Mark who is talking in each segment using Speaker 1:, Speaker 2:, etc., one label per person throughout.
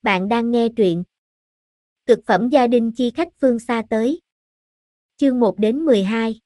Speaker 1: Bạn đang nghe truyện Cực phẩm gia đình chi khách phương xa tới. Chương 1 đến 12.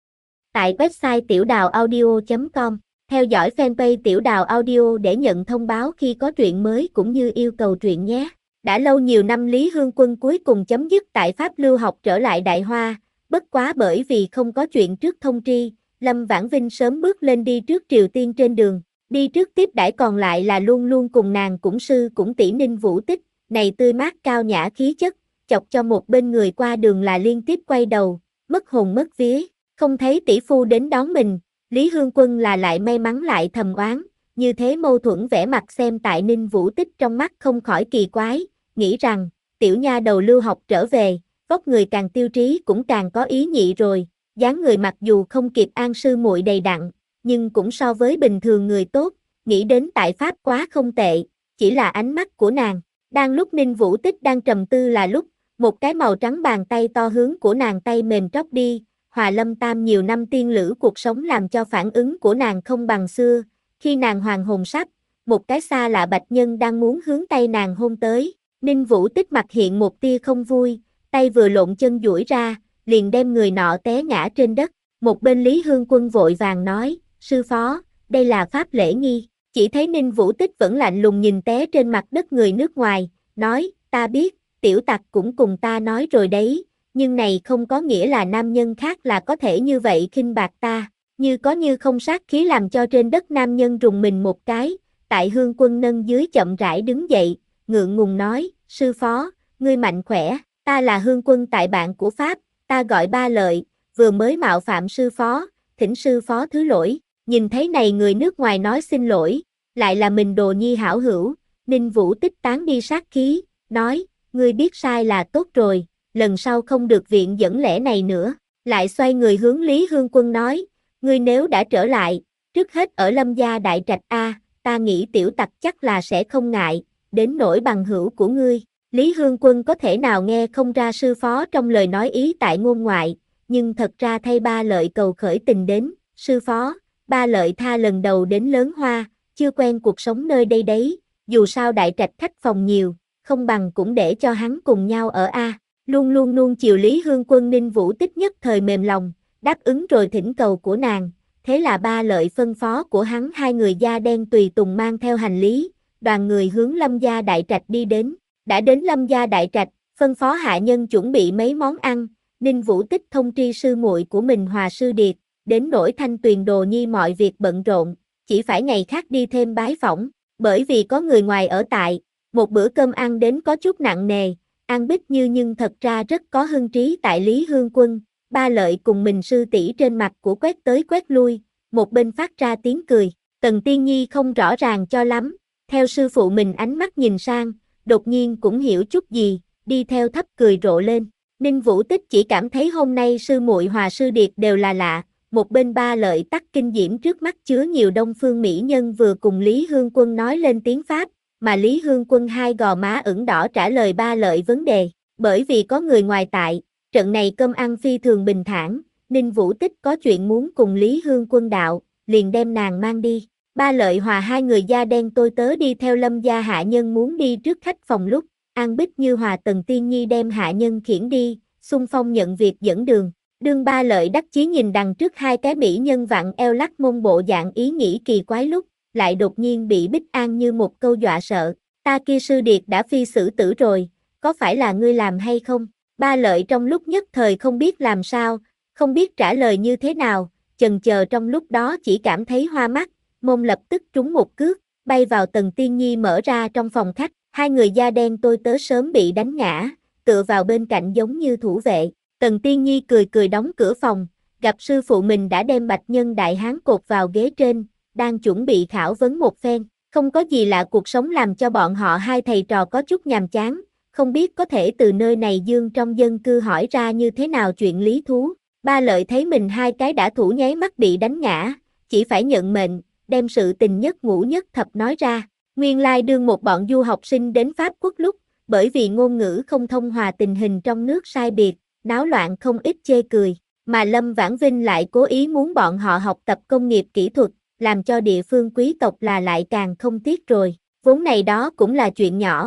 Speaker 1: Tại website tiểudàuaudio.com, theo dõi fanpage Tiểu Đào Audio để nhận thông báo khi có truyện mới cũng như yêu cầu truyện nhé. Đã lâu nhiều năm Lý Hương Quân cuối cùng chấm dứt tại Pháp lưu học trở lại Đại Hoa, bất quá bởi vì không có chuyện trước thông tri, Lâm Vãn Vinh sớm bước lên đi trước Triều Tiên trên đường. Đi trước tiếp đãi còn lại là luôn luôn cùng nàng cũng sư cũng tỷ Ninh Vũ Tích, này tươi mát cao nhã khí chất, chọc cho một bên người qua đường là liên tiếp quay đầu, mất hồn mất vía, không thấy tỷ phu đến đón mình. Lý Hương Quân là lại may mắn lại thầm oán, như thế mâu thuẫn vẻ mặt xem tại Ninh Vũ Tích trong mắt không khỏi kỳ quái, nghĩ rằng, tiểu nha đầu lưu học trở về, vóc người càng tiêu trí cũng càng có ý nhị rồi, dáng người mặc dù không kịp An sư muội đầy đặn, nhưng cũng so với bình thường người tốt, nghĩ đến tại Pháp quá không tệ, chỉ là ánh mắt của nàng. Đang lúc Ninh Vũ Tích đang trầm tư là lúc, một cái màu trắng bàn tay to hướng của nàng tay mềm tróp đi, Hòa Lâm Tam nhiều năm tiên lữ cuộc sống làm cho phản ứng của nàng không bằng xưa, khi nàng hoàng hồn sắp, một cái xa lạ bạch nhân đang muốn hướng tay nàng hôn tới, Ninh Vũ Tích mặt hiện một tia không vui, tay vừa lộn chân duỗi ra, liền đem người nọ té ngã trên đất, một bên Lý Hương Quân vội vàng nói, sư phó, đây là pháp lễ nghi, chỉ thấy Ninh Vũ Tích vẫn lạnh lùng nhìn té trên mặt đất người nước ngoài, nói, ta biết, tiểu tặc cũng cùng ta nói rồi đấy, nhưng này không có nghĩa là nam nhân khác là có thể như vậy khinh bạc ta, như có như không sát khí làm cho trên đất nam nhân rùng mình một cái, tại Hương Quân nâng dưới chậm rãi đứng dậy, ngượng ngùng nói, sư phó, ngươi mạnh khỏe, ta là Hương Quân tại bạn của Pháp, ta gọi Ba Lợi, vừa mới mạo phạm sư phó, thỉnh sư phó thứ lỗi. Nhìn thấy này người nước ngoài nói xin lỗi, lại là mình đồ nhi hảo hữu, Ninh Vũ Tích tán đi sát khí, nói, ngươi biết sai là tốt rồi, lần sau không được viện dẫn lẽ này nữa, lại xoay người hướng Lý Hương Quân nói, ngươi nếu đã trở lại, trước hết ở Lâm gia đại trạch a, ta nghĩ tiểu tặc chắc là sẽ không ngại, đến nỗi bằng hữu của ngươi. Lý Hương Quân có thể nào nghe không ra sư phó trong lời nói ý tại ngôn ngoại, nhưng thật ra thay Ba Lợi cầu khởi tình đến, sư phó. Ba Lợi tha lần đầu đến Lớn Hoa, chưa quen cuộc sống nơi đây đấy, dù sao đại trạch khách phòng nhiều, không bằng cũng để cho hắn cùng nhau ở a. Luôn luôn nuông chiều Lý Hương Quân Ninh Vũ Tích nhất thời mềm lòng, đáp ứng rồi thỉnh cầu của nàng, thế là Ba Lợi phân phó của hắn hai người da đen tùy tùng mang theo hành lý, đoàn người hướng Lâm gia đại trạch đi đến, đã đến Lâm gia đại trạch, phân phó hạ nhân chuẩn bị mấy món ăn, Ninh Vũ Tích thông tri sư muội của mình Hòa Sư Điệt. Đến nỗi Thanh Tuyền đồ nhi mọi việc bận rộn, chỉ phải ngày khác đi thêm bái phỏng, bởi vì có người ngoài ở tại, một bữa cơm ăn đến có chút nặng nề, An Bích Như nhưng thật ra rất có hưng trí tại Lý Hương Quân, Ba Lợi cùng mình sư tỷ trên mặt của quét tới quét lui, một bên phát ra tiếng cười, Tần Tiên Nhi không rõ ràng cho lắm, theo sư phụ mình ánh mắt nhìn sang, đột nhiên cũng hiểu chút gì, đi theo thấp cười rộ lên, Ninh Vũ Tích chỉ cảm thấy hôm nay sư muội Hòa Sư Điệt đều là lạ. Một bên Ba Lợi tắc kinh diễm trước mắt chứa nhiều đông phương mỹ nhân vừa cùng Lý Hương Quân nói lên tiếng Pháp, mà Lý Hương Quân hai gò má ửng đỏ trả lời Ba Lợi vấn đề, bởi vì có người ngoài tại, trận này cơm ăn phi thường bình thản, Ninh Vũ Tích có chuyện muốn cùng Lý Hương Quân đạo, liền đem nàng mang đi. Ba Lợi hòa hai người da đen tôi tớ đi theo Lâm gia hạ nhân muốn đi trước khách phòng lúc, An Bích Như hòa Tần Tiên Nhi đem hạ nhân khiển đi, xung phong nhận việc dẫn đường. Đương Ba Lợi đắc chí nhìn đằng trước hai cái mỹ nhân vặn eo lắc mông bộ dạng ý nghĩ kỳ quái lúc, lại đột nhiên bị Bích An như một câu dọa sợ, ta kia sư điệt đã phi xử tử rồi, có phải là ngươi làm hay không? Ba Lợi trong lúc nhất thời không biết làm sao, không biết trả lời như thế nào, chần chờ trong lúc đó chỉ cảm thấy hoa mắt, mông lập tức trúng một cước, bay vào Tần Tiên Nhi mở ra trong phòng khách, hai người da đen tôi tớ sớm bị đánh ngã, tựa vào bên cạnh giống như thủ vệ. Tần Tiên Nhi cười cười đóng cửa phòng, gặp sư phụ mình đã đem bạch nhân đại hán cột vào ghế trên, đang chuẩn bị khảo vấn một phen, không có gì lạ cuộc sống làm cho bọn họ hai thầy trò có chút nhàm chán, không biết có thể từ nơi này dương trong dân cư hỏi ra như thế nào chuyện lý thú. Ba Lợi thấy mình hai cái đã thủ nháy mắt bị đánh ngã, chỉ phải nhận mệnh, đem sự tình nhất ngũ nhất thập nói ra, nguyên lai đương một bọn du học sinh đến Pháp Quốc lúc, bởi vì ngôn ngữ không thông hòa tình hình trong nước sai biệt, náo loạn không ít chê cười, mà Lâm Vãn Vinh lại cố ý muốn bọn họ học tập công nghiệp kỹ thuật, làm cho địa phương quý tộc là lại càng không tiếc rồi, vốn này đó cũng là chuyện nhỏ,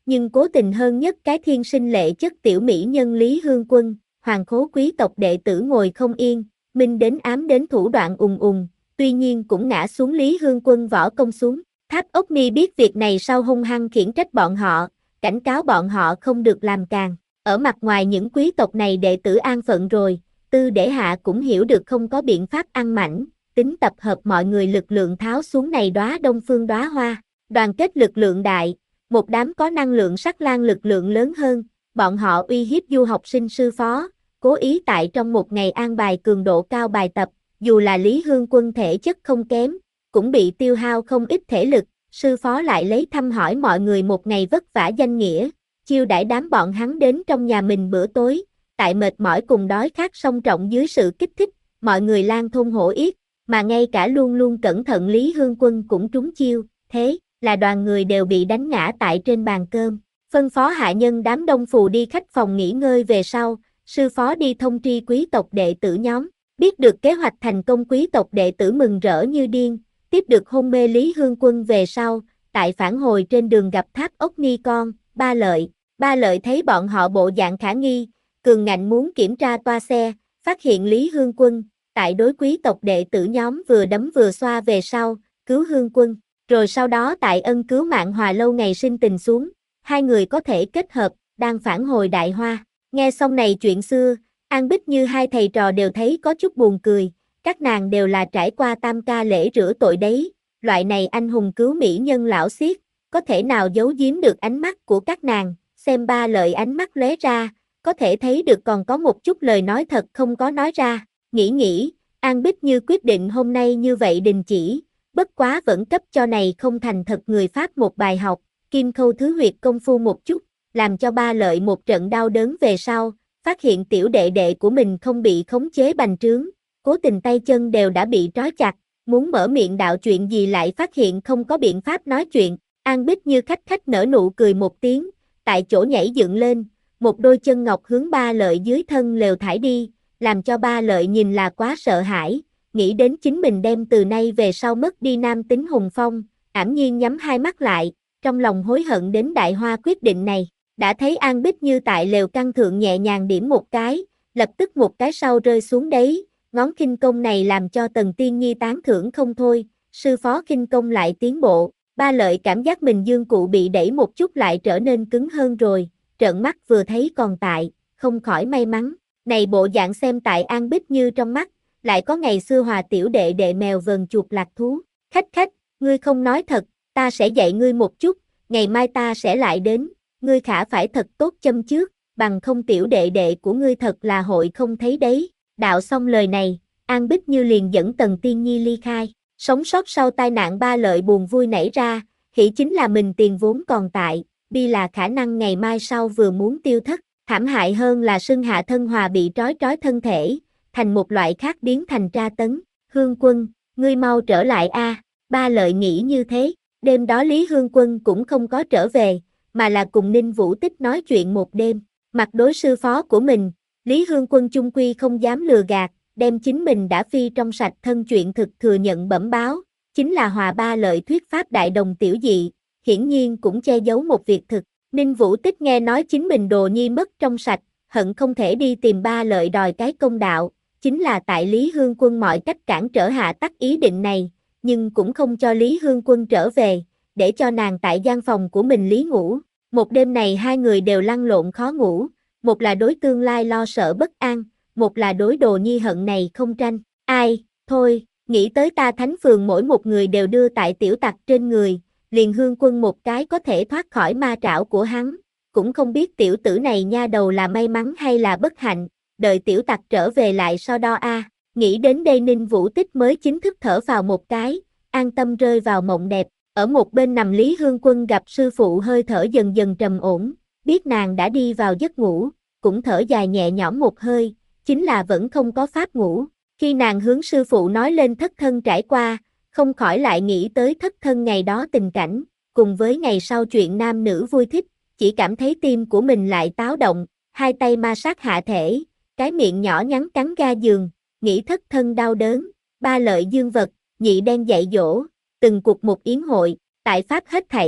Speaker 1: nhưng cố tình hơn nhất cái thiên sinh lệ chất tiểu mỹ nhân Lý Hương Quân, hoàng khố quý tộc đệ tử ngồi không yên, minh đến ám đến thủ đoạn ùng ùng, tuy nhiên cũng ngã xuống Lý Hương Quân võ công xuống. Tháp Ốc Ni biết việc này sau hung hăng khiển trách bọn họ, cảnh cáo bọn họ không được làm càng. Ở mặt ngoài những quý tộc này đệ tử an phận rồi, Tư Để Hạ cũng hiểu được không có biện pháp ăn mảnh, tính tập hợp mọi người lực lượng tháo xuống này đóa đông phương đóa hoa, đoàn kết lực lượng đại, một đám có năng lượng sắc lang lực lượng lớn hơn, bọn họ uy hiếp du học sinh sư phó, cố ý tại trong một ngày an bài cường độ cao bài tập, dù là Lý Hương Quân thể chất không kém, cũng bị tiêu hao không ít thể lực, sư phó lại lấy thăm hỏi mọi người một ngày vất vả danh nghĩa, chiêu đãi đám bọn hắn đến trong nhà mình bữa tối, tại mệt mỏi cùng đói khát song trọng dưới sự kích thích, mọi người lang thôn hổ yết, mà ngay cả luôn luôn cẩn thận Lý Hương Quân cũng trúng chiêu, thế là đoàn người đều bị đánh ngã tại trên bàn cơm. Phân phó hạ nhân đám đông phù đi khách phòng nghỉ ngơi về sau, sư phó đi thông tri quý tộc đệ tử nhóm, biết được kế hoạch thành công quý tộc đệ tử mừng rỡ như điên, tiếp được hôn mê Lý Hương Quân về sau, tại phản hồi trên đường gặp Tháp Ốc Ni con, Ba Lợi thấy bọn họ bộ dạng khả nghi, cường ngạnh muốn kiểm tra toa xe, phát hiện Lý Hương Quân, tại đối quý tộc đệ tử nhóm vừa đấm vừa xoa về sau, cứu Hương Quân, rồi sau đó tại ân cứu mạng Hòa lâu ngày sinh tình xuống, hai người có thể kết hợp, đang phản hồi Đại Hoa. Nghe xong này chuyện xưa, An Bích Như hai thầy trò đều thấy có chút buồn cười, các nàng đều là trải qua tam ca lễ rửa tội đấy, loại này anh hùng cứu mỹ nhân lão xiết, có thể nào giấu giếm được ánh mắt của các nàng, xem Ba Lợi ánh mắt lóe ra, có thể thấy được còn có một chút lời nói thật không có nói ra, nghĩ, An Bích Như quyết định hôm nay như vậy đình chỉ, bất quá vẫn cấp cho này không thành thật người Pháp một bài học, kim khâu thứ huyệt công phu một chút, làm cho Ba Lợi một trận đau đớn về sau, phát hiện tiểu đệ đệ của mình không bị khống chế bành trướng, cố tình tay chân đều đã bị trói chặt, muốn mở miệng đạo chuyện gì lại phát hiện không có biện pháp nói chuyện, An Bích Như khách nở nụ cười một tiếng, tại chỗ nhảy dựng lên, một đôi chân ngọc hướng Ba Lợi dưới thân lều thải đi, làm cho Ba Lợi nhìn là quá sợ hãi, nghĩ đến chính mình đem từ nay về sau mất đi nam tính hùng phong, ảm nhiên nhắm hai mắt lại, trong lòng hối hận đến Đại Hoa quyết định này, đã thấy An Bích Như tại lều căn thượng nhẹ nhàng điểm một cái, lập tức một cái sau rơi xuống đấy, ngón khinh công này làm cho Tần Tiên Nhi tán thưởng không thôi, sư phó khinh công lại tiến bộ, Ba Lợi cảm giác mình dương cụ bị đẩy một chút lại trở nên cứng hơn rồi, trợn mắt vừa thấy còn tại, không khỏi may mắn, này bộ dạng xem tại An Bích Như trong mắt, lại có ngày xưa Hòa tiểu đệ đệ mèo vờn chuột lạc thú, khách, ngươi không nói thật, ta sẽ dạy ngươi một chút, ngày mai ta sẽ lại đến, ngươi khả phải thật tốt châm trước, bằng không tiểu đệ đệ của ngươi thật là hội không thấy đấy, đạo xong lời này, An Bích Như liền dẫn Tần Tiên Nhi ly khai, sống sót sau tai nạn Ba Lợi buồn vui nảy ra, hỷ chính là mình tiền vốn còn tại, bi là khả năng ngày mai sau vừa muốn tiêu thất, thảm hại hơn là Sưng Hạ thân Hòa bị trói thân thể, thành một loại khác biến thành tra tấn, Hương Quân, ngươi mau trở lại a. Ba Lợi nghĩ như thế, đêm đó Lý Hương Quân cũng không có trở về, mà là cùng Ninh Vũ Tích nói chuyện một đêm, mặt đối sư phó của mình, Lý Hương Quân chung quy không dám lừa gạt, đem chính mình đã phi trong sạch thân chuyện thực thừa nhận bẩm báo, chính là Hòa Ba Lợi thuyết pháp đại đồng tiểu dị, hiển nhiên cũng che giấu một việc thực, Ninh Vũ Tích nghe nói chính mình đồ nhi mất trong sạch, hận không thể đi tìm Ba Lợi đòi cái công đạo, chính là tại Lý Hương Quân mọi cách cản trở hạ tắc ý định này, nhưng cũng không cho Lý Hương Quân trở về, để cho nàng tại gian phòng của mình lý ngủ. Một đêm này hai người đều lăn lộn khó ngủ, một là đối tương lai lo sợ bất an, một là đối đồ nhi hận này không tranh. Ai, thôi, nghĩ tới ta Thánh Phường mỗi một người đều đưa tại tiểu tặc trên người, liền Hương Quân một cái có thể thoát khỏi ma trảo của hắn, cũng không biết tiểu tử này nha đầu là may mắn hay là bất hạnh, đợi tiểu tặc trở về lại so đo a. Nghĩ đến đây Ninh Vũ Tích mới chính thức thở vào một cái, an tâm rơi vào mộng đẹp. Ở một bên nằm Lý Hương Quân gặp sư phụ hơi thở dần dần trầm ổn, biết nàng đã đi vào giấc ngủ, cũng thở dài nhẹ nhõm một hơi, chính là vẫn không có pháp ngủ. Khi nàng hướng sư phụ nói lên thất thân trải qua, không khỏi lại nghĩ tới thất thân ngày đó tình cảnh, cùng với ngày sau chuyện nam nữ vui thích, chỉ cảm thấy tim của mình lại táo động, hai tay ma sát hạ thể, cái miệng nhỏ nhắn cắn ga giường, nghĩ thất thân đau đớn, Ba Lợi dương vật, nhị đen dạy dỗ, từng cuộc một yến hội, tại Pháp hết thảy,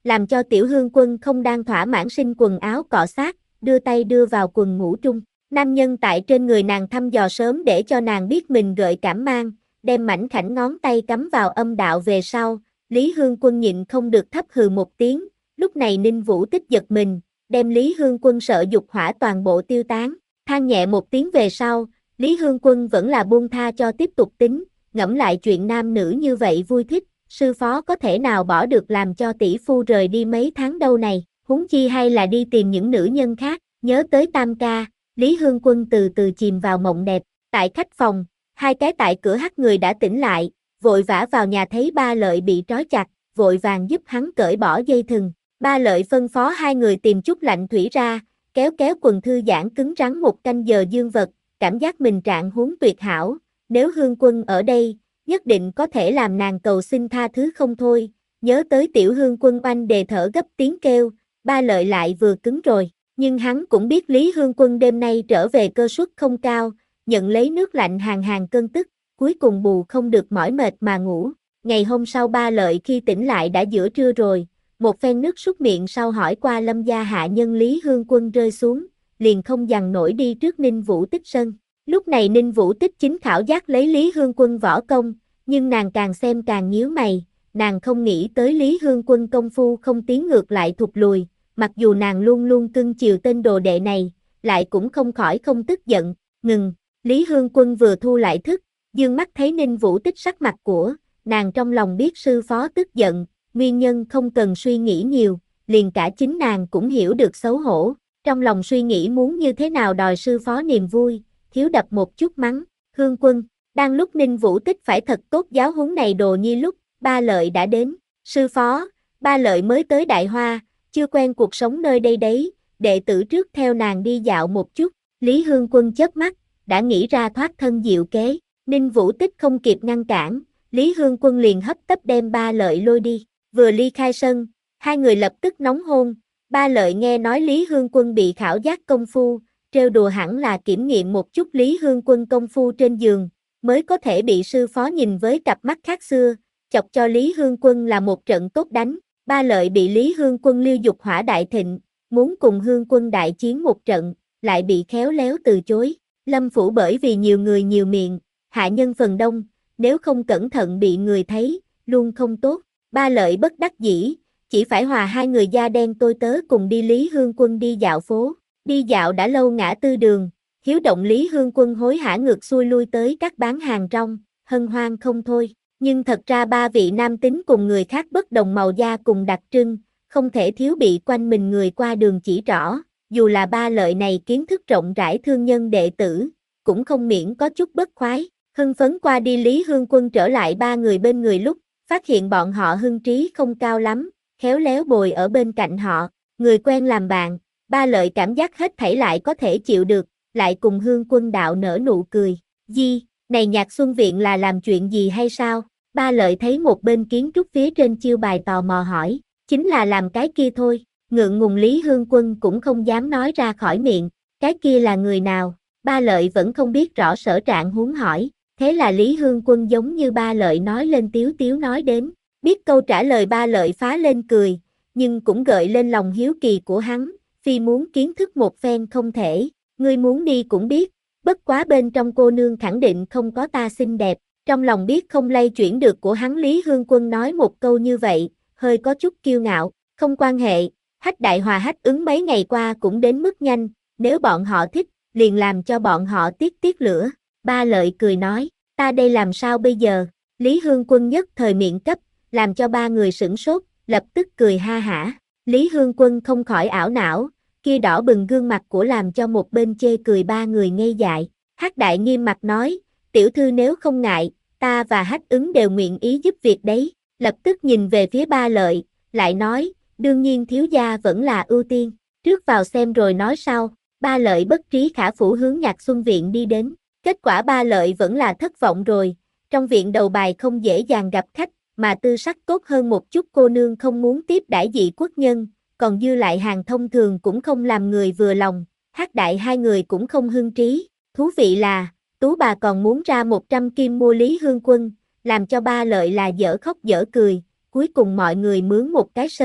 Speaker 1: làm cho Tiểu Hương Quân không đang thỏa mãn sinh quần áo cọ sát, đưa tay đưa vào quần ngủ trung. Nam nhân tại trên người nàng thăm dò sớm để cho nàng biết mình gợi cảm mang, đem mảnh khảnh ngón tay cắm vào âm đạo về sau, Lý Hương Quân nhịn không được thấp hừ một tiếng, lúc này Ninh Vũ Tích giật mình, đem Lý Hương Quân sợ dục hỏa toàn bộ tiêu tán, than nhẹ một tiếng về sau, Lý Hương Quân vẫn là buông tha cho tiếp tục tính, ngẫm lại chuyện nam nữ như vậy vui thích, sư phó có thể nào bỏ được làm cho tỷ phu rời đi mấy tháng đâu này, huống chi hay là đi tìm những nữ nhân khác, nhớ tới Tam ca, Lý Hương Quân từ từ chìm vào mộng đẹp, tại khách phòng, hai cái tại cửa hắt người đã tỉnh lại, vội vã vào nhà thấy Ba Lợi bị trói chặt, vội vàng giúp hắn cởi bỏ dây thừng, Ba Lợi phân phó hai người tìm chút lạnh thủy ra, kéo kéo quần thư giãn cứng rắn một canh giờ dương vật, cảm giác mình trạng huống tuyệt hảo, nếu Hương Quân ở đây, nhất định có thể làm nàng cầu xin tha thứ không thôi, nhớ tới Tiểu Hương Quân oanh đề thở gấp tiếng kêu, Ba Lợi lại vừa cứng rồi, nhưng hắn cũng biết Lý Hương Quân đêm nay trở về cơ suất không cao, nhận lấy nước lạnh hàng hàng cơn tức, cuối cùng bù không được mỏi mệt mà ngủ, ngày hôm sau Ba Lợi khi tỉnh lại đã giữa trưa rồi, một phen nước súc miệng sau hỏi qua Lâm gia hạ nhân Lý Hương Quân rơi xuống, liền không dằn nổi đi trước Ninh Vũ Tích sân. Lúc này Ninh Vũ Tích chính khảo giác lấy Lý Hương Quân võ công, nhưng nàng càng xem càng nhíu mày, nàng không nghĩ tới Lý Hương Quân công phu không tiến ngược lại thụt lùi, mặc dù nàng luôn luôn cưng chiều tên đồ đệ này, lại cũng không khỏi không tức giận, ngừng, Lý Hương Quân vừa thu lại thức, dương mắt thấy Ninh Vũ Tích sắc mặt của, nàng trong lòng biết sư phó tức giận, nguyên nhân không cần suy nghĩ nhiều, liền cả chính nàng cũng hiểu được xấu hổ, trong lòng suy nghĩ muốn như thế nào đòi sư phó niềm vui, thiếu đập một chút mắng, Hương Quân, đang lúc Ninh Vũ Tích phải thật tốt giáo huấn này đồ nhi lúc, Ba Lợi đã đến, sư phó, Ba Lợi mới tới Đại Hoa, chưa quen cuộc sống nơi đây đấy, đệ tử trước theo nàng đi dạo một chút, Lý Hương Quân chớp mắt, đã nghĩ ra thoát thân diệu kế, Ninh Vũ Tích không kịp ngăn cản, Lý Hương Quân liền hấp tấp đem Ba Lợi lôi đi, vừa ly khai sân, hai người lập tức nóng hôn, Ba Lợi nghe nói Lý Hương Quân bị khảo giác công phu, trêu đùa hẳn là kiểm nghiệm một chút Lý Hương Quân công phu trên giường, mới có thể bị sư phó nhìn với cặp mắt khác xưa, chọc cho Lý Hương Quân là một trận tốt đánh, Ba Lợi bị Lý Hương Quân liêu dục hỏa đại thịnh, muốn cùng Hương Quân đại chiến một trận, lại bị khéo léo từ chối, Lâm phủ bởi vì nhiều người nhiều miệng, hạ nhân phần đông, nếu không cẩn thận bị người thấy, luôn không tốt, Ba Lợi bất đắc dĩ, chỉ phải hòa hai người da đen tôi tớ cùng đi Lý Hương Quân đi dạo phố, đi dạo đã lâu ngã tư đường, hiếu động Lý Hương Quân hối hả ngược xuôi lui tới các bán hàng rong, hân hoan không thôi, nhưng thật ra ba vị nam tính cùng người khác bất đồng màu da cùng đặc trưng, không thể thiếu bị quanh mình người qua đường chỉ rõ, dù là Ba Lợi này kiến thức rộng rãi thương nhân đệ tử, cũng không miễn có chút bất khoái, hưng phấn qua đi Lý Hương Quân trở lại ba người bên người lúc, phát hiện bọn họ hưng trí không cao lắm, khéo léo bồi ở bên cạnh họ, người quen làm bạn, Ba Lợi cảm giác hết thảy lại có thể chịu được, lại cùng Hương Quân đạo nở nụ cười, Di, này Nhạc Xuân Viện là làm chuyện gì hay sao? Ba Lợi thấy một bên kiến trúc phía trên chiêu bài tò mò hỏi, chính là làm cái kia thôi, ngượng ngùng Lý Hương Quân cũng không dám nói ra khỏi miệng, cái kia là người nào? Ba Lợi vẫn không biết rõ sở trạng huống hỏi, thế là Lý Hương Quân giống như Ba Lợi nói lên tiếu tiếu nói đến, biết câu trả lời Ba Lợi phá lên cười, nhưng cũng gợi lên lòng hiếu kỳ của hắn, phi muốn kiến thức một phen không thể, ngươi muốn đi cũng biết, bất quá bên trong cô nương khẳng định không có ta xinh đẹp, trong lòng biết không lay chuyển được của hắn Lý Hương Quân nói một câu như vậy, hơi có chút kiêu ngạo, không quan hệ, Hách Đại Hòa Hách ứng mấy ngày qua cũng đến mức nhanh, nếu bọn họ thích, liền làm cho bọn họ tiết tiết lửa, Ba Lợi cười nói, ta đây làm sao bây giờ, Lý Hương Quân nhất thời miệng cấp, làm cho ba người sửng sốt, lập tức cười ha hả, Lý Hương Quân không khỏi ảo não, kia đỏ bừng gương mặt của làm cho một bên chê cười ba người ngây dại, Hách Đại nghiêm mặt nói, tiểu thư nếu không ngại, ta và Hách ứng đều nguyện ý giúp việc đấy, lập tức nhìn về phía Ba Lợi, lại nói, đương nhiên thiếu gia vẫn là ưu tiên, trước vào xem rồi nói sau, Ba Lợi bất trí khả phủ hướng Nhạc Xuân Viện đi đến, kết quả Ba Lợi vẫn là thất vọng rồi, trong viện đầu bài không dễ dàng gặp khách, mà tư sắc tốt hơn một chút cô nương không muốn tiếp đãi dị quốc nhân, còn dư lại hàng thông thường cũng không làm người vừa lòng, Hách Đại hai người cũng không hưng trí, thú vị là, Tú bà còn muốn ra 100 kim mua Lý Hương Quân, làm cho Ba Lợi là dở khóc dở cười, cuối cùng mọi người mướn một cái sân,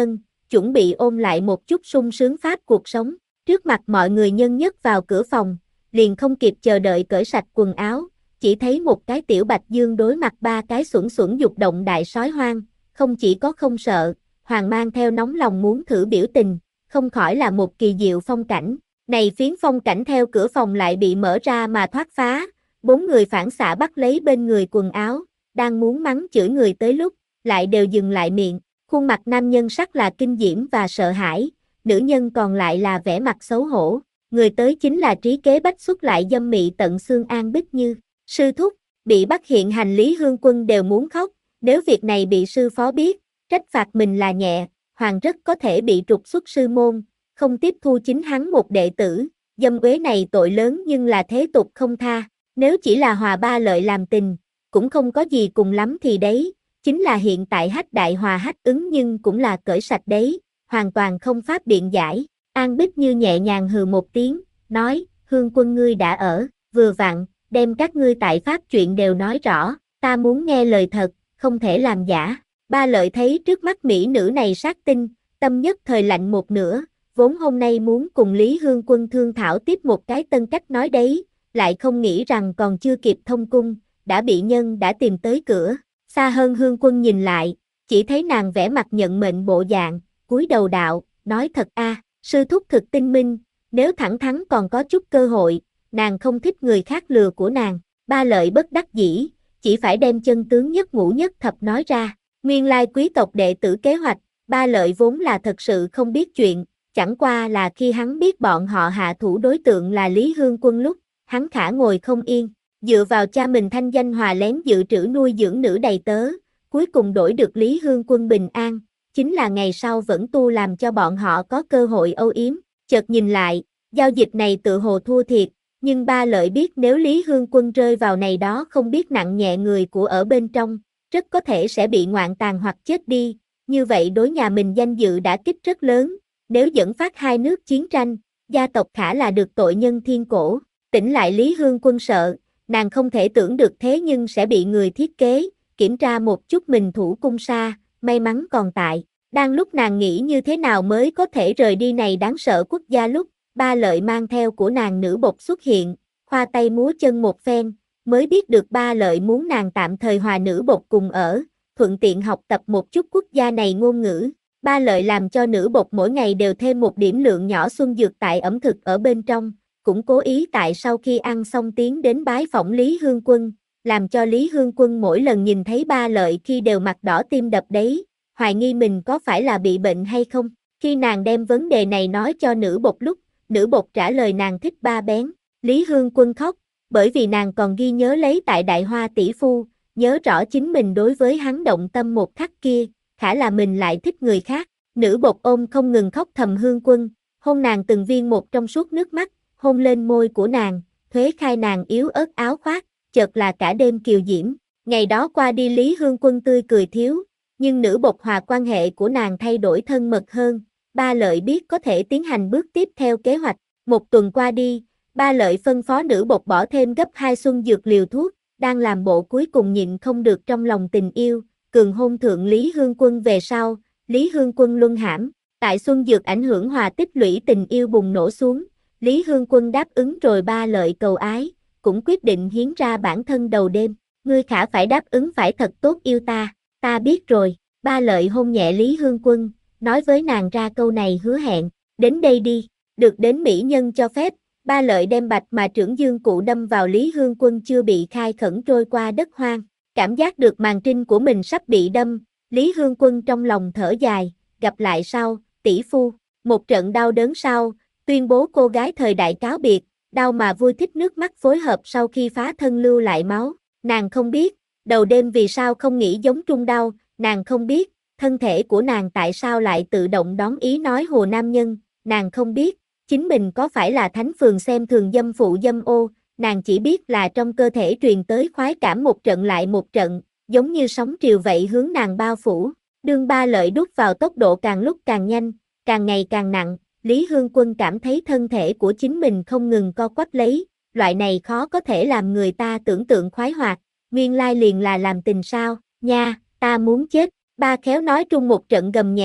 Speaker 1: chuẩn bị ôn lại một chút sung sướng pháp cuộc sống. Trước mặt mọi người nhân nhất vào cửa phòng, liền không kịp chờ đợi cởi sạch quần áo, chỉ thấy một cái tiểu Bạch Dương đối mặt ba cái xuẩn xuẩn dục động đại sói hoang, không chỉ có không sợ, hoàng mang theo nóng lòng muốn thử biểu tình, không khỏi là một kỳ diệu phong cảnh. Này phiến phong cảnh theo cửa phòng lại bị mở ra mà thoát phá, bốn người phản xạ bắt lấy bên người quần áo, đang muốn mắng chửi người tới lúc, lại đều dừng lại miệng, khuôn mặt nam nhân sắc là kinh diễm và sợ hãi, nữ nhân còn lại là vẻ mặt xấu hổ, người tới chính là trí kế bách xuất lại dâm mị tận xương An Bích Như. Sư thúc, bị bắt hiện hành Lý Hương Quân đều muốn khóc, nếu việc này bị sư phó biết, trách phạt mình là nhẹ, hoàng rất có thể bị trục xuất sư môn, không tiếp thu chính hắn một đệ tử, dâm uế này tội lớn nhưng là thế tục không tha, nếu chỉ là Hòa Ba Lợi làm tình, cũng không có gì cùng lắm thì đấy, chính là hiện tại Hách Đại Hòa Hách Ứng nhưng cũng là cởi sạch đấy, hoàn toàn không pháp biện giải. An Bích Như nhẹ nhàng hừ một tiếng, nói, Hương Quân ngươi đã ở, vừa vặn, đem các ngươi tại pháp chuyện đều nói rõ, ta muốn nghe lời thật, không thể làm giả. Ba Lợi thấy trước mắt mỹ nữ này sát tinh, tâm nhất thời lạnh một nửa, vốn hôm nay muốn cùng Lý Hương Quân thương thảo tiếp một cái tân cách nói đấy, lại không nghĩ rằng còn chưa kịp thông cung, đã bị nhân đã tìm tới cửa. Xa hơn Hương Quân nhìn lại, chỉ thấy nàng vẽ mặt nhận mệnh bộ dạng, cúi đầu đạo, nói thật a, sư thúc thực tinh minh, nếu thẳng thắn còn có chút cơ hội, nàng không thích người khác lừa của nàng. Ba Lợi bất đắc dĩ, chỉ phải đem chân tướng nhất ngũ nhất thập nói ra. Nguyên lai quý tộc đệ tử kế hoạch, Ba Lợi vốn là thật sự không biết chuyện, chẳng qua là khi hắn biết bọn họ hạ thủ đối tượng là Lý Hương Quân lúc, hắn khả ngồi không yên, dựa vào cha mình thanh danh hòa lén dự trữ nuôi dưỡng nữ đầy tớ, cuối cùng đổi được Lý Hương Quân bình an, chính là ngày sau vẫn tu làm cho bọn họ có cơ hội âu yếm. Chợt nhìn lại, giao dịch này tự hồ thua thiệt, nhưng Ba Lợi biết nếu Lý Hương Quân rơi vào này đó không biết nặng nhẹ người của ở bên trong, rất có thể sẽ bị ngoạn tàn hoặc chết đi, như vậy đối nhà mình danh dự đã kích rất lớn, nếu dẫn phát hai nước chiến tranh, gia tộc khả là được tội nhân thiên cổ. Tỉnh lại Lý Hương Quân sợ, nàng không thể tưởng được thế nhưng sẽ bị người thiết kế, kiểm tra một chút mình thủ cung xa, may mắn còn tại. Đang lúc nàng nghĩ như thế nào mới có thể rời đi này đáng sợ quốc gia lúc, Ba Lợi mang theo của nàng nữ bột xuất hiện, khoa tay múa chân một phen, mới biết được Ba Lợi muốn nàng tạm thời hòa nữ bột cùng ở, thuận tiện học tập một chút quốc gia này ngôn ngữ. Ba Lợi làm cho nữ bột mỗi ngày đều thêm một điểm lượng nhỏ xuân dược tại ẩm thực ở bên trong, cũng cố ý tại sau khi ăn xong tiến đến bái phỏng Lý Hương Quân, làm cho Lý Hương Quân mỗi lần nhìn thấy Ba Lợi khi đều mặt đỏ tim đập đấy, hoài nghi mình có phải là bị bệnh hay không. Khi nàng đem vấn đề này nói cho nữ bột lúc, nữ bột trả lời nàng thích ba bén, Lý Hương Quân khóc, bởi vì nàng còn ghi nhớ lấy tại Đại Hoa tỷ phu, nhớ rõ chính mình đối với hắn động tâm một khắc kia, khả là mình lại thích người khác. Nữ bột ôm không ngừng khóc thầm Hương Quân, hôn nàng từng viên một trong suốt nước mắt, hôn lên môi của nàng, thuế khai nàng yếu ớt áo khoác, chợt là cả đêm kiều diễm. Ngày đó qua đi Lý Hương Quân tươi cười thiếu, nhưng nữ bột hòa quan hệ của nàng thay đổi thân mật hơn. Ba Lợi biết có thể tiến hành bước tiếp theo kế hoạch. Một tuần qua đi, Ba Lợi phân phó nữ bột bỏ thêm gấp 2 xuân dược liều thuốc, đang làm bộ cuối cùng nhịn không được trong lòng tình yêu, cường hôn thượng Lý Hương Quân về sau, Lý Hương Quân luân hãm, tại xuân dược ảnh hưởng hòa tích lũy tình yêu bùng nổ xuống, Lý Hương Quân đáp ứng rồi Ba Lợi cầu ái, cũng quyết định hiến ra bản thân đầu đêm, ngươi khả phải đáp ứng phải thật tốt yêu ta biết rồi. Ba Lợi hôn nhẹ Lý Hương Quân, nói với nàng ra câu này hứa hẹn, đến đây đi, được đến mỹ nhân cho phép, Ba Lợi đem bạch mà trưởng dương cụ đâm vào Lý Hương Quân chưa bị khai khẩn trôi qua đất hoang, cảm giác được màn trinh của mình sắp bị đâm, Lý Hương Quân trong lòng thở dài, gặp lại sau, tỷ phu, một trận đau đớn sau, tuyên bố cô gái thời đại cáo biệt, đau mà vui thích nước mắt phối hợp sau khi phá thân lưu lại máu, nàng không biết, đầu đêm vì sao không nghĩ giống trung đau, nàng không biết, thân thể của nàng tại sao lại tự động đón ý nói hồ nam nhân, nàng không biết, chính mình có phải là thánh phường xem thường dâm phụ dâm ô, nàng chỉ biết là trong cơ thể truyền tới khoái cảm một trận lại một trận, giống như sóng triều vậy hướng nàng bao phủ, đương Ba Lợi đút vào tốc độ càng lúc càng nhanh, càng ngày càng nặng, Lý Hương Quân cảm thấy thân thể của chính mình không ngừng co quắp lấy, loại này khó có thể làm người ta tưởng tượng khoái hoạt, nguyên lai liền là làm tình sao, nha, ta muốn chết, ba khéo nói trung một trận gầm nhẹ,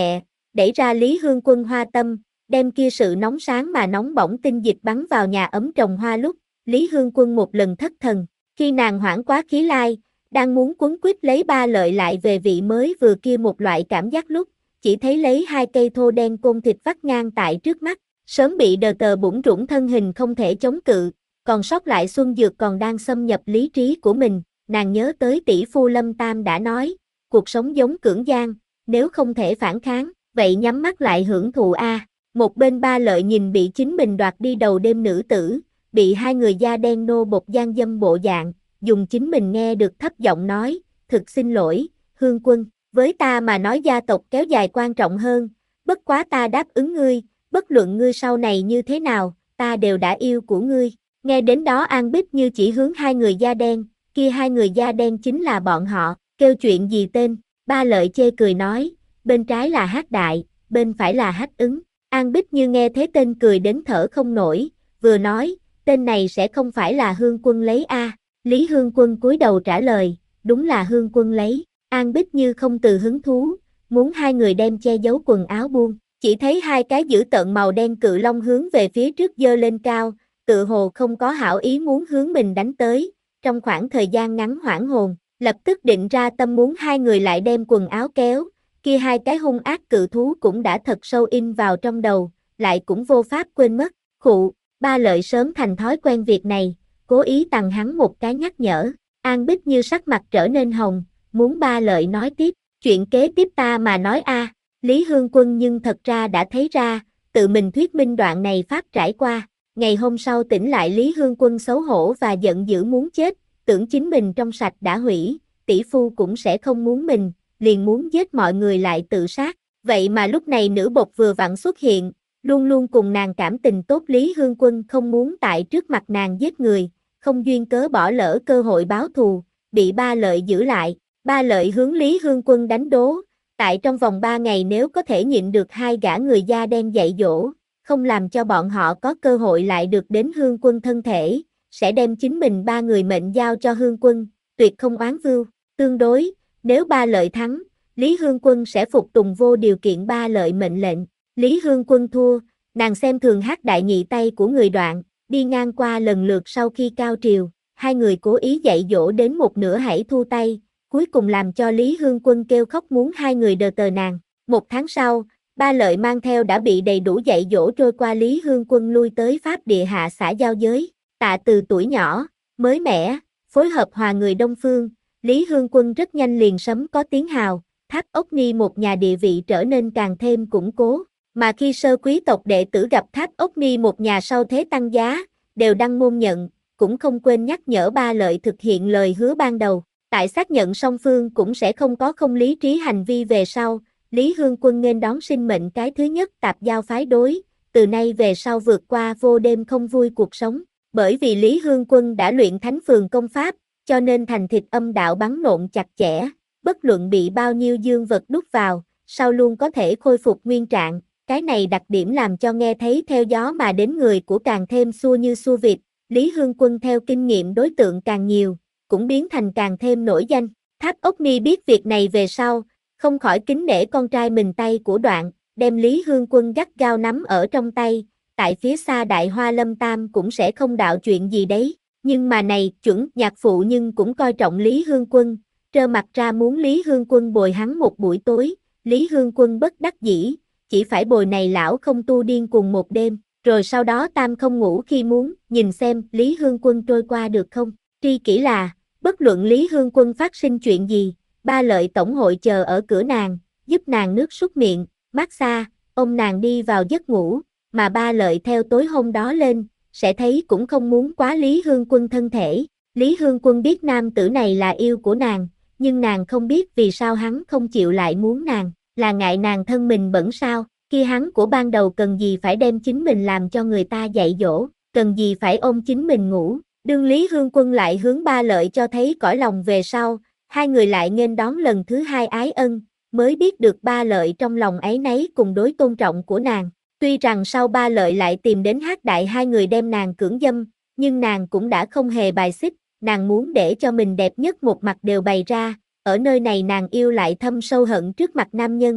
Speaker 1: đẩy ra Lý Hương Quân hoa tâm, đem kia sự nóng sáng mà nóng bỏng tinh dịch bắn vào nhà ấm trồng hoa lúc, Lý Hương Quân một lần thất thần, khi nàng hoảng quá khí lai, đang muốn quấn quýt lấy Ba Lợi lại về vị mới vừa kia một loại cảm giác lúc, chỉ thấy lấy hai cây thô đen côn thịt vắt ngang tại trước mắt, sớm bị đờ tờ bủn rủn thân hình không thể chống cự, còn sót lại Xuân Dược còn đang xâm nhập lý trí của mình, nàng nhớ tới tỷ phu Lâm Tam đã nói, cuộc sống giống cưỡng gian, nếu không thể phản kháng, vậy nhắm mắt lại hưởng thụ a. Một bên Ba Lợi nhìn bị chính mình đoạt đi đầu đêm nữ tử, bị hai người da đen nô bột gian dâm bộ dạng, dùng chính mình nghe được thấp giọng nói, thực xin lỗi, Hương Quân, với ta mà nói gia tộc kéo dài quan trọng hơn, bất quá ta đáp ứng ngươi, bất luận ngươi sau này như thế nào, ta đều đã yêu của ngươi. Nghe đến đó An Bích như chỉ hướng hai người da đen, kia hai người da đen chính là bọn họ, kêu chuyện gì tên, Ba Lợi chê cười nói, bên trái là Hắc Đại, bên phải là Hắc Ứng. An Bích như nghe thế tên cười đến thở không nổi, vừa nói, tên này sẽ không phải là Hương Quân lấy a. Lý Hương Quân cúi đầu trả lời, đúng là Hương Quân lấy. An Bích như không từ hứng thú, muốn hai người đem che giấu quần áo buông, chỉ thấy hai cái dữ tợn màu đen cự long hướng về phía trước giơ lên cao, tự hồ không có hảo ý muốn hướng mình đánh tới, trong khoảng thời gian ngắn hoảng hồn, lập tức định ra tâm muốn hai người lại đem quần áo kéo, kia hai cái hung ác cự thú cũng đã thật sâu in vào trong đầu, lại cũng vô pháp quên mất, khụ, Ba Lợi sớm thành thói quen việc này, cố ý tặng hắn một cái nhắc nhở, An Bích như sắc mặt trở nên hồng, muốn Ba Lợi nói tiếp, chuyện kế tiếp ta mà nói a. Lý Hương Quân nhưng thật ra đã thấy ra, tự mình thuyết minh đoạn này pháp trải qua, ngày hôm sau tỉnh lại Lý Hương Quân xấu hổ và giận dữ muốn chết, tưởng chính mình trong sạch đã hủy, tỷ phu cũng sẽ không muốn mình, liền muốn giết mọi người lại tự sát, vậy mà lúc này nữ bột vừa vặn xuất hiện, luôn luôn cùng nàng cảm tình tốt Lý Hương Quân không muốn tại trước mặt nàng giết người, không duyên cớ bỏ lỡ cơ hội báo thù, bị Ba Lợi giữ lại, Ba Lợi hướng Lý Hương Quân đánh đố, tại trong vòng 3 ngày nếu có thể nhịn được hai gã người da đen dạy dỗ, không làm cho bọn họ có cơ hội lại được đến Hương Quân thân thể, sẽ đem chính mình 3 người mệnh giao cho Hương Quân, tuyệt không oán vưu, tương đối, nếu Ba Lợi thắng, Lý Hương Quân sẽ phục tùng vô điều kiện Ba Lợi mệnh lệnh, Lý Hương Quân thua, nàng xem thường Hắc Đại nhị tay của người đoạn, đi ngang qua lần lượt sau khi cao triều, hai người cố ý dạy dỗ đến một nửa hãy thu tay, cuối cùng làm cho Lý Hương Quân kêu khóc muốn hai người đờ tờ nàng. Một tháng sau, Ba Lợi mang theo đã bị đầy đủ dạy dỗ trôi qua Lý Hương Quân lui tới Pháp địa hạ xã giao giới, Tạ Từ tuổi nhỏ, mới mẻ, phối hợp hòa người Đông Phương, Lý Hương Quân rất nhanh liền sấm có tiếng hào, Tháp Ốc Ni một nhà địa vị trở nên càng thêm củng cố, mà khi sơ quý tộc đệ tử gặp Tháp Ốc Ni một nhà sau thế tăng giá, đều đăng môn nhận, cũng không quên nhắc nhở Ba Lợi thực hiện lời hứa ban đầu. Tại xác nhận song phương cũng sẽ không có không lý trí hành vi về sau, Lý Hương Quân nên đón sinh mệnh cái thứ nhất tạp giao phái đối, từ nay về sau vượt qua vô đêm không vui cuộc sống, bởi vì Lý Hương Quân đã luyện thánh phường công pháp, cho nên thành thịt âm đạo bắn nộn chặt chẽ, bất luận bị bao nhiêu dương vật đút vào, sau luôn có thể khôi phục nguyên trạng, cái này đặc điểm làm cho nghe thấy theo gió mà đến người của càng thêm xua như xua vịt, Lý Hương Quân theo kinh nghiệm đối tượng càng nhiều, cũng biến thành càng thêm nổi danh. Tháp Ốc Ni biết việc này về sau, không khỏi kính nể con trai mình tay của Đoạn, đem Lý Hương Quân gắt gao nắm ở trong tay, tại phía xa Đại Hoa Lâm Tam cũng sẽ không đạo chuyện gì đấy, nhưng mà này chuẩn nhạc phụ nhưng cũng coi trọng Lý Hương Quân, trơ mặt ra muốn Lý Hương Quân bồi hắn một buổi tối, Lý Hương Quân bất đắc dĩ, chỉ phải bồi này lão không tu điên cùng một đêm, rồi sau đó Tam không ngủ khi muốn, nhìn xem Lý Hương Quân trôi qua được không, tri kỷ là, bất luận Lý Hương Quân phát sinh chuyện gì, Ba Lợi tổng hội chờ ở cửa nàng, giúp nàng nước súc miệng, massage, ôm nàng đi vào giấc ngủ, mà Ba Lợi theo tối hôm đó lên, sẽ thấy cũng không muốn quá Lý Hương Quân thân thể. Lý Hương Quân biết nam tử này là yêu của nàng, nhưng nàng không biết vì sao hắn không chịu lại muốn nàng, là ngại nàng thân mình bẩn sao, kia hắn của ban đầu cần gì phải đem chính mình làm cho người ta dạy dỗ, cần gì phải ôm chính mình ngủ. Đương Lý Hương Quân lại hướng Ba Lợi cho thấy cõi lòng về sau, hai người lại nghênh đón lần thứ hai ái ân, mới biết được Ba Lợi trong lòng áy náy cùng đối tôn trọng của nàng. Tuy rằng sau Ba Lợi lại tìm đến Hắc Đại hai người đem nàng cưỡng dâm, nhưng nàng cũng đã không hề bài xích, nàng muốn để cho mình đẹp nhất một mặt đều bày ra, ở nơi này nàng yêu lại thâm sâu hận trước mặt nam nhân,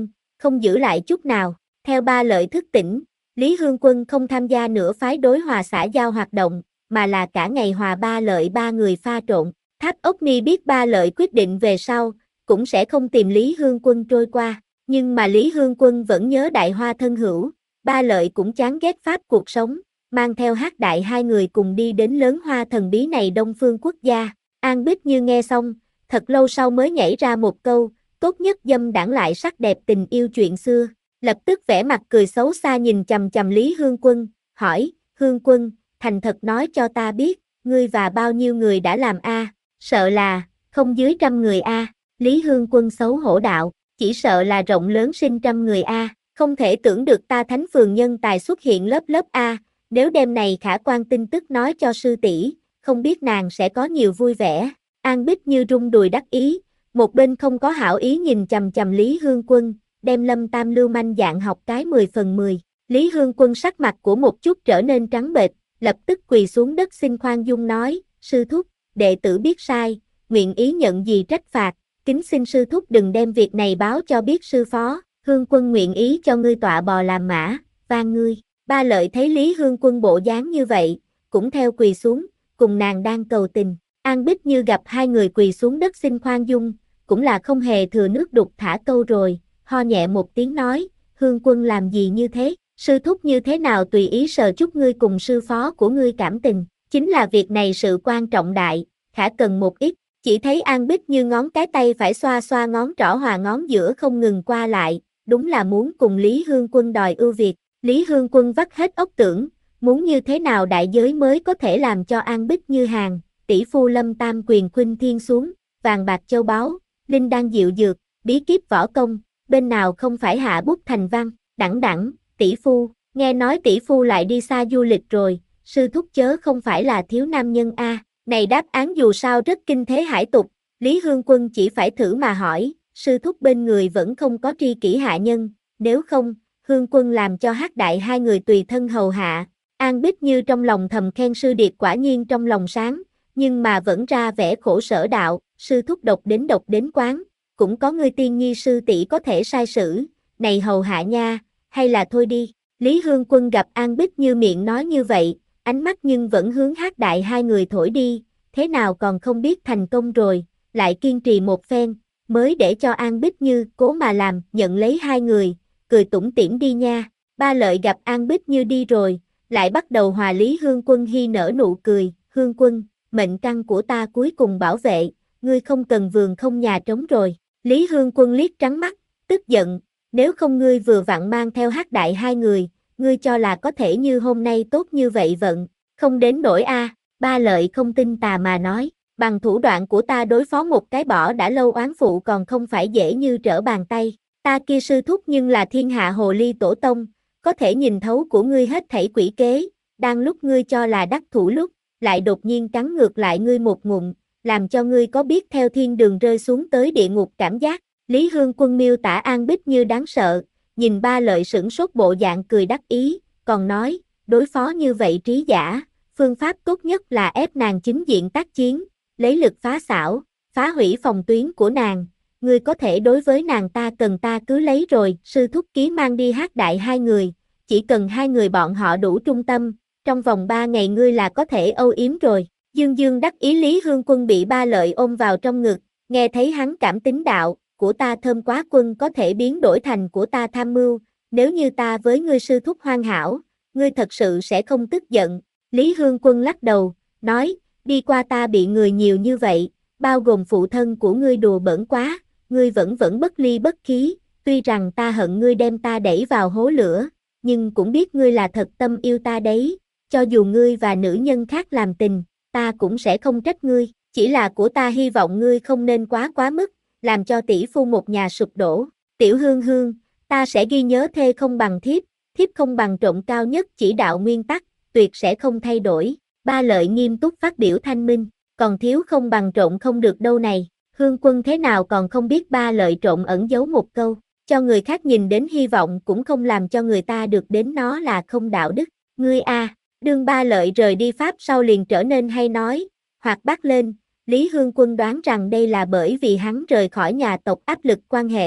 Speaker 1: không giữ lại chút nào. Theo Ba Lợi thức tỉnh, Lý Hương Quân không tham gia nữa phái đối hòa xã giao hoạt động, mà là cả ngày hòa Ba Lợi ba người pha trộn. Tháp Ốc Ni biết Ba Lợi quyết định về sau, cũng sẽ không tìm Lý Hương Quân trôi qua, nhưng mà Lý Hương Quân vẫn nhớ Đại Hoa thân hữu, Ba Lợi cũng chán ghét pháp cuộc sống, mang theo Hắc Đại hai người cùng đi đến lớn hoa thần bí này Đông Phương quốc gia. An Bích Như nghe xong, thật lâu sau mới nhảy ra một câu, tốt nhất dâm đãng lại sắc đẹp tình yêu chuyện xưa, lập tức vẻ mặt cười xấu xa nhìn chằm chằm Lý Hương Quân, hỏi, Hương Quân, thành thật nói cho ta biết, ngươi và bao nhiêu người đã làm a? Sợ là, không dưới 100 người a. Lý Hương Quân xấu hổ đạo, chỉ sợ là rộng lớn sinh 100 người a, không thể tưởng được ta Thánh Phường nhân tài xuất hiện lớp lớp a, nếu đêm này khả quan tin tức nói cho sư tỷ, không biết nàng sẽ có nhiều vui vẻ. An Bích Như rung đùi đắc ý, một bên không có hảo ý nhìn chằm chằm Lý Hương Quân, đem Lâm Tam lưu manh dạng học cái 10 phần 10. Lý Hương Quân sắc mặt của một chút trở nên trắng bệch, lập tức quỳ xuống đất xin khoan dung nói, sư thúc, đệ tử biết sai, nguyện ý nhận gì trách phạt, kính xin sư thúc đừng đem việc này báo cho biết sư phó, Hương Quân nguyện ý cho ngươi tọa bò làm mã, van ngươi. Ba Lợi thấy Lý Hương Quân bộ dáng như vậy, cũng theo quỳ xuống, cùng nàng đang cầu tình. An Bích Như gặp hai người quỳ xuống đất xin khoan dung, cũng là không hề thừa nước đục thả câu rồi, ho nhẹ một tiếng nói, Hương Quân làm gì như thế, sư thúc như thế nào tùy ý sờ chút ngươi cùng sư phó của ngươi cảm tình, chính là việc này sự quan trọng đại, khả cần một ít, chỉ thấy An Bích Như ngón cái tay phải xoa xoa ngón trỏ hòa ngón giữa không ngừng qua lại, đúng là muốn cùng Lý Hương Quân đòi ưu việt. Lý Hương Quân vắt hết óc tưởng, muốn như thế nào đại giới mới có thể làm cho An Bích Như hàng, tỷ phu Lâm Tam quyền khuynh thiên xuống, vàng bạc châu báu, linh đan diệu dược, bí kíp võ công, bên nào không phải hạ bút thành văn, đẳng, tỷ phu, nghe nói tỷ phu lại đi xa du lịch rồi, sư thúc chớ không phải là thiếu nam nhân a. Này đáp án dù sao rất kinh thế hải tục, Lý Hương Quân chỉ phải thử mà hỏi, sư thúc bên người vẫn không có tri kỷ hạ nhân, nếu không, Hương Quân làm cho Hắc Đại hai người tùy thân hầu hạ. An Bích Như trong lòng thầm khen sư điệt quả nhiên trong lòng sáng, nhưng mà vẫn ra vẻ khổ sở đạo, sư thúc độc đến quán, cũng có người tiên nhi sư tỷ có thể sai sử, này hầu hạ nha, hay là thôi đi. Lý Hương Quân gặp An Bích Như miệng nói như vậy, ánh mắt nhưng vẫn hướng Hắc Đại hai người thổi đi, thế nào còn không biết thành công rồi, lại kiên trì một phen, mới để cho An Bích Như cố mà làm, nhận lấy hai người, cười tủm tỉm đi nha. Ba Lợi gặp An Bích Như đi rồi, lại bắt đầu hòa Lý Hương Quân hi nở nụ cười, Hương Quân, mệnh căn của ta cuối cùng bảo vệ, ngươi không cần vườn không nhà trống rồi. Lý Hương Quân liếc trắng mắt, tức giận, nếu không ngươi vừa vặn mang theo Hắc Đại hai người, ngươi cho là có thể như hôm nay tốt như vậy vận, không đến nỗi a. Ba Lợi không tin tà mà nói, bằng thủ đoạn của ta đối phó một cái bỏ đã lâu oán phụ còn không phải dễ như trở bàn tay. Ta kia sư thúc nhưng là thiên hạ hồ ly tổ tông, có thể nhìn thấu của ngươi hết thảy quỷ kế, đang lúc ngươi cho là đắc thủ lúc, lại đột nhiên cắn ngược lại ngươi một ngụm, làm cho ngươi có biết theo thiên đường rơi xuống tới địa ngục cảm giác. Lý Hương Quân miêu tả An Bích Như đáng sợ, nhìn Ba Lợi sửng sốt bộ dạng cười đắc ý, còn nói, đối phó như vậy trí giả, phương pháp tốt nhất là ép nàng chính diện tác chiến, lấy lực phá xảo, phá hủy phòng tuyến của nàng. Ngươi có thể đối với nàng ta cần ta cứ lấy rồi, sư thúc ký mang đi Hắc Đại hai người, chỉ cần hai người bọn họ đủ trung tâm, trong vòng 3 ngày ngươi là có thể âu yếm rồi. Dương Dương đắc ý Lý Hương Quân bị Ba Lợi ôm vào trong ngực, nghe thấy hắn cảm tính đạo, của ta thơm quá quân có thể biến đổi thành của ta tham mưu, nếu như ta với ngươi sư thúc hoàn hảo, ngươi thật sự sẽ không tức giận. Lý Hương Quân lắc đầu, nói, đi qua ta bị người nhiều như vậy, bao gồm phụ thân của ngươi đùa bỡn quá, ngươi vẫn bất ly bất khí, tuy rằng ta hận ngươi đem ta đẩy vào hố lửa, nhưng cũng biết ngươi là thật tâm yêu ta đấy, cho dù ngươi và nữ nhân khác làm tình, ta cũng sẽ không trách ngươi, chỉ là của ta hy vọng ngươi không nên quá mức, làm cho tỷ phu một nhà sụp đổ. Tiểu Hương Hương, ta sẽ ghi nhớ thê không bằng thiếp, thiếp không bằng trộm cao nhất chỉ đạo nguyên tắc, tuyệt sẽ không thay đổi. Ba Lợi nghiêm túc phát biểu thanh minh, còn thiếu không bằng trộn không được đâu này. Hương Quân thế nào còn không biết Ba Lợi trộn ẩn giấu một câu, cho người khác nhìn đến hy vọng cũng không làm cho người ta được đến nó là không đạo đức. Ngươi a, đương Ba Lợi rời đi Pháp sau liền trở nên hay nói, hoặc bắt lên, Lý Hương Quân đoán rằng đây là bởi vì hắn rời khỏi nhà tộc áp lực quan hệ,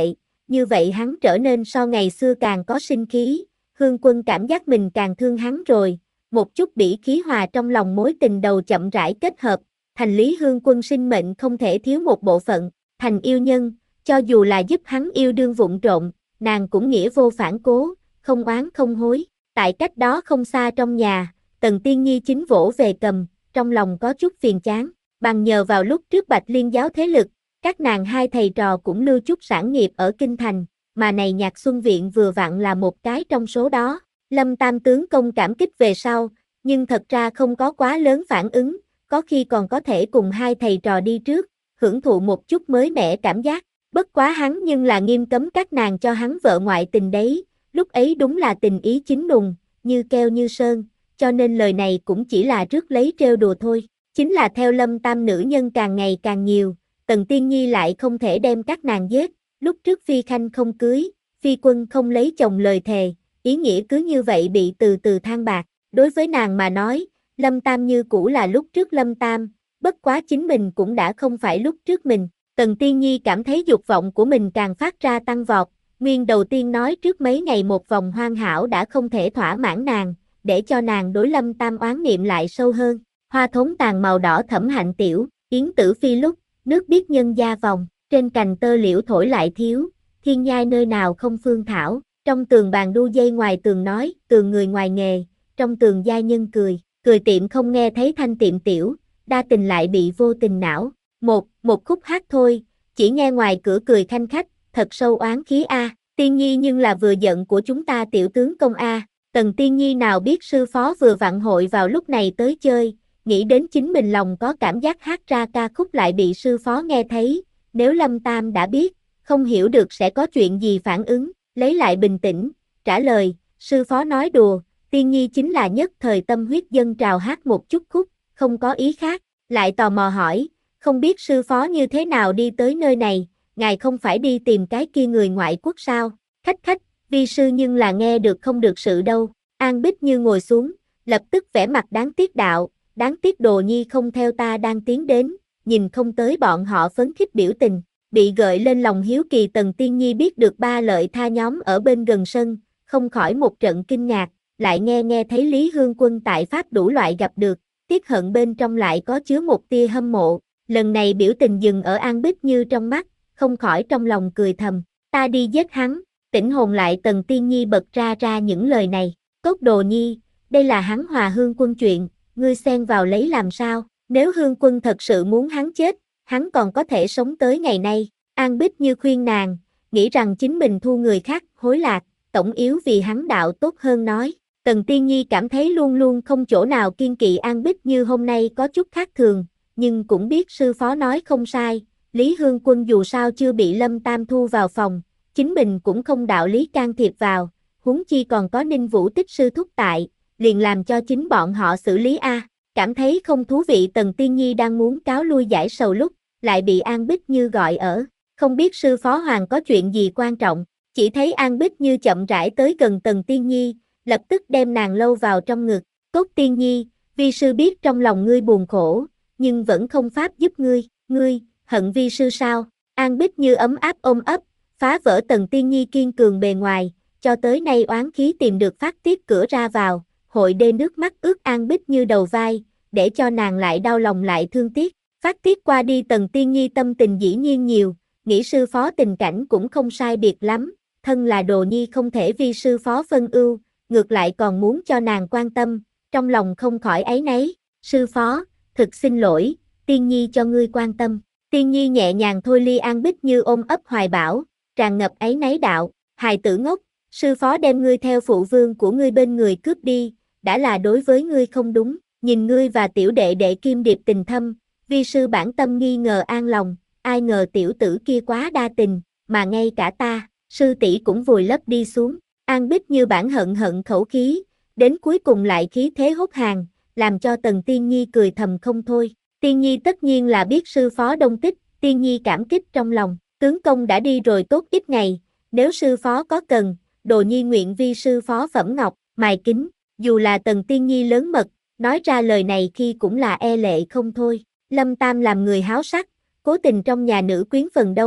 Speaker 1: như vậy hắn trở nên so ngày xưa càng có sinh khí, Hương Quân cảm giác mình càng thương hắn rồi, một chút bỉ khí hòa trong lòng mối tình đầu chậm rãi kết hợp, thành Lý Hương Quân sinh mệnh không thể thiếu một bộ phận, thành yêu nhân, cho dù là giúp hắn yêu đương vụng trộm, nàng cũng nghĩa vô phản cố, không oán không hối. Tại cách đó không xa trong nhà, Tần Tiên Nhi chính vỗ về cầm, trong lòng có chút phiền chán, bằng nhờ vào lúc trước Bạch Liên giáo thế lực, các nàng hai thầy trò cũng lưu chút sản nghiệp ở Kinh Thành, mà này Nhạc Xuân Viện vừa vặn là một cái trong số đó. Lâm Tam tướng công cảm kích về sau, nhưng thật ra không có quá lớn phản ứng, có khi còn có thể cùng hai thầy trò đi trước, hưởng thụ một chút mới mẻ cảm giác. Bất quá hắn nhưng là nghiêm cấm các nàng cho hắn vợ ngoại tình đấy, lúc ấy đúng là tình ý chính nùng, như keo như sơn, cho nên lời này cũng chỉ là rước lấy trêu đùa thôi. Chính là theo Lâm Tam nữ nhân càng ngày càng nhiều, Tần Tiên Nhi lại không thể đem các nàng giết, lúc trước Phi Khanh không cưới, Phi Quân không lấy chồng lời thề, ý nghĩa cứ như vậy bị từ từ than bạc. Đối với nàng mà nói, Lâm Tam như cũ là lúc trước Lâm Tam, bất quá chính mình cũng đã không phải lúc trước mình. Tần Tiên Nhi cảm thấy dục vọng của mình càng phát ra tăng vọt, nguyên đầu tiên nói trước mấy ngày một vòng hoàn hảo đã không thể thỏa mãn nàng, để cho nàng đối Lâm Tam oán niệm lại sâu hơn. Hoa thốn tàn màu đỏ thẫm hạnh tiểu, yến tử phi lúc, nước biết nhân gia vòng, trên cành tơ liễu thổi lại thiếu, thiên nhai nơi nào không phương thảo, trong tường bàn đu dây ngoài tường nói, tường người ngoài nghề, trong tường gia nhân cười, cười tiệm không nghe thấy thanh tiệm tiểu, đa tình lại bị vô tình não. Một khúc hát thôi, chỉ nghe ngoài cửa cười khanh khách, thật sâu oán khí a. Tiên Nhi nhưng là vừa giận của chúng ta tiểu tướng công a. Tần Tiên Nhi nào biết sư phó vừa vặn hội vào lúc này tới chơi, nghĩ đến chính mình lòng có cảm giác hát ra ca khúc lại bị sư phó nghe thấy, nếu Lâm Tam đã biết, không hiểu được sẽ có chuyện gì phản ứng, lấy lại bình tĩnh, trả lời, sư phó nói đùa, Tiên Nhi chính là nhất thời tâm huyết dâng trào hát một chút khúc, không có ý khác, lại tò mò hỏi, không biết sư phó như thế nào đi tới nơi này, ngài không phải đi tìm cái kia người ngoại quốc sao, khách, vi sư nhưng là nghe được không được sự đâu, An Bích Như ngồi xuống, lập tức vẻ mặt đáng tiếc đạo, đáng tiếc Đồ Nhi không theo ta đang tiến đến, nhìn không tới bọn họ phấn khích biểu tình, bị gợi lên lòng hiếu kỳ. Tần Tiên Nhi biết được ba lợi tha nhóm ở bên gần sân, không khỏi một trận kinh ngạc, lại nghe thấy Lý Hương Quân tại Pháp đủ loại gặp được, tiếc hận bên trong lại có chứa một tia hâm mộ, lần này biểu tình dừng ở An Bích Như trong mắt, không khỏi trong lòng cười thầm, ta đi giết hắn, tỉnh hồn lại. Tần Tiên Nhi bật ra những lời này, tốt Đồ Nhi, đây là hắn hòa Hương Quân chuyện, ngươi xen vào lấy làm sao, nếu Hương Quân thật sự muốn hắn chết, hắn còn có thể sống tới ngày nay. An Bích Như khuyên nàng, nghĩ rằng chính mình thu người khác hối lạc, tổng yếu vì hắn đạo tốt hơn nói. Tần Tiên Nhi cảm thấy luôn luôn không chỗ nào kiên kỵ An Bích Như hôm nay có chút khác thường, nhưng cũng biết sư phó nói không sai, Lý Hương Quân dù sao chưa bị Lâm Tam thu vào phòng, chính mình cũng không đạo lý can thiệp vào, huống chi còn có Ninh Vũ Tích sư thúc tại, liền làm cho chính bọn họ xử lý a. Cảm thấy không thú vị, Tần Tiên Nhi đang muốn cáo lui giải sầu lúc, lại bị An Bích Như gọi ở, không biết sư phó hoàng có chuyện gì quan trọng, chỉ thấy An Bích Như chậm rãi tới gần Tần Tiên Nhi, lập tức đem nàng lâu vào trong ngực, tốt Tiên Nhi, vi sư biết trong lòng ngươi buồn khổ, nhưng vẫn không pháp giúp ngươi, hận vi sư sao? An Bích Như ấm áp ôm ấp, phá vỡ Tần Tiên Nhi kiên cường bề ngoài, cho tới nay oán khí tìm được phát tiết cửa ra vào, hội đê nước mắt ướt An Bích Như đầu vai, để cho nàng lại đau lòng lại thương tiếc, phát tiết qua đi. Tần Tiên Nhi tâm tình dĩ nhiên nhiều, nghĩ sư phó tình cảnh cũng không sai biệt lắm, thân là Đồ Nhi không thể vì sư phó phân ưu, ngược lại còn muốn cho nàng quan tâm, trong lòng không khỏi áy náy, sư phó, thực xin lỗi, Tiên Nhi cho ngươi quan tâm. Tiên Nhi nhẹ nhàng thôi ly An Bích Như ôm ấp hoài bão, tràn ngập áy náy đạo, hài tử ngốc, sư phó đem ngươi theo phụ vương của ngươi bên người cướp đi, đã là đối với ngươi không đúng, nhìn ngươi và tiểu đệ đệ Kim Điệp tình thâm, vi sư bản tâm nghi ngờ an lòng, ai ngờ tiểu tử kia quá đa tình, mà ngay cả ta, sư tỷ cũng vùi lấp đi xuống. An Bích Như bản hận khẩu khí, đến cuối cùng lại khí thế hốt hàng, làm cho Tần Tiên Nhi cười thầm không thôi. Tiên Nhi tất nhiên là biết sư phó đông tích, Tiên Nhi cảm kích trong lòng, tướng công đã đi rồi tốt ít ngày, nếu sư phó có cần, Đồ Nhi nguyện vi sư phó phẩm ngọc, mài kính, dù là Tần Tiên Nhi lớn mật, nói ra lời này khi cũng là e lệ không thôi. Lâm Tam làm người háo sắc, cố tình trong nhà nữ quyến phần đông,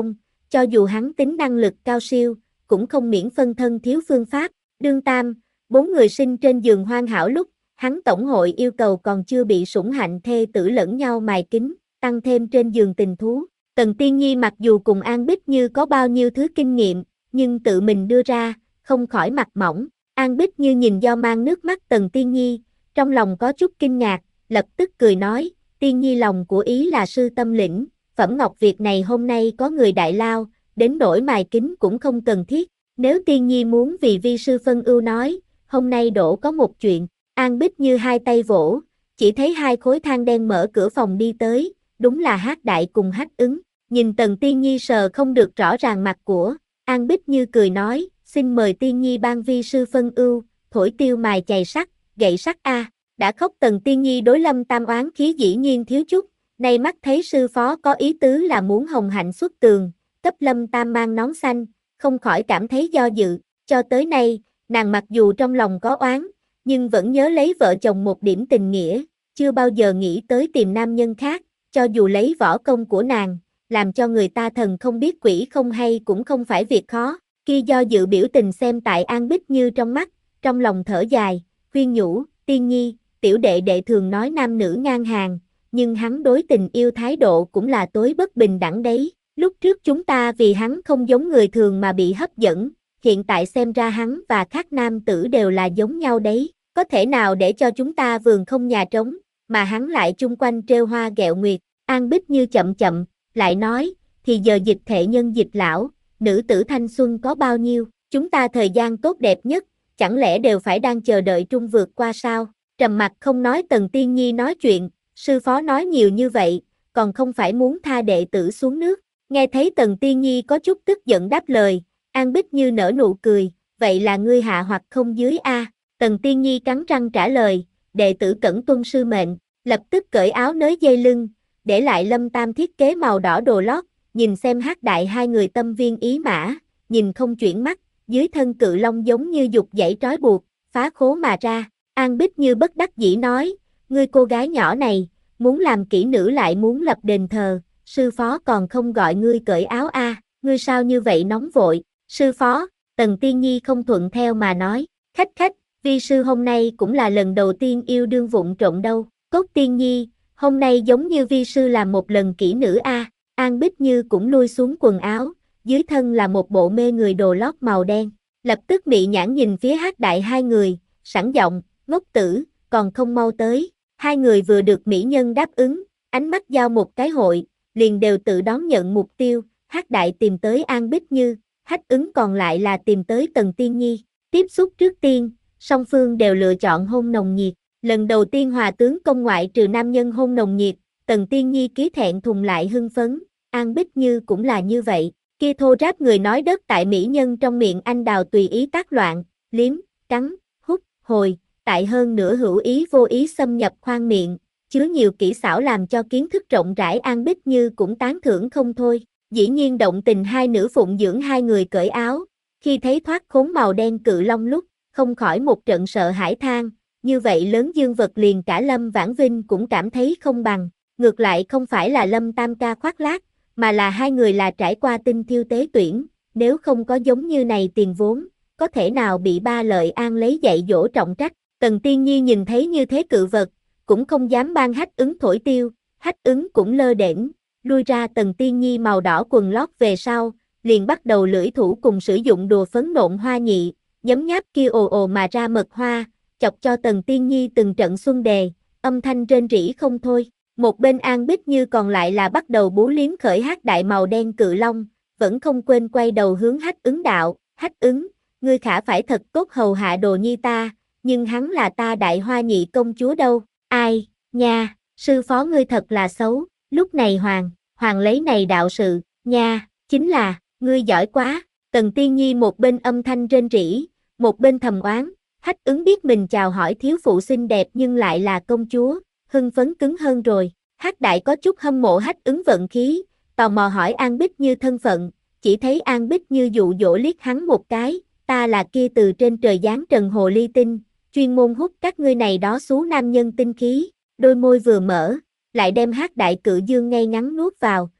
Speaker 1: cho dù hắn tính năng lực cao siêu, cũng không miễn phân thân thiếu phương pháp. Đương tam, 4 người sinh trên giường hoàn hảo lúc, hắn tổng hội yêu cầu còn chưa bị sủng hạnh thê tử lẫn nhau mài kính, tăng thêm trên giường tình thú. Tần Tiên Nhi mặc dù cùng An Bích Như có bao nhiêu thứ kinh nghiệm, nhưng tự mình đưa ra, không khỏi mặt mỏng. An Bích Như nhìn do mang nước mắt Tần Tiên Nhi, trong lòng có chút kinh ngạc, lập tức cười nói, Tiên Nhi lòng của ý là sư tâm lĩnh, Phẩm Ngọc việc này hôm nay có người đại lao, đến nỗi mài kính cũng không cần thiết. Nếu Tiên Nhi muốn vì vi sư phân ưu nói, hôm nay đổ có một chuyện. An Bích Như hai tay vỗ, chỉ thấy hai khối than đen mở cửa phòng đi tới, đúng là Hắc Đại cùng Hắc Ứng. Nhìn Tần Tiên Nhi sờ không được rõ ràng mặt của, An Bích Như cười nói, xin mời Tiên Nhi ban vi sư phân ưu, thổi tiêu mài chày sắt, gậy sắt a. Đã khóc Tần Tiên Nhi đối Lâm Tam oán khí dĩ nhiên thiếu chút, nay mắt thấy sư phó có ý tứ là muốn hồng hạnh xuất tường, cấp Lâm Tam mang nón xanh, không khỏi cảm thấy do dự. Cho tới nay, nàng mặc dù trong lòng có oán, nhưng vẫn nhớ lấy vợ chồng một điểm tình nghĩa, chưa bao giờ nghĩ tới tìm nam nhân khác, cho dù lấy võ công của nàng, làm cho người ta thần không biết quỷ không hay cũng không phải việc khó. Khi do dự biểu tình xem tại An Bích Như trong mắt, trong lòng thở dài, khuyên nhủ, Tiên Nhi, tiểu đệ đệ thường nói nam nữ ngang hàng, nhưng hắn đối tình yêu thái độ cũng là tối bất bình đẳng đấy. Lúc trước chúng ta vì hắn không giống người thường mà bị hấp dẫn, hiện tại xem ra hắn và các nam tử đều là giống nhau đấy. Có thể nào để cho chúng ta vườn không nhà trống, mà hắn lại chung quanh trêu hoa ghẹo nguyệt. An Bích Như chậm chậm, lại nói, thì giờ dịch thệ nhân dịch lão, nữ tử thanh xuân có bao nhiêu, chúng ta thời gian tốt đẹp nhất, chẳng lẽ đều phải đang chờ đợi trung vượt qua sao? Trầm mặc không nói Tần Tiên Nhi nói chuyện, sư phó nói nhiều như vậy, còn không phải muốn tha đệ tử xuống nước. Nghe thấy Tần Tiên Nhi có chút tức giận đáp lời, An Bích Như nở nụ cười, vậy là ngươi hạ hoặc không dưới a? Tần Tiên Nhi cắn răng trả lời, đệ tử cẩn tuân sư mệnh, lập tức cởi áo nới dây lưng, để lại Lâm Tam thiết kế màu đỏ đồ lót, nhìn xem Hắc Đại hai người tâm viên ý mã, nhìn không chuyển mắt, dưới thân cự long giống như dục dãy trói buộc, phá khố mà ra. An Bích Như bất đắc dĩ nói, ngươi cô gái nhỏ này, muốn làm kỹ nữ lại muốn lập đền thờ, sư phó còn không gọi ngươi cởi áo a, ngươi sao như vậy nóng vội? Sư phó, Tần Tiên Nhi không thuận theo mà nói, khách, vi sư hôm nay cũng là lần đầu tiên yêu đương vụng trộm đâu. Cốt Tiên Nhi, hôm nay giống như vi sư làm một lần kỹ nữ a. An Bích Như cũng lui xuống quần áo, dưới thân là một bộ mê người đồ lót màu đen, lập tức mị nhãn nhìn phía Hắc Đại hai người, sẵn giọng, ngốc tử, còn không mau tới. Hai người vừa được mỹ nhân đáp ứng, ánh mắt giao một cái hội, liền đều tự đón nhận mục tiêu. Hắc Đại tìm tới An Bích Như, Hách Ứng còn lại là tìm tới Tần Tiên Nhi. Tiếp xúc trước tiên, song phương đều lựa chọn hôn nồng nhiệt. Lần đầu tiên hòa tướng công ngoại trừ nam nhân hôn nồng nhiệt, Tần Tiên Nhi ký thẹn thùng lại hưng phấn, An Bích Như cũng là như vậy. Kia thô ráp người nói đất tại mỹ nhân trong miệng anh đào tùy ý tác loạn, liếm, cắn, hút, hồi, tại hơn nữa hữu ý vô ý xâm nhập khoang miệng, chứa nhiều kỹ xảo làm cho kiến thức rộng rãi An Bích Như cũng tán thưởng không thôi. Dĩ nhiên động tình hai nữ phụng dưỡng hai người cởi áo, khi thấy thoát khốn màu đen cự long lúc, không khỏi một trận sợ hãi than, như vậy lớn dương vật liền cả Lâm Vãn Vinh cũng cảm thấy không bằng, ngược lại không phải là Lâm Tam ca khoác lác, mà là hai người là trải qua tinh thiêu tế tuyển, nếu không có giống như này tiền vốn, có thể nào bị ba lợi an lấy dạy dỗ trọng trách. Tần Tiên Nhi nhìn thấy như thế cự vật, cũng không dám ban Hách Ứng thổi tiêu, Hách Ứng cũng lơ đễnh, lui ra. Tần Tiên Nhi màu đỏ quần lót về sau, liền bắt đầu lưỡi thủ cùng sử dụng đùa phấn nộn hoa nhị, nhấm nháp kia ồ ồ mà ra mật hoa, chọc cho Tần Tiên Nhi từng trận xuân đề, âm thanh rên rỉ không thôi. Một bên An Bích Như còn lại là bắt đầu bú liếm khởi Hắc Đại màu đen cự long, vẫn không quên quay đầu hướng Hách Ứng đạo, Hách Ứng, ngươi khả phải thật tốt hầu hạ đồ nhi ta, nhưng hắn là ta Đại Hoa nhị công chúa đâu. Ai, nha, sư phó ngươi thật là xấu. Lúc này Hoàng lấy này đạo sự, nha, chính là, ngươi giỏi quá. Tần Tiên Nhi một bên âm thanh rên rỉ, một bên thầm oán, Hách Ứng biết mình chào hỏi thiếu phụ xinh đẹp nhưng lại là công chúa, hưng phấn cứng hơn rồi. Hắc Đại có chút hâm mộ Hách Ứng vận khí, tò mò hỏi An Bích Như thân phận, chỉ thấy An Bích Như dụ dỗ liếc hắn một cái, ta là kia từ trên trời giáng trần hồ ly tinh, chuyên môn hút các ngươi này đó xú nam nhân tinh khí. Đôi môi vừa mở, lại đem Hắc Đại cự dương ngay ngắn nuốt vào,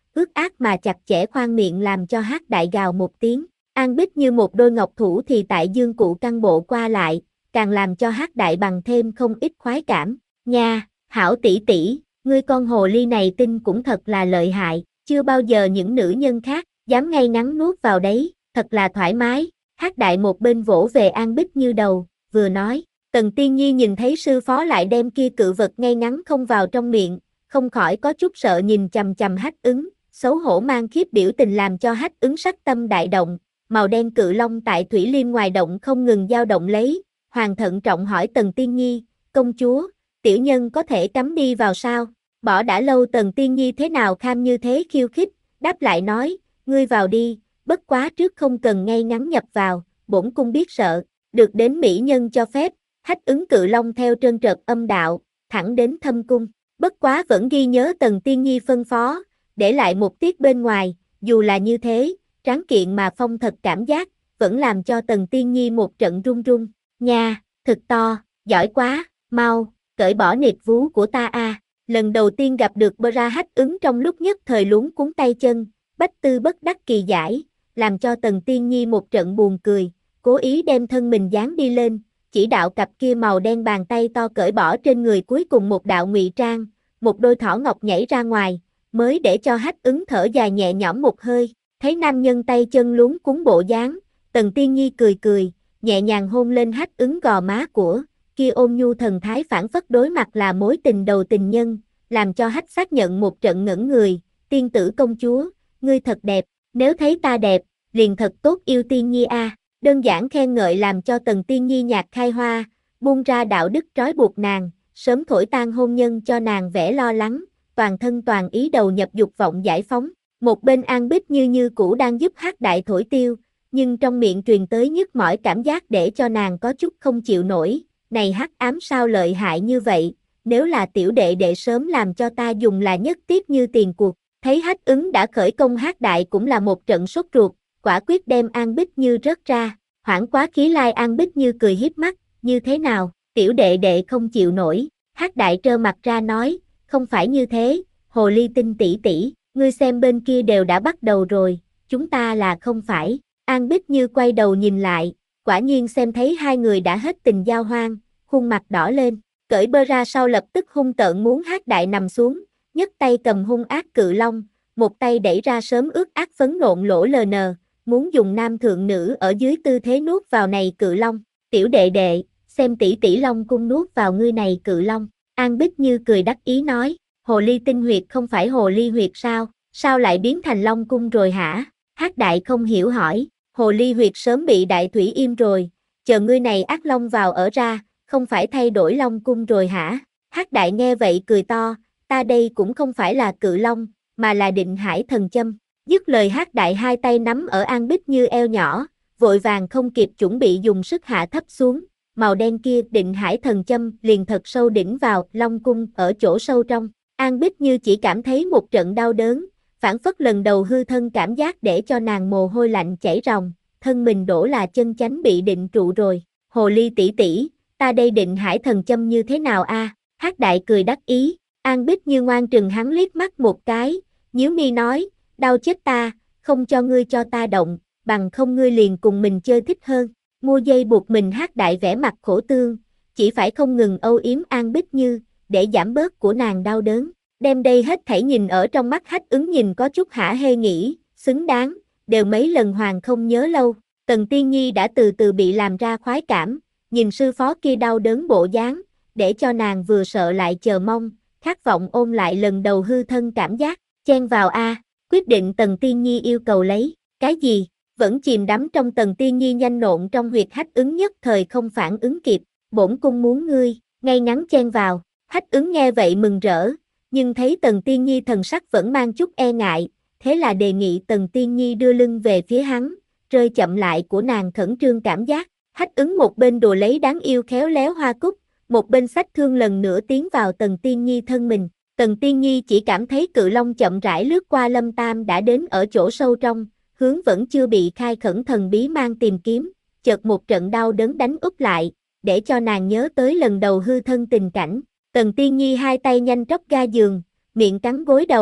Speaker 1: ướt át mà chặt chẽ khoang miệng làm cho Hắc Đại gào một tiếng. An Bích như một đôi ngọc thủ thì tại dương cụ căng bộ qua lại, càng làm cho Hắc Đại bằng thêm không ít khoái cảm. Nha, hảo tỷ tỷ, ngươi con hồ ly này tinh cũng thật là lợi hại, chưa bao giờ những nữ nhân khác dám ngay ngắn nuốt vào đấy, thật là thoải mái. Hắc Đại một bên vỗ về An Bích Như đầu, vừa nói. Tần Tiên Nhi nhìn thấy sư phó lại đem kia cự vật ngay ngắn không vào trong miệng, không khỏi có chút sợ nhìn chằm chằm Hách Ứng, xấu hổ mang khiếp biểu tình làm cho Hách Ứng sắc tâm đại động, màu đen cự long tại thủy liêm ngoài động không ngừng dao động lấy, Hoàng thận trọng hỏi Tần Tiên Nhi, công chúa, tiểu nhân có thể cắm đi vào sao? Bỏ đã lâu Tần Tiên Nhi thế nào kham như thế khiêu khích, đáp lại nói, ngươi vào đi, bất quá trước không cần ngay ngắn nhập vào, bổn cung biết sợ, được đến mỹ nhân cho phép. Hách Ứng cự long theo trơn trượt âm đạo, thẳng đến thâm cung, bất quá vẫn ghi nhớ Tần Tiên Nhi phân phó, để lại một tiết bên ngoài, dù là như thế, tráng kiện mà phong thật cảm giác, vẫn làm cho Tần Tiên Nhi một trận run run, nha, thật to, giỏi quá, mau, cởi bỏ nịt vú của ta a. Lần đầu tiên gặp được Bra Hách Ứng trong lúc nhất thời luống cuống tay chân, bách tư bất đắc kỳ giải, làm cho Tần Tiên Nhi một trận buồn cười, cố ý đem thân mình dán đi lên. Chỉ đạo cặp kia màu đen bàn tay to cởi bỏ trên người cuối cùng một đạo ngụy trang, một đôi thỏ ngọc nhảy ra ngoài, mới để cho Hách Ứng thở dài nhẹ nhõm một hơi, thấy nam nhân tay chân luống cuống bộ dáng, Tần Tiên Nhi cười cười, nhẹ nhàng hôn lên Hách Ứng gò má của, kia ôn nhu thần thái phản phất đối mặt là mối tình đầu tình nhân, làm cho Hách xác nhận một trận ngẩn người, tiên tử công chúa, ngươi thật đẹp, nếu thấy ta đẹp, liền thật tốt yêu Tiên Nhi a. Đơn giản khen ngợi làm cho Tần Tiên Nhi nhạc khai hoa, buông ra đạo đức trói buộc nàng, sớm thổi tan hôn nhân cho nàng vẻ lo lắng, toàn thân toàn ý đầu nhập dục vọng giải phóng. Một bên An Bích như cũ đang giúp Hắc Đại thổi tiêu, nhưng trong miệng truyền tới nhức mỏi cảm giác để cho nàng có chút không chịu nổi. Này hắc ám sao lợi hại như vậy, nếu là tiểu đệ đệ sớm làm cho ta dùng là nhất tiếp như tiền cuộc. Thấy Hách Ứng đã khởi công Hắc Đại cũng là một trận sốt ruột, quả quyết đem An Bích Như rớt ra, hoảng quá khí lai An Bích Như cười hiếp mắt, như thế nào, tiểu đệ đệ không chịu nổi, Hắc Đại trơ mặt ra nói, không phải như thế, hồ ly tinh tỷ tỷ, ngươi xem bên kia đều đã bắt đầu rồi, chúng ta là không phải, An Bích Như quay đầu nhìn lại, quả nhiên xem thấy hai người đã hết tình giao hoang, khuôn mặt đỏ lên, cởi bơ ra sau lập tức hung tợn muốn Hắc Đại nằm xuống, nhấc tay cầm hung ác cự long, một tay đẩy ra sớm ướt át phấn nộn lỗ LN, muốn dùng nam thượng nữ ở dưới tư thế nuốt vào này cự long, tiểu đệ đệ, xem tỷ tỷ long cung nuốt vào ngươi này cự long, An Bích Như cười đắc ý nói, hồ ly tinh huyệt không phải hồ ly huyệt sao lại biến thành long cung rồi hả? Hắc Đại không hiểu hỏi, hồ ly huyệt sớm bị đại thủy im rồi, chờ ngươi này ác long vào ở ra, không phải thay đổi long cung rồi hả? Hắc Đại nghe vậy cười to, ta đây cũng không phải là cự long, mà là Định Hải Thần Châm. Dứt lời Hắc Đại hai tay nắm ở An Bích Như eo nhỏ, vội vàng không kịp chuẩn bị dùng sức hạ thấp xuống, màu đen kia Định Hải Thần Châm liền thật sâu đỉnh vào long cung ở chỗ sâu trong. An Bích Như chỉ cảm thấy một trận đau đớn, phản phất lần đầu hư thân cảm giác để cho nàng mồ hôi lạnh chảy ròng, thân mình đổ là chân chánh bị định trụ rồi. Hồ ly tỷ tỷ, ta đây Định Hải Thần Châm như thế nào a? Hắc Đại cười đắc ý, An Bích Như ngoan trừng hắn liếc mắt một cái, nhíu mi nói, đau chết ta, không cho ngươi cho ta động, bằng không ngươi liền cùng mình chơi thích hơn. Mua dây buộc mình Hắc Đại vẻ mặt khổ tương, chỉ phải không ngừng âu yếm An Bích Như, để giảm bớt của nàng đau đớn. Đem đây hết thảy nhìn ở trong mắt Hách Ứng nhìn có chút hả hê nghĩ, xứng đáng, đều mấy lần hoàng không nhớ lâu. Tần Tiên Nhi đã từ từ bị làm ra khoái cảm, nhìn sư phó kia đau đớn bộ dáng, để cho nàng vừa sợ lại chờ mong, khát vọng ôm lại lần đầu hư thân cảm giác, chen vào a. Quyết định Tần Tiên Nhi yêu cầu lấy, cái gì, vẫn chìm đắm trong Tần Tiên Nhi nhanh nộn trong huyệt Hách Ứng nhất thời không phản ứng kịp, bổn cung muốn ngươi, ngay ngắn chen vào, Hách Ứng nghe vậy mừng rỡ, nhưng thấy Tần Tiên Nhi thần sắc vẫn mang chút e ngại, thế là đề nghị Tần Tiên Nhi đưa lưng về phía hắn, rơi chậm lại của nàng khẩn trương cảm giác, Hách Ứng một bên đùa lấy đáng yêu khéo léo hoa cúc, một bên xách thương lần nữa tiến vào Tần Tiên Nhi thân mình. Tần Tiên Nhi chỉ cảm thấy cự long chậm rãi lướt qua lâm tam đã đến ở chỗ sâu trong, hướng vẫn chưa bị khai khẩn thần bí mang tìm kiếm, chợt một trận đau đớn đánh úp lại, để cho nàng nhớ tới lần đầu hư thân tình cảnh. Tần Tiên Nhi hai tay nhanh tróc ga giường, miệng cắn gối đầu,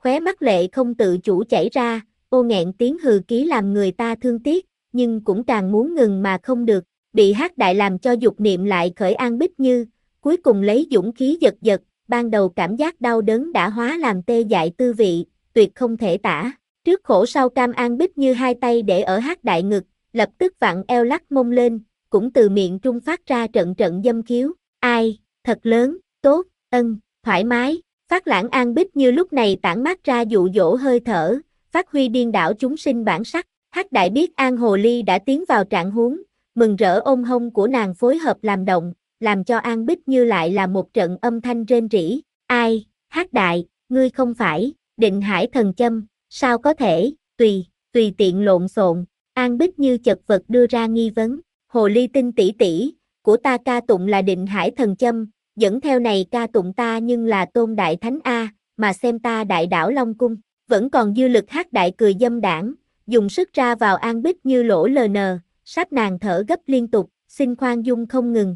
Speaker 1: khóe mắt lệ không tự chủ chảy ra, ô nghẹn tiếng hừ ký làm người ta thương tiếc, nhưng cũng càng muốn ngừng mà không được, bị Hắc Đại làm cho dục niệm lại khởi. An Bích Như, cuối cùng lấy dũng khí giật giật, ban đầu cảm giác đau đớn đã hóa làm tê dại tư vị, tuyệt không thể tả. Trước khổ sau cam, An Bích Như hai tay để ở Hắc Đại ngực, lập tức vặn eo lắc mông lên, cũng từ miệng trung phát ra trận trận dâm khiếu. Ai, thật lớn, tốt, thoải mái. Phát Lãng An Bích Như lúc này tản mát ra dụ dỗ hơi thở, phát huy điên đảo chúng sinh bản sắc. Hắc Đại biết An Hồ Ly đã tiến vào trạng huống, mừng rỡ ôm hông của nàng phối hợp làm động, làm cho An Bích Như lại là một trận âm thanh rên rỉ. Ai, Hắc Đại, ngươi không phải Định Hải Thần Châm, sao có thể, tùy tiện lộn xộn. An Bích Như chật vật đưa ra nghi vấn. Hồ Ly Tinh tỷ tỷ, của ta ca tụng là Định Hải Thần Châm, dẫn theo này ca tụng ta nhưng là Tôn Đại Thánh A, mà xem ta Đại Đảo Long Cung, vẫn còn dư lực. Hắc Đại cười dâm đảng, dùng sức ra vào An Bích Như lỗ LN, sắp nàng thở gấp liên tục, xin khoan dung không ngừng.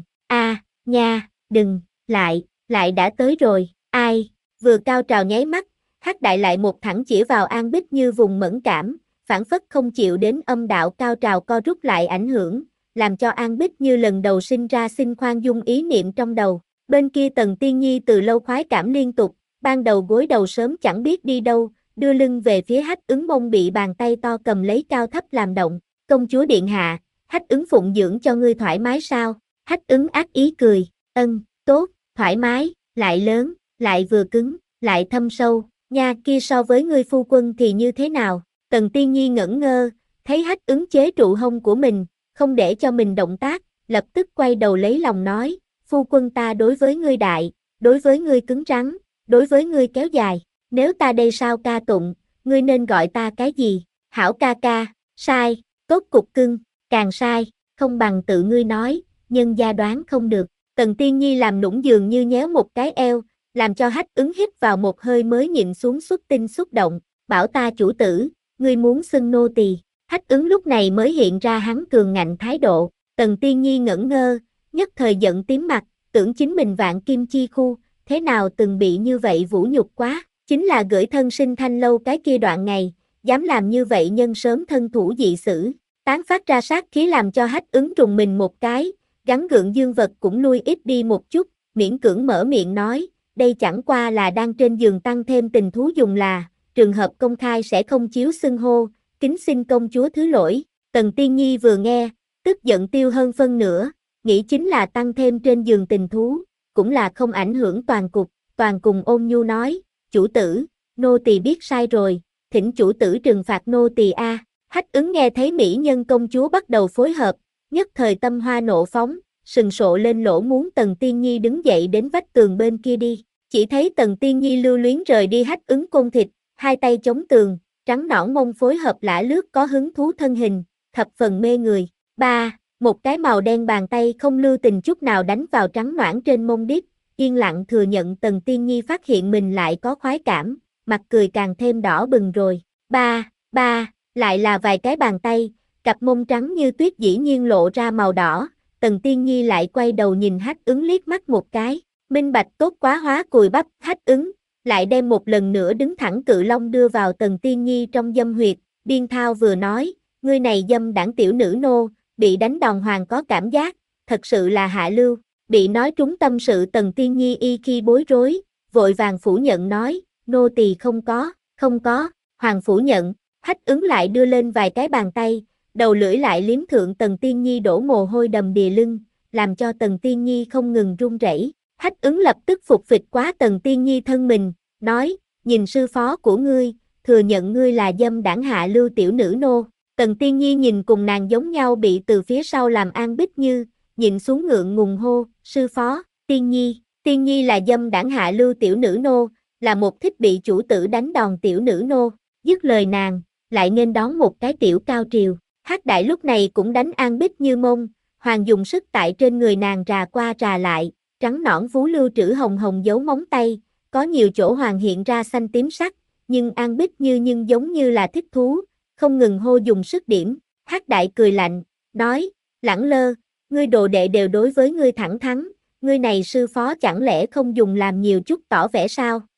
Speaker 1: Nha, đừng, lại đã tới rồi. Ai, vừa cao trào nháy mắt, Hắc Đại lại một thẳng chĩa vào An Bích Như vùng mẫn cảm, phản phất không chịu đến âm đạo cao trào co rút lại ảnh hưởng, làm cho An Bích Như lần đầu sinh ra xin khoan dung ý niệm trong đầu. Bên kia Tần Tiên Nhi từ lâu khoái cảm liên tục, ban đầu gối đầu sớm chẳng biết đi đâu, đưa lưng về phía Hách Ứng mông bị bàn tay to cầm lấy cao thấp làm động. Công chúa điện hạ, Hách Ứng phụng dưỡng cho ngươi thoải mái sao? Hách Ứng ác ý cười, tốt, thoải mái, lại lớn, lại vừa cứng, lại thâm sâu, nha kia so với ngươi phu quân thì như thế nào? Tần Tiên Nhi ngẩn ngơ, thấy Hách Ứng chế trụ hông của mình, không để cho mình động tác, lập tức quay đầu lấy lòng nói, phu quân ta đối với ngươi đại, đối với ngươi cứng rắn, đối với ngươi kéo dài, nếu ta đây sao ca tụng, ngươi nên gọi ta cái gì? Hảo ca ca, sai, cốt cục cưng, càng sai, không bằng tự ngươi nói, nhân gia đoán không được. Tần Tiên Nhi làm nũng dường như nhéo một cái eo, làm cho Hách Ứng hít vào một hơi mới nhịn xuống xuất tinh xúc động, bảo ta chủ tử, ngươi muốn xưng nô tỳ. Hách Ứng lúc này mới hiện ra hắn cường ngạnh thái độ. Tần Tiên Nhi ngẩn ngơ, nhất thời giận tím mặt, tưởng chính mình vạn kim chi khu, thế nào từng bị như vậy vũ nhục quá, chính là gửi thân sinh Thanh Lâu cái kia đoạn ngày, dám làm như vậy nhân sớm thân thủ dị xử, tán phát ra sát khí làm cho Hách Ứng trùng mình một cái, gắn gượng dương vật cũng lui ít đi một chút, miễn cưỡng mở miệng nói, đây chẳng qua là đang trên giường tăng thêm tình thú dùng là, trường hợp công khai sẽ không chiếu xưng hô, kính xin công chúa thứ lỗi. Tần Tiên Nhi vừa nghe, tức giận tiêu hơn phân nửa, nghĩ chính là tăng thêm trên giường tình thú, cũng là không ảnh hưởng toàn cục, toàn cùng ôn nhu nói, chủ tử, nô tỳ biết sai rồi, thỉnh chủ tử trừng phạt nô tỳ a. Hách Ứng nghe thấy mỹ nhân công chúa bắt đầu phối hợp, nhất thời tâm hoa nộ phóng, sừng sộ lên lỗ muốn Tần Tiên Nhi đứng dậy đến vách tường bên kia đi, chỉ thấy Tần Tiên Nhi lưu luyến rời đi Hách Ứng côn thịt, hai tay chống tường, trắng nõn mông phối hợp lả lướt có hứng thú thân hình, thập phần mê người. Một cái màu đen bàn tay không lưu tình chút nào đánh vào trắng nõn trên mông đít, yên lặng thừa nhận. Tần Tiên Nhi phát hiện mình lại có khoái cảm, mặt cười càng thêm đỏ bừng rồi. Lại là vài cái bàn tay, cặp mông trắng như tuyết dĩ nhiên lộ ra màu đỏ. Tần Tiên Nhi lại quay đầu nhìn Hách Ứng liếc mắt một cái, minh bạch tốt quá hóa cùi bắp. Hách Ứng lại đem một lần nữa đứng thẳng cự long đưa vào Tần Tiên Nhi trong dâm huyệt, biên thao vừa nói, ngươi này dâm đảng tiểu nữ nô, bị đánh đòn hoàng có cảm giác, thật sự là hạ lưu. Bị nói trúng tâm sự Tần Tiên Nhi y khi bối rối, vội vàng phủ nhận nói, nô tỳ không có, hoàng phủ nhận. Hách Ứng lại đưa lên vài cái bàn tay, đầu lưỡi lại liếm thượng Tần Tiên Nhi đổ mồ hôi đầm đìa lưng, làm cho Tần Tiên Nhi không ngừng run rẩy. Hách Ứng lập tức phục phịch quá Tần Tiên Nhi thân mình, nói, nhìn sư phó của ngươi, thừa nhận ngươi là dâm đảng hạ lưu tiểu nữ nô. Tần Tiên Nhi nhìn cùng nàng giống nhau bị từ phía sau làm An Bích Như, nhịn xuống ngượng ngùng hô, sư phó, Tiên Nhi là dâm đảng hạ lưu tiểu nữ nô, là một thích bị chủ tử đánh đòn tiểu nữ nô. Dứt lời nàng, lại nghênh đón một cái tiểu cao triều. Hắc Đại lúc này cũng đánh An Bích Như mông, hoàng dùng sức tại trên người nàng rà qua rà lại, trắng nõn vú lưu trữ hồng hồng dấu móng tay, có nhiều chỗ hoàng hiện ra xanh tím sắc, nhưng An Bích Như nhưng giống như là thích thú, không ngừng hô dùng sức điểm. Hắc Đại cười lạnh, nói, lẳng lơ, ngươi đồ đệ đều đối với ngươi thẳng thắn, ngươi này sư phó chẳng lẽ không dùng làm nhiều chút tỏ vẻ sao?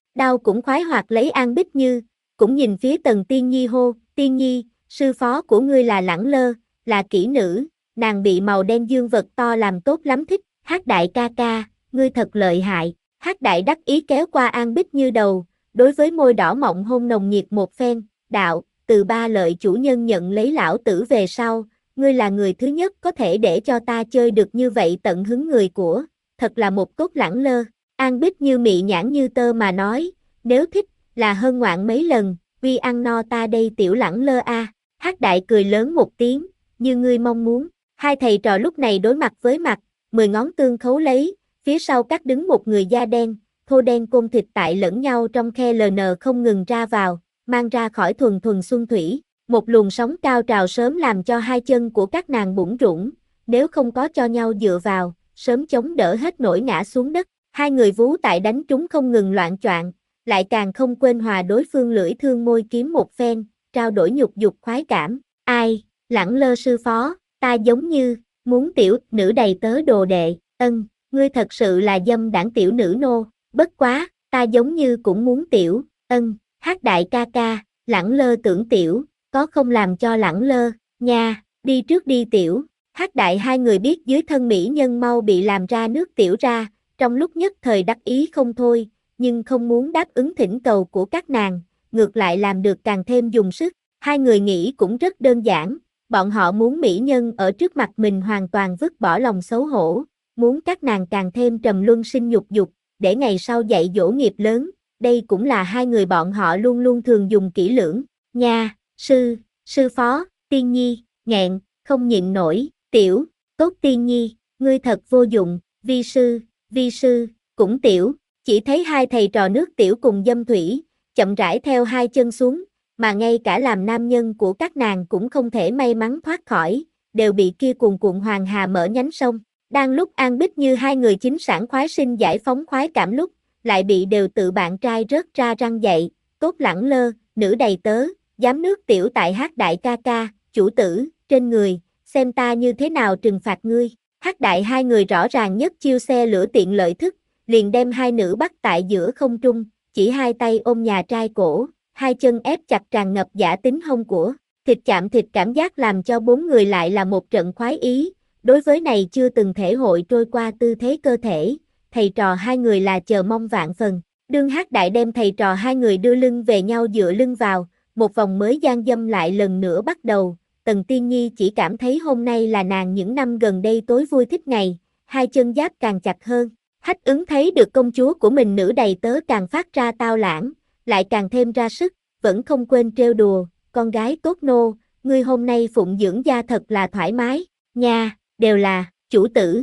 Speaker 1: Đao cũng khoái hoạt lấy An Bích Như, cũng nhìn phía Tần Tiên Nhi hô, Tiên Nhi, sư phó của ngươi là Lẳng Lơ, là kỹ nữ, nàng bị màu đen dương vật to làm tốt lắm thích, Hắc đại ca ca, ngươi thật lợi hại, Hắc đại đắc ý kéo qua An Bích Như đầu, đối với môi đỏ mọng hôn nồng nhiệt một phen, đạo, từ ba lợi chủ nhân nhận lấy lão tử về sau, ngươi là người thứ nhất có thể để cho ta chơi được như vậy tận hứng người của, thật là một cốt Lẳng Lơ. An Bích Như mị nhãn như tơ mà nói, nếu thích, là hơn ngoạn mấy lần, uy ăn no ta đây tiểu Lẳng Lơ a. Hắc đại cười lớn một tiếng, như ngươi mong muốn. Hai thầy trò lúc này đối mặt với mặt, 10 ngón tương khấu lấy, phía sau cắt đứng một người da đen, thô đen côn thịt tại lẫn nhau trong khe LN không ngừng ra vào, mang ra khỏi thuần thuần xuân thủy. Một luồng sóng cao trào sớm làm cho hai chân của các nàng bủn rủn, nếu không có cho nhau dựa vào, sớm chống đỡ hết nổi ngã xuống đất. Hai người vú tại đánh trúng không ngừng loạn choạng, lại càng không quên hòa đối phương lưỡi thương môi kiếm một phen, trao đổi nhục dục khoái cảm. Ai, Lẳng Lơ sư phó, ta giống như, muốn tiểu nữ đầy tớ đồ đệ, ngươi thật sự là dâm đảng tiểu nữ nô, bất quá, ta giống như cũng muốn tiểu, Hắc đại ca ca, Lẳng Lơ tưởng tiểu, có không làm cho Lẳng Lơ, nha, đi trước đi tiểu. Hắc đại hai người biết dưới thân mỹ nhân mau bị làm ra nước tiểu ra, trong lúc nhất thời đắc ý không thôi, nhưng không muốn đáp ứng thỉnh cầu của các nàng, ngược lại làm được càng thêm dùng sức. Hai người nghĩ cũng rất đơn giản, bọn họ muốn mỹ nhân ở trước mặt mình hoàn toàn vứt bỏ lòng xấu hổ, muốn các nàng càng thêm trầm luân sinh nhục dục, để ngày sau dạy dỗ nghiệp lớn, đây cũng là hai người bọn họ luôn luôn thường dùng kỹ lưỡng. Nha, sư phó, Tiên Nhi, nghẹn, không nhịn nổi, tiểu, tốt Tiên Nhi, ngươi thật vô dụng, vi sư, cũng tiểu, chỉ thấy hai thầy trò nước tiểu cùng dâm thủy, chậm rãi theo hai chân xuống, mà ngay cả làm nam nhân của các nàng cũng không thể may mắn thoát khỏi, đều bị kia cuồn cuộn hoàng hà mở nhánh sông. Đang lúc An Bích Như hai người chính sảng khoái sinh giải phóng khoái cảm lúc, lại bị đều tự bạn trai rớt ra răng dậy, tốt Lẳng Lơ, nữ đầy tớ, dám nước tiểu tại Hắc đại ca ca, chủ tử, trên người, xem ta như thế nào trừng phạt ngươi. Hắc đại hai người rõ ràng nhất chiêu xe lửa tiện lợi thức, liền đem hai nữ bắt tại giữa không trung, chỉ hai tay ôm nhà trai cổ, hai chân ép chặt tràn ngập giả tính hông của, thịt chạm thịt cảm giác làm cho bốn người lại là một trận khoái ý, đối với này chưa từng thể hội trôi qua tư thế cơ thể, thầy trò hai người là chờ mong vạn phần. Đương Hắc đại đem thầy trò hai người đưa lưng về nhau dựa lưng vào, một vòng mới gian dâm lại lần nữa bắt đầu. Tần Tiên Nhi chỉ cảm thấy hôm nay là nàng những năm gần đây tối vui thích ngày, hai chân giáp càng chặt hơn. Hách ứng thấy được công chúa của mình nữ đầy tớ càng phát ra tao lãng, lại càng thêm ra sức, vẫn không quên trêu đùa, con gái tốt nô, ngươi hôm nay phụng dưỡng gia thật là thoải mái, nha, đều là, chủ tử,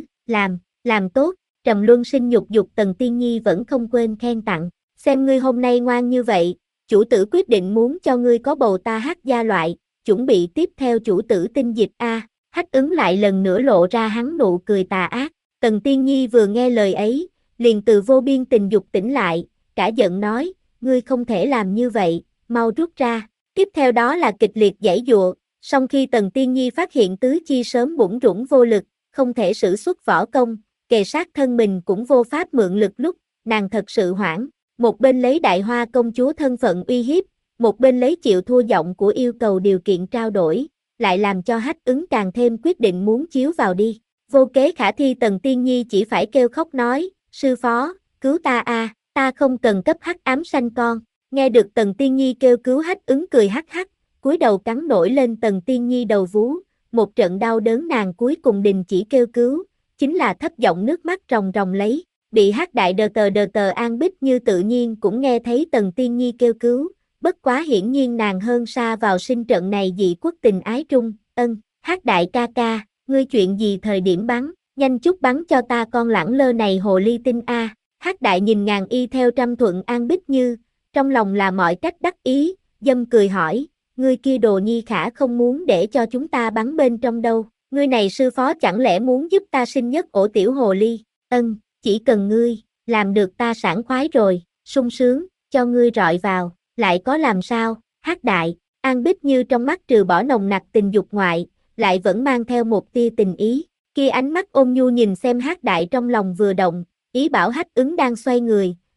Speaker 1: làm tốt, trầm luân sinh nhục dục Tần Tiên Nhi vẫn không quên khen tặng, xem ngươi hôm nay ngoan như vậy, chủ tử quyết định muốn cho ngươi có bầu ta hát gia loại, chuẩn bị tiếp theo chủ tử tinh dịch a. Hách ứng lại lần nữa lộ ra hắn nụ cười tà ác. Tần Tiên Nhi vừa nghe lời ấy, liền từ vô biên tình dục tỉnh lại, cả giận nói, ngươi không thể làm như vậy, mau rút ra. Tiếp theo đó là kịch liệt giãy giụa, song khi Tần Tiên Nhi phát hiện tứ chi sớm bủn rủn vô lực, không thể sử xuất võ công, kề sát thân mình cũng vô pháp mượn lực lúc, nàng thật sự hoảng, một bên lấy Đại Hoa công chúa thân phận uy hiếp, một bên lấy chịu thua giọng của yêu cầu điều kiện trao đổi, lại làm cho Hách ứng càng thêm quyết định muốn chiếu vào đi. Vô kế khả thi Tần Tiên Nhi chỉ phải kêu khóc nói, sư phó, cứu ta a, ta không cần cấp hắc ám sanh con. Nghe được Tần Tiên Nhi kêu cứu Hách ứng cười hắc hắc, cúi đầu cắn nổi lên Tần Tiên Nhi đầu vú, một trận đau đớn nàng cuối cùng đình chỉ kêu cứu, chính là thấp giọng nước mắt ròng ròng lấy, bị Hắc đại đờ tờ An Bích Như tự nhiên cũng nghe thấy Tần Tiên Nhi kêu cứu, bất quá hiển nhiên nàng hơn xa vào sinh trận này dị quốc tình ái trung, Hắc đại ca ca, ngươi chuyện gì thời điểm bắn, nhanh chút bắn cho ta con Lẳng Lơ này hồ ly tinh a. Hắc đại nhìn ngàn y theo trăm thuận An Bích Như, trong lòng là mọi cách đắc ý, dâm cười hỏi, ngươi kia đồ nhi khả không muốn để cho chúng ta bắn bên trong đâu, ngươi này sư phó chẳng lẽ muốn giúp ta sinh nhất ổ tiểu hồ ly, chỉ cần ngươi, làm được ta sảng khoái rồi, sung sướng, cho ngươi rọi vào, lại có làm sao, Hắc đại, An Bích Như trong mắt trừ bỏ nồng nặc tình dục ngoại, lại vẫn mang theo một tia tình ý, kia ánh mắt ôn nhu nhìn xem Hắc đại trong lòng vừa động, ý bảo Hách ứng đang xoay người,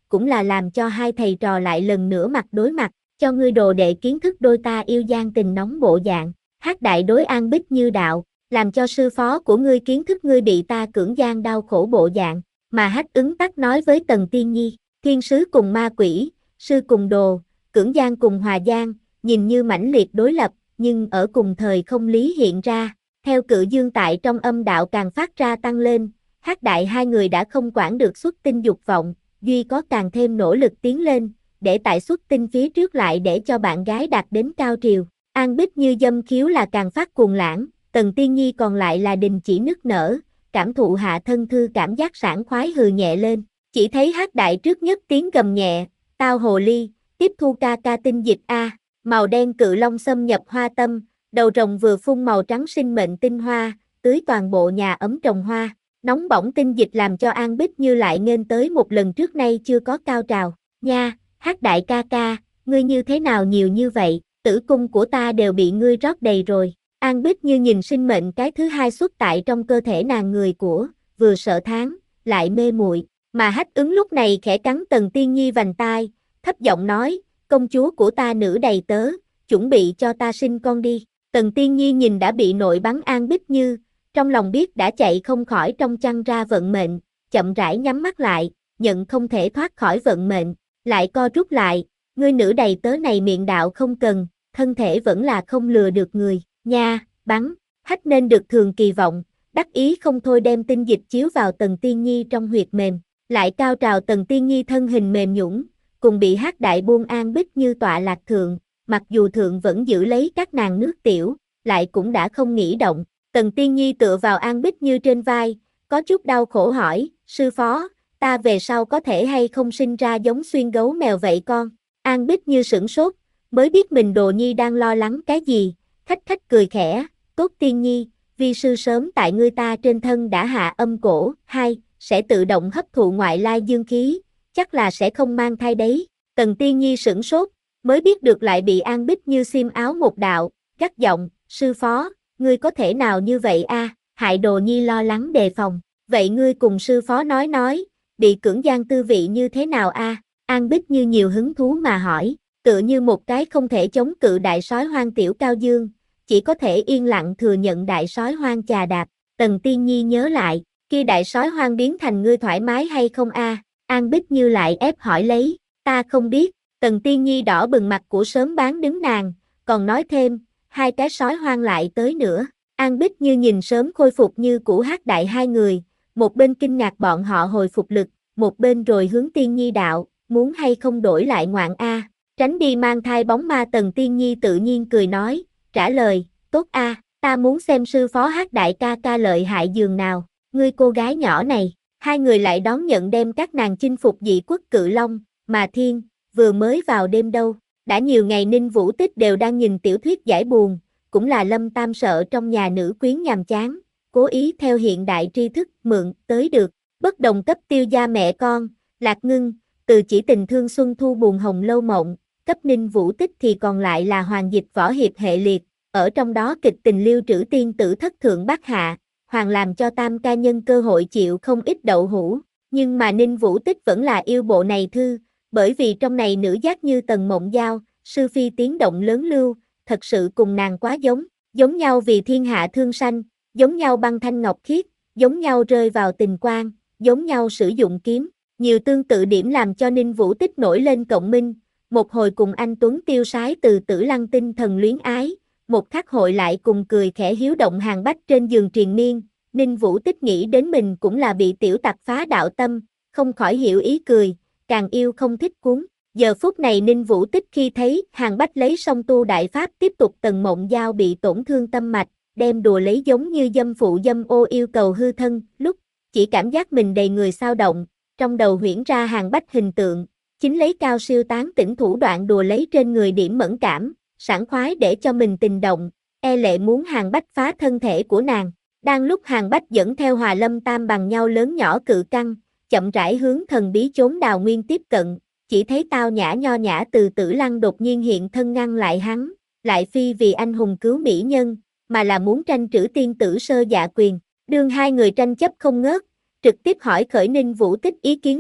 Speaker 1: cũng là làm cho hai thầy trò lại lần nữa mặt đối mặt, cho ngươi đồ đệ kiến thức đôi ta yêu gian tình nóng bộ dạng, Hắc Đại đối An Bích Như đạo, làm cho sư phó của ngươi kiến thức ngươi bị ta cưỡng gian đau khổ bộ dạng, mà Hách Ứng tắc nói với Tần Tiên Nhi, thiên sứ cùng ma quỷ, sư cùng đồ, cưỡng gian cùng hòa gian, nhìn như mãnh liệt đối lập, nhưng ở cùng thời không lý hiện ra, theo cự dương tại trong âm đạo càng phát ra tăng lên, Hắc Đại hai người đã không quản được xuất tinh dục vọng, duy có càng thêm nỗ lực tiến lên, để tại xuất tinh phía trước lại để cho bạn gái đạt đến cao triều. An Bích Như dâm khiếu là càng phát cuồng lãng, Tần Tiên Nhi còn lại là đình chỉ nức nở, cảm thụ hạ thân thư cảm giác sảng khoái hừ nhẹ lên, chỉ thấy Hắc Đại trước nhất tiếng gầm nhẹ, tao hồ ly, tiếp thu ca ca tinh dịch a, màu đen cự long xâm nhập hoa tâm, đầu rồng vừa phun màu trắng sinh mệnh tinh hoa, tưới toàn bộ nhà ấm trồng hoa, nóng bỏng tinh dịch làm cho An Bích Như lại nghênh tới một lần trước nay chưa có cao trào, nha, Hắc Đại ca ca, ngươi như thế nào nhiều như vậy, tử cung của ta đều bị ngươi rót đầy rồi. An Bích Như nhìn sinh mệnh cái thứ hai xuất tại trong cơ thể nàng người của, vừa sợ thán, lại mê muội, mà Hách Ứng lúc này khẽ cắn Tần Tiên Nhi vành tai, thấp giọng nói, công chúa của ta nữ đầy tớ, chuẩn bị cho ta sinh con đi. Tần Tiên Nhi nhìn đã bị nội bắn An Bích Như, trong lòng biết đã chạy không khỏi trong chăn ra vận mệnh, chậm rãi nhắm mắt lại, nhận không thể thoát khỏi vận mệnh, lại co rút lại, ngươi nữ đầy tớ này miệng đạo không cần, thân thể vẫn là không lừa được người, nha, bắn, Hách nên được thường kỳ vọng, đắc ý không thôi đem tinh dịch chiếu vào Tần Tiên Nhi trong huyệt mềm, lại cao trào Tần Tiên Nhi thân hình mềm nhũn, cùng bị Hắc Đại buông An Bích Như tọa lạc thượng, mặc dù thượng vẫn giữ lấy các nàng nước tiểu, lại cũng đã không nghĩ động. Tần Tiên Nhi tựa vào An Bích Như trên vai, có chút đau khổ hỏi, sư phó, ta về sau có thể hay không sinh ra giống xuyên gấu mèo vậy con? An Bích Như sửng sốt, mới biết mình Đồ Nhi đang lo lắng cái gì, khách cười khẽ, tốt Tiên Nhi, vi sư sớm tại ngươi ta trên thân đã hạ âm cổ, sẽ tự động hấp thụ ngoại lai dương khí, chắc là sẽ không mang thai đấy. Tần Tiên Nhi sửng sốt, mới biết được lại bị An Bích Như xiêm áo một đạo, gắt giọng, sư phó, ngươi có thể nào như vậy a? Hại Đồ Nhi lo lắng đề phòng, vậy ngươi cùng sư phó nói, bị cưỡng gian tư vị như thế nào a? An Bích Như nhiều hứng thú mà hỏi, tựa như một cái không thể chống cự đại sói hoang tiểu cao dương, chỉ có thể yên lặng thừa nhận đại sói hoang chà đạp. Tần Tiên Nhi nhớ lại, khi đại sói hoang biến thành ngươi thoải mái hay không a? An Bích Như lại ép hỏi lấy, ta không biết. Tần Tiên Nhi đỏ bừng mặt của sớm bán đứng nàng, còn nói thêm, hai cái sói hoang lại tới nữa. An Bích Như nhìn sớm khôi phục như cũ Hắc Đại hai người, một bên kinh ngạc bọn họ hồi phục lực, một bên rồi hướng Tiên Nhi đạo, muốn hay không đổi lại ngoạn a, tránh đi mang thai bóng ma. Tần Tiên Nhi tự nhiên cười nói, trả lời, tốt a, ta muốn xem sư phó Hắc Đại ca ca lợi hại giường nào, ngươi cô gái nhỏ này. Hai người lại đón nhận đem các nàng chinh phục dị quốc cự long, mà thiên, vừa mới vào đêm đâu, đã nhiều ngày Ninh Vũ Tích đều đang nhìn tiểu thuyết giải buồn, cũng là Lâm Tam sợ trong nhà nữ quyến nhàm chán, cố ý theo hiện đại tri thức mượn tới được, bất đồng cấp Tiêu Gia mẹ con, Lạc Ngưng, từ chỉ tình thương xuân thu buồn hồng lâu mộng, cấp Ninh Vũ Tích thì còn lại là Hoàng Dịch võ hiệp hệ liệt, ở trong đó kịch tình Liêu Trữ tiên tử thất thượng bát hạ, Hoàng làm cho Tam ca nhân cơ hội chịu không ít đậu hũ, nhưng mà Ninh Vũ Tích vẫn là yêu bộ này thư, bởi vì trong này nữ giác như Tần Mộng Giao, sư phi tiếng động lớn lưu, thật sự cùng nàng quá giống nhau vì thiên hạ thương sanh, giống nhau băng thanh ngọc khiết, giống nhau rơi vào tình quan, giống nhau sử dụng kiếm, nhiều tương tự điểm làm cho Ninh Vũ Tích nổi lên cộng minh, một hồi cùng anh Tuấn tiêu sái từ Tử Lăng tinh thần luyến ái, một khắc hội lại cùng cười khẽ hiếu động hàng bách trên giường triền miên. Ninh Vũ Tích nghĩ đến mình cũng là bị tiểu tặc phá đạo tâm, không khỏi hiểu ý cười, càng yêu không thích cuốn. Giờ phút này Ninh Vũ Tích khi thấy Hàng Bách lấy song tu đại pháp tiếp tục Tần Mộng Giao bị tổn thương tâm mạch, đem đùa lấy giống như dâm phụ dâm ô yêu cầu hư thân, lúc chỉ cảm giác mình đầy người sao động, trong đầu huyễn ra Hàng Bách hình tượng, chính lấy cao siêu tán tỉnh thủ đoạn đùa lấy trên người điểm mẫn cảm, sảng khoái để cho mình tình động, e lệ muốn Hàng Bách phá thân thể của nàng. Đang lúc Hàng Bách dẫn theo Hòa Lâm Tam bằng nhau lớn nhỏ cự căng, chậm rãi hướng thần bí chốn đào nguyên tiếp cận, chỉ thấy Tao Nhã nho nhã từ Tử Lăng đột nhiên hiện thân ngăn lại hắn, lại phi vì anh hùng cứu mỹ nhân, mà là muốn tranh trữ tiên tử sơ dạ quyền. Đương hai người tranh chấp không ngớt, trực tiếp hỏi khởi Ninh Vũ Tích ý kiến lúc,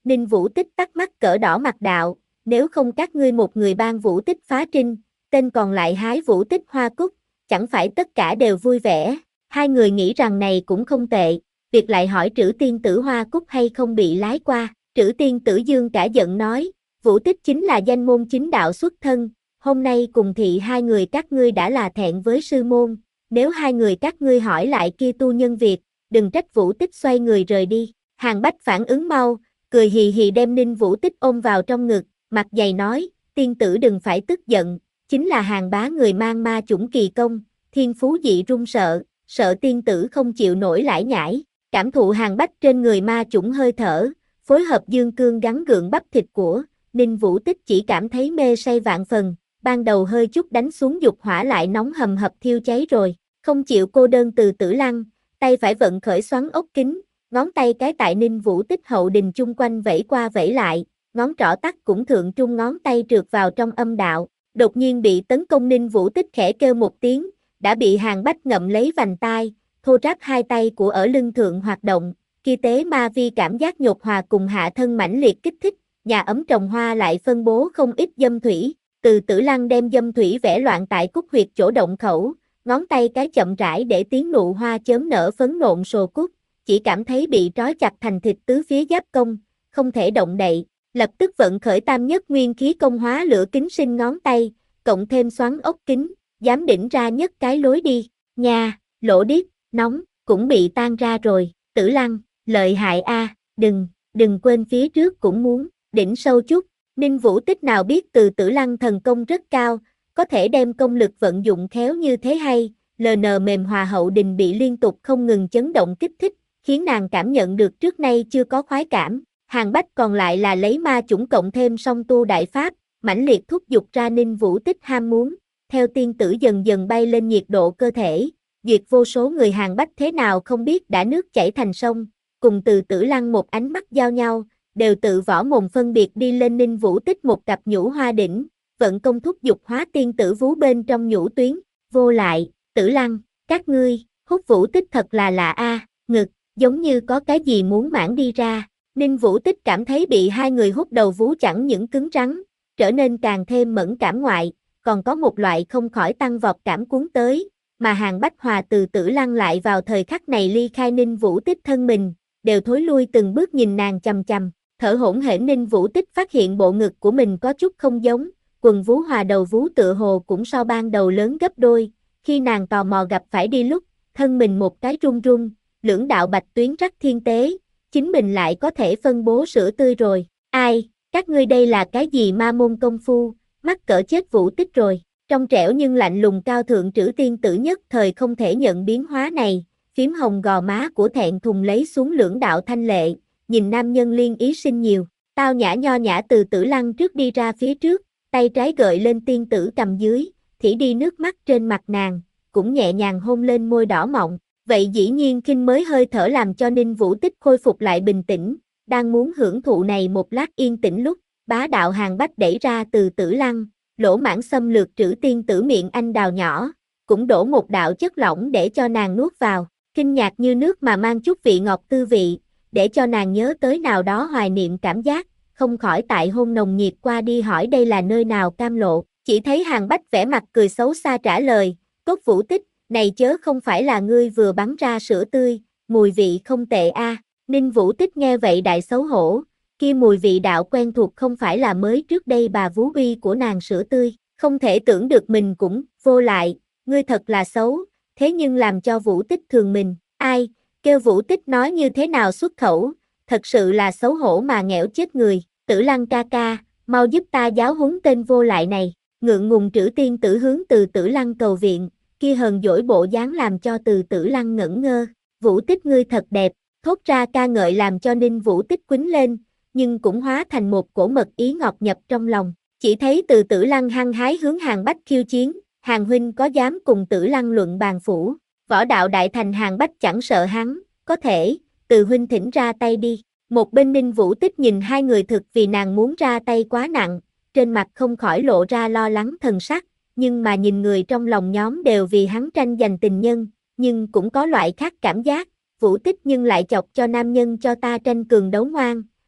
Speaker 1: Ninh Vũ Tích tắt mắt cỡ đỏ mặt đạo, nếu không các ngươi một người ban Vũ Tích phá trinh, tên còn lại hái Vũ Tích hoa cúc, chẳng phải tất cả đều vui vẻ. Hai người nghĩ rằng này cũng không tệ, việc lại hỏi Trữ Tiên Tử hoa cúc hay không bị lái qua. Trữ Tiên Tử dương cả giận nói, Vũ Tích chính là danh môn chính đạo xuất thân, hôm nay cùng thị hai người các ngươi đã là thẹn với sư môn, nếu hai người các ngươi hỏi lại kia tu nhân việc, đừng trách Vũ Tích xoay người rời đi. Hàng Bách phản ứng mau, cười hì hì đem Ninh Vũ Tích ôm vào trong ngực, mặt dày nói, tiên tử đừng phải tức giận, chính là Hàng bá người mang ma chủng kỳ công, thiên phú dị run sợ, sợ tiên tử không chịu nổi lải nhải. Cảm thụ Hàng Bách trên người ma chủng hơi thở, phối hợp dương cương gắn gượng bắp thịt của Ninh Vũ Tích chỉ cảm thấy mê say vạn phần, ban đầu hơi chút đánh xuống dục hỏa lại nóng hầm hập thiêu cháy rồi, không chịu cô đơn từ Tử Lăng, tay phải vận khởi xoắn ốc kính, ngón tay cái tại Ninh Vũ Tích hậu đình chung quanh vẫy qua vẫy lại, ngón trỏ tắt cũng thượng trung ngón tay trượt vào trong âm đạo, đột nhiên bị tấn công Ninh Vũ Tích khẽ kêu một tiếng, đã bị Hàng Bách ngậm lấy vành tai, thô ráp hai tay của ở lưng thượng hoạt động, kia tế ma vi cảm giác nhột hòa cùng hạ thân mãnh liệt kích thích, nhà ấm trồng hoa lại phân bố không ít dâm thủy, từ Tử Lăng đem dâm thủy vẽ loạn tại cúc huyệt chỗ động khẩu, ngón tay cái chậm rãi để tiếng nụ hoa chớm nở phấn nộn sồ cúc, chỉ cảm thấy bị trói chặt thành thịt tứ phía giáp công, không thể động đậy, lập tức vận khởi tam nhất nguyên khí công hóa lửa kính sinh ngón tay, cộng thêm xoắn ốc kính, dám đỉnh ra nhất cái lối đi, nha, lỗ điếc, nóng, cũng bị tan ra rồi, Tử Lăng, lợi hại a, đừng quên phía trước cũng muốn, đỉnh sâu chút, Ninh Vũ Tích nào biết từ Tử Lăng thần công rất cao, có thể đem công lực vận dụng khéo như thế hay, LN mềm hòa hậu đình bị liên tục không ngừng chấn động kích thích, khiến nàng cảm nhận được trước nay chưa có khoái cảm. Hàng Bách còn lại là lấy ma chủng cộng thêm song tu đại pháp, mãnh liệt thúc giục ra Ninh Vũ Tích ham muốn, theo tiên tử dần dần bay lên nhiệt độ cơ thể, duyệt vô số người Hàng Bách thế nào không biết đã nước chảy thành sông, cùng từ Tử Lăng một ánh mắt giao nhau, đều tự võ mồm phân biệt đi lên Ninh Vũ Tích một cặp nhũ hoa đỉnh, vận công thúc giục hóa tiên tử vú bên trong nhũ tuyến, vô lại, Tử Lăng, các ngươi, hút Vũ Tích thật là lạ a, ngực, giống như có cái gì muốn mãn đi ra. Ninh Vũ Tích cảm thấy bị hai người hút đầu vú chẳng những cứng rắn, trở nên càng thêm mẫn cảm ngoại, còn có một loại không khỏi tăng vọt cảm cuốn tới, mà Hàng Bách Hòa từ Tử Lăng lại vào thời khắc này ly khai Ninh Vũ Tích thân mình, đều thối lui từng bước nhìn nàng chằm chằm, thở hổn hển. Ninh Vũ Tích phát hiện bộ ngực của mình có chút không giống, quần vú hòa đầu vú tựa hồ cũng so ban đầu lớn gấp đôi, khi nàng tò mò gặp phải đi lúc, thân mình một cái run run, lưỡng đạo bạch tuyến rắc thiên tế, chính mình lại có thể phân bố sữa tươi rồi, ai, các ngươi đây là cái gì ma môn công phu, mắc cỡ chết Vũ Tích rồi, trong trẻo nhưng lạnh lùng cao thượng Trữ Tiên Tử nhất thời không thể nhận biến hóa này, phím hồng gò má của thẹn thùng lấy xuống lưỡng đạo thanh lệ, nhìn nam nhân liên ý sinh nhiều, tao nhã nho nhã từ Tử Lăng trước đi ra phía trước, tay trái gợi lên tiên tử cầm dưới, thỉ đi nước mắt trên mặt nàng, cũng nhẹ nhàng hôn lên môi đỏ mọng. Vậy dĩ nhiên khinh mới hơi thở làm cho Ninh Vũ Tích khôi phục lại bình tĩnh, đang muốn hưởng thụ này một lát yên tĩnh lúc, bá đạo Hàng Bách đẩy ra từ Tử Lăng, lỗ mãng xâm lược Trữ Tiên Tử miệng anh đào nhỏ, cũng đổ một đạo chất lỏng để cho nàng nuốt vào, kinh nhạt như nước mà mang chút vị ngọt tư vị, để cho nàng nhớ tới nào đó hoài niệm cảm giác, không khỏi tại hôn nồng nhiệt qua đi hỏi đây là nơi nào Cam Lộ, chỉ thấy Hàng Bách vẻ mặt cười xấu xa trả lời, Cốt Vũ Tích, này chớ không phải là ngươi vừa bắn ra sữa tươi, mùi vị không tệ a. Ninh Vũ Tích nghe vậy đại xấu hổ, kia mùi vị đạo quen thuộc không phải là mới trước đây bà vú uy của nàng sữa tươi, không thể tưởng được mình cũng vô lại, ngươi thật là xấu, thế nhưng làm cho Vũ Tích thường mình, ai, kêu Vũ Tích nói như thế nào xuất khẩu, thật sự là xấu hổ mà nghẽo chết người, Tử Lăng ca ca, mau giúp ta giáo huấn tên vô lại này, ngượng ngùng Trữ Tiên Tử hướng từ Tử Lăng cầu viện, kia hờn dỗi bộ dáng làm cho từ Tử Lăng ngẩn ngơ, Vũ Tích ngươi thật đẹp, thốt ra ca ngợi làm cho Ninh Vũ Tích quýnh lên, nhưng cũng hóa thành một cổ mật ý ngọt nhập trong lòng, chỉ thấy từ Tử Lăng hăng hái hướng Hàng Bách khiêu chiến, Hàng huynh có dám cùng Tử Lăng luận bàn phủ, võ đạo đại thành Hàng Bách chẳng sợ hắn, có thể, từ huynh thỉnh ra tay đi, một bên Ninh Vũ Tích nhìn hai người thực vì nàng muốn ra tay quá nặng, trên mặt không khỏi lộ ra lo lắng thần sắc, nhưng mà nhìn người trong lòng nhóm đều vì hắn tranh giành tình nhân, nhưng cũng có loại khác cảm giác, Vũ Tích nhưng lại chọc cho nam nhân cho ta tranh cường đấu ngoan,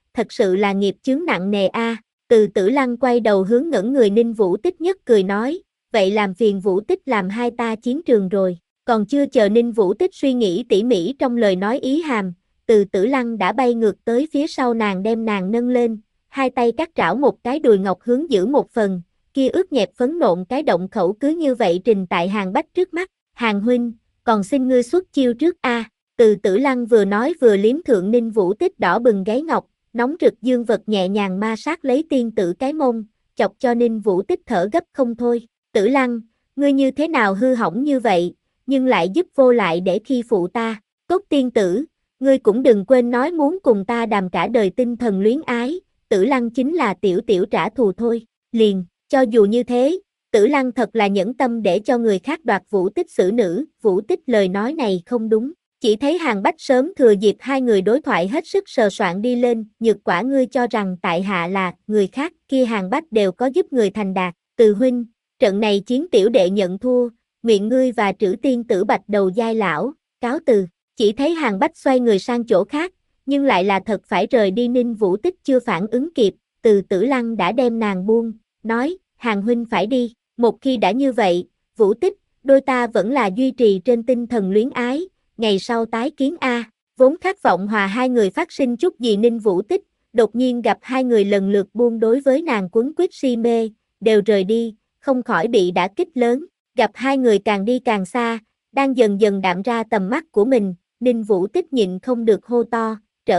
Speaker 1: thật sự là nghiệp chướng nặng nề a. Từ Tử Lăng quay đầu hướng ngẩn người Ninh Vũ Tích nhất cười nói, vậy làm phiền Vũ Tích làm hai ta chiến trường rồi. Còn chưa chờ Ninh Vũ Tích suy nghĩ tỉ mỉ trong lời nói ý hàm, Từ Tử Lăng đã bay ngược tới phía sau nàng đem nàng nâng lên, hai tay cắt trảo một cái đùi ngọc hướng giữ một phần, kia ướt nhẹp phấn nộn cái động khẩu cứ như vậy trình tại Hàn Bách trước mắt. Hàn huynh, còn xin ngươi xuất chiêu trước a. Từ Tử Lăng vừa nói vừa liếm thượng Ninh Vũ Tích đỏ bừng gáy ngọc, nóng rực dương vật nhẹ nhàng ma sát lấy tiên tử cái mông, chọc cho Ninh Vũ Tích thở gấp không thôi. Tử Lăng, ngươi như thế nào hư hỏng như vậy, nhưng lại giúp vô lại để khi phụ ta. Cốt tiên tử, ngươi cũng đừng quên nói muốn cùng ta đàm cả đời tinh thần luyến ái, Tử Lăng chính là tiểu tiểu trả thù thôi. Liền, cho dù như thế, Tử Lăng thật là nhẫn tâm để cho người khác đoạt Vũ Tích xử nữ. Vũ Tích lời nói này không đúng. Chỉ thấy Hàn Bách sớm thừa dịp hai người đối thoại hết sức sờ soạn đi lên, nhược quả ngươi cho rằng tại hạ là người khác, kia Hàn Bách đều có giúp người thành đạt. Từ huynh, trận này chiến tiểu đệ nhận thua, nguyện ngươi và Trữ tiên tử bạch đầu giai lão, cáo từ. Chỉ thấy Hàn Bách xoay người sang chỗ khác, nhưng lại là thật phải rời đi. Ninh Vũ Tích chưa phản ứng kịp, Từ Tử Lăng đã đem nàng buông, nói, Hàn huynh phải đi. Một khi đã như vậy, Vũ Tích, đôi ta vẫn là duy trì trên tinh thần luyến ái, ngày sau tái kiến a. Vốn khát vọng hòa hai người phát sinh chút gì Ninh Vũ Tích, đột nhiên gặp hai người lần lượt buông đối với nàng quấn quýt si mê, đều rời đi, không khỏi bị đả kích lớn. Gặp hai người càng đi càng xa, đang dần dần đạm ra tầm mắt của mình, Ninh Vũ Tích nhịn không được hô to,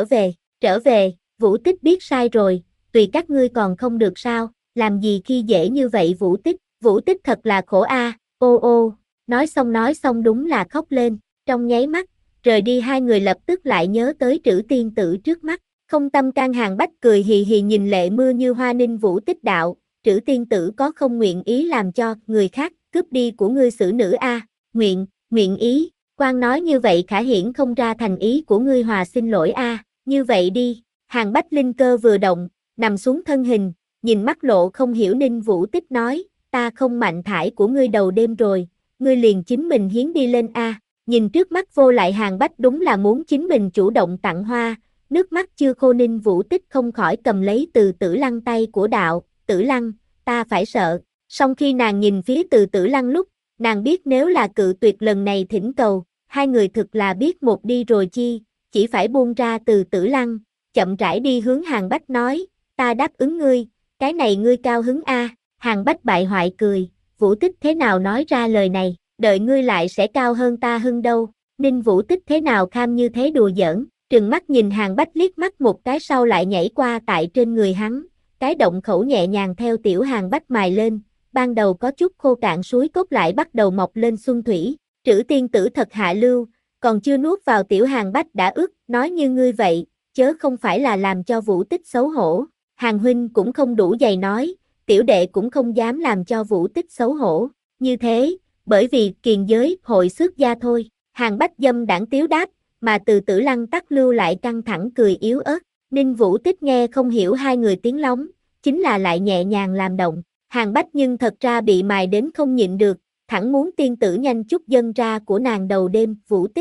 Speaker 1: trở về. Vũ Tích biết sai rồi, tùy các ngươi còn không được sao, làm gì khi dễ như vậy Vũ Tích thật là khổ a. Ô ô, nói xong đúng là khóc lên. Trong nháy mắt, rời đi hai người lập tức lại nhớ tới Trữ tiên tử trước mắt, không tâm can. Hàn Bách cười hì hì nhìn lệ mưa như hoa. Ninh Vũ Tích đạo, Trữ tiên tử có không nguyện ý làm cho người khác cướp đi của ngươi xử nữ a? Nguyện ý, quan nói như vậy khả hiển không ra thành ý của ngươi, hòa xin lỗi a. Như vậy đi. Hàn Bách linh cơ vừa động, nằm xuống thân hình, nhìn mắt lộ không hiểu Ninh Vũ Tích nói, ta không mạnh thải của ngươi đầu đêm rồi, ngươi liền chính mình hiến đi lên a. Nhìn trước mắt vô lại Hàn Bách đúng là muốn chính mình chủ động tặng hoa, nước mắt chưa khô Ninh Vũ Tích không khỏi cầm lấy Từ Tử Lăng tay của đạo, Tử Lăng, ta phải sợ. Song khi nàng nhìn phía Từ Tử Lăng lúc, nàng biết nếu là cự tuyệt lần này thỉnh cầu, hai người thực là biết một đi rồi chi, chỉ phải buông ra Từ Tử Lăng, chậm rãi đi hướng Hàn Bách nói, ta đáp ứng ngươi, cái này ngươi cao hứng a. Hàn Bách bại hoại cười, Vũ Tích thế nào nói ra lời này, đợi ngươi lại sẽ cao hơn ta hưng đâu. Ninh Vũ Tích thế nào kham như thế đùa giỡn, trừng mắt nhìn Hàn Bách liếc mắt một cái sau lại nhảy qua tại trên người hắn, cái động khẩu nhẹ nhàng theo tiểu Hàn Bách mài lên, ban đầu có chút khô cạn suối cốt lại bắt đầu mọc lên xuân thủy. Trữ tiên tử thật hạ lưu, còn chưa nuốt vào tiểu Hàn Bách đã ướt, nói như ngươi vậy, chớ không phải là làm cho Vũ Tích xấu hổ. Hàn huynh cũng không đủ dày nói, tiểu đệ cũng không dám làm cho Vũ Tích xấu hổ, như thế, bởi vì kiền giới hội xước gia thôi. Hàn Bách dâm đảng tiếu đáp, mà Từ Tử Lăng tắc lưu lại căng thẳng cười yếu ớt. Ninh Vũ Tích nghe không hiểu hai người tiếng lóng, chính là lại nhẹ nhàng làm động. Hàn Bách nhưng thật ra bị mài đến không nhịn được, thẳng muốn tiên tử nhanh chút dâng ra của nàng đầu đêm.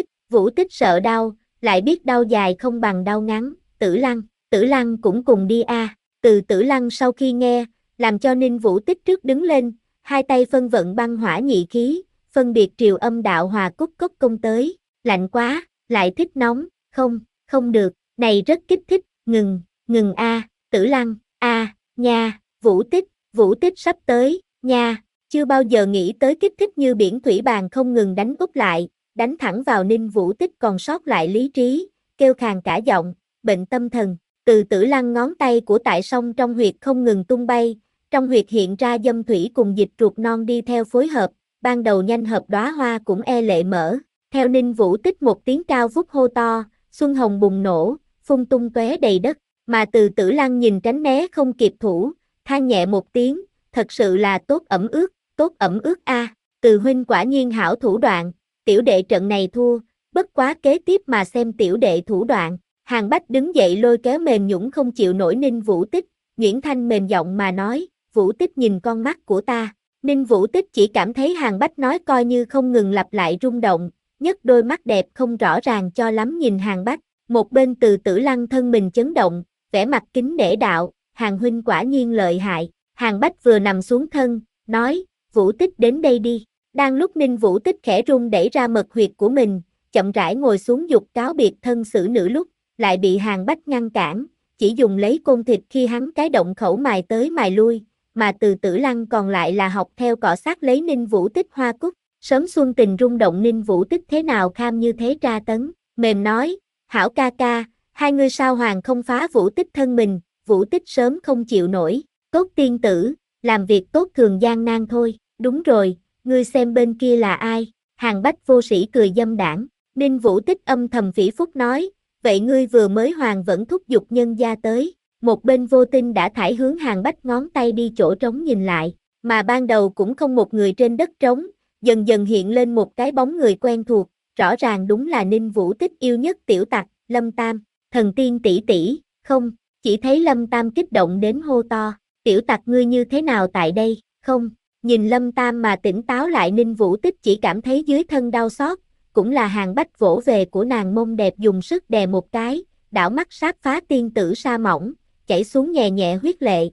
Speaker 1: Vũ Tích sợ đau, lại biết đau dài không bằng đau ngắn. Tử Lăng cũng cùng đi a. Từ Tử Lăng sau khi nghe, làm cho Ninh Vũ Tích trước đứng lên, hai tay phân vận băng hỏa nhị khí, phân biệt triều âm đạo hòa cúc cốc công tới. Lạnh quá, lại thích nóng, không được, này rất kích thích, ngừng a. Tử Lăng, a, nha. Vũ Tích sắp tới, nha. Chưa bao giờ nghĩ tới kích thích như biển thủy bàn không ngừng đánh úp lại, đánh thẳng vào Ninh Vũ Tích còn sót lại lý trí, kêu khàn cả giọng, bệnh tâm thần. Từ Tử Lăng ngón tay của tại song trong huyệt không ngừng tung bay, trong huyệt hiện ra dâm thủy cùng dịch ruột non đi theo phối hợp, ban đầu nhanh hợp đóa hoa cũng e lệ mở. Theo Ninh Vũ Tích một tiếng cao vút hô to, xuân hồng bùng nổ, phun tung tóe đầy đất, mà Từ Tử Lăng nhìn tránh né không kịp thủ, than nhẹ một tiếng, thật sự là tốt ẩm ướt a. Từ huynh quả nhiên hảo thủ đoạn, tiểu đệ trận này thua, bất quá kế tiếp mà xem tiểu đệ thủ đoạn. Hàn Bách đứng dậy lôi kéo mềm nhũn không chịu nổi Ninh Vũ Tích, nhuyễn thanh mềm giọng mà nói, Vũ Tích nhìn con mắt của ta. Ninh Vũ Tích chỉ cảm thấy Hàn Bách nói coi như không ngừng lặp lại rung động, nhấc đôi mắt đẹp không rõ ràng cho lắm nhìn Hàn Bách. Một bên Từ Tử Lăng thân mình chấn động, vẻ mặt kính nể đạo, Hàng huynh quả nhiên lợi hại. Hàng Bách vừa nằm xuống thân, nói, Vũ Tích đến đây đi. Đang lúc Ninh Vũ Tích khẽ run đẩy ra mật huyệt của mình, chậm rãi ngồi xuống dục cáo biệt thân xử nữ lúc, lại bị Hàng Bách ngăn cản, chỉ dùng lấy côn thịt khi hắn cái động khẩu mài tới mài lui, mà Từ Tử Lăng còn lại là học theo cọ sát lấy Ninh Vũ Tích hoa cúc. Sớm xuân tình rung động Ninh Vũ Tích thế nào kham như thế tra tấn, mềm nói, hảo ca ca, hai ngươi sao hoàng không phá Vũ Tích thân mình, Vũ Tích sớm không chịu nổi, Cốt tiên tử, làm việc tốt thường gian nan thôi, đúng rồi, ngươi xem bên kia là ai, Hàng Bách vô sĩ cười dâm đảng, Ninh Vũ Tích âm thầm phỉ phúc nói, vậy ngươi vừa mới hoàng vẫn thúc giục nhân gia tới, một bên vô tinh đã thải hướng Hàng Bách ngón tay đi chỗ trống nhìn lại, mà ban đầu cũng không một người trên đất trống, dần dần hiện lên một cái bóng người quen thuộc, rõ ràng đúng là Ninh Vũ Tích yêu nhất tiểu tặc, Lâm Tam, thần tiên tỷ tỷ, không, chỉ thấy Lâm Tam kích động đến hô to, tiểu tặc ngươi như thế nào tại đây, không, nhìn Lâm Tam mà tỉnh táo lại Ninh Vũ Tích chỉ cảm thấy dưới thân đau xót, cũng là Hàng Bách vỗ về của nàng mông đẹp dùng sức đè một cái, đảo mắt sát phá tiên tử sa mỏng, chảy xuống nhẹ nhẹ huyết lệ,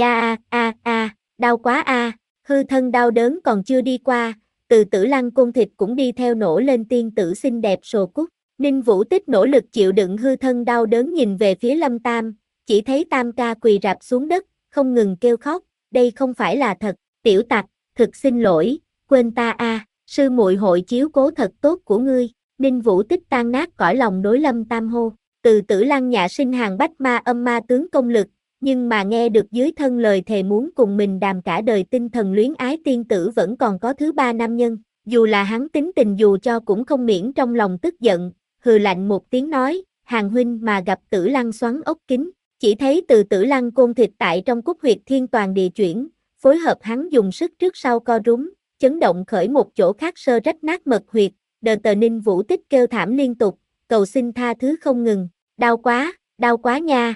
Speaker 1: đau quá a, hư thân đau đớn còn chưa đi qua, Từ Tử Lăng côn thịt cũng đi theo nổ lên tiên tử xinh đẹp sồ cúc. Ninh Vũ Tích nỗ lực chịu đựng hư thân đau đớn nhìn về phía Lâm Tam, chỉ thấy Tam ca quỳ rạp xuống đất, không ngừng kêu khóc, đây không phải là thật, tiểu tặc, thực xin lỗi, quên ta a, sư muội hội chiếu cố thật tốt của ngươi. Ninh Vũ Tích tan nát cõi lòng đối Lâm Tam hô, Từ Tử Lăng nhạ sinh Hàng Bách ma âm ma tướng công lực, nhưng mà nghe được dưới thân lời thề muốn cùng mình đàm cả đời tinh thần luyến ái tiên tử vẫn còn có thứ ba nam nhân, dù là hắn tính tình dù cho cũng không miễn trong lòng tức giận, hừ lạnh một tiếng nói, Hàng huynh mà gặp Tử Lăng xoắn ốc kính, chỉ thấy Từ Tử Lăng côn thịt tại trong cúc huyệt thiên toàn địa chuyển, phối hợp hắn dùng sức trước sau co rúm, chấn động khởi một chỗ khác sơ rách nát mật huyệt, đờ tờ Ninh Vũ Tích kêu thảm liên tục, cầu xin tha thứ không ngừng, đau quá nha,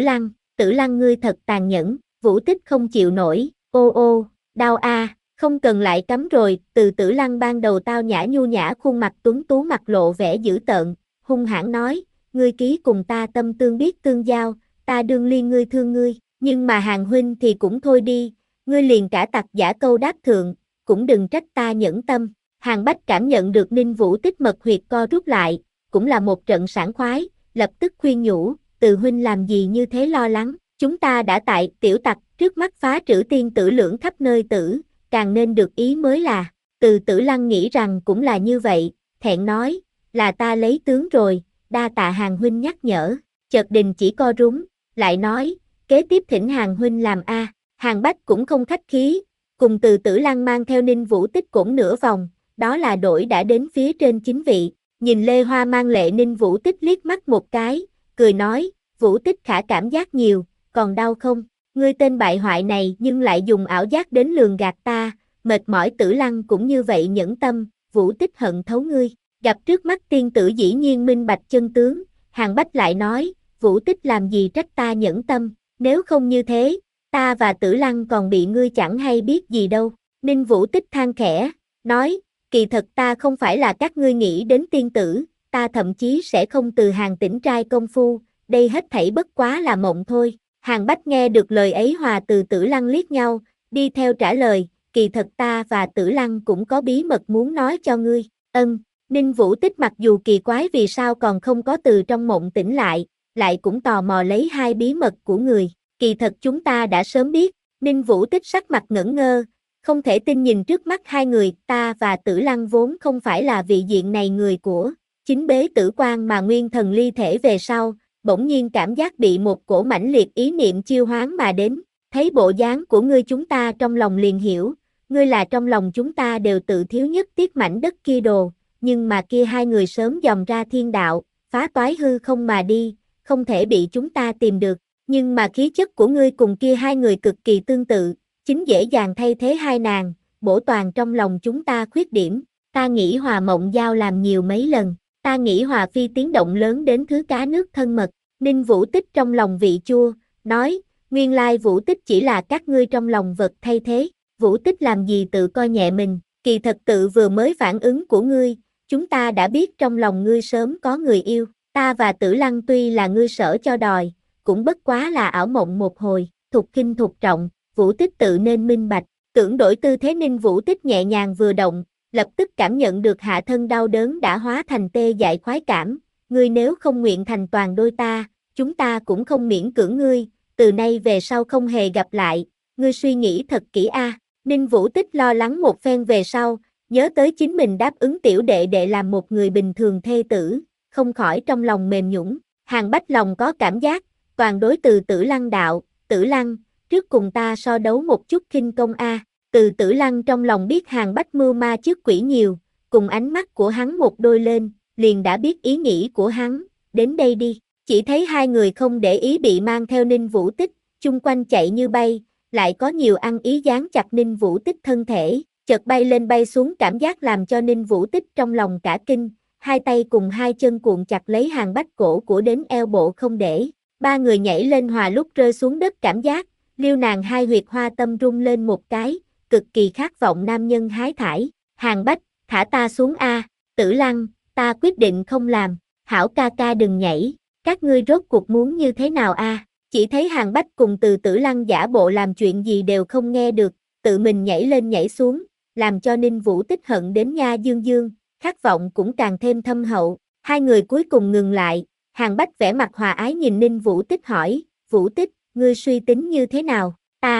Speaker 1: Tử Lăng ngươi thật tàn nhẫn, Vũ Tích không chịu nổi, ô, đau a, không cần lại cắm rồi, Từ Tử Lăng ban đầu tao nhã nhu nhã khuôn mặt tuấn tú mặt lộ vẻ dữ tợn, hung hãn nói, ngươi ký cùng ta tâm tương biết tương giao, ta đương liên ngươi thương ngươi, nhưng mà Hàng huynh thì cũng thôi đi, ngươi liền cả tặc giả câu đáp thượng, cũng đừng trách ta nhẫn tâm. Hàng Bách cảm nhận được Ninh Vũ Tích mật huyệt co rút lại, cũng là một trận sảng khoái, lập tức khuyên nhủ, Từ huynh làm gì như thế lo lắng, chúng ta đã tại tiểu tặc trước mắt phá trữ tiên tử lưỡng khắp nơi tử, càng nên được ý mới là. Từ Tử Lăng nghĩ rằng cũng là như vậy, thẹn nói, là ta lấy tướng rồi, đa tạ Hàng huynh nhắc nhở, chợt đình chỉ co rúm, lại nói, kế tiếp thỉnh Hàng huynh làm a. Hàng Bách cũng không khách khí, cùng Từ Tử Lăng mang theo Ninh Vũ Tích cũng nửa vòng, đó là đổi đã đến phía trên chính vị, nhìn Lê Hoa mang lệ Ninh Vũ Tích liếc mắt một cái, cười nói, Vũ Tích khả cảm giác nhiều, còn đau không? Ngươi tên bại hoại này nhưng lại dùng ảo giác đến lường gạt ta, mệt mỏi Tử Lăng cũng như vậy nhẫn tâm, Vũ Tích hận thấu ngươi. Gặp trước mắt tiên tử dĩ nhiên minh bạch chân tướng, Hàng Bách lại nói, Vũ Tích làm gì trách ta nhẫn tâm, nếu không như thế, ta và Tử Lăng còn bị ngươi chẳng hay biết gì đâu. Ninh Vũ Tích than khẽ, nói, kỳ thật ta không phải là các ngươi nghĩ đến tiên tử, ta thậm chí sẽ không từ Hàng tỉnh trai công phu, đây hết thảy bất quá là mộng thôi. Hàng Bách nghe được lời ấy hòa Từ Tử Lăng liếc nhau, đi theo trả lời, kỳ thật ta và Tử Lăng cũng có bí mật muốn nói cho ngươi. Ninh Vũ Tích mặc dù kỳ quái vì sao còn không có từ trong mộng tỉnh lại cũng tò mò lấy hai bí mật của người, kỳ thật chúng ta đã sớm biết. Ninh Vũ Tích sắc mặt ngẩn ngơ, không thể tin nhìn trước mắt hai người, ta và Tử Lăng vốn không phải là vị diện này người của chính bế tử quan mà nguyên thần ly thể về sau, bỗng nhiên cảm giác bị một cổ mãnh liệt ý niệm chiêu hoán mà đến, thấy bộ dáng của ngươi chúng ta trong lòng liền hiểu, ngươi là trong lòng chúng ta đều tự thiếu nhất tiếc mảnh đất kia đồ, nhưng mà kia hai người sớm dòm ra thiên đạo, phá toái hư không mà đi, không thể bị chúng ta tìm được, nhưng mà khí chất của ngươi cùng kia hai người cực kỳ tương tự, chính dễ dàng thay thế hai nàng, bổ toàn trong lòng chúng ta khuyết điểm, ta nghĩ Hòa Mộng Giao làm nhiều mấy lần, ta nghĩ Hòa Phi tiếng động lớn đến thứ cá nước thân mật. Ninh Vũ Tích trong lòng vị chua, nói, nguyên lai Vũ Tích chỉ là các ngươi trong lòng vật thay thế, Vũ Tích làm gì tự coi nhẹ mình, kỳ thật tự vừa mới phản ứng của ngươi, chúng ta đã biết trong lòng ngươi sớm có người yêu, ta và Tử Lăng tuy là ngươi sở cho đòi, cũng bất quá là ảo mộng một hồi, thục khinh thục trọng, Vũ Tích tự nên minh bạch, tưởng đổi tư thế Ninh Vũ Tích nhẹ nhàng vừa động, lập tức cảm nhận được hạ thân đau đớn đã hóa thành tê dại khoái cảm, ngươi nếu không nguyện thành toàn đôi ta, chúng ta cũng không miễn cưỡng ngươi, từ nay về sau không hề gặp lại, ngươi suy nghĩ thật kỹ a. Ninh Vũ Tích lo lắng một phen về sau, nhớ tới chính mình đáp ứng tiểu đệ đệ làm một người bình thường thê tử, không khỏi trong lòng mềm nhũn. Hàng Bách lòng có cảm giác, toàn đối từ Tử Lăng đạo, Tử Lăng, trước cùng ta so đấu một chút khinh công a. Từ Tử Lăng trong lòng biết Hàng Bách mưu ma trước quỷ nhiều, cùng ánh mắt của hắn một đôi lên, liền đã biết ý nghĩ của hắn, đến đây đi. Chỉ thấy hai người không để ý bị mang theo Ninh Vũ Tích, chung quanh chạy như bay, lại có nhiều ăn ý dán chặt Ninh Vũ Tích thân thể, chợt bay lên bay xuống cảm giác làm cho Ninh Vũ Tích trong lòng cả kinh, hai tay cùng hai chân cuộn chặt lấy Hàng Bách cổ của đến eo bộ không để. Ba người nhảy lên hòa lúc rơi xuống đất cảm giác, liêu nàng hai huyệt hoa tâm rung lên một cái, cực kỳ khát vọng nam nhân hái thải. Hàng Bách, thả ta xuống a. Tử Lăng, ta quyết định không làm. Hảo ca ca đừng nhảy, các ngươi rốt cuộc muốn như thế nào a? Chỉ thấy Hàng Bách cùng từ Tử Lăng giả bộ làm chuyện gì đều không nghe được, tự mình nhảy lên nhảy xuống, làm cho Ninh Vũ Tích hận đến nha dương dương, khát vọng cũng càng thêm thâm hậu. Hai người cuối cùng ngừng lại, Hàng Bách vẻ mặt hòa ái nhìn Ninh Vũ Tích hỏi, Vũ Tích, ngươi suy tính như thế nào?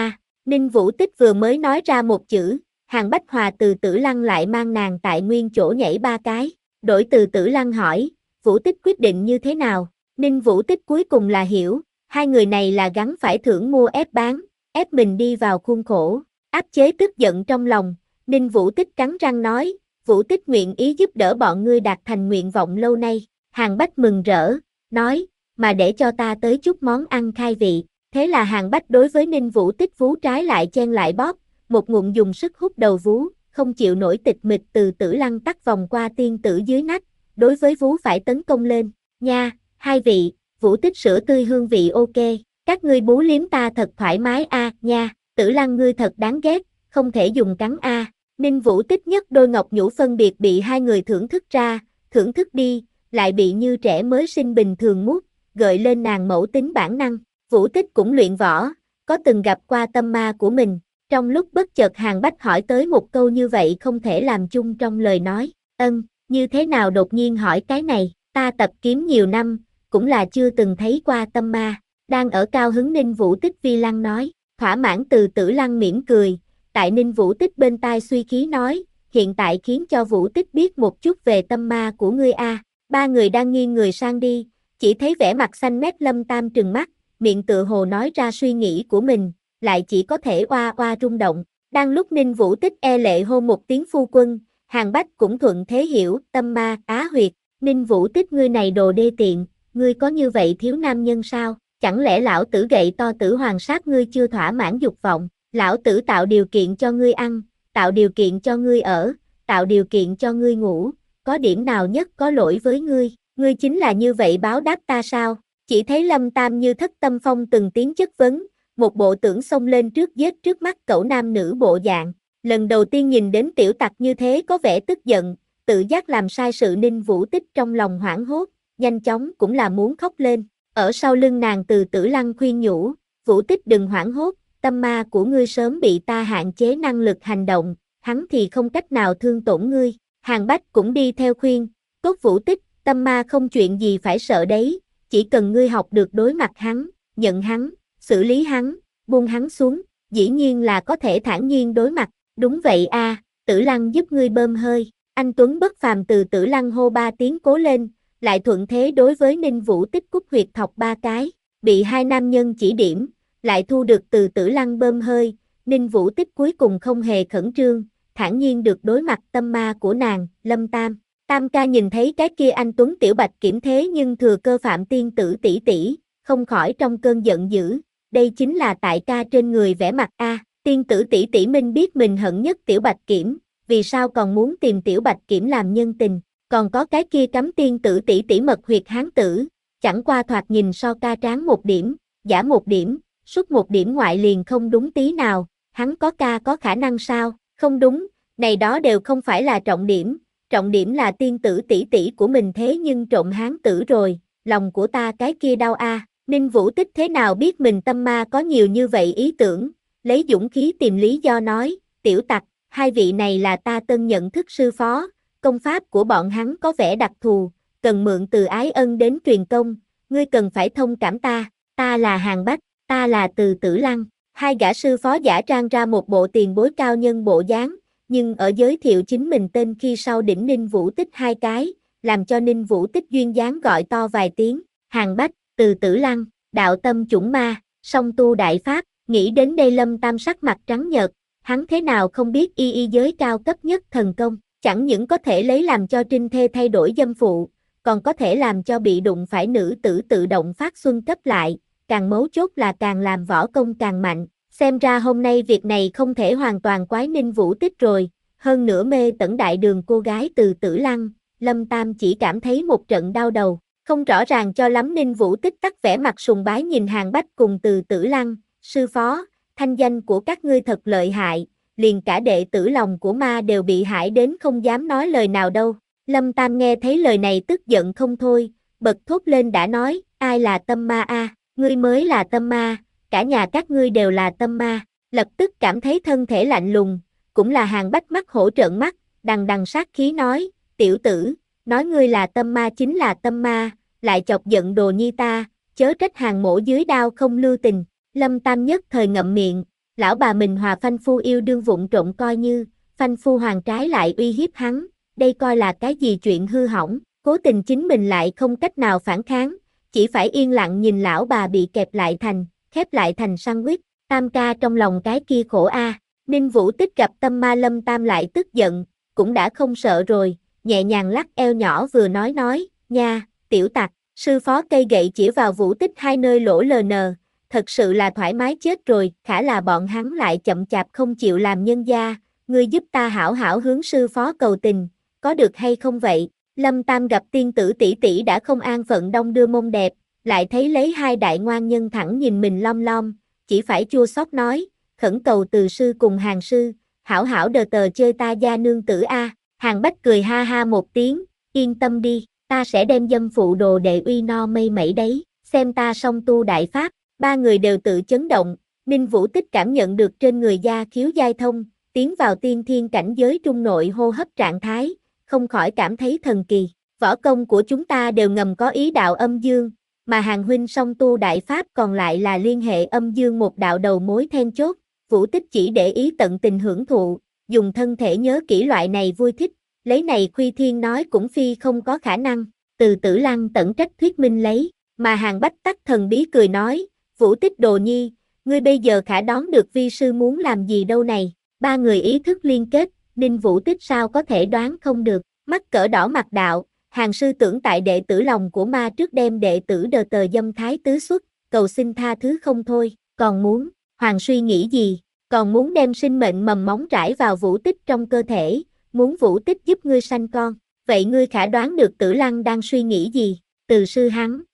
Speaker 1: Ninh Vũ Tích vừa mới nói ra một chữ, Hàng Bách hòa từ Tử Lăng lại mang nàng tại nguyên chỗ nhảy ba cái, đổi từ Tử Lăng hỏi, Vũ Tích quyết định như thế nào? Ninh Vũ Tích cuối cùng là hiểu, hai người này là gắn phải thưởng mua ép bán, ép mình đi vào khuôn khổ, áp chế tức giận trong lòng, Ninh Vũ Tích cắn răng nói, Vũ Tích nguyện ý giúp đỡ bọn ngươi đạt thành nguyện vọng lâu nay. Hàng Bách mừng rỡ, nói, mà để cho ta tới chút món ăn khai vị. Thế là Hàng Bách đối với Ninh Vũ Tích vú trái lại chen lại bóp, một ngụm dùng sức hút đầu vú, không chịu nổi tịch mịch từ Tử Lăng tắt vòng qua tiên tử dưới nách, đối với vú phải tấn công lên, nha, hai vị, Vũ Tích sữa tươi hương vị ok, các ngươi bú liếm ta thật thoải mái a, nha, Tử Lăng ngươi thật đáng ghét, không thể dùng cắn a. Ninh Vũ Tích nhất đôi ngọc nhũ phân biệt bị hai người thưởng thức ra, thưởng thức đi, lại bị như trẻ mới sinh bình thường mút, gợi lên nàng mẫu tính bản năng. Vũ Tích cũng luyện võ, có từng gặp qua tâm ma của mình, trong lúc bất chợt Hàng Bách hỏi tới một câu như vậy không thể làm chung trong lời nói, như thế nào đột nhiên hỏi cái này, ta tập kiếm nhiều năm, cũng là chưa từng thấy qua tâm ma, đang ở cao hứng Ninh Vũ Tích vi lăng nói, thỏa mãn từ Tử Lăng mỉm cười, tại Ninh Vũ Tích bên tai suy khí nói, hiện tại khiến cho Vũ Tích biết một chút về tâm ma của ngươi a. Ba người đang nghiêng người sang đi, chỉ thấy vẻ mặt xanh mét Lâm Tam trừng mắt, miệng tựa hồ nói ra suy nghĩ của mình, lại chỉ có thể oa oa rung động. Đang lúc Ninh Vũ Tích e lệ hô một tiếng phu quân, Hàng Bách cũng thuận thế hiểu, tâm ma, á huyệt, Ninh Vũ Tích ngươi này đồ đê tiện, ngươi có như vậy thiếu nam nhân sao, chẳng lẽ lão tử gậy to tử hoàng sát ngươi chưa thỏa mãn dục vọng, lão tử tạo điều kiện cho ngươi ăn, tạo điều kiện cho ngươi ở, tạo điều kiện cho ngươi ngủ, có điểm nào nhất có lỗi với ngươi chính là như vậy báo đáp ta sao? Chỉ thấy Lâm Tam như thất tâm phong từng tiếng chất vấn, một bộ tưởng xông lên trước giết trước mắt cẩu nam nữ bộ dạng. Lần đầu tiên nhìn đến tiểu tặc như thế có vẻ tức giận, tự giác làm sai sự Ninh Vũ Tích trong lòng hoảng hốt, nhanh chóng cũng là muốn khóc lên. Ở sau lưng nàng từ Tử Lăng khuyên nhủ, Vũ Tích đừng hoảng hốt, tâm ma của ngươi sớm bị ta hạn chế năng lực hành động, hắn thì không cách nào thương tổn ngươi. Hàng Bách cũng đi theo khuyên, cốt Vũ Tích, tâm ma không chuyện gì phải sợ đấy, chỉ cần ngươi học được đối mặt hắn, nhận hắn, xử lý hắn, buông hắn xuống, dĩ nhiên là có thể thản nhiên đối mặt. Đúng vậy a, Tử Lăng giúp ngươi bơm hơi. Anh Tuấn bất phàm từ Tử Lăng hô ba tiếng cố lên, lại thuận thế đối với Ninh Vũ Tích cúc huyệt thọc ba cái, bị hai nam nhân chỉ điểm, lại thu được từ Tử Lăng bơm hơi, Ninh Vũ Tích cuối cùng không hề khẩn trương, thản nhiên được đối mặt tâm ma của nàng, Lâm Tam. Tam ca nhìn thấy cái kia anh Tuấn tiểu bạch kiểm thế nhưng thừa cơ phạm tiên tử tỷ tỷ, không khỏi trong cơn giận dữ, đây chính là tại ca trên người vẽ mặt a. Tiên tử tỷ tỷ minh biết mình hận nhất tiểu bạch kiểm, vì sao còn muốn tìm tiểu bạch kiểm làm nhân tình, còn có cái kia cắm tiên tử tỷ tỷ mật huyệt hán tử, chẳng qua thoạt nhìn so ca tráng một điểm, giả một điểm, xuất một điểm ngoại liền không đúng tí nào, hắn có ca có khả năng sao, không đúng, này đó đều không phải là trọng điểm là tiên tử tỷ tỷ của mình thế nhưng trộm hán tử rồi, lòng của ta cái kia đau a. Ninh Vũ Tích thế nào biết mình tâm ma có nhiều như vậy ý tưởng, lấy dũng khí tìm lý do nói, tiểu tặc, hai vị này là ta tân nhận thức sư phó, công pháp của bọn hắn có vẻ đặc thù, cần mượn từ ái ân đến truyền công, ngươi cần phải thông cảm ta là Hàng Bách, ta là Từ Tử Lăng. Hai gã sư phó giả trang ra một bộ tiền bối cao nhân bộ dáng, nhưng ở giới thiệu chính mình tên khi sau đỉnh Ninh Vũ Tích hai cái, làm cho Ninh Vũ Tích duyên dáng gọi to vài tiếng, Hàng Bách, Từ Tử Lăng, đạo tâm chủng ma, song tu đại pháp, nghĩ đến đây Lâm Tam sắc mặt trắng nhợt, hắn thế nào không biết y giới cao cấp nhất thần công, chẳng những có thể lấy làm cho trinh thê thay đổi dâm phụ, còn có thể làm cho bị đụng phải nữ tử tự động phát xuân cấp lại, càng mấu chốt là càng làm võ công càng mạnh, xem ra hôm nay việc này không thể hoàn toàn quái Ninh Vũ Tích rồi, hơn nữa mê tẩn đại đường cô gái Từ Tử Lăng, Lâm Tam chỉ cảm thấy một trận đau đầu, không rõ ràng cho lắm. Ninh Vũ Tích tắt vẻ mặt sùng bái nhìn Hàng Bách cùng Từ Tử Lăng, sư phó, thanh danh của các ngươi thật lợi hại, liền cả đệ tử lòng của ma đều bị hại đến không dám nói lời nào đâu. Lâm Tam nghe thấy lời này tức giận không thôi, bật thốt lên đã nói, ai là tâm ma a? Ngươi mới là tâm ma, cả nhà các ngươi đều là tâm ma, lập tức cảm thấy thân thể lạnh lùng, cũng là Hàng Bách mắt hổ trợn mắt, đằng đằng sát khí nói, tiểu tử, nói ngươi là tâm ma chính là tâm ma, lại chọc giận đồ nhi ta, chớ trách Hàng mỗ dưới đao không lưu tình. Lâm Tam nhất thời ngậm miệng, lão bà mình hòa phanh phu yêu đương vụng trộm coi như, phanh phu hoàng trái lại uy hiếp hắn, đây coi là cái gì chuyện hư hỏng, cố tình chính mình lại không cách nào phản kháng, chỉ phải yên lặng nhìn lão bà bị kẹp lại khép lại thành sandwich, Tam ca trong lòng cái kia khổ a. Ninh Vũ Tích gặp tâm ma Lâm Tam lại tức giận, cũng đã không sợ rồi, nhẹ nhàng lắc eo nhỏ vừa nói, nha, tiểu tặc, sư phó cây gậy chỉ vào Vũ Tích hai nơi lỗ LN, thật sự là thoải mái chết rồi, khả là bọn hắn lại chậm chạp không chịu làm nhân gia, ngươi giúp ta hảo hảo hướng sư phó cầu tình, có được hay không vậy? Lâm Tam gặp tiên tử tỷ tỷ đã không an phận đong đưa mông đẹp, lại thấy lấy hai đại ngoan nhân thẳng nhìn mình lom lom, chỉ phải chua xót nói, khẩn cầu Từ sư cùng Hàng sư, hảo hảo đờ tờ chơi ta gia nương tử a. Hàng Bách cười ha ha một tiếng, yên tâm đi, ta sẽ đem dâm phụ đồ đệ uy no mây mẩy đấy, xem ta song tu đại pháp. Ba người đều tự chấn động, Ninh Vũ Tích cảm nhận được trên người gia khiếu giai thông, tiến vào tiên thiên cảnh giới trung nội hô hấp trạng thái, không khỏi cảm thấy thần kỳ. Võ công của chúng ta đều ngầm có ý đạo âm dương, mà Hàng huynh song tu đại pháp còn lại là liên hệ âm dương một đạo đầu mối then chốt. Vũ Tích chỉ để ý tận tình hưởng thụ, dùng thân thể nhớ kỹ loại này vui thích, lấy này Khuy Thiên nói cũng phi không có khả năng. Từ Tử Lăng tẩn trách thuyết minh lấy, mà Hàng Bách tắc thần bí cười nói, Vũ Tích đồ nhi, ngươi bây giờ khả đoán được vi sư muốn làm gì đâu này. Ba người ý thức liên kết, Ninh Vũ Tích sao có thể đoán không được, mắt cỡ đỏ mặt đạo, Hàng sư tưởng tại đệ tử lòng của ma trước đem đệ tử đờ tờ dâm thái tứ xuất, cầu xin tha thứ không thôi, còn muốn, Hoàng suy nghĩ gì, còn muốn đem sinh mệnh mầm móng trải vào Vũ Tích trong cơ thể, muốn Vũ Tích giúp ngươi sanh con, vậy ngươi khả đoán được Tử Lăng đang suy nghĩ gì? Từ sư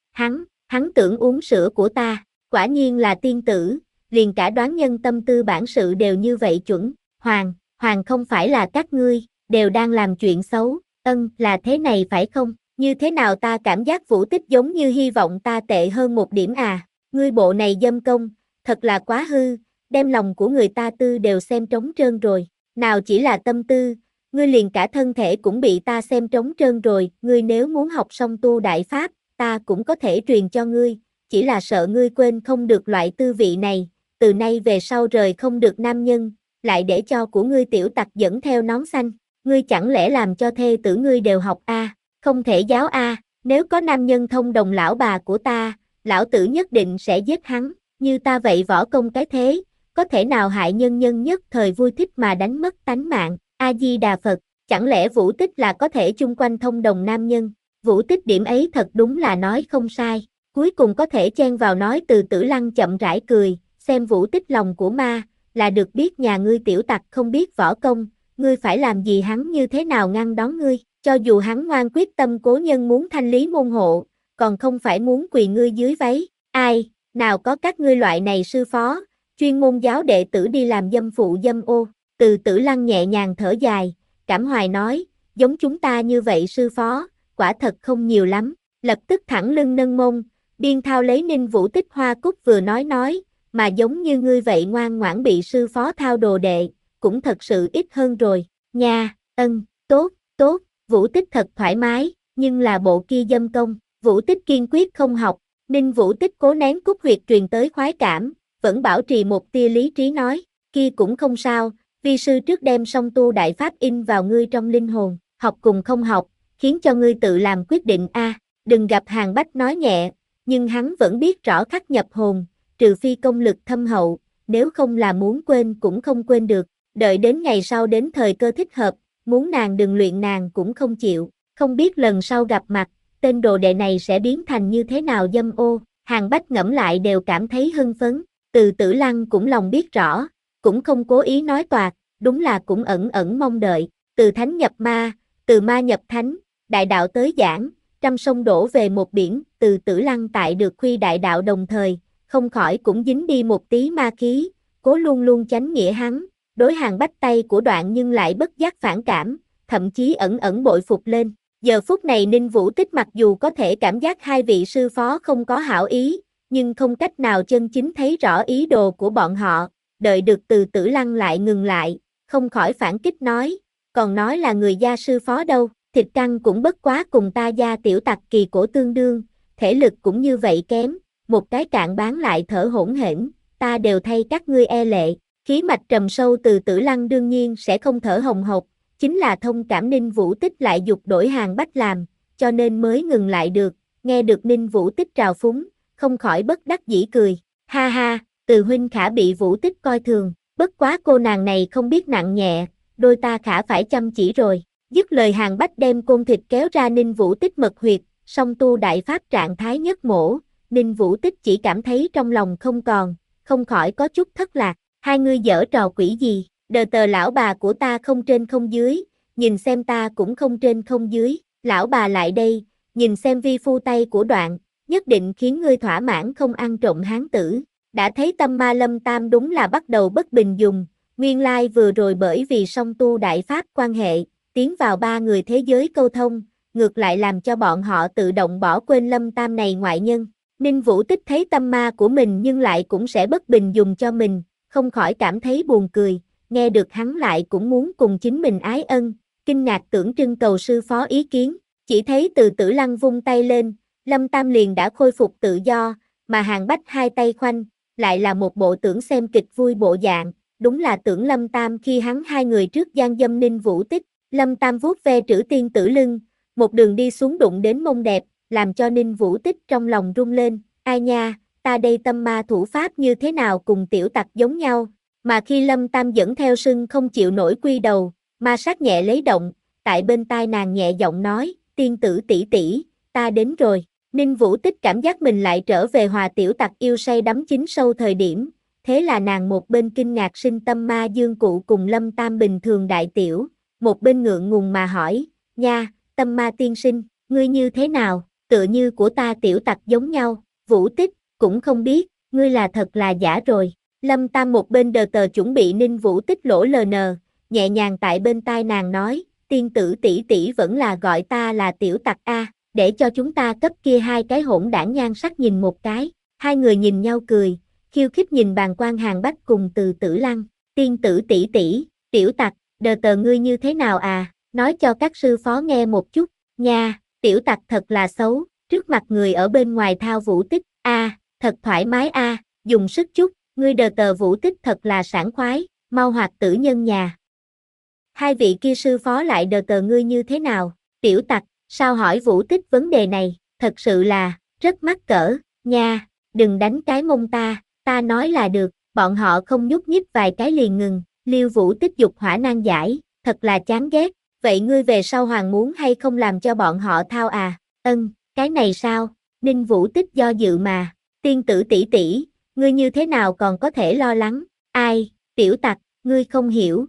Speaker 1: hắn tưởng uống sữa của ta, quả nhiên là tiên tử, liền cả đoán nhân tâm tư bản sự đều như vậy chuẩn. Hoàng không phải là các ngươi, đều đang làm chuyện xấu, là thế này phải không? Như thế nào ta cảm giác Vũ Tích giống như hy vọng ta tệ hơn một điểm à? Ngươi bộ này dâm công, thật là quá hư, đem lòng của người ta tư đều xem trống trơn rồi. Nào chỉ là tâm tư, ngươi liền cả thân thể cũng bị ta xem trống trơn rồi. Ngươi nếu muốn học song tu đại pháp, ta cũng có thể truyền cho ngươi, chỉ là sợ ngươi quên không được loại tư vị này. Từ nay về sau rời không được nam nhân, lại để cho của ngươi tiểu tặc dẫn theo nón xanh. Ngươi chẳng lẽ làm cho thê tử ngươi đều học a? Không thể giáo a, nếu có nam nhân thông đồng lão bà của ta, lão tử nhất định sẽ giết hắn, như ta vậy võ công cái thế, có thể nào hại nhân nhất thời vui thích mà đánh mất tánh mạng, A-di-đà Phật, chẳng lẽ Vũ Tích là có thể chung quanh thông đồng nam nhân, Vũ Tích điểm ấy thật đúng là nói không sai, cuối cùng có thể chen vào nói. Từ Tử Lăng chậm rãi cười, xem Vũ Tích lòng của ma, là được biết nhà ngươi tiểu tặc không biết võ công, ngươi phải làm gì hắn như thế nào ngăn đón ngươi, cho dù hắn ngoan quyết tâm cố nhân muốn thanh lý môn hộ, còn không phải muốn quỳ ngươi dưới váy, ai, nào có các ngươi loại này sư phó, chuyên môn giáo đệ tử đi làm dâm phụ dâm ô. Từ Tử Lăng nhẹ nhàng thở dài, cảm hoài nói, giống chúng ta như vậy sư phó, quả thật không nhiều lắm, lập tức thẳng lưng nâng mông, Biên thao lấy Ninh Vũ Tích hoa cúc vừa nói, mà giống như ngươi vậy ngoan ngoãn bị sư phó thao đồ đệ, cũng thật sự ít hơn rồi, nha, tốt, tốt, Vũ Tích thật thoải mái, nhưng là bộ kia dâm công, Vũ Tích kiên quyết không học, Ninh Vũ Tích cố nén cúc huyệt truyền tới khoái cảm, vẫn bảo trì một tia lý trí nói, kia cũng không sao, vi sư trước đem song tu đại pháp in vào ngươi trong linh hồn, học cùng không học, khiến cho ngươi tự làm quyết định a. Đừng gặp Hàn Bách nói nhẹ, nhưng hắn vẫn biết rõ khắc nhập hồn, trừ phi công lực thâm hậu, nếu không là muốn quên cũng không quên được, đợi đến ngày sau đến thời cơ thích hợp, muốn nàng đừng luyện nàng cũng không chịu, không biết lần sau gặp mặt, tên đồ đệ này sẽ biến thành như thế nào dâm ô, Hàn Bách ngẫm lại đều cảm thấy hưng phấn, Từ Tử Lăng cũng lòng biết rõ, cũng không cố ý nói toạc, đúng là cũng ẩn ẩn mong đợi, từ thánh nhập ma, từ ma nhập thánh, đại đạo tới giảng, trăm sông đổ về một biển, Từ Tử Lăng tại được khuy đại đạo đồng thời, không khỏi cũng dính đi một tí ma khí, cố luôn luôn chánh nghĩa hắn, đối Hàn Bách tay của Đoạn nhưng lại bất giác phản cảm, thậm chí ẩn ẩn bội phục lên. Giờ phút này Ninh Vũ Tích mặc dù có thể cảm giác hai vị sư phó không có hảo ý, nhưng không cách nào chân chính thấy rõ ý đồ của bọn họ, đợi được Từ Tử Lăng lại ngừng lại, không khỏi phản kích nói, còn nói là người gia sư phó đâu, thịt căng cũng bất quá cùng ta gia tiểu tặc kỳ cổ tương đương, thể lực cũng như vậy kém, một cái cạn bán lại thở hổn hển, ta đều thay các ngươi e lệ, khí mạch trầm sâu Từ Tử Lăng đương nhiên sẽ không thở hồng hộc, chính là thông cảm Ninh Vũ Tích lại dục đổi Hàn Bách làm, cho nên mới ngừng lại được, nghe được Ninh Vũ Tích trào phúng, không khỏi bất đắc dĩ cười, ha ha, Từ huynh khả bị Vũ Tích coi thường, bất quá cô nàng này không biết nặng nhẹ, đôi ta khả phải chăm chỉ rồi, dứt lời Hàn Bách đem côn thịt kéo ra Ninh Vũ Tích mật huyệt, song tu đại pháp trạng thái nhất mổ, Ninh Vũ Tích chỉ cảm thấy trong lòng không còn, không khỏi có chút thất lạc, hai ngươi giở trò quỷ gì, đờ tờ lão bà của ta không trên không dưới, nhìn xem ta cũng không trên không dưới, lão bà lại đây, nhìn xem vi phu tay của Đoạn, nhất định khiến ngươi thỏa mãn không ăn trộm hán tử, đã thấy tâm ma Lâm Tam đúng là bắt đầu bất bình dùng, nguyên lai vừa rồi bởi vì song tu đại pháp quan hệ, tiến vào ba người thế giới câu thông, ngược lại làm cho bọn họ tự động bỏ quên Lâm Tam này ngoại nhân. Ninh Vũ Tích thấy tâm ma của mình nhưng lại cũng sẽ bất bình dùng cho mình, không khỏi cảm thấy buồn cười, nghe được hắn lại cũng muốn cùng chính mình ái ân, kinh ngạc tưởng trưng cầu sư phó ý kiến, chỉ thấy Từ Tử Lăng vung tay lên, Lâm Tam liền đã khôi phục tự do, mà Hàn Bách hai tay khoanh, lại là một bộ tưởng xem kịch vui bộ dạng, đúng là tưởng Lâm Tam khi hắn hai người trước gian dâm Ninh Vũ Tích, Lâm Tam vuốt ve Trữ Tiên Tử lưng, một đường đi xuống đụng đến mông đẹp, làm cho Ninh Vũ Tích trong lòng rung lên, ai nha, ta đây tâm ma thủ pháp như thế nào cùng tiểu tặc giống nhau, mà khi Lâm Tam dẫn theo sưng không chịu nổi quy đầu, ma sát nhẹ lấy động, tại bên tai nàng nhẹ giọng nói, tiên tử tỷ tỷ, ta đến rồi, Ninh Vũ Tích cảm giác mình lại trở về hòa tiểu tặc yêu say đắm chín sâu thời điểm, thế là nàng một bên kinh ngạc sinh tâm ma dương cụ cùng Lâm Tam bình thường đại tiểu, một bên ngượng ngùng mà hỏi, nha, tâm ma tiên sinh, ngươi như thế nào, tựa như của ta tiểu tặc giống nhau, Vũ Tích, cũng không biết, ngươi là thật là giả rồi. Lâm Tam một bên đờ tờ chuẩn bị Ninh Vũ Tích lỗ lờ nờ, nhẹ nhàng tại bên tai nàng nói, tiên tử tỷ tỷ vẫn là gọi ta là tiểu tặc a, để cho chúng ta cấp kia hai cái hỗn đảng nhan sắc nhìn một cái. Hai người nhìn nhau cười, khiêu khích nhìn Bàn Quan Hàn Bách cùng Từ Tử Lăng, tiên tử tỷ tỷ, tiểu tặc, đờ tờ ngươi như thế nào à, nói cho các sư phó nghe một chút, nha, tiểu tặc thật là xấu, trước mặt người ở bên ngoài thao Vũ Tích, a, thật thoải mái a, dùng sức chút, ngươi đờ tờ Vũ Tích thật là sảng khoái, mau hoạt tử nhân nhà. Hai vị kia sư phó lại đờ tờ ngươi như thế nào, tiểu tặc, sao hỏi Vũ Tích vấn đề này, thật sự là, rất mắc cỡ, nha, đừng đánh cái mông ta nói là được, bọn họ không nhúc nhích vài cái liền ngừng, Liêu Vũ Tích dục hỏa nan giải, thật là chán ghét, vậy ngươi về sau hoàng muốn hay không làm cho bọn họ thao à, cái này sao, Ninh Vũ Tích do dự mà, tiên tử tỷ tỷ, ngươi như thế nào còn có thể lo lắng, ai, tiểu tặc, ngươi không hiểu,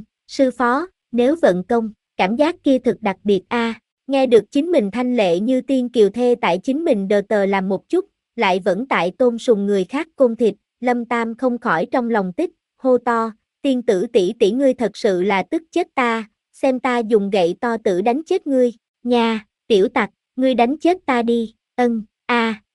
Speaker 1: sư phó, nếu vận công, cảm giác kia thực đặc biệt a. Nghe được chính mình thanh lệ như tiên kiều thê tại chính mình đờ tờ làm một chút, lại vẫn tại tôn sùng người khác côn thịt, Lâm Tam không khỏi trong lòng tích, hô to, tiên tử tỷ tỷ ngươi thật sự là tức chết ta, xem ta dùng gậy to tử đánh chết ngươi, nha, tiểu tặc, ngươi đánh chết ta đi,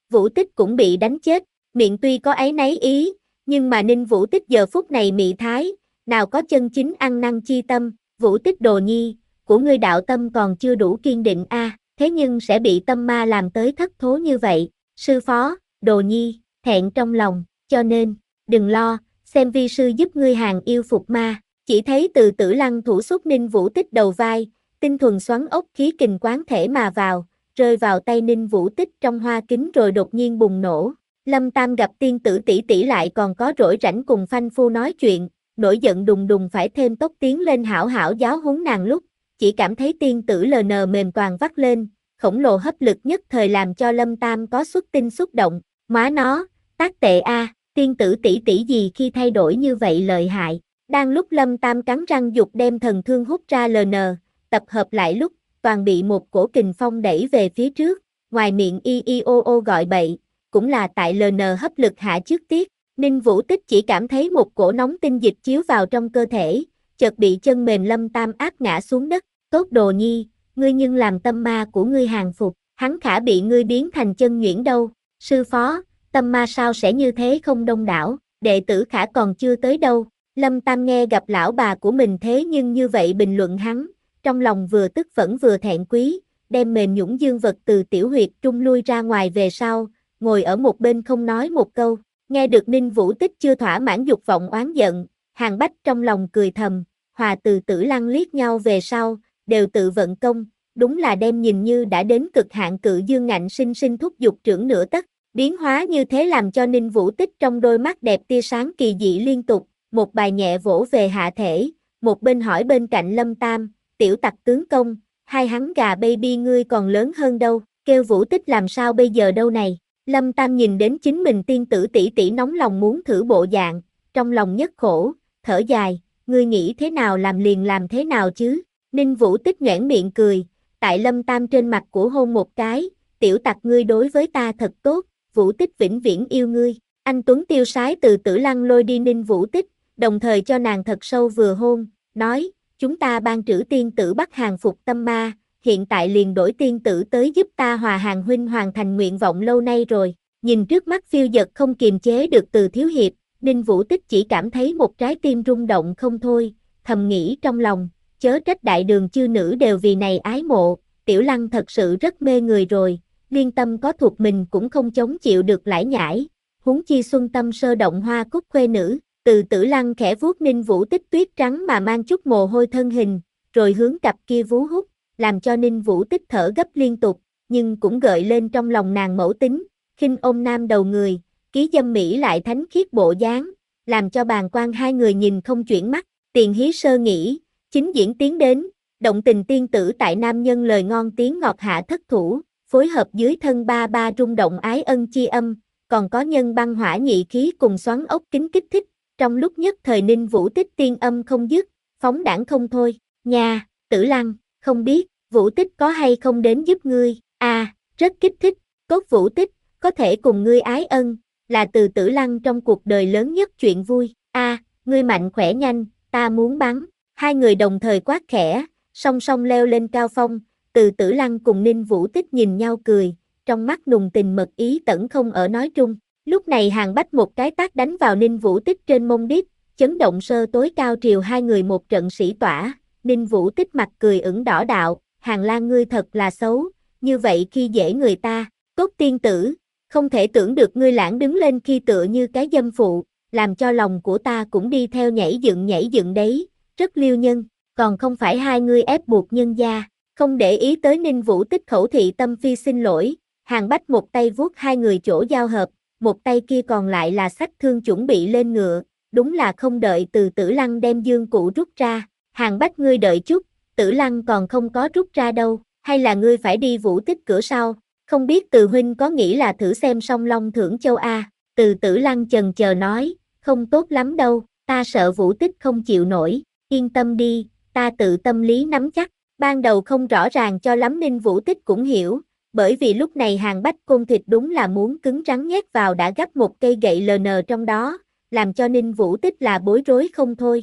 Speaker 1: Vũ Tích cũng bị đánh chết, miệng tuy có áy náy ý, nhưng mà Ninh Vũ Tích giờ phút này mị thái, nào có chân chính ăn năn chi tâm, Vũ Tích đồ nhi, của ngươi đạo tâm còn chưa đủ kiên định thế nhưng sẽ bị tâm ma làm tới thất thố như vậy, sư phó, đồ nhi, thẹn trong lòng, cho nên, đừng lo, xem vi sư giúp ngươi hàng yêu phục ma, chỉ thấy từ Tử Lăng thủ xuất Ninh Vũ Tích đầu vai, tinh thuần xoắn ốc khí kình quán thể mà vào, rơi vào tay Ninh Vũ Tích trong hoa kính rồi đột nhiên bùng nổ. Lâm Tam gặp tiên tử tỷ tỷ lại còn có rỗi rảnh cùng phanh phu nói chuyện, nổi giận đùng đùng phải thêm tốc tiến lên hảo hảo giáo huấn nàng lúc, chỉ cảm thấy tiên tử LN mềm toàn vắt lên, khổng lồ hấp lực nhất thời làm cho Lâm Tam có xuất tinh xúc động, má nó, tác tệ tiên tử tỷ tỷ gì khi thay đổi như vậy lợi hại. Đang lúc Lâm Tam cắn răng dục đem thần thương hút ra LN, tập hợp lại lúc, toàn bị một cổ kình phong đẩy về phía trước, ngoài miệng y gọi bậy, cũng là tại LN hấp lực hạ trước tiết, Ninh Vũ Tích chỉ cảm thấy một cổ nóng tinh dịch chiếu vào trong cơ thể, chợt bị chân mềm Lâm Tam áp ngã xuống đất, tốt đồ nhi, ngươi nhưng làm tâm ma của ngươi hàng phục, hắn khả bị ngươi biến thành chân nhuyễn đâu, sư phó, tâm ma sao sẽ như thế không đông đảo, đệ tử khả còn chưa tới đâu, Lâm Tam nghe gặp lão bà của mình thế nhưng như vậy bình luận hắn, trong lòng vừa tức phẫn vừa thẹn quý, đem mềm nhũn dương vật từ tiểu huyệt trung lui ra ngoài về sau, ngồi ở một bên không nói một câu, nghe được Ninh Vũ Tích chưa thỏa mãn dục vọng oán giận, Hàng Bách trong lòng cười thầm, hòa từ Tử Lăng liếc nhau về sau, đều tự vận công, đúng là đem nhìn như đã đến cực hạn cự dương ngạnh sinh sinh thúc dục trưởng nửa tấc, biến hóa như thế làm cho Ninh Vũ Tích trong đôi mắt đẹp tia sáng kỳ dị liên tục, một bài nhẹ vỗ về hạ thể, một bên hỏi bên cạnh Lâm Tam, tiểu tặc tướng công, hai hắn gà baby ngươi còn lớn hơn đâu, kêu Vũ Tích làm sao bây giờ đâu này. Lâm Tam nhìn đến chính mình tiên tử tỷ tỷ nóng lòng muốn thử bộ dạng, trong lòng nhất khổ, thở dài, ngươi nghĩ thế nào làm liền làm thế nào chứ, Ninh Vũ Tích nhoẻn miệng cười, tại Lâm Tam trên mặt của hôn một cái, tiểu tặc ngươi đối với ta thật tốt, Vũ Tích vĩnh viễn yêu ngươi, anh Tuấn tiêu sái từ Tử Lăng lôi đi Ninh Vũ Tích, đồng thời cho nàng thật sâu vừa hôn, nói, chúng ta ban trữ tiên tử bắt hàng phục tâm ma, hiện tại liền đổi tiên tử tới giúp ta hòa hàng huynh hoàn thành nguyện vọng lâu nay rồi, nhìn trước mắt phiêu dật không kiềm chế được từ thiếu hiệp, Ninh Vũ Tích chỉ cảm thấy một trái tim rung động không thôi, thầm nghĩ trong lòng, chớ trách đại đường chư nữ đều vì này ái mộ, Tiểu Lăng thật sự rất mê người rồi, liên tâm có thuộc mình cũng không chống chịu được lải nhải, huống chi xuân tâm sơ động hoa cúc khuê nữ, từ Tử Lăng khẽ vuốt Ninh Vũ Tích tuyết trắng mà mang chút mồ hôi thân hình, rồi hướng cặp kia vú hút, làm cho Ninh Vũ Tích thở gấp liên tục, nhưng cũng gợi lên trong lòng nàng mẫu tính, khinh ôm nam đầu người, ký dâm mỹ lại thánh khiết bộ dáng, làm cho bàng quan hai người nhìn không chuyển mắt, tiền hí sơ nghĩ, chính diễn tiến đến, động tình tiên tử tại nam nhân lời ngon tiếng ngọt hạ thất thủ, phối hợp dưới thân ba ba rung động ái ân chi âm, còn có nhân băng hỏa nhị khí cùng xoắn ốc kính kích thích, trong lúc nhất thời Ninh Vũ Tích tiên âm không dứt, phóng đãng không thôi, nha, Tử Lăng, không biết, Vũ Tích có hay không đến giúp ngươi, rất kích thích, cốt Vũ Tích, có thể cùng ngươi ái ân, là từ Tử Lăng trong cuộc đời lớn nhất chuyện vui, ngươi mạnh khỏe nhanh, ta muốn bắn, hai người đồng thời quát khẽ, song song leo lên cao phong, từ Tử Lăng cùng Ninh Vũ Tích nhìn nhau cười, trong mắt nùng tình mật ý tẩn không ở nói trung. Lúc này Hàng Bách một cái tát đánh vào Ninh Vũ Tích trên mông đít, chấn động sơ tối cao triều hai người một trận sĩ tỏa, Ninh Vũ Tích mặt cười ửng đỏ đạo, Hàng Lan ngươi thật là xấu, như vậy khi dễ người ta, cốt tiên tử, không thể tưởng được ngươi lãng đứng lên khi tựa như cái dâm phụ, làm cho lòng của ta cũng đi theo nhảy dựng đấy, rất liêu nhân, còn không phải hai ngươi ép buộc nhân gia, không để ý tới Ninh Vũ Tích khẩu thị tâm phi xin lỗi, Hàng Bách một tay vuốt hai người chỗ giao hợp, một tay kia còn lại là xách thương chuẩn bị lên ngựa, đúng là không đợi từ Tử Lăng đem dương cụ rút ra, Hàng Bách ngươi đợi chút, Tử Lăng còn không có rút ra đâu, hay là ngươi phải đi Vũ Tích cửa sau, không biết từ huynh có nghĩ là thử xem song long thưởng châu từ Tử Lăng chần chờ nói, không tốt lắm đâu, ta sợ Vũ Tích không chịu nổi, yên tâm đi, ta tự tâm lý nắm chắc, ban đầu không rõ ràng cho lắm Ninh Vũ Tích cũng hiểu, bởi vì lúc này Hàng Bách côn thịt đúng là muốn cứng rắn nhét vào đã gấp một cây gậy LN trong đó, làm cho Ninh Vũ Tích là bối rối không thôi,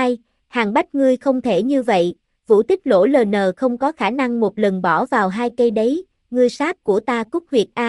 Speaker 1: Hàng Bách ngươi không thể như vậy, Vũ Tích lỗ LN không có khả năng một lần bỏ vào hai cây đấy, ngươi sáp của ta cút huyệt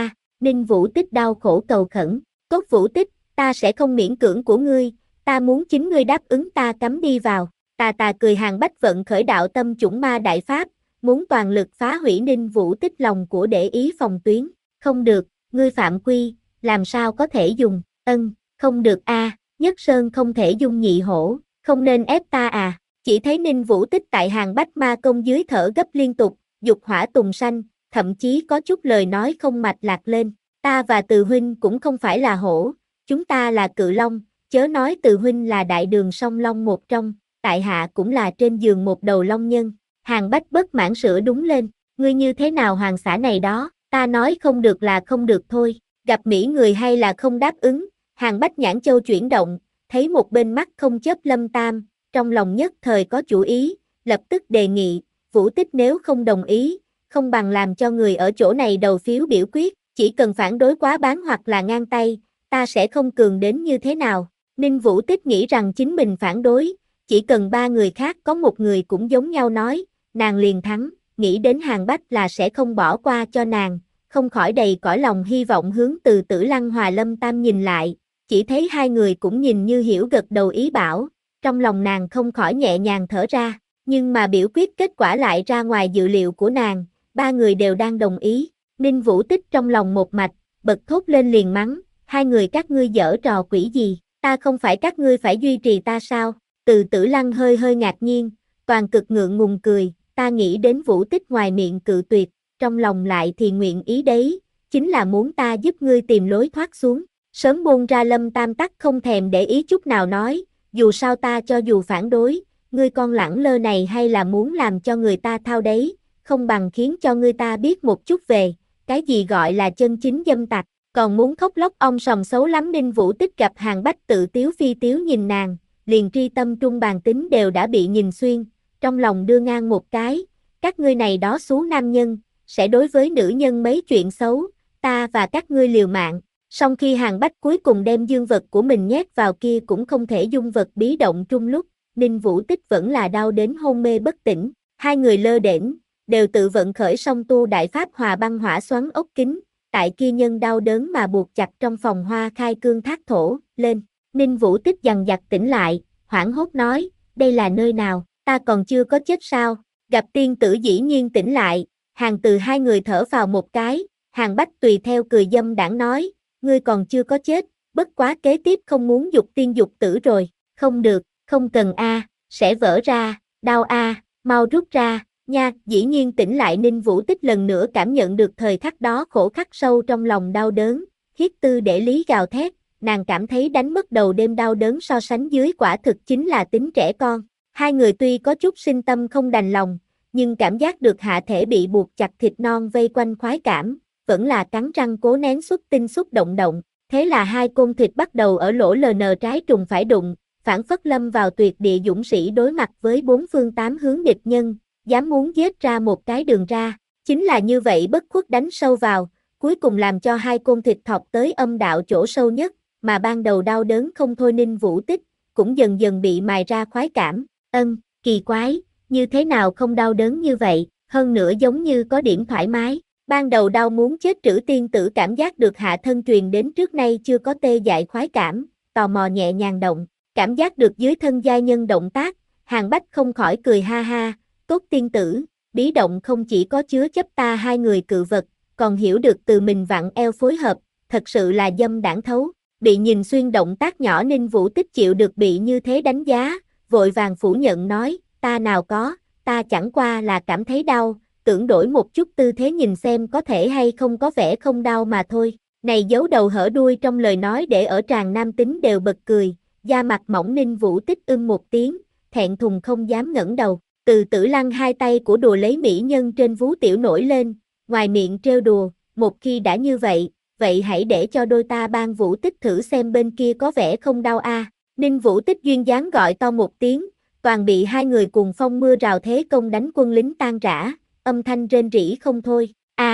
Speaker 1: Ninh Vũ Tích đau khổ cầu khẩn, Cốt Vũ Tích, ta sẽ không miễn cưỡng của ngươi, ta muốn chính ngươi đáp ứng ta cắm đi vào. Tà tà cười Hàn Bách vận khởi đạo tâm chủng ma đại pháp, muốn toàn lực phá hủy Ninh Vũ Tích lòng của để ý phòng tuyến. Không được, ngươi phạm quy, làm sao có thể dùng, không được Nhất Sơn không thể dung nhị hổ, không nên ép ta à. Chỉ thấy Ninh Vũ Tích tại Hàn Bách ma công dưới thở gấp liên tục, dục hỏa tùng sanh, thậm chí có chút lời nói không mạch lạc lên. Ta và Từ huynh cũng không phải là hổ, chúng ta là cự long, chớ nói Từ huynh là đại đường song long một trong, tại hạ cũng là trên giường một đầu long nhân. Hàn Bách bất mãn sửa đúng lên, ngươi như thế nào hoàng xã này đó, ta nói không được là không được thôi, gặp mỹ người hay là không đáp ứng. Hàn Bách nhãn châu chuyển động, thấy một bên mắt không chớp Lâm Tam, trong lòng nhất thời có chủ ý, lập tức đề nghị, Vũ Tích nếu không đồng ý, không bằng làm cho người ở chỗ này đầu phiếu biểu quyết, chỉ cần phản đối quá bán hoặc là ngang tay, ta sẽ không cường đến như thế nào. Ninh Vũ Tích nghĩ rằng chính mình phản đối, chỉ cần 3 người khác có một người cũng giống nhau nói, nàng liền thắng, nghĩ đến Hàn Bách là sẽ không bỏ qua cho nàng, không khỏi đầy cõi lòng hy vọng hướng Từ Tử Lăng hòa Lâm Tam nhìn lại, chỉ thấy hai người cũng nhìn như hiểu gật đầu ý bảo, trong lòng nàng không khỏi nhẹ nhàng thở ra, nhưng mà biểu quyết kết quả lại ra ngoài dự liệu của nàng, 3 người đều đang đồng ý. Ninh Vũ Tích trong lòng một mạch, bật thốt lên liền mắng, hai người các ngươi giở trò quỷ gì, ta không phải các ngươi phải duy trì ta sao? Từ Tử Lăng hơi hơi ngạc nhiên, toàn cực ngượng ngùng cười, ta nghĩ đến Vũ Tích ngoài miệng cự tuyệt, trong lòng lại thì nguyện ý đấy, chính là muốn ta giúp ngươi tìm lối thoát xuống. Sớm buông ra. Lâm Tam Tắc không thèm để ý chút nào nói, dù sao ta cho dù phản đối, ngươi con lẳng lơ này hay là muốn làm cho người ta thao đấy, không bằng khiến cho người ta biết một chút về, cái gì gọi là chân chính dâm tặc, còn muốn khóc lóc ong sòm xấu lắm. Ninh Vũ Tích gặp Hàn Bách tự tiếu phi tiếu nhìn nàng, liền tri tâm trung bàn tính đều đã bị nhìn xuyên, trong lòng đưa ngang một cái, các ngươi này đó xú nam nhân, sẽ đối với nữ nhân mấy chuyện xấu, ta và các ngươi liều mạng. Song khi Hàn Bách cuối cùng đem dương vật của mình nhét vào kia cũng không thể dung vật bí động trung lúc, Ninh Vũ Tích vẫn là đau đến hôn mê bất tỉnh, hai người lơ đễnh, đều tự vận khởi song tu đại pháp hòa băng hỏa xoắn ốc kính, tại kia nhân đau đớn mà buộc chặt trong phòng hoa khai cương thác thổ, lên. Ninh Vũ Tích dằn vặt tỉnh lại, hoảng hốt nói, đây là nơi nào, ta còn chưa có chết sao? Gặp tiên tử dĩ nhiên tỉnh lại, Hàn Từ hai người thở vào một cái, Hàn Bách tùy theo cười dâm đãng nói, ngươi còn chưa có chết, bất quá kế tiếp không muốn dục tiên dục tử rồi, không được, không cần sẽ vỡ ra, đau mau rút ra, nha. Dĩ nhiên tỉnh lại. Ninh Vũ Tích lần nữa cảm nhận được thời khắc đó khổ khắc sâu trong lòng đau đớn, hiết tư để lý gào thét, nàng cảm thấy đánh mất đầu đêm đau đớn so sánh dưới quả thực chính là tính trẻ con. Hai người tuy có chút sinh tâm không đành lòng, nhưng cảm giác được hạ thể bị buộc chặt thịt non vây quanh khoái cảm, vẫn là cắn răng cố nén xuất tinh xúc động, thế là hai côn thịt bắt đầu ở lỗ LN trái trùng phải đụng, phản phất lâm vào tuyệt địa dũng sĩ đối mặt với 4 phương 8 hướng địch nhân, dám muốn giết ra một cái đường ra, chính là như vậy bất khuất đánh sâu vào, cuối cùng làm cho hai côn thịt thọc tới âm đạo chỗ sâu nhất, mà ban đầu đau đớn không thôi Ninh Vũ Tích, cũng dần dần bị mài ra khoái cảm, kỳ quái, như thế nào không đau đớn như vậy, hơn nữa giống như có điểm thoải mái. Ban đầu đau muốn chết Trữ tiên tử cảm giác được hạ thân truyền đến trước nay chưa có tê dại khoái cảm, tò mò nhẹ nhàng động, cảm giác được dưới thân giai nhân động tác, Hàn Bách không khỏi cười ha ha, tốt tiên tử, bí động không chỉ có chứa chấp ta hai người cự vật, còn hiểu được từ mình vặn eo phối hợp, thật sự là dâm đãng thấu. Bị nhìn xuyên động tác nhỏ Ninh Vũ Tích chịu được bị như thế đánh giá, vội vàng phủ nhận nói, ta nào có, ta chẳng qua là cảm thấy đau, tưởng đổi một chút tư thế nhìn xem có thể hay không có vẻ không đau mà thôi. Này giấu đầu hở đuôi trong lời nói để ở tràng nam tính đều bật cười, da mặt mỏng Ninh Vũ Tích một tiếng, thẹn thùng không dám ngẩng đầu. Từ Tử Lăng hai tay của đùa lấy mỹ nhân trên vú tiểu nổi lên, ngoài miệng trêu đùa, một khi đã như vậy, vậy hãy để cho đôi ta ban Vũ Tích thử xem bên kia có vẻ không đau Ninh Vũ Tích duyên dáng gọi to một tiếng, toàn bị hai người cùng phong mưa rào thế công đánh quân lính tan rã, âm thanh rên rỉ không thôi.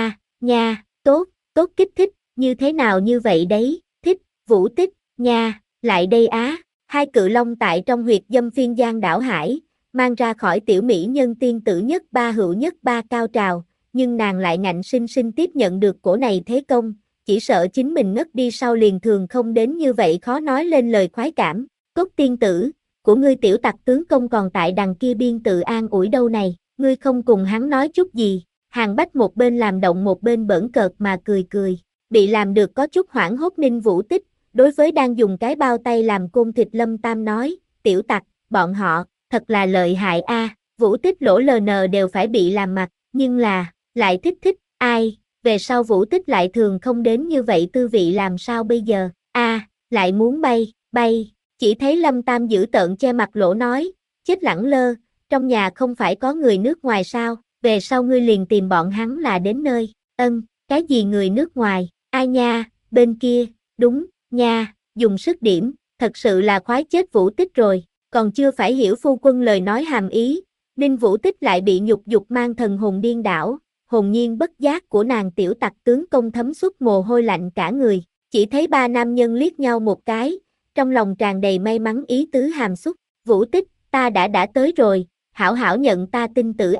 Speaker 1: Nha, tốt kích thích, như thế nào như vậy đấy, thích, Vũ Tích, nha, lại đây Hai cự long tại trong huyệt dâm phiên giang đảo hải, mang ra khỏi tiểu mỹ nhân tiên tử nhất ba hữu nhất ba cao trào, nhưng nàng lại ngạnh sinh sinh tiếp nhận được cổ này thế công, chỉ sợ chính mình ngất đi sau liền thường không đến như vậy khó nói lên lời khoái cảm. Cốt tiên tử, của ngươi tiểu tặc tướng công còn tại đằng kia biên tự an ủi đâu này, ngươi không cùng hắn nói chút gì. Hàng Bách một bên làm động một bên bỡn cợt mà cười cười, bị làm được có chút hoảng hốt Ninh Vũ Tích, đối với đang dùng cái bao tay làm côn thịt Lâm Tam nói, tiểu tặc, bọn họ, thật là lợi hại a. Vũ Tích lỗ LN đều phải bị làm mặt, nhưng là, lại thích, ai, về sau Vũ Tích lại thường không đến như vậy tư vị làm sao bây giờ, lại muốn bay, chỉ thấy Lâm Tam giữ tợn che mặt lỗ nói, chết lẳng lơ, trong nhà không phải có người nước ngoài sao, về sau ngươi liền tìm bọn hắn là đến nơi, cái gì người nước ngoài, ai nha, bên kia, đúng, nha, dùng sức điểm, thật sự là khoái chết Vũ Tích rồi, còn chưa phải hiểu phu quân lời nói hàm ý, Ninh Vũ Tích lại bị nhục dục mang thần hồn điên đảo, hồn nhiên bất giác của nàng tiểu tặc tướng công thấm xuất mồ hôi lạnh cả người, chỉ thấy ba nam nhân liếc nhau một cái, trong lòng tràn đầy may mắn ý tứ hàm xúc, Vũ Tích, ta đã tới rồi, hảo hảo nhận ta tinh tử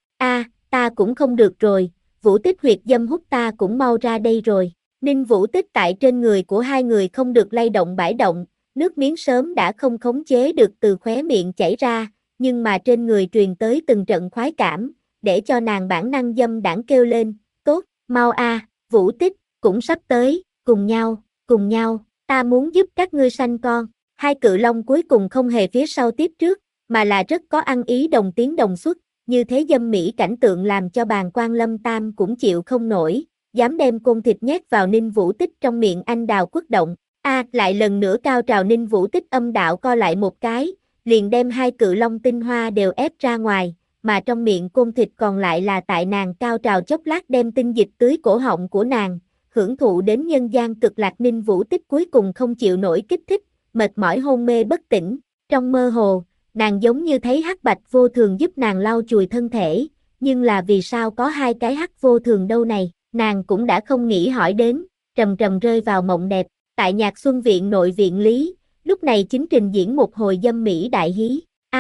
Speaker 1: ta cũng không được rồi, Vũ Tích huyệt dâm hút ta cũng mau ra đây rồi, Ninh Vũ Tích tại trên người của hai người không được lay động bãi động, nước miếng sớm đã không khống chế được từ khóe miệng chảy ra, nhưng mà trên người truyền tới từng trận khoái cảm, để cho nàng bản năng dâm đãng kêu lên, tốt, mau Vũ Tích, cũng sắp tới, cùng nhau, ta muốn giúp các ngươi sanh con, hai cự long cuối cùng không hề phía sau tiếp trước, mà là rất có ăn ý đồng tiếng đồng xuất, như thế dâm mỹ cảnh tượng làm cho bàng quan Lâm Tam cũng chịu không nổi, dám đem côn thịt nhét vào Ninh Vũ Tích trong miệng anh đào quất động, lại lần nữa cao trào Ninh Vũ Tích âm đạo co lại một cái, liền đem hai cự long tinh hoa đều ép ra ngoài, mà trong miệng côn thịt còn lại là tại nàng cao trào chốc lát đem tinh dịch tưới cổ họng của nàng, hưởng thụ đến nhân gian cực lạc. Ninh Vũ Tích cuối cùng không chịu nổi kích thích, mệt mỏi hôn mê bất tỉnh, trong mơ hồ, nàng giống như thấy hắc bạch vô thường giúp nàng lau chùi thân thể, nhưng là vì sao có hai cái hắc vô thường đâu này, nàng cũng đã không nghĩ hỏi đến, trầm trầm rơi vào mộng đẹp, tại Nhạc Xuân Viện nội viện lý, lúc này chính trình diễn một hồi dâm mỹ đại hí,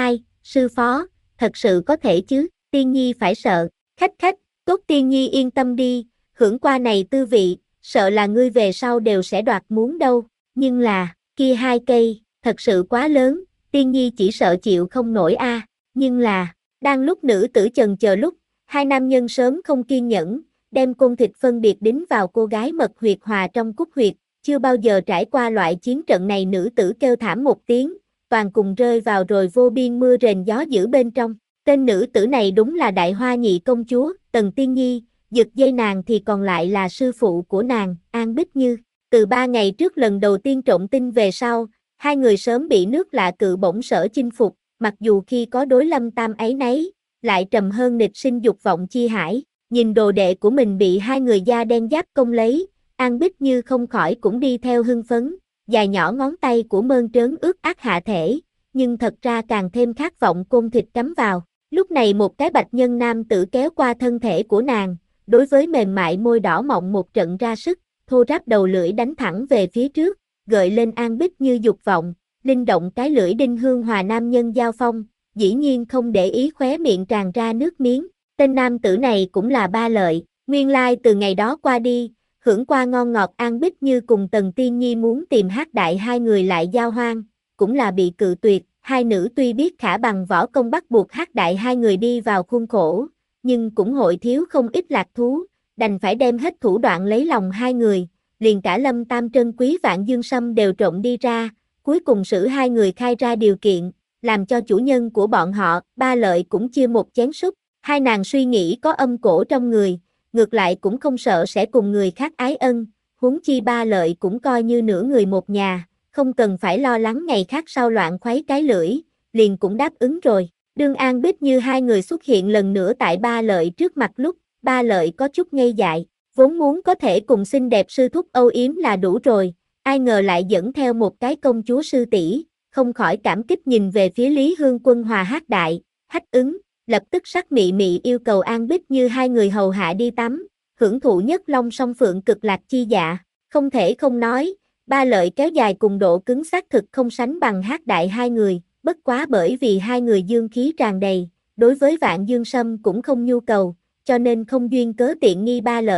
Speaker 1: sư phó, thật sự có thể chứ, Tiên Nhi phải sợ, khách, tốt Tiên Nhi yên tâm đi, hưởng qua này tư vị, sợ là ngươi về sau đều sẽ đoạt muốn đâu, nhưng là, kia hai cây, thật sự quá lớn, Tiên Nhi chỉ sợ chịu không nổi nhưng là, đang lúc nữ tử chần chờ lúc, hai nam nhân sớm không kiên nhẫn, đem côn thịt phân biệt đính vào cô gái mật huyệt hòa trong cúc huyệt, chưa bao giờ trải qua loại chiến trận này nữ tử kêu thảm một tiếng, toàn cùng rơi vào rồi vô biên mưa rền gió dữ bên trong. Tên nữ tử này đúng là Đại Hoa Nhị công chúa, Tần Tiên Nhi, giật dây nàng thì còn lại là sư phụ của nàng, An Bích Như. Từ 3 ngày trước lần đầu tiên trộn tinh về sau, hai người sớm bị nước lạ cự bổng sở chinh phục, mặc dù khi có đối Lâm Tam ấy nấy, lại trầm hơn nghịch sinh dục vọng chi hải, nhìn đồ đệ của mình bị hai người da đen giáp công lấy, An Bích Như không khỏi cũng đi theo hưng phấn, dài nhỏ ngón tay của mơn trớn ướt át hạ thể, nhưng thật ra càng thêm khát vọng côn thịt cắm vào. Lúc này một cái bạch nhân nam tử kéo qua thân thể của nàng, đối với mềm mại môi đỏ mọng một trận ra sức, thô ráp đầu lưỡi đánh thẳng về phía trước, gợi lên An Bích Như dục vọng, linh động cái lưỡi đinh hương hòa nam nhân giao phong, dĩ nhiên không để ý khóe miệng tràn ra nước miếng. Tên nam tử này cũng là Ba Lợi, nguyên lai từ ngày đó qua đi, hưởng qua ngon ngọt An Bích Như cùng Tần Tiên Nhi muốn tìm Hát Đại hai người lại giao hoang, cũng là bị cự tuyệt. Hai nữ tuy biết khả bằng võ công bắt buộc Hát Đại hai người đi vào khuôn khổ, nhưng cũng hội thiếu không ít lạc thú, đành phải đem hết thủ đoạn lấy lòng hai người, liền cả Lâm Tam trân quý Vạn Dương Sâm đều trộn đi ra, cuối cùng xử hai người khai ra điều kiện, làm cho chủ nhân của bọn họ, Ba Lợi cũng chia một chén súp, hai nàng suy nghĩ có âm cổ trong người, ngược lại cũng không sợ sẽ cùng người khác ái ân, huống chi Ba Lợi cũng coi như nửa người một nhà. Không cần phải lo lắng ngày khác sau loạn khuấy cái lưỡi, liền cũng đáp ứng rồi. Đương An Bích Như hai người xuất hiện lần nữa tại Ba Lợi trước mặt lúc, Ba Lợi có chút ngây dại, vốn muốn có thể cùng xinh đẹp sư thúc âu yếm là đủ rồi, ai ngờ lại dẫn theo một cái công chúa sư tỷ, không khỏi cảm kích nhìn về phía Lý Hương Quân hòa Hát Đại, Hách ứng, lập tức sắc mị mị yêu cầu An Bích Như hai người hầu hạ đi tắm, hưởng thụ nhất long song phượng cực lạc chi dạ, không thể không nói. Ba Lợi kéo dài cùng độ cứng xác thực không sánh bằng Hát Đại hai người, bất quá bởi vì hai người dương khí tràn đầy, đối với Vạn Dương Sâm cũng không nhu cầu, cho nên không duyên cớ tiện nghi Ba Lợi,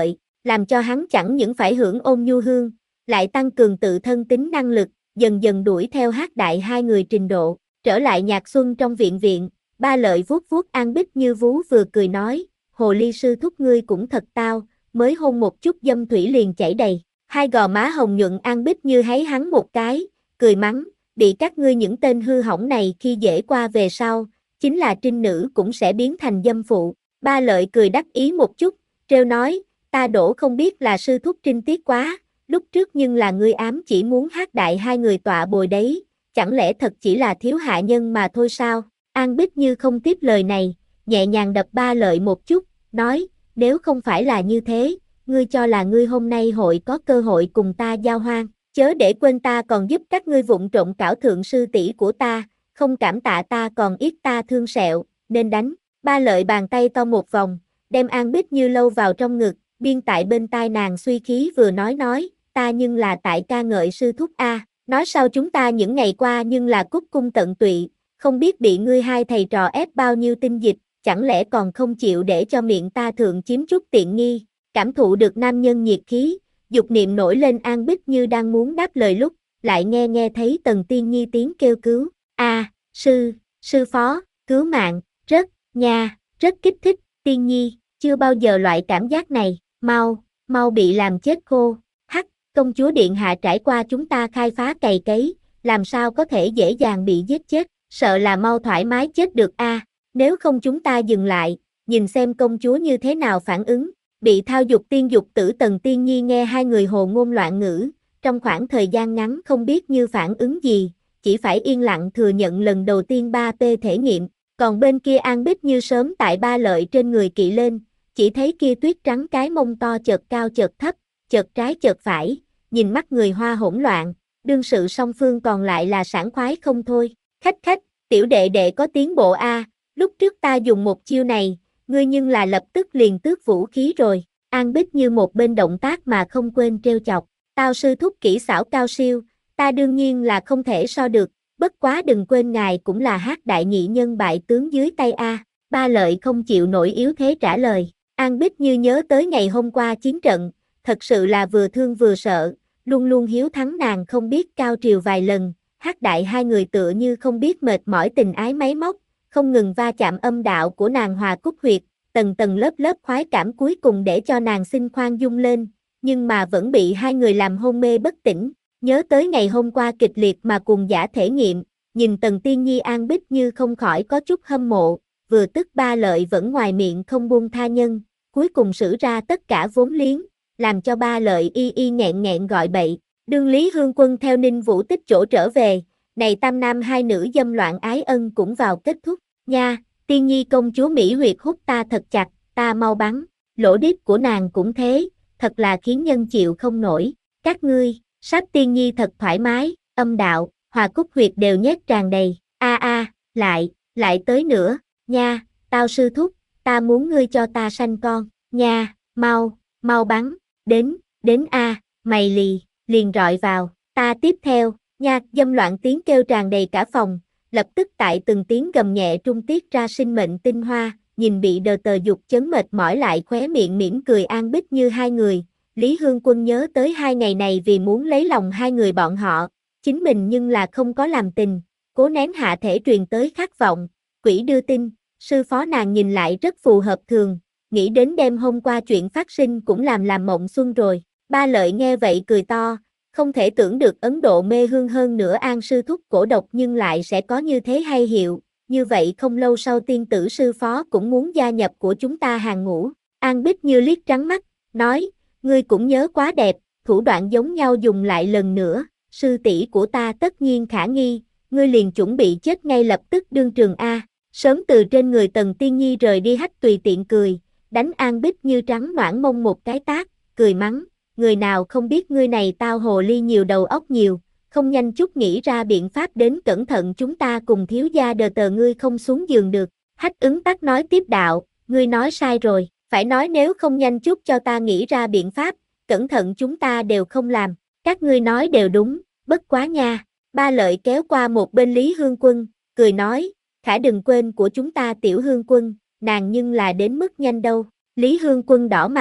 Speaker 1: làm cho hắn chẳng những phải hưởng ôn nhu hương, lại tăng cường tự thân tính năng lực, dần dần đuổi theo Hắc Đại hai người trình độ. Trở lại nhạc xuân trong viện, Ba Lợi vuốt vuốt An Bích Như vú vừa cười nói, hồ ly sư thúc ngươi cũng thật tao, mới hôn một chút dâm thủy liền chảy đầy. Hai gò má hồng nhuận An Bích Như háy hắn một cái, cười mắng, bị các ngươi những tên hư hỏng này khi dễ qua về sau, chính là trinh nữ cũng sẽ biến thành dâm phụ. Ba Lợi cười đắc ý một chút, trêu nói, ta đổ không biết là sư thúc trinh tiết quá, lúc trước nhưng là ngươi ám chỉ muốn Hắc Đại hai người tọa bồi đấy, chẳng lẽ thật chỉ là thiếu hạ nhân mà thôi sao? An Bích Như không tiếp lời này, nhẹ nhàng đập Ba Lợi một chút, nói, nếu không phải là như thế, ngươi cho là ngươi hôm nay hội có cơ hội cùng ta giao hoan, chớ để quên ta còn giúp các ngươi vụng trộm cảo thượng sư tỷ của ta, không cảm tạ ta còn yết ta thương sẹo, nên đánh. Ba Lợi bàn tay to một vòng, đem An Bích Như lâu vào trong ngực, biên tại bên tai nàng suy khí vừa nói, ta nhưng là tại ca ngợi sư thúc a, nói sau chúng ta những ngày qua nhưng là cúc cung tận tụy, không biết bị ngươi hai thầy trò ép bao nhiêu tinh dịch, chẳng lẽ còn không chịu để cho miệng ta thượng chiếm chút tiện nghi. Cảm thụ được nam nhân nhiệt khí, dục niệm nổi lên An Bích Như đang muốn đáp lời lúc, lại nghe thấy Tần Tiên Nhi tiếng kêu cứu, sư phó, cứu mạng, rất kích thích, Tiên Nhi, chưa bao giờ loại cảm giác này, mau bị làm chết khô, hắc, công chúa điện hạ trải qua chúng ta khai phá cày cấy, làm sao có thể dễ dàng bị giết chết, sợ là mau thoải mái chết được a, nếu không chúng ta dừng lại, nhìn xem công chúa như thế nào phản ứng. Bị thao dục tiên dục tử Tần Tiên Nhi nghe hai người hồ ngôn loạn ngữ, trong khoảng thời gian ngắn không biết như phản ứng gì, chỉ phải yên lặng thừa nhận lần đầu tiên 3P thể nghiệm, còn bên kia An Bích Như sớm tại Ba Lợi trên người kỵ lên, chỉ thấy kia tuyết trắng cái mông to chợt cao chợt thấp, chợt trái chợt phải, nhìn mắt người hoa hỗn loạn, đương sự song phương còn lại là sảng khoái không thôi, khách, tiểu đệ đệ có tiến bộ a, lúc trước ta dùng một chiêu này, ngươi nhưng là lập tức liền tước vũ khí rồi. An Bích Như một bên động tác mà không quên trêu chọc, tao sư thúc kỹ xảo cao siêu, ta đương nhiên là không thể so được, bất quá đừng quên ngài cũng là Hắc Đại nhị nhân bại tướng dưới tay a. Ba Lợi không chịu nổi yếu thế trả lời. An Bích Như nhớ tới ngày hôm qua chiến trận, thật sự là vừa thương vừa sợ, luôn luôn hiếu thắng nàng không biết cao triều vài lần, Hắc Đại hai người tựa như không biết mệt mỏi tình ái máy móc, không ngừng va chạm âm đạo của nàng hòa cúc huyệt, tầng tầng lớp khoái cảm cuối cùng để cho nàng xin khoan dung lên, nhưng mà vẫn bị hai người làm hôn mê bất tỉnh. Nhớ tới ngày hôm qua kịch liệt mà cùng giả thể nghiệm, nhìn Tần Tiên Nhi An Bích Như không khỏi có chút hâm mộ, vừa tức Ba Lợi vẫn ngoài miệng không buông tha nhân, cuối cùng sử ra tất cả vốn liếng, làm cho Ba Lợi y nghẹn gọi bậy. Đương Lý Hương Quân theo Ninh Vũ Tích chỗ trở về, này tam nam hai nữ dâm loạn ái ân cũng vào kết thúc. Nha, Tiên Nhi công chúa Mỹ huyệt hút ta thật chặt, ta mau bắn, lỗ đít của nàng cũng thế, thật là khiến nhân chịu không nổi. Các ngươi, sát Tiên Nhi thật thoải mái, âm đạo, hòa cúc huyệt đều nhét tràn đầy, lại tới nữa, nha, tao sư thúc, ta muốn ngươi cho ta sanh con, nha, mau bắn, đến a, mày liền rọi vào, ta tiếp theo, nha, dâm loạn tiếng kêu tràn đầy cả phòng. Lập tức tại từng tiếng gầm nhẹ trung tiết ra sinh mệnh tinh hoa, nhìn bị đờ tờ dục chấn mệt mỏi lại khóe miệng mỉm cười An Bích Như hai người, Lý Hương Quân nhớ tới hai ngày này vì muốn lấy lòng hai người bọn họ, chính mình nhưng là không có làm tình, cố nén hạ thể truyền tới khát vọng, quỷ đưa tin, sư phó nàng nhìn lại rất phù hợp thường, nghĩ đến đêm hôm qua chuyện phát sinh cũng làm mộng xuân rồi. Ba Lợi nghe vậy cười to, không thể tưởng được Ấn Độ mê hương hơn nữa An sư thúc cổ độc nhưng lại sẽ có như thế hay hiệu, như vậy không lâu sau tiên tử sư phó cũng muốn gia nhập của chúng ta hàng ngũ. An Bích Như liếc trắng mắt, nói, ngươi cũng nhớ quá đẹp, thủ đoạn giống nhau dùng lại lần nữa, sư tỷ của ta tất nhiên khả nghi, ngươi liền chuẩn bị chết ngay lập tức đương trường a. Sớm từ trên người Tần Tiên Nhi rời đi Hách tùy tiện cười, đánh An Bích Như trắng noãn mông một cái tát, cười mắng, người nào không biết ngươi này tao hồ ly nhiều đầu óc nhiều, không nhanh chút nghĩ ra biện pháp đến cẩn thận chúng ta cùng thiếu gia đờ tờ ngươi không xuống giường được. Hách ứng tắc nói tiếp đạo, ngươi nói sai rồi, phải nói nếu không nhanh chút cho ta nghĩ ra biện pháp, cẩn thận chúng ta đều không làm, các ngươi nói đều đúng, bất quá nha. Ba Lợi kéo qua một bên Lý Hương Quân, cười nói, khả đừng quên của chúng ta tiểu Hương Quân, nàng nhưng là đến mức nhanh đâu. Lý Hương Quân đỏ mặt,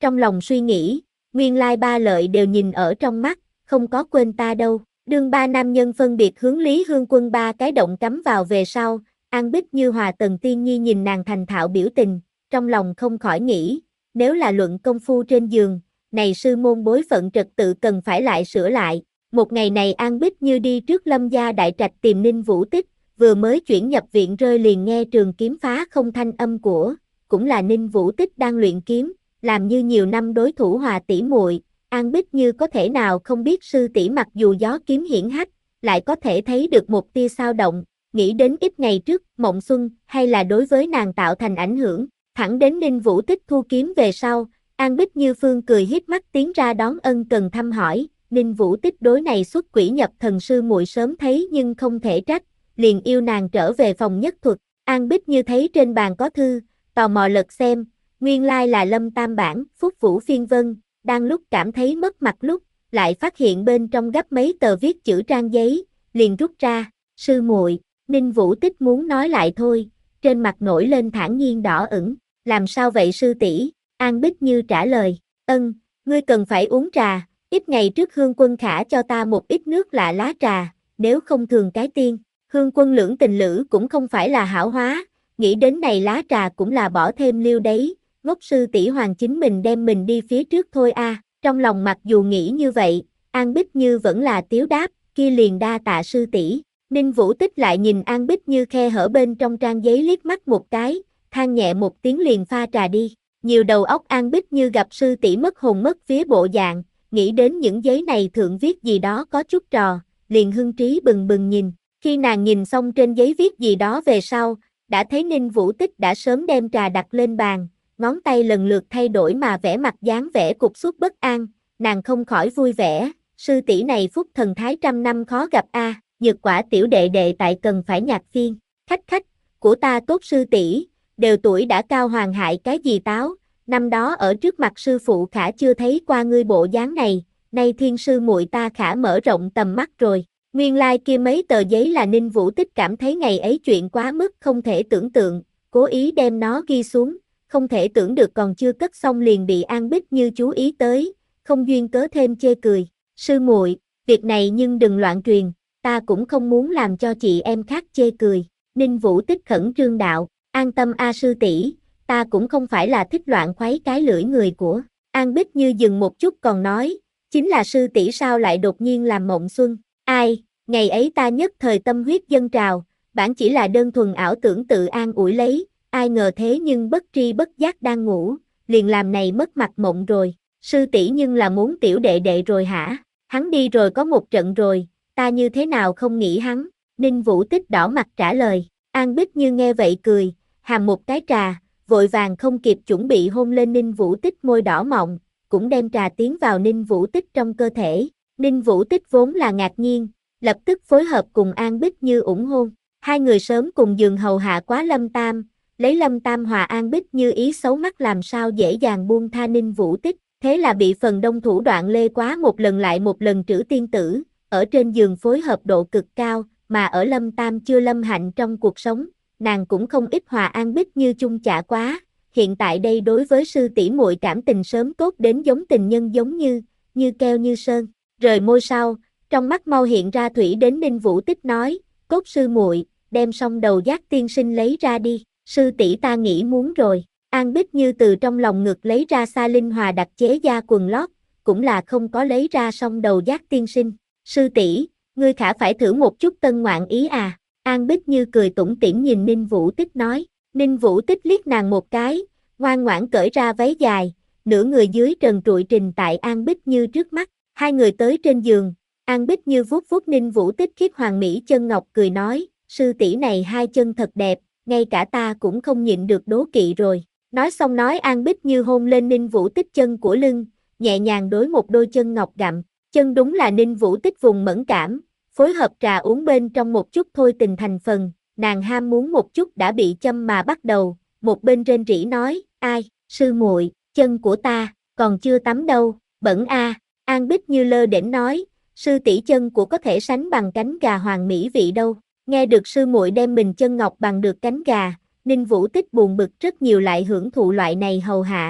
Speaker 1: trong lòng suy nghĩ, nguyên lai ba lợi đều nhìn ở trong mắt, không có quên ta đâu. Đương ba nam nhân phân biệt hướng Lý Hương Quân ba cái động cắm vào về sau, An Bích Như hòa Tần Tiên Nhi nhìn nàng thành thạo biểu tình, trong lòng không khỏi nghĩ, nếu là luận công phu trên giường, này sư môn bối phận trật tự cần phải lại sửa lại. Một ngày này An Bích Như đi trước Lâm gia đại trạch tìm Ninh Vũ Tích, vừa mới chuyển nhập viện rơi liền nghe trường kiếm phá không thanh âm của, cũng là Ninh Vũ Tích đang luyện kiếm, làm như nhiều năm đối thủ hòa tỷ muội, An Bích Như có thể nào không biết sư tỷ mặc dù gió kiếm hiển hách, lại có thể thấy được một tia xao động, nghĩ đến ít ngày trước, Mộng Xuân, hay là đối với nàng tạo thành ảnh hưởng, thẳng đến Ninh Vũ Tích thu kiếm về sau, An Bích Như phương cười híp mắt tiến ra đón ân cần thăm hỏi, Ninh Vũ Tích đối này xuất quỷ nhập thần sư muội sớm thấy nhưng không thể trách, liền yêu nàng trở về phòng nhất thuật, An Bích Như thấy trên bàn có thư, tò mò lật xem, nguyên lai là Lâm Tam bản, Phúc Vũ Phiên Vân, đang lúc cảm thấy mất mặt lúc, lại phát hiện bên trong gấp mấy tờ viết chữ trang giấy, liền rút ra, sư muội, Ninh Vũ Tích muốn nói lại thôi, trên mặt nổi lên thản nhiên đỏ ửng, làm sao vậy sư tỷ? An Bích Như trả lời, ngươi cần phải uống trà, ít ngày trước Hương Quân khả cho ta một ít nước lạ lá trà, nếu không thường cái tiên, Hương Quân lưỡng tình lữ cũng không phải là hảo hóa, nghĩ đến này lá trà cũng là bỏ thêm liêu đấy, ngốc sư tỷ hoàng chính mình đem mình đi phía trước thôi a. Trong lòng mặc dù nghĩ như vậy, An Bích Như vẫn là tiếu đáp, kia liền đa tạ sư tỷ. Ninh Vũ Tích lại nhìn An Bích Như khe hở bên trong trang giấy liếc mắt một cái, than nhẹ một tiếng liền pha trà đi. Nhiều đầu óc An Bích Như gặp sư tỷ mất hồn mất vía bộ dạng, nghĩ đến những giấy này thượng viết gì đó có chút trò, liền hưng trí bừng bừng nhìn. Khi nàng nhìn xong trên giấy viết gì đó về sau, đã thấy Ninh Vũ Tích đã sớm đem trà đặt lên bàn, ngón tay lần lượt thay đổi mà vẽ mặt dáng vẻ cục xúc bất an, nàng không khỏi vui vẻ, sư tỷ này phúc thần thái trăm năm khó gặp a, nhược quả tiểu đệ đệ tại cần phải nhạc phiên, khách của ta tốt sư tỷ, đều tuổi đã cao hoàng hại cái gì táo, năm đó ở trước mặt sư phụ khả chưa thấy qua ngươi bộ dáng này, nay thiên sư muội ta khả mở rộng tầm mắt rồi. Nguyên lai kia mấy tờ giấy là Ninh Vũ Tích cảm thấy ngày ấy chuyện quá mức không thể tưởng tượng, cố ý đem nó ghi xuống, không thể tưởng được còn chưa cất xong liền bị An Bích Như chú ý tới, không duyên cớ thêm chê cười. Sư muội, việc này nhưng đừng loạn truyền, ta cũng không muốn làm cho chị em khác chê cười. Ninh Vũ Tích khẩn trương đạo, an tâm a sư tỷ, ta cũng không phải là thích loạn khuấy cái lưỡi người của. An Bích Như dừng một chút còn nói, chính là sư tỷ sao lại đột nhiên làm Mộng Xuân. Ai, ngày ấy ta nhất thời tâm huyết dâng trào, bản chỉ là đơn thuần ảo tưởng tự an ủi lấy, ai ngờ thế nhưng bất tri bất giác đang ngủ, liền làm này mất mặt mộng rồi, sư tỷ nhưng là muốn tiểu đệ đệ rồi hả, hắn đi rồi có một trận rồi, ta như thế nào không nghĩ hắn, Ninh Vũ Tích đỏ mặt trả lời, An Bích Như nghe vậy cười, hàm một cái trà, vội vàng không kịp chuẩn bị hôn lên Ninh Vũ Tích môi đỏ mọng, cũng đem trà tiến vào Ninh Vũ Tích trong cơ thể. Ninh Vũ Tích vốn là ngạc nhiên, lập tức phối hợp cùng An Bích Như ủng hôn. Hai người sớm cùng giường hầu hạ quá Lâm Tam, lấy Lâm Tam hòa An Bích Như ý xấu mắt làm sao dễ dàng buông tha Ninh Vũ Tích, thế là bị phần đông thủ đoạn lê quá một lần lại một lần trữ tiên tử, ở trên giường phối hợp độ cực cao, mà ở Lâm Tam chưa lâm hạnh trong cuộc sống, nàng cũng không ít hòa An Bích Như chung chạ quá, hiện tại đây đối với sư tỷ muội cảm tình sớm tốt đến giống tình nhân giống như keo như sơn. Rời môi sau, trong mắt mau hiện ra thủy đến Ninh Vũ Tích nói, cốt sư muội, đem xong đầu giác tiên sinh lấy ra đi, sư tỷ ta nghĩ muốn rồi. An Bích Như từ trong lòng ngực lấy ra Sa Linh Hòa đặc chế da quần lót, cũng là không có lấy ra xong đầu giác tiên sinh. Sư tỷ, ngươi khả phải thử một chút tân ngoạn ý à. An Bích Như cười tủm tỉm nhìn Ninh Vũ Tích nói. Ninh Vũ Tích liếc nàng một cái, ngoan ngoãn cởi ra váy dài, nửa người dưới trần trụi trình tại An Bích Như trước mắt. Hai người tới trên giường, An Bích Như vuốt vuốt Ninh Vũ Tích khiết hoàng mỹ chân ngọc cười nói, sư tỷ này hai chân thật đẹp, ngay cả ta cũng không nhịn được đố kỵ rồi. Nói xong nói An Bích Như hôn lên Ninh Vũ Tích chân của lưng, nhẹ nhàng đối một đôi chân ngọc gặm, chân đúng là Ninh Vũ Tích vùng mẫn cảm, phối hợp trà uống bên trong một chút thôi tình thành phần, nàng ham muốn một chút đã bị châm mà bắt đầu, một bên rên rỉ nói, ai, sư muội, chân của ta, còn chưa tắm đâu, bẩn a. An Bích Như lơ đễnh nói, sư tỷ chân của có thể sánh bằng cánh gà hoàng mỹ vị đâu. Nghe được sư muội đem mình chân ngọc bằng được cánh gà, Ninh Vũ Tích buồn bực rất nhiều lại hưởng thụ loại này hầu hạ,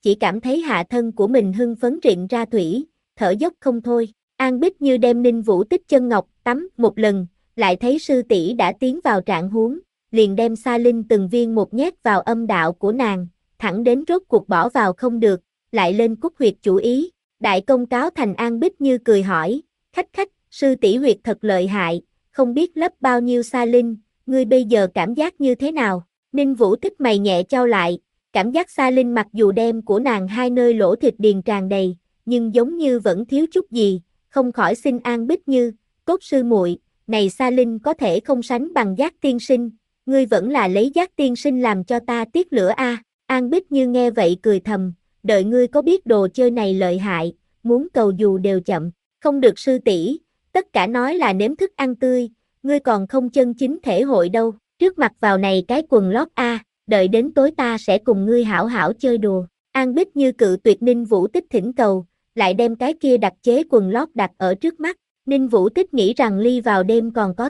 Speaker 1: chỉ cảm thấy hạ thân của mình hưng phấn rịn ra thủy, thở dốc không thôi. An Bích Như đem Ninh Vũ Tích chân ngọc tắm một lần, lại thấy sư tỷ đã tiến vào trạng huống, liền đem sa linh từng viên một nhét vào âm đạo của nàng, thẳng đến rốt cuộc bỏ vào không được, lại lên cúc huyệt chủ ý. Đại công cáo thành An Bích Như cười hỏi, khách, sư tỷ huyệt thật lợi hại, không biết lấp bao nhiêu sa linh, ngươi bây giờ cảm giác như thế nào? Ninh Vũ Tích mày nhẹ chau lại, cảm giác sa linh mặc dù đem của nàng hai nơi lỗ thịt điền tràn đầy, nhưng giống như vẫn thiếu chút gì, không khỏi xin An Bích Như, cốt sư muội, này sa linh có thể không sánh bằng giác tiên sinh, ngươi vẫn là lấy giác tiên sinh làm cho ta tiếc lửa a. An Bích Như nghe vậy cười thầm, đợi ngươi có biết đồ chơi này lợi hại, muốn cầu dù đều chậm, không được sư tỷ, tất cả nói là nếm thức ăn tươi, ngươi còn không chân chính thể hội đâu, trước mặt vào này cái quần lót a, đợi đến tối ta sẽ cùng ngươi hảo hảo chơi đùa. An Bích Như cự tuyệt Ninh Vũ Tích thỉnh cầu, lại đem cái kia đặc chế quần lót đặt ở trước mắt. Ninh Vũ Tích nghĩ rằng ly vào đêm còn có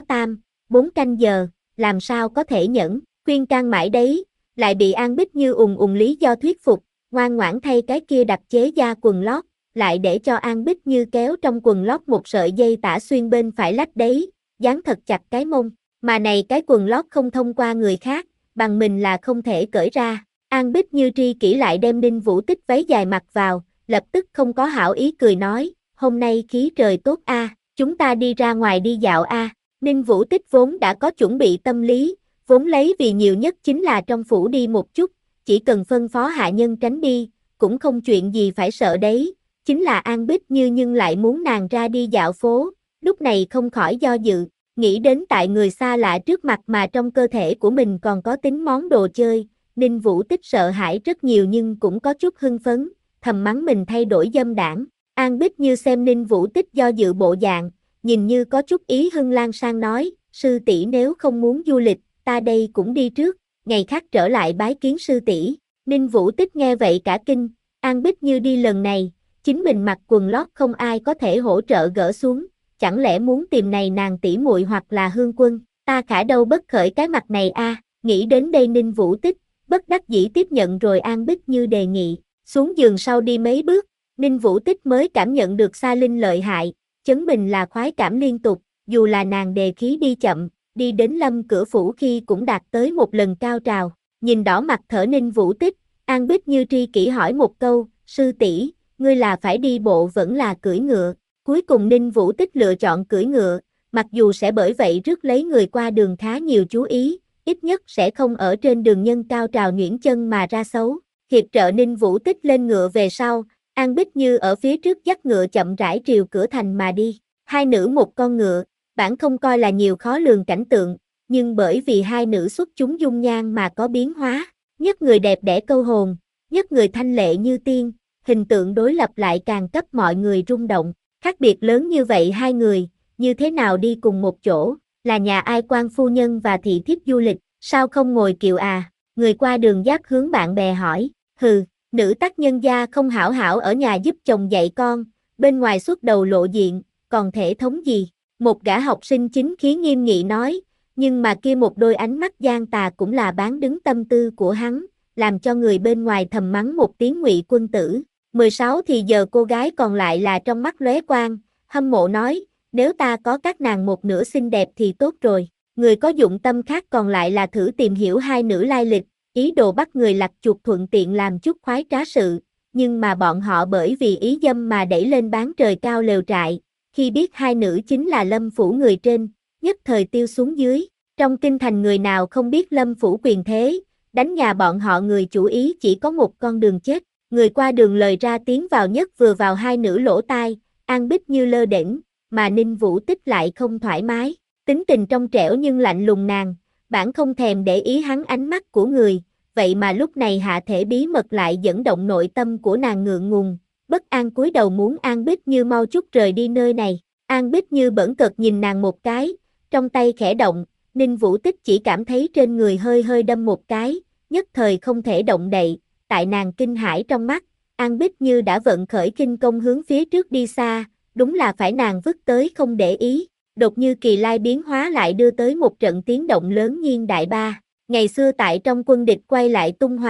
Speaker 1: 4 canh giờ, làm sao có thể nhẫn, khuyên can mãi đấy, lại bị An Bích Như ùng lý do thuyết phục, ngoan ngoãn thay cái kia đặc chế da quần lót, lại để cho An Bích Như kéo trong quần lót một sợi dây tả xuyên bên phải lách đấy, dán thật chặt cái mông, mà này cái quần lót không thông qua người khác, bằng mình là không thể cởi ra. An Bích Như tri kỷ lại đem Ninh Vũ Tích váy dài mặc vào, lập tức không có hảo ý cười nói, hôm nay khí trời tốt a, chúng ta đi ra ngoài đi dạo a. Ninh Vũ Tích vốn đã có chuẩn bị tâm lý, vốn lấy vì nhiều nhất chính là trong phủ đi một chút, chỉ cần phân phó hạ nhân tránh đi, cũng không chuyện gì phải sợ đấy, chính là An Bích Như nhưng lại muốn nàng ra đi dạo phố, lúc này không khỏi do dự, nghĩ đến tại người xa lạ trước mặt mà trong cơ thể của mình còn có tính món đồ chơi, Ninh Vũ Tích sợ hãi rất nhiều nhưng cũng có chút hưng phấn, thầm mắng mình thay đổi dâm đảng. An Bích Như xem Ninh Vũ Tích do dự bộ dạng, nhìn như có chút ý hưng lan sang nói, sư tỷ nếu không muốn du lịch, ta đây cũng đi trước, ngày khác trở lại bái kiến sư tỷ. Ninh Vũ Tích nghe vậy cả kinh, An Bích Như đi lần này, chính mình mặc quần lót không ai có thể hỗ trợ gỡ xuống, chẳng lẽ muốn tìm này nàng tỷ muội hoặc là Hương Quân, ta khả đâu bất khởi cái mặt này a. Nghĩ đến đây Ninh Vũ Tích, bất đắc dĩ tiếp nhận rồi An Bích Như đề nghị, xuống giường sau đi mấy bước, Ninh Vũ Tích mới cảm nhận được sa linh lợi hại, chấn bình là khoái cảm liên tục, dù là nàng đề khí đi chậm, đi đến Lâm cửa phủ khi cũng đạt tới một lần cao trào, nhìn đỏ mặt thở Ninh Vũ Tích, An Bích Như tri kỷ hỏi một câu, sư tỷ, ngươi là phải đi bộ vẫn là cưỡi ngựa, cuối cùng Ninh Vũ Tích lựa chọn cưỡi ngựa, mặc dù sẽ bởi vậy rước lấy người qua đường khá nhiều chú ý, ít nhất sẽ không ở trên đường nhân cao trào nhuyễn chân mà ra xấu, hiệp trợ Ninh Vũ Tích lên ngựa về sau, An Bích Như ở phía trước dắt ngựa chậm rãi triều cửa thành mà đi, hai nữ một con ngựa, bản không coi là nhiều khó lường cảnh tượng, nhưng bởi vì hai nữ xuất chúng dung nhan mà có biến hóa, nhất người đẹp đẽ câu hồn, nhất người thanh lệ như tiên, hình tượng đối lập lại càng cấp mọi người rung động, khác biệt lớn như vậy hai người, như thế nào đi cùng một chỗ, là nhà ai quan phu nhân và thị thiếp du lịch, sao không ngồi kiệu à, người qua đường giáp hướng bạn bè hỏi, hừ, nữ tác nhân gia không hảo hảo ở nhà giúp chồng dạy con, bên ngoài xuất đầu lộ diện, còn thể thống gì, một gã học sinh chính khí nghiêm nghị nói, nhưng mà kia một đôi ánh mắt gian tà cũng là bán đứng tâm tư của hắn, làm cho người bên ngoài thầm mắng một tiếng Ngụy quân tử. 16 thì giờ cô gái còn lại là trong mắt lóe quang, hâm mộ nói, nếu ta có các nàng một nửa xinh đẹp thì tốt rồi. Người có dụng tâm khác còn lại là thử tìm hiểu hai nữ lai lịch, ý đồ bắt người lặt chuột thuận tiện làm chút khoái trá sự, nhưng mà bọn họ bởi vì ý dâm mà đẩy lên bán trời cao lều trại, khi biết hai nữ chính là Lâm phủ người trên, nhất thời tiêu xuống dưới. Trong kinh thành người nào không biết Lâm phủ quyền thế, đánh nhà bọn họ người chủ ý chỉ có một con đường chết, người qua đường lời ra tiếng vào nhất vừa vào hai nữ lỗ tai, An Bích Như lơ đễnh, mà Ninh Vũ Tích lại không thoải mái, tính tình trong trẻo nhưng lạnh lùng nàng, bản không thèm để ý hắn ánh mắt của người, vậy mà lúc này hạ thể bí mật lại dẫn động nội tâm của nàng ngượng ngùng, bất an cúi đầu muốn An Bích Như mau chút rời đi nơi này, An Bích Như bẩn cợt nhìn nàng một cái, trong tay khẽ động, Ninh Vũ Tích chỉ cảm thấy trên người hơi hơi đâm một cái, nhất thời không thể động đậy, tại nàng kinh hãi trong mắt, An Bích Như đã vận khởi kinh công hướng phía trước đi xa, đúng là phải nàng vứt tới không để ý, đột như kỳ lai biến hóa lại đưa tới một trận tiếng động lớn nghiêng đại ba. Ngày xưa tại trong quân địch quay lại tung hoành,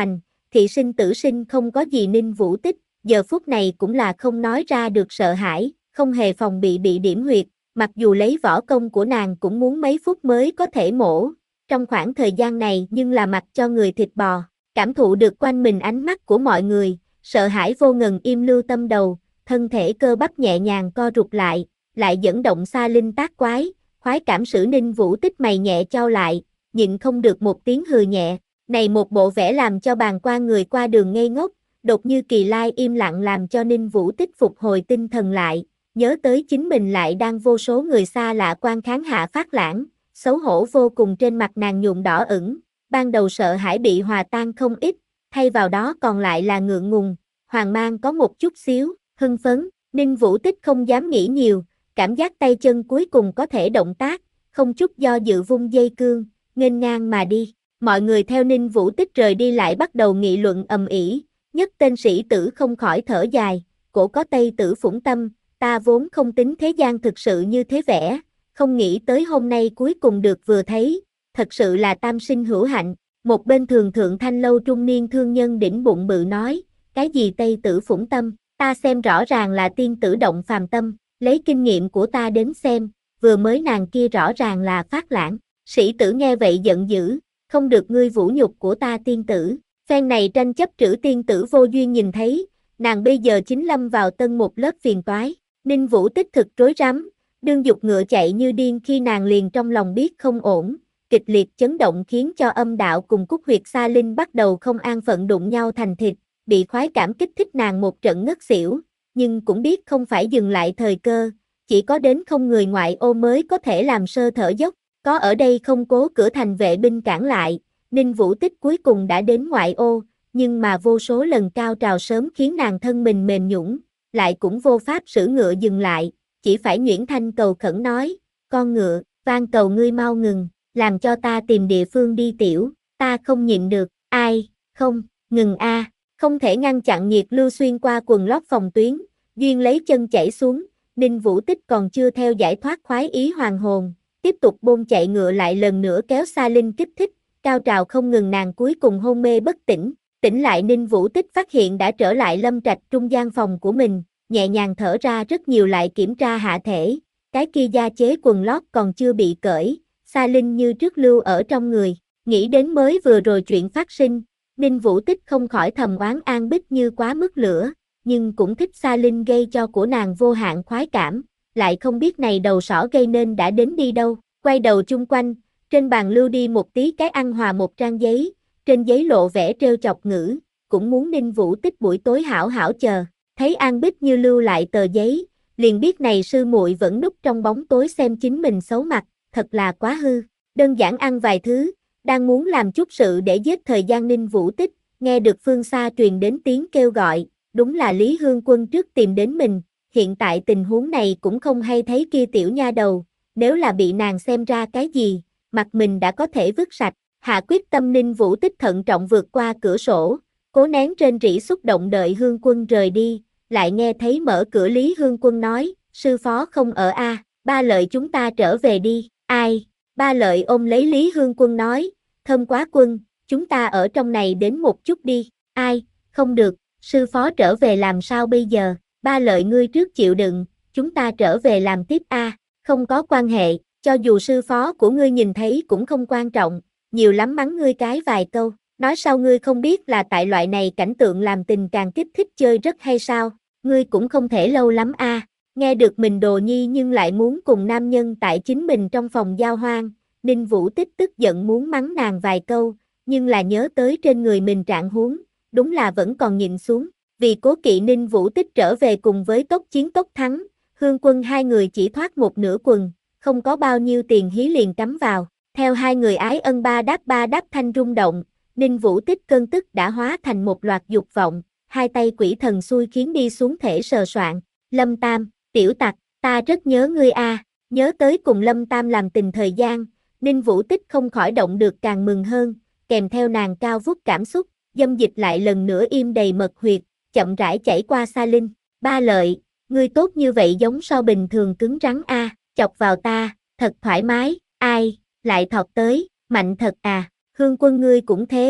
Speaker 1: thị sinh tử sinh không có gì Ninh Vũ Tích, giờ phút này cũng là không nói ra được sợ hãi, không hề phòng bị điểm huyệt, mặc dù lấy võ công của nàng cũng muốn mấy phút mới có thể mổ, trong khoảng thời gian này nhưng là mặc cho người thịt bò, cảm thụ được quanh mình ánh mắt của mọi người, sợ hãi vô ngần im lưu tâm đầu, thân thể cơ bắp nhẹ nhàng co rụt lại dẫn động xa linh tác quái, khoái cảm sử Ninh Vũ Tích mày nhẹ chau lại, nhịn không được một tiếng hừ nhẹ, này một bộ vẻ làm cho bàn quan người qua đường ngây ngốc, đột như kỳ lai im lặng làm cho Ninh Vũ Tích phục hồi tinh thần lại, nhớ tới chính mình lại đang vô số người xa lạ quan khán hạ phát lãng, xấu hổ vô cùng trên mặt nàng nhuộm đỏ ửng, ban đầu sợ hãi bị hòa tan không ít, thay vào đó còn lại là ngượng ngùng, hoàng mang có một chút xíu, hưng phấn, Ninh Vũ Tích không dám nghĩ nhiều, cảm giác tay chân cuối cùng có thể động tác, không chút do dự vung dây cương, nghênh ngang mà đi. Mọi người theo Ninh Vũ Tích rời đi lại bắt đầu nghị luận ầm ĩ, nhất tên sĩ tử không khỏi thở dài, cổ có Tây tử phủng tâm, ta vốn không tính thế gian thực sự như thế vẻ, không nghĩ tới hôm nay cuối cùng được vừa thấy, thật sự là tam sinh hữu hạnh. Một bên thường thượng thanh lâu trung niên thương nhân đỉnh bụng bự nói, cái gì Tây tử phủng tâm, ta xem rõ ràng là tiên tử động phàm tâm, lấy kinh nghiệm của ta đến xem, vừa mới nàng kia rõ ràng là phát lãng, sĩ tử nghe vậy giận dữ, không được ngươi vũ nhục của ta tiên tử, phen này tranh chấp trữ tiên tử vô duyên nhìn thấy, nàng bây giờ chính lâm vào tân một lớp phiền toái, Ninh Vũ Tích thực rối rắm, đương dục ngựa chạy như điên khi nàng liền trong lòng biết không ổn, kịch liệt chấn động khiến cho âm đạo cùng cúc huyệt xa linh bắt đầu không an phận đụng nhau thành thịt, bị khoái cảm kích thích nàng một trận ngất xỉu, nhưng cũng biết không phải dừng lại thời cơ, chỉ có đến không người ngoại ô mới có thể làm sơ thở dốc, có ở đây không cố cửa thành vệ binh cản lại, Ninh Vũ Tích cuối cùng đã đến ngoại ô, nhưng mà vô số lần cao trào sớm khiến nàng thân mình mềm nhũn, lại cũng vô pháp sử ngựa dừng lại, chỉ phải nhuyễn thanh cầu khẩn nói, con ngựa, van cầu ngươi mau ngừng, làm cho ta tìm địa phương đi tiểu, ta không nhịn được, ai, không, ngừng a, không thể ngăn chặn nhiệt lưu xuyên qua quần lót phòng tuyến, duyên lấy chân chảy xuống, Ninh Vũ Tích còn chưa theo giải thoát khoái ý hoàng hồn, tiếp tục bôn chạy ngựa lại lần nữa kéo xa linh kích thích, cao trào không ngừng nàng cuối cùng hôn mê bất tỉnh, tỉnh lại Ninh Vũ Tích phát hiện đã trở lại lâm trạch trung gian phòng của mình, nhẹ nhàng thở ra rất nhiều lại kiểm tra hạ thể, cái kia da chế quần lót còn chưa bị cởi, xa linh như trước lưu ở trong người, nghĩ đến mới vừa rồi chuyện phát sinh, Ninh Vũ Tích không khỏi thầm oán An Bích Như quá mức lửa, nhưng cũng thích xa linh gây cho của nàng vô hạn khoái cảm, lại không biết này đầu sỏ gây nên đã đến đi đâu, quay đầu chung quanh, trên bàn lưu đi một tí cái ăn hòa một trang giấy, trên giấy lộ vẻ trêu chọc ngữ, cũng muốn Ninh Vũ Tích buổi tối hảo hảo chờ, thấy An Bích Như lưu lại tờ giấy, liền biết này sư muội vẫn núp trong bóng tối xem chính mình xấu mặt, thật là quá hư, đơn giản ăn vài thứ, đang muốn làm chút sự để giết thời gian Ninh Vũ Tích, nghe được phương xa truyền đến tiếng kêu gọi, đúng là Lý Hương Quân trước tìm đến mình, hiện tại tình huống này cũng không hay thấy kia tiểu nha đầu, nếu là bị nàng xem ra cái gì, mặt mình đã có thể vứt sạch, hạ quyết tâm Ninh Vũ Tích thận trọng vượt qua cửa sổ, cố nén trên rỉ xúc động đợi Hương Quân rời đi, lại nghe thấy mở cửa Lý Hương Quân nói, sư phó không ở a, Ba Lợi chúng ta trở về đi, ai, Ba Lợi ôm lấy Lý Hương Quân nói, thơm quá quân, chúng ta ở trong này đến một chút đi, ai, không được, sư phó trở về làm sao bây giờ, Ba Lợi ngươi trước chịu đựng, chúng ta trở về làm tiếp a, không có quan hệ, cho dù sư phó của ngươi nhìn thấy cũng không quan trọng, nhiều lắm mắng ngươi cái vài câu, nói sao ngươi không biết là tại loại này cảnh tượng làm tình càng kích thích chơi rất hay sao, ngươi cũng không thể lâu lắm a. Nghe được mình đồ nhi nhưng lại muốn cùng nam nhân tại chính mình trong phòng giao hoang, Ninh Vũ Tích tức giận muốn mắng nàng vài câu, nhưng là nhớ tới trên người mình trạng huống, đúng là vẫn còn nhìn xuống, vì cố kỵ Ninh Vũ Tích trở về cùng với tốc chiến tốc thắng, Hương Quân hai người chỉ thoát một nửa quần, không có bao nhiêu tiền hí liền cắm vào, theo hai người ái ân ba đáp thanh rung động, Ninh Vũ Tích cơn tức đã hóa thành một loạt dục vọng, hai tay quỷ thần xui khiến đi xuống thể sờ soạn, Lâm Tam, tiểu tặc, ta rất nhớ ngươi a, nhớ tới cùng Lâm Tam làm tình thời gian, Ninh Vũ Tích không khỏi động được càng mừng hơn, kèm theo nàng cao vút cảm xúc, dâm dịch lại lần nữa im đầy mật huyệt, chậm rãi chảy qua xa linh, Ba Lợi, ngươi tốt như vậy giống so bình thường cứng rắn a, chọc vào ta, thật thoải mái, ai, lại thọt tới, mạnh thật à, Hương Quân ngươi cũng thế,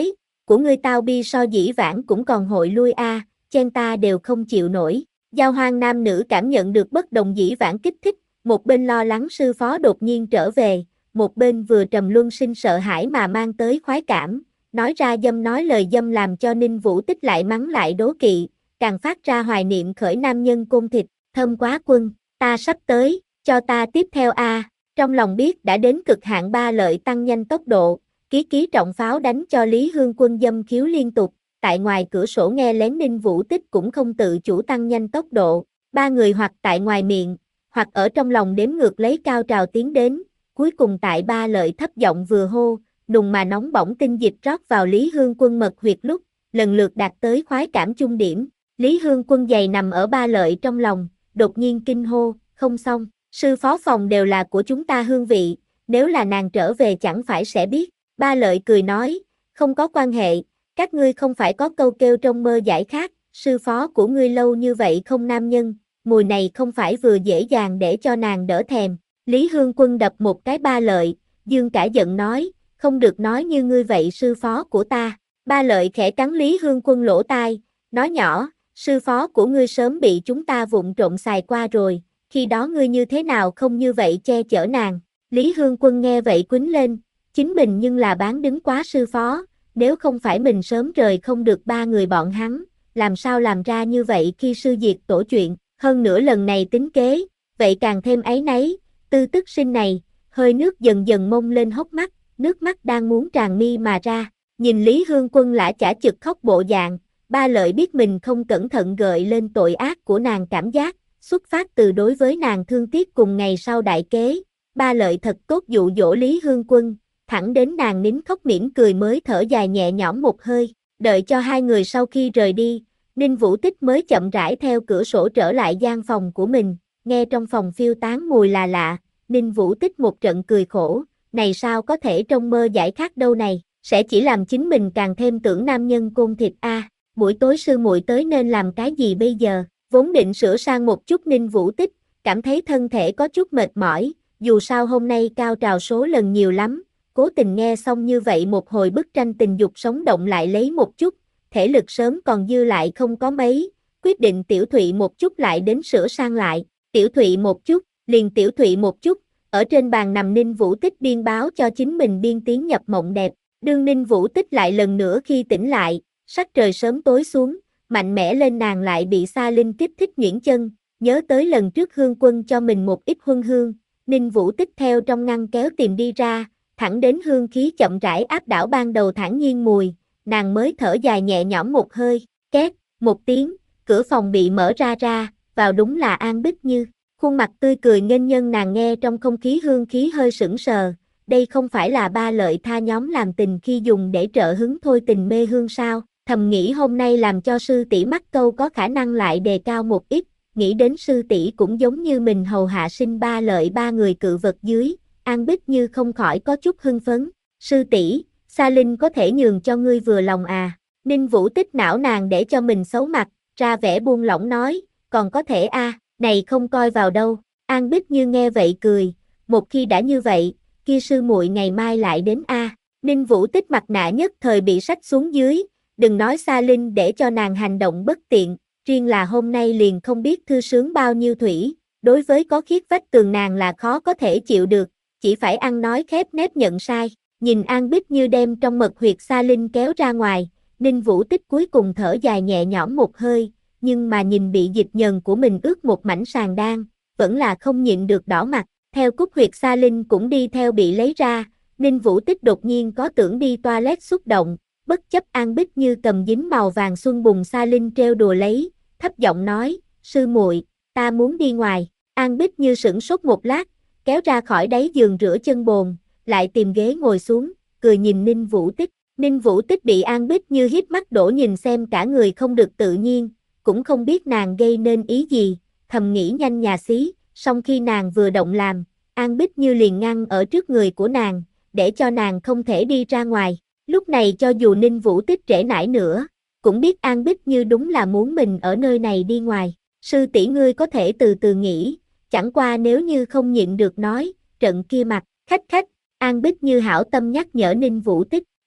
Speaker 1: của ngươi tao bi so dĩ vãng cũng còn hội lui a, chen ta đều không chịu nổi. Giao hoang nam nữ cảm nhận được bất đồng dĩ vãng kích thích, một bên lo lắng sư phó đột nhiên trở về, một bên vừa trầm luân sinh sợ hãi mà mang tới khoái cảm, nói ra dâm nói lời dâm làm cho Ninh Vũ Tích lại mắng lại đố kỵ, càng phát ra hoài niệm khởi nam nhân côn thịt, thơm quá quân, ta sắp tới, cho ta tiếp theo a. Trong lòng biết đã đến cực hạn ba lợi tăng nhanh tốc độ, ký ký trọng pháo đánh cho Lý Hương Quân dâm khiếu liên tục, tại ngoài cửa sổ nghe lén Ninh Vũ Tích cũng không tự chủ tăng nhanh tốc độ, ba người hoặc tại ngoài miệng, hoặc ở trong lòng đếm ngược lấy cao trào tiến đến, cuối cùng tại ba lợi thấp giọng vừa hô, nùng mà nóng bỏng tinh dịch rót vào Lý Hương Quân mật huyệt lúc, lần lượt đạt tới khoái cảm trung điểm, Lý Hương Quân dày nằm ở ba lợi trong lòng, đột nhiên kinh hô, không xong, sư phó phòng đều là của chúng ta hương vị, nếu là nàng trở về chẳng phải sẽ biết, ba lợi cười nói, không có quan hệ, các ngươi không phải có câu kêu trong mơ giải khát, sư phó của ngươi lâu như vậy không nam nhân, mùi này không phải vừa dễ dàng để cho nàng đỡ thèm, Lý Hương Quân đập một cái ba lợi, dương cả giận nói, không được nói như ngươi vậy sư phó của ta, ba lợi khẽ cắn Lý Hương Quân lỗ tai, nói nhỏ, sư phó của ngươi sớm bị chúng ta vụng trộm xài qua rồi, khi đó ngươi như thế nào không như vậy che chở nàng, Lý Hương Quân nghe vậy quýnh lên, chính mình nhưng là bán đứng quá sư phó, nếu không phải mình sớm rời không được ba người bọn hắn, làm sao làm ra như vậy khi sư diệt tổ chuyện, hơn nữa lần này tính kế, vậy càng thêm áy náy, tư tức sinh này, hơi nước dần dần mông lên hốc mắt, nước mắt đang muốn tràn mi mà ra, nhìn Lý Hương Quân lã chả chực khóc bộ dạng, ba lợi biết mình không cẩn thận gợi lên tội ác của nàng cảm giác, xuất phát từ đối với nàng thương tiếc cùng ngày sau đại kế, ba lợi thật tốt dụ dỗ Lý Hương Quân, thẳng đến nàng nín khóc mỉm cười mới thở dài nhẹ nhõm một hơi, đợi cho hai người sau khi rời đi, Ninh Vũ Tích mới chậm rãi theo cửa sổ trở lại gian phòng của mình, nghe trong phòng phiêu tán mùi là lạ, Ninh Vũ Tích một trận cười khổ, này sao có thể trong mơ giải khát đâu này, sẽ chỉ làm chính mình càng thêm tưởng nam nhân côn thịt a. Buổi tối sư muội tới nên làm cái gì bây giờ, vốn định sửa sang một chút Ninh Vũ Tích, cảm thấy thân thể có chút mệt mỏi, dù sao hôm nay cao trào số lần nhiều lắm, cố tình nghe xong như vậy một hồi bức tranh tình dục sống động lại lấy một chút, thể lực sớm còn dư lại không có mấy, quyết định tiểu thụy một chút lại đến sửa sang lại, tiểu thụy một chút, liền tiểu thụy một chút, ở trên bàn nằm Ninh Vũ Tích biên báo cho chính mình biên tiến nhập mộng đẹp, đương Ninh Vũ Tích lại lần nữa khi tỉnh lại, sắc trời sớm tối xuống, mạnh mẽ lên nàng lại bị Sa Linh kích thích nhuyễn chân, nhớ tới lần trước Hương Quân cho mình một ít huân hương, Ninh Vũ Tích theo trong ngăn kéo tìm đi ra, thẳng đến hương khí chậm rãi áp đảo ban đầu thản nhiên mùi, nàng mới thở dài nhẹ nhõm một hơi, két, một tiếng, cửa phòng bị mở ra, vào đúng là An Bích Như, khuôn mặt tươi cười nghênh nhân nàng nghe trong không khí hương khí hơi sững sờ, đây không phải là ba lợi tha nhóm làm tình khi dùng để trợ hứng thôi tình mê hương sao, thầm nghĩ hôm nay làm cho sư tỷ mắc câu có khả năng lại đề cao một ít, nghĩ đến sư tỷ cũng giống như mình hầu hạ sinh ba lợi ba người cự vật dưới, An Bích Như không khỏi có chút hưng phấn, sư tỷ, Sa Linh có thể nhường cho ngươi vừa lòng à, Ninh Vũ Tích não nàng để cho mình xấu mặt, ra vẻ buông lỏng nói, còn có thể a, này không coi vào đâu, An Bích Như nghe vậy cười, một khi đã như vậy, kia sư muội ngày mai lại đến a, Ninh Vũ Tích mặt nạ nhất thời bị xách xuống dưới, đừng nói Sa Linh để cho nàng hành động bất tiện, riêng là hôm nay liền không biết thư sướng bao nhiêu thủy, đối với có khiết vách tường nàng là khó có thể chịu được, chỉ phải ăn nói khép nép nhận sai, nhìn An Bích Như đem trong mật huyệt Sa Linh kéo ra ngoài, Ninh Vũ Tích cuối cùng thở dài nhẹ nhõm một hơi, nhưng mà nhìn bị dịch nhờn của mình ướt một mảnh sàn đan, vẫn là không nhịn được đỏ mặt, theo cúc huyệt Sa Linh cũng đi theo bị lấy ra, Ninh Vũ Tích đột nhiên có tưởng đi toilet xúc động, bất chấp An Bích Như cầm dính màu vàng xuân bùng Sa Linh treo đùa lấy, thấp giọng nói, sư muội, ta muốn đi ngoài, An Bích Như sửng sốt một lát, kéo ra khỏi đáy giường rửa chân bồn, lại tìm ghế ngồi xuống, cười nhìn Ninh Vũ Tích, Ninh Vũ Tích bị An Bích Như hiếp mắt đổ nhìn xem cả người không được tự nhiên, cũng không biết nàng gây nên ý gì, thầm nghĩ nhanh nhà xí, song khi nàng vừa động làm, An Bích Như liền ngăn ở trước người của nàng, để cho nàng không thể đi ra ngoài. Lúc này cho dù Ninh Vũ Tích trễ nải nữa, cũng biết An Bích Như đúng là muốn mình ở nơi này đi ngoài. Sư tỷ ngươi có thể từ từ nghĩ, chẳng qua nếu như không nhịn được nói, trận kia mặt, khách, An Bích Như hảo tâm nhắc nhở Ninh Vũ Tích.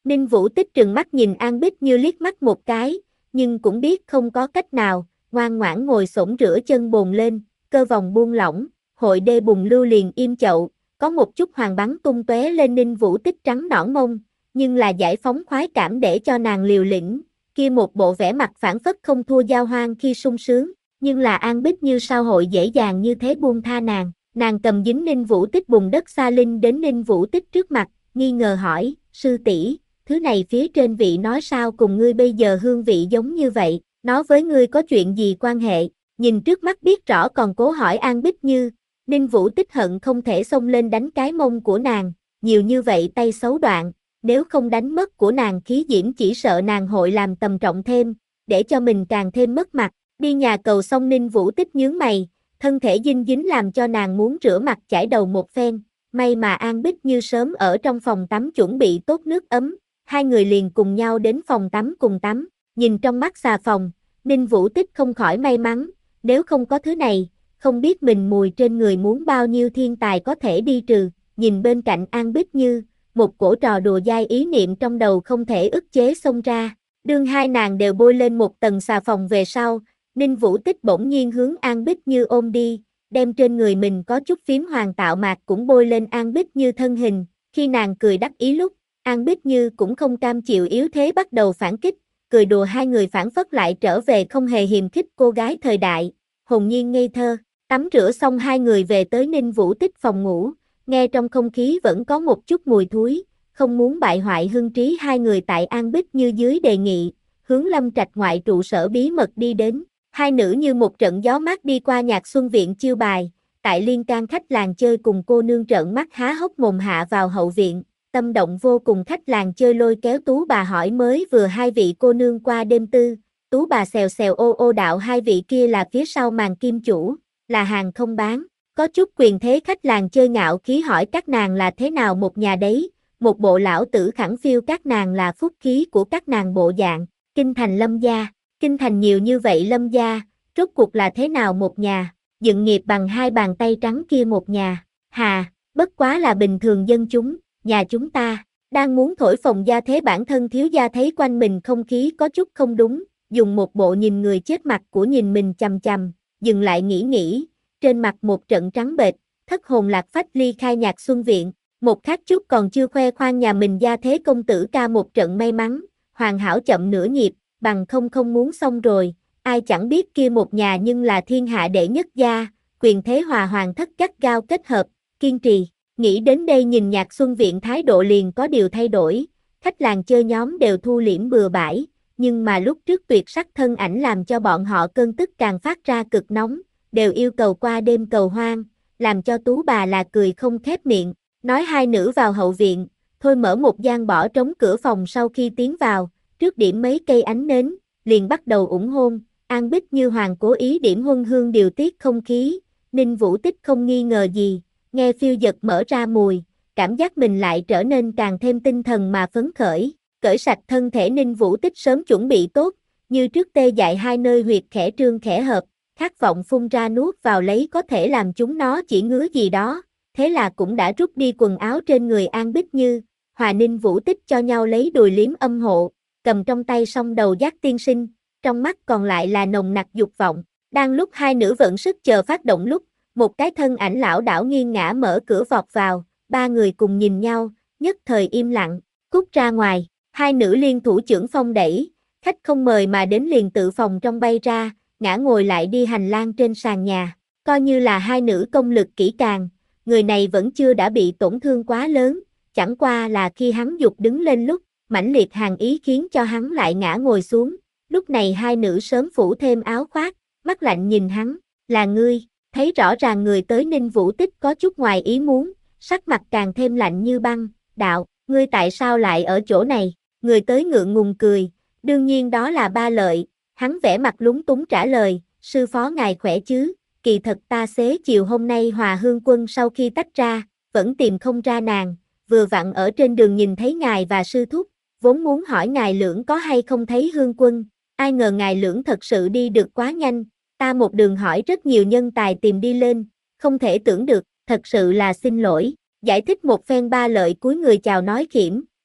Speaker 1: Ninh Vũ Tích trừng mắt nhìn An Bích Như liếc mắt một cái, nhưng cũng biết không có cách nào, ngoan ngoãn ngồi xổm rửa chân bồn lên, cơ vòng buông lỏng, hội đê bùng lưu liền im chậu, có một chút hoàng bắn tung tóe lên Ninh Vũ Tích trắng nõn mông, nhưng là giải phóng khoái cảm để cho nàng liều lĩnh, kia một bộ vẻ mặt phản phất không thua Giao Hoang khi sung sướng, nhưng là An Bích Như sao hội dễ dàng như thế buông tha nàng cầm dính Ninh Vũ Tích bùn đất xa linh đến Ninh Vũ Tích trước mặt, nghi ngờ hỏi, sư tỷ, thứ này phía trên vị nói sao cùng ngươi bây giờ hương vị giống như vậy, nó với ngươi có chuyện gì quan hệ, nhìn trước mắt biết rõ còn cố hỏi An Bích Như, Ninh Vũ Tích hận không thể xông lên đánh cái mông của nàng, nhiều như vậy tay xấu đoạn, nếu không đánh mất của nàng khí diễm chỉ sợ nàng hội làm tầm trọng thêm, để cho mình càng thêm mất mặt, đi nhà cầu xong Ninh Vũ Tích nhướng mày, thân thể dinh dính làm cho nàng muốn rửa mặt chải đầu một phen, may mà An Bích Như sớm ở trong phòng tắm chuẩn bị tốt nước ấm, hai người liền cùng nhau đến phòng tắm cùng tắm, nhìn trong mắt xà phòng, Ninh Vũ Tích không khỏi may mắn, nếu không có thứ này, không biết mình mùi trên người muốn bao nhiêu thiên tài có thể đi trừ, nhìn bên cạnh An Bích Như, một cổ trò đùa dai ý niệm trong đầu không thể ức chế xông ra, đương hai nàng đều bôi lên một tầng xà phòng về sau, Ninh Vũ Tích bỗng nhiên hướng An Bích Như ôm đi, đem trên người mình có chút phím hoàng tạo mạc cũng bôi lên An Bích Như thân hình, khi nàng cười đắc ý lúc, An Bích Như cũng không cam chịu yếu thế bắt đầu phản kích, cười đùa hai người phản phất lại trở về không hề hiềm khích cô gái thời đại, hồn nhiên ngây thơ, tắm rửa xong hai người về tới Ninh Vũ Tích phòng ngủ, nghe trong không khí vẫn có một chút mùi thúi, không muốn bại hoại hưng trí hai người tại An Bích Như dưới đề nghị, hướng Lâm Trạch ngoại trụ sở bí mật đi đến. Hai nữ như một trận gió mát đi qua nhạc xuân viện chiêu bài, tại liên can khách làng chơi cùng cô nương trợn mắt há hốc mồm hạ vào hậu viện, tâm động vô cùng khách làng chơi lôi kéo Tú bà hỏi mới vừa hai vị cô nương qua đêm tư, Tú bà xèo xèo ô ô đạo hai vị kia là phía sau màn kim chủ, là hàng không bán, có chút quyền thế khách làng chơi ngạo khí hỏi các nàng là thế nào một nhà đấy, một bộ lão tử khẳng phiêu các nàng là phúc khí của các nàng bộ dạng, kinh thành Lâm gia. Kinh thành nhiều như vậy Lâm gia, rốt cuộc là thế nào một nhà, dựng nghiệp bằng hai bàn tay trắng kia một nhà, hà, bất quá là bình thường dân chúng, nhà chúng ta, đang muốn thổi phồng gia thế bản thân thiếu gia thấy quanh mình không khí có chút không đúng, dùng một bộ nhìn người chết mặt của nhìn mình chằm chằm, dừng lại nghĩ, trên mặt một trận trắng bệch, thất hồn lạc phách ly khai nhạc xuân viện, một khắc chút còn chưa khoe khoang nhà mình gia thế công tử ca một trận may mắn, hoàn hảo chậm nửa nhịp, bằng không muốn xong rồi, ai chẳng biết kia một nhà nhưng là thiên hạ đệ nhất gia, quyền thế hòa hoàng thất gắt gao kết hợp, kiên trì, nghĩ đến đây nhìn nhạc xuân viện thái độ liền có điều thay đổi, khách làng chơi nhóm đều thu liễm bừa bãi, nhưng mà lúc trước tuyệt sắc thân ảnh làm cho bọn họ cơn tức càng phát ra cực nóng, đều yêu cầu qua đêm cầu hoang, làm cho Tú bà là cười không khép miệng, nói hai nữ vào hậu viện, thôi mở một gian bỏ trống cửa phòng sau khi tiến vào, trước điểm mấy cây ánh nến, liền bắt đầu ủng hôn, An Bích Như hoàng cố ý điểm huân hương điều tiết không khí, Ninh Vũ Tích không nghi ngờ gì, nghe phiêu dật mở ra mùi, cảm giác mình lại trở nên càng thêm tinh thần mà phấn khởi, cởi sạch thân thể Ninh Vũ Tích sớm chuẩn bị tốt, như trước tê dại hai nơi huyệt khẽ trương khẽ hợp, khát vọng phun ra nuốt vào lấy có thể làm chúng nó chỉ ngứa gì đó, thế là cũng đã rút đi quần áo trên người An Bích Như, hòa Ninh Vũ Tích cho nhau lấy đùi liếm âm hộ, cầm trong tay song đầu giác tiên sinh, trong mắt còn lại là nồng nặc dục vọng. Đang lúc hai nữ vận sức chờ phát động lúc, một cái thân ảnh lão đảo nghiêng ngã mở cửa vọt vào, ba người cùng nhìn nhau, nhất thời im lặng, cút ra ngoài, hai nữ liên thủ chưởng phong đẩy, khách không mời mà đến liền tự phòng trong bay ra, ngã ngồi lại đi hành lang trên sàn nhà, coi như là hai nữ công lực kỹ càng, người này vẫn chưa đã bị tổn thương quá lớn, chẳng qua là khi hắn dục đứng lên lúc, mãnh liệt hàn ý khiến cho hắn lại ngã ngồi xuống, lúc này hai nữ sớm phủ thêm áo khoác, mắt lạnh nhìn hắn, là ngươi, thấy rõ ràng người tới Ninh Vũ Tích có chút ngoài ý muốn, sắc mặt càng thêm lạnh như băng, đạo, ngươi tại sao lại ở chỗ này, người tới ngượng ngùng cười, đương nhiên đó là Ba Lợi, hắn vẻ mặt lúng túng trả lời, sư phó ngài khỏe chứ, kỳ thật ta xế chiều hôm nay Hòa Hương Quân sau khi tách ra, vẫn tìm không ra nàng, vừa vặn ở trên đường nhìn thấy ngài và sư thúc, vốn muốn hỏi ngài Lưỡng có hay không thấy Hương Quân, ai ngờ ngài Lưỡng thật sự đi được quá nhanh, ta một đường hỏi rất nhiều nhân tài tìm đi lên, không thể tưởng được, thật sự là xin lỗi, giải thích một phen Ba Lợi cúi người chào nói khiểm,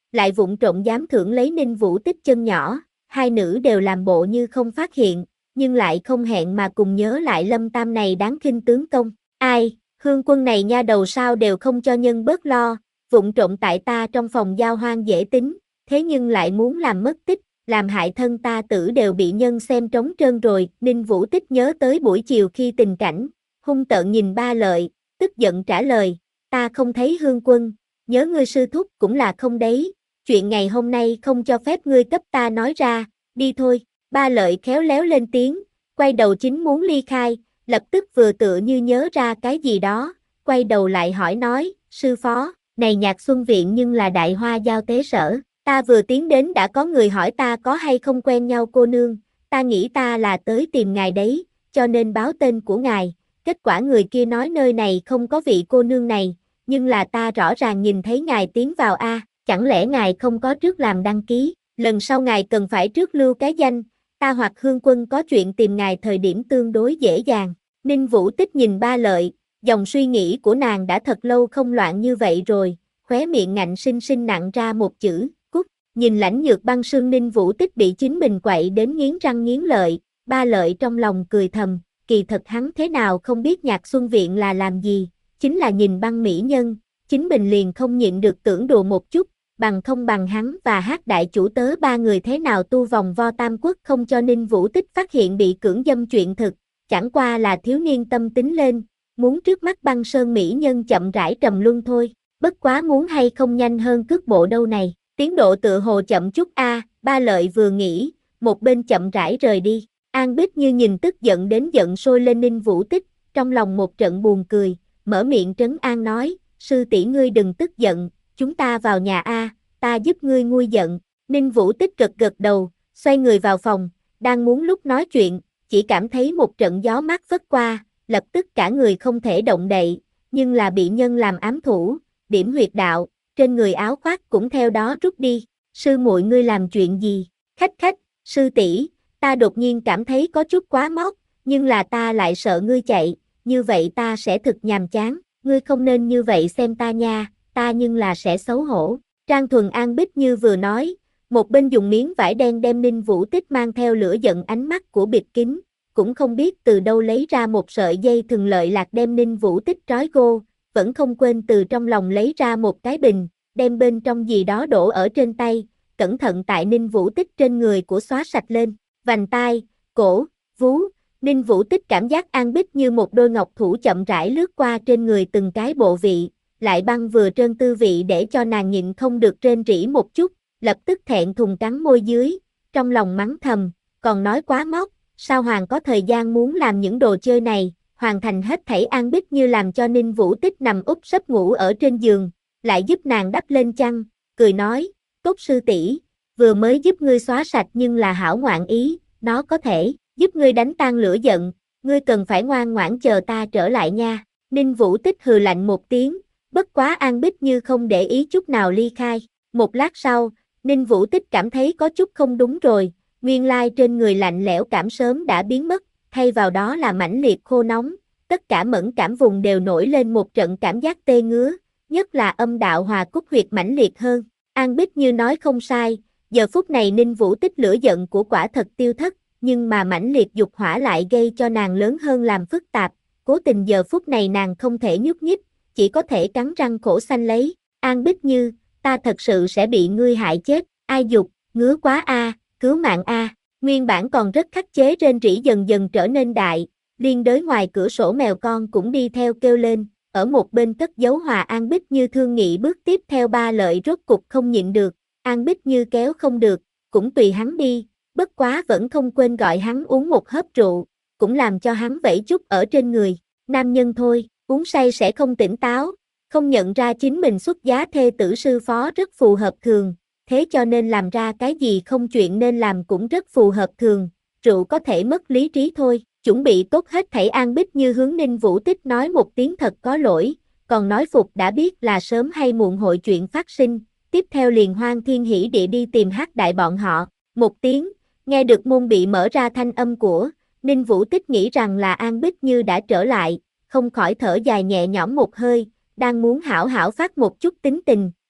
Speaker 1: lại vụng trộm dám thưởng lấy Ninh Vũ Tích chân nhỏ, hai nữ đều làm bộ như không phát hiện, nhưng lại không hẹn mà cùng nhớ lại Lâm Tam này đáng khinh tướng công. Ai, Hương Quân này nha đầu sao đều không cho nhân bớt lo, vụng trộm tại ta trong phòng giao hoang dễ tính, thế nhưng lại muốn làm mất tích, làm hại thân ta tử đều bị nhân xem trống trơn rồi. Ninh Vũ Tích nhớ tới buổi chiều khi tình cảnh, hung tợn nhìn Ba Lợi, tức giận trả lời, ta không thấy Hương Quân, nhớ ngươi sư thúc cũng là không đấy, chuyện ngày hôm nay không cho phép ngươi cấp ta nói ra, đi thôi. Ba Lợi khéo léo lên tiếng, quay đầu chính muốn ly khai, lập tức vừa tựa như nhớ ra cái gì đó, quay đầu lại hỏi nói, sư phó, này Nhạc Xuân Viện nhưng là Đại Hoa Giao tế sở, ta vừa tiến đến đã có người hỏi ta có hay không quen nhau cô nương, ta nghĩ ta là tới tìm ngài đấy, cho nên báo tên của ngài, kết quả người kia nói nơi này không có vị cô nương này, nhưng là ta rõ ràng nhìn thấy ngài tiến vào a, chẳng lẽ ngài không có trước làm đăng ký, lần sau ngài cần phải trước lưu cái danh, ta hoặc Hương Quân có chuyện tìm ngài thời điểm tương đối dễ dàng. Ninh Vũ Tích nhìn Ba Lợi, dòng suy nghĩ của nàng đã thật lâu không loạn như vậy rồi, khóe miệng ngạnh sinh sinh nặng ra một chữ, cút, nhìn lãnh nhược băng sương Ninh Vũ Tích bị chính mình quậy đến nghiến răng nghiến lợi, Ba Lợi trong lòng cười thầm, kỳ thật hắn thế nào không biết Nhạc Xuân Viện là làm gì, chính là nhìn băng mỹ nhân, chính mình liền không nhịn được tưởng đùa một chút, bằng không bằng hắn và Hát đại chủ tớ ba người thế nào tu vòng vo tam quốc không cho Ninh Vũ Tích phát hiện bị cưỡng dâm chuyện thực, chẳng qua là thiếu niên tâm tính lên, muốn trước mắt băng sơn mỹ nhân chậm rãi trầm luân thôi, bất quá muốn hay không nhanh hơn cước bộ đâu này, tiến độ tựa hồ chậm chút a. Ba Lợi vừa nghĩ, một bên chậm rãi rời đi, An Bích Như nhìn tức giận đến giận sôi lên Ninh Vũ Tích, trong lòng một trận buồn cười, mở miệng trấn an nói, sư tỷ ngươi đừng tức giận, chúng ta vào nhà a, ta giúp ngươi nguôi giận. Ninh Vũ Tích gật gật đầu, xoay người vào phòng, đang muốn lúc nói chuyện, chỉ cảm thấy một trận gió mát phất qua, lập tức cả người không thể động đậy, nhưng là bị nhân làm ám thủ, điểm huyệt đạo, trên người áo khoác cũng theo đó rút đi. Sư muội ngươi làm chuyện gì? Khách, sư tỷ, ta đột nhiên cảm thấy có chút quá móc, nhưng là ta lại sợ ngươi chạy, như vậy ta sẽ thực nhàm chán, ngươi không nên như vậy xem ta nha, ta nhưng là sẽ xấu hổ. Trang Thuần An Bích Như vừa nói, một bên dùng miếng vải đen đem Ninh Vũ Tích mang theo lửa giận ánh mắt của bịt kín, cũng không biết từ đâu lấy ra một sợi dây thừng lợi lạc đem Ninh Vũ Tích trói gô, vẫn không quên từ trong lòng lấy ra một cái bình, đem bên trong gì đó đổ ở trên tay, cẩn thận tại Ninh Vũ Tích trên người của xóa sạch lên, vành tai, cổ, vú. Ninh Vũ Tích cảm giác An Bích Như một đôi ngọc thủ chậm rãi lướt qua trên người từng cái bộ vị, lại băng vừa trơn tư vị để cho nàng nhịn không được rên rỉ một chút, lập tức thẹn thùng cắn môi dưới, trong lòng mắng thầm, còn nói quá móc, sao Hoàng có thời gian muốn làm những đồ chơi này, hoàn thành hết thảy. An Bích Như làm cho Ninh Vũ Tích nằm úp sấp ngủ ở trên giường, lại giúp nàng đắp lên chăn, cười nói, tốt sư tỷ, vừa mới giúp ngươi xóa sạch nhưng là hảo ngoạn ý, nó có thể giúp ngươi đánh tan lửa giận, ngươi cần phải ngoan ngoãn chờ ta trở lại nha. Ninh Vũ Tích hừ lạnh một tiếng, bất quá An Bích Như không để ý chút nào ly khai. Một lát sau, Ninh Vũ Tích cảm thấy có chút không đúng rồi, nguyên lai trên người lạnh lẽo cảm sớm đã biến mất, thay vào đó là mãnh liệt khô nóng, tất cả mẫn cảm vùng đều nổi lên một trận cảm giác tê ngứa, nhất là âm đạo hòa cúc huyệt mãnh liệt hơn. An Bích Như nói không sai, giờ phút này Ninh Vũ Tích lửa giận của quả thật tiêu thất, nhưng mà mãnh liệt dục hỏa lại gây cho nàng lớn hơn làm phức tạp, cố tình giờ phút này nàng không thể nhúc nhích, chỉ có thể cắn răng khổ sanh lấy. An Bích Như, ta thật sự sẽ bị ngươi hại chết, ai dục, ngứa quá a, cứu mạng a. Nguyên bản còn rất khắc chế rên rỉ dần dần trở nên đại, liên đới ngoài cửa sổ mèo con cũng đi theo kêu lên, ở một bên cất giấu Hòa. An Bích Như thương nghị bước tiếp theo. Ba Lợi rốt cục không nhịn được, An Bích Như kéo không được, cũng tùy hắn đi, bất quá vẫn không quên gọi hắn uống một hớp rượu, cũng làm cho hắn vẩy chút ở trên người. Nam nhân thôi, uống say sẽ không tỉnh táo, không nhận ra chính mình xuất giá thê tử sư phó rất phù hợp thường, thế cho nên làm ra cái gì không chuyện nên làm cũng rất phù hợp thường, rượu có thể mất lý trí thôi. Chuẩn bị tốt hết thảy. An Bích Như hướng Ninh Vũ Tích nói một tiếng thật có lỗi, còn nói phục đã biết là sớm hay muộn hội chuyện phát sinh, tiếp theo liền hoan thiên hỉ địa đi tìm Hát đại bọn họ. Một tiếng, nghe được môn bị mở ra thanh âm của Ninh Vũ Tích nghĩ rằng là An Bích Như đã trở lại, không khỏi thở dài nhẹ nhõm một hơi, đang muốn hảo hảo phát một chút tính tình,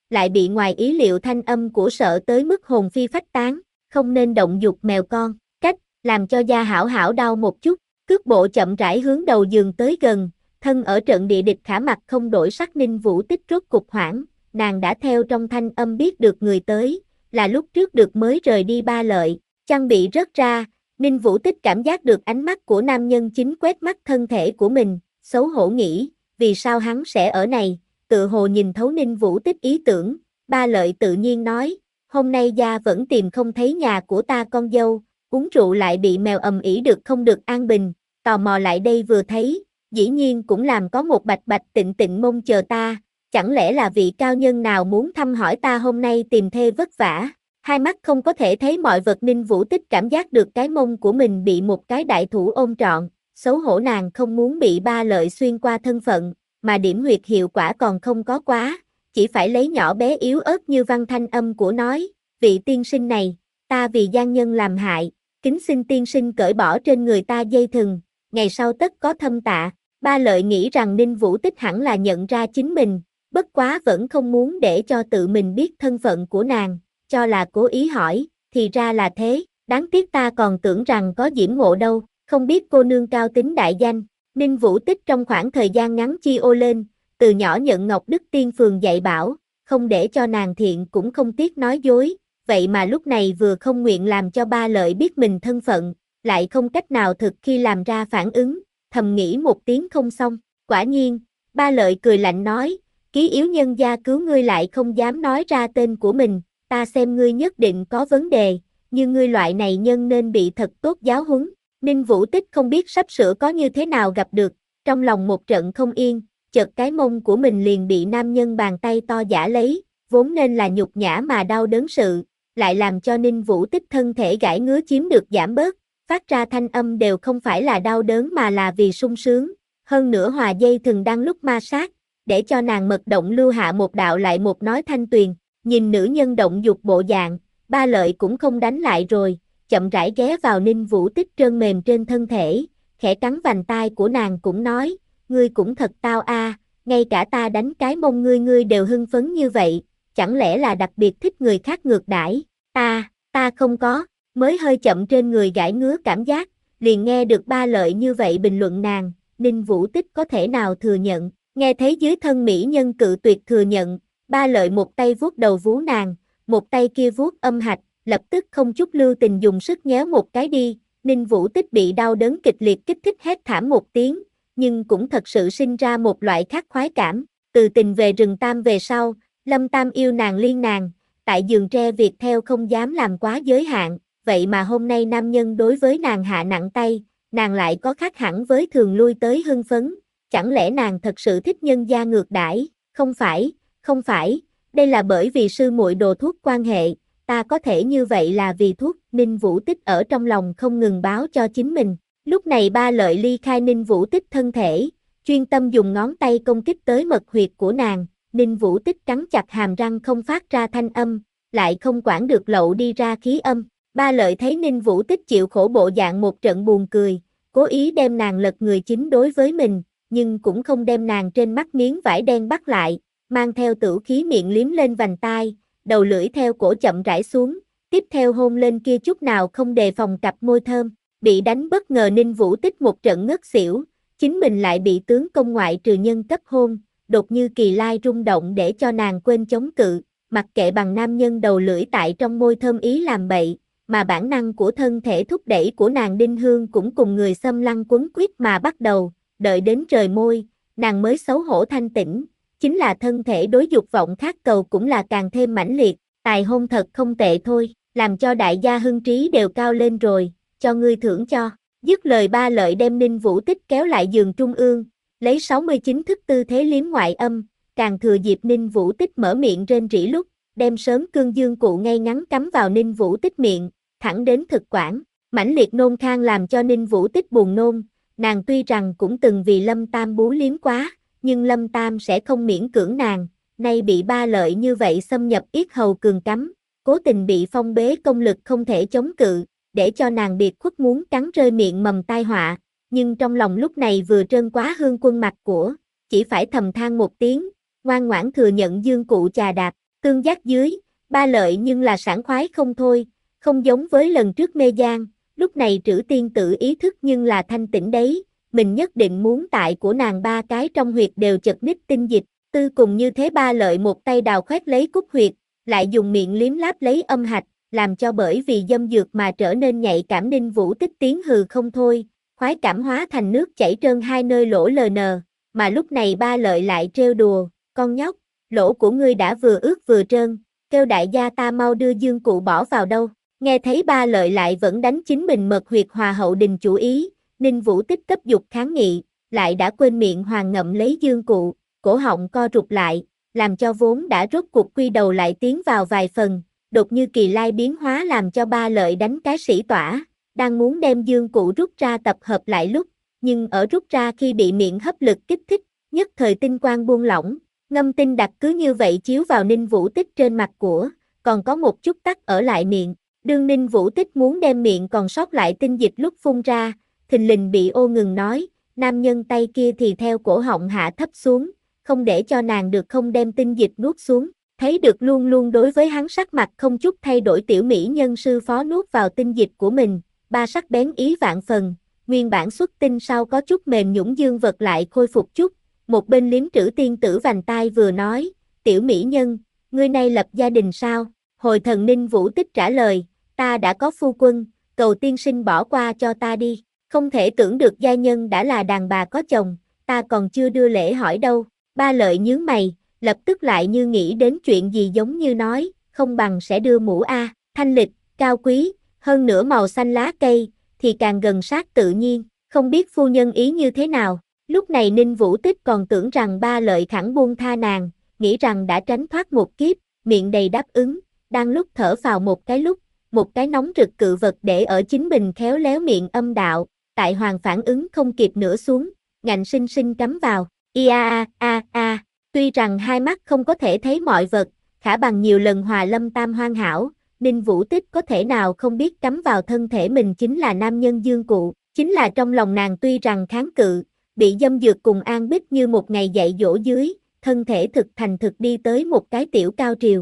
Speaker 1: lại bị ngoài ý liệu thanh âm của sợ tới mức hồn phi phách tán, không nên động dục mèo con, cách, làm cho Gia Hảo Hảo đau một chút, cước bộ chậm rãi hướng đầu giường tới gần, thân ở trận địa địch khả mặt không đổi sắc. Ninh Vũ Tích rốt cục hoảng, nàng đã theo trong thanh âm biết được người tới, là lúc trước được mới rời đi Ba Lợi, chăn bị rớt ra, Ninh Vũ Tích cảm giác được ánh mắt của nam nhân chính quét mắt thân thể của mình, xấu hổ nghĩ, vì sao hắn sẽ ở này, tự hồ nhìn thấu Ninh Vũ Tích ý tưởng, Ba Lợi tự nhiên nói, hôm nay gia vẫn tìm không thấy nhà của ta con dâu, uống rượu lại bị mèo ầm ĩ được không được an bình, tò mò lại đây vừa thấy, dĩ nhiên cũng làm có một bạch bạch tịnh tịnh mông chờ ta, chẳng lẽ là vị cao nhân nào muốn thăm hỏi ta hôm nay tìm thê vất vả. Hai mắt không có thể thấy mọi vật. Ninh Vũ Tích cảm giác được cái mông của mình bị một cái đại thủ ôm trọn, xấu hổ nàng không muốn bị Ba Lợi xuyên qua thân phận, mà điểm huyệt hiệu quả còn không có quá, chỉ phải lấy nhỏ bé yếu ớt như văn thanh âm của nói, vị tiên sinh này, ta vì gian nhân làm hại, kính xin tiên sinh cởi bỏ trên người ta dây thừng, ngày sau tất có thâm tạ. Ba Lợi nghĩ rằng Ninh Vũ Tích hẳn là nhận ra chính mình, bất quá vẫn không muốn để cho tự mình biết thân phận của nàng, cho là cố ý hỏi, thì ra là thế, đáng tiếc ta còn tưởng rằng có Diễm Ngộ đâu, không biết cô nương cao tính đại danh. Ninh Vũ Tích trong khoảng thời gian ngắn chi ô lên, từ nhỏ nhận Ngọc Đức Tiên Phường dạy bảo, không để cho nàng thiện cũng không tiếc nói dối, vậy mà lúc này vừa không nguyện làm cho Ba Lợi biết mình thân phận, lại không cách nào thực khi làm ra phản ứng, thầm nghĩ một tiếng không xong, quả nhiên, Ba Lợi cười lạnh nói, ký yếu nhân gia cứu ngươi lại không dám nói ra tên của mình, ta xem ngươi nhất định có vấn đề, như ngươi loại này nhân nên bị thật tốt giáo huấn. Ninh Vũ Tích không biết sắp sửa có như thế nào gặp được, trong lòng một trận không yên, chợt cái mông của mình liền bị nam nhân bàn tay to giả lấy, vốn nên là nhục nhã mà đau đớn sự, lại làm cho Ninh Vũ Tích thân thể gãi ngứa chiếm được giảm bớt, phát ra thanh âm đều không phải là đau đớn mà là vì sung sướng, hơn nữa hòa dây thừng đang lúc ma sát, để cho nàng mật động lưu hạ một đạo lại một nói thanh tuyền, nhìn nữ nhân động dục bộ dạng, Ba Lợi cũng không đánh lại rồi, chậm rãi ghé vào Ninh Vũ Tích trơn mềm trên thân thể, khẽ cắn vành tai của nàng cũng nói, ngươi cũng thật tao a, ngay cả ta đánh cái mông ngươi đều hưng phấn như vậy, chẳng lẽ là đặc biệt thích người khác ngược đãi? Ta không có, mới hơi chậm trên người gãi ngứa cảm giác, liền nghe được Ba Lợi như vậy bình luận nàng, Ninh Vũ Tích có thể nào thừa nhận, nghe thấy dưới thân mỹ nhân cự tuyệt thừa nhận, Ba Lợi một tay vuốt đầu vú nàng, một tay kia vuốt âm hạch, lập tức không chút lưu tình dùng sức nhéo một cái đi, Ninh Vũ Tích bị đau đớn kịch liệt kích thích hét thảm một tiếng, nhưng cũng thật sự sinh ra một loại khát khoái cảm, từ tình về rừng Tam về sau, Lâm Tam yêu nàng liên nàng, tại giường tre việc theo không dám làm quá giới hạn, vậy mà hôm nay nam nhân đối với nàng hạ nặng tay, nàng lại có khác hẳn với thường lui tới hưng phấn, chẳng lẽ nàng thật sự thích nhân gia ngược đãi? Không phải, đây là bởi vì sư muội đồ thuốc quan hệ, ta có thể như vậy là vì thuốc. Ninh Vũ Tích ở trong lòng không ngừng báo cho chính mình. Lúc này Ba Lợi ly khai Ninh Vũ Tích thân thể, chuyên tâm dùng ngón tay công kích tới mật huyệt của nàng, Ninh Vũ Tích cắn chặt hàm răng không phát ra thanh âm, lại không quản được lậu đi ra khí âm. Ba Lợi thấy Ninh Vũ Tích chịu khổ bộ dạng một trận buồn cười, cố ý đem nàng lật người chính đối với mình, nhưng cũng không đem nàng trên mắt miếng vải đen bắt lại, mang theo tửu khí miệng liếm lên vành tai, đầu lưỡi theo cổ chậm rãi xuống, tiếp theo hôn lên kia chút nào không đề phòng cặp môi thơm, bị đánh bất ngờ Ninh Vũ Tích một trận ngất xỉu, chính mình lại bị tướng công ngoại trừ nhân cấp hôn, đột như kỳ lai rung động để cho nàng quên chống cự, mặc kệ bằng nam nhân đầu lưỡi tại trong môi thơm ý làm bậy, mà bản năng của thân thể thúc đẩy của nàng Đinh Hương cũng cùng người xâm lăng quấn quýt mà bắt đầu, đợi đến trời môi, nàng mới xấu hổ thanh tĩnh, chính là thân thể đối dục vọng khát cầu cũng là càng thêm mãnh liệt, tài hôn thật không tệ thôi, làm cho đại gia hưng trí đều cao lên rồi, cho ngươi thưởng cho. Dứt lời Ba Lợi đem Ninh Vũ Tích kéo lại giường trung ương, lấy 69 thức tư thế liếm ngoại âm, càng thừa dịp Ninh Vũ Tích mở miệng rên rỉ lúc, đem sớm cương dương cụ ngay ngắn cắm vào Ninh Vũ Tích miệng, thẳng đến thực quản, mãnh liệt nôn khan làm cho Ninh Vũ Tích buồn nôn, nàng tuy rằng cũng từng vì Lâm Tam bú liếm quá, nhưng Lâm Tam sẽ không miễn cưỡng nàng, nay bị Ba Lợi như vậy xâm nhập yết hầu cường cắm, cố tình bị phong bế công lực không thể chống cự, để cho nàng biệt khuất muốn cắn rơi miệng mầm tai họa, nhưng trong lòng lúc này vừa trơn quá hương quân mặt của, chỉ phải thầm than một tiếng, ngoan ngoãn thừa nhận dương cụ chà đạp, Tương giác dưới, Ba Lợi nhưng là sảng khoái không thôi, không giống với lần trước mê giang, lúc này Trữ Tiên Tử ý thức nhưng là thanh tĩnh đấy, mình nhất định muốn tại của nàng ba cái trong huyệt đều chật ních tinh dịch, tư cùng như thế Ba Lợi một tay đào khoét lấy cúc huyệt, lại dùng miệng liếm láp lấy âm hạch, làm cho bởi vì dâm dược mà trở nên nhạy cảm Ninh Vũ Tích tiếng hừ không thôi, khoái cảm hóa thành nước chảy trơn hai nơi lỗ LN, mà lúc này Ba Lợi lại trêu đùa, con nhóc, lỗ của ngươi đã vừa ướt vừa trơn, kêu đại gia ta mau đưa dương cụ bỏ vào đâu, nghe thấy Ba Lợi lại vẫn đánh chính mình mật huyệt hòa hậu đình chủ ý, Ninh Vũ Tích cấp dục kháng nghị, lại đã quên miệng hoàng ngậm lấy dương cụ, cổ họng co rụt lại, làm cho vốn đã rốt cuộc quy đầu lại tiến vào vài phần, đột như kỳ lai biến hóa làm cho Ba Lợi đánh cái sỉ tỏa, đang muốn đem dương cụ rút ra tập hợp lại lúc, nhưng ở rút ra khi bị miệng hấp lực kích thích, nhất thời tinh quang buông lỏng, ngâm tinh đặc cứ như vậy chiếu vào Ninh Vũ Tích trên mặt của, còn có một chút tắc ở lại miệng, đương Ninh Vũ Tích muốn đem miệng còn sót lại tinh dịch lúc phun ra, thình lình bị ô ngừng nói, nam nhân tay kia thì theo cổ họng hạ thấp xuống, không để cho nàng được không đem tinh dịch nuốt xuống, thấy được luôn luôn đối với hắn sắc mặt không chút thay đổi tiểu mỹ nhân sư phó nuốt vào tinh dịch của mình, ba sắc bén ý vạn phần, nguyên bản xuất tinh sau có chút mềm nhũn dương vật lại khôi phục chút, một bên liếm Trữ Tiên Tử vành tai vừa nói, tiểu mỹ nhân, ngươi nay lập gia đình sao, hồi thần Ninh Vũ Tích trả lời, ta đã có phu quân, cầu tiên sinh bỏ qua cho ta đi, không thể tưởng được gia nhân đã là đàn bà có chồng, ta còn chưa đưa lễ hỏi đâu, Ba Lợi nhướng mày, lập tức lại như nghĩ đến chuyện gì giống như nói, không bằng sẽ đưa mũ a, thanh lịch, cao quý, hơn nữa màu xanh lá cây, thì càng gần sát tự nhiên, không biết phu nhân ý như thế nào. Lúc này Ninh Vũ Tích còn tưởng rằng Ba Lợi khẳng buông tha nàng, nghĩ rằng đã tránh thoát một kiếp, miệng đầy đáp ứng, đang lúc thở phào một cái nóng rực cự vật để ở chính mình khéo léo miệng âm đạo, tại hoàng phản ứng không kịp nữa xuống, ngạnh sinh sinh cắm vào, tuy rằng hai mắt không có thể thấy mọi vật, khả bằng nhiều lần hòa lâm tam hoàn hảo, Ninh Vũ Tích có thể nào không biết cắm vào thân thể mình chính là nam nhân dương cụ, chính là trong lòng nàng tuy rằng kháng cự, bị dâm dược cùng An Bích như một ngày dạy dỗ dưới, thân thể thực thành thực đi tới một cái tiểu cao triều,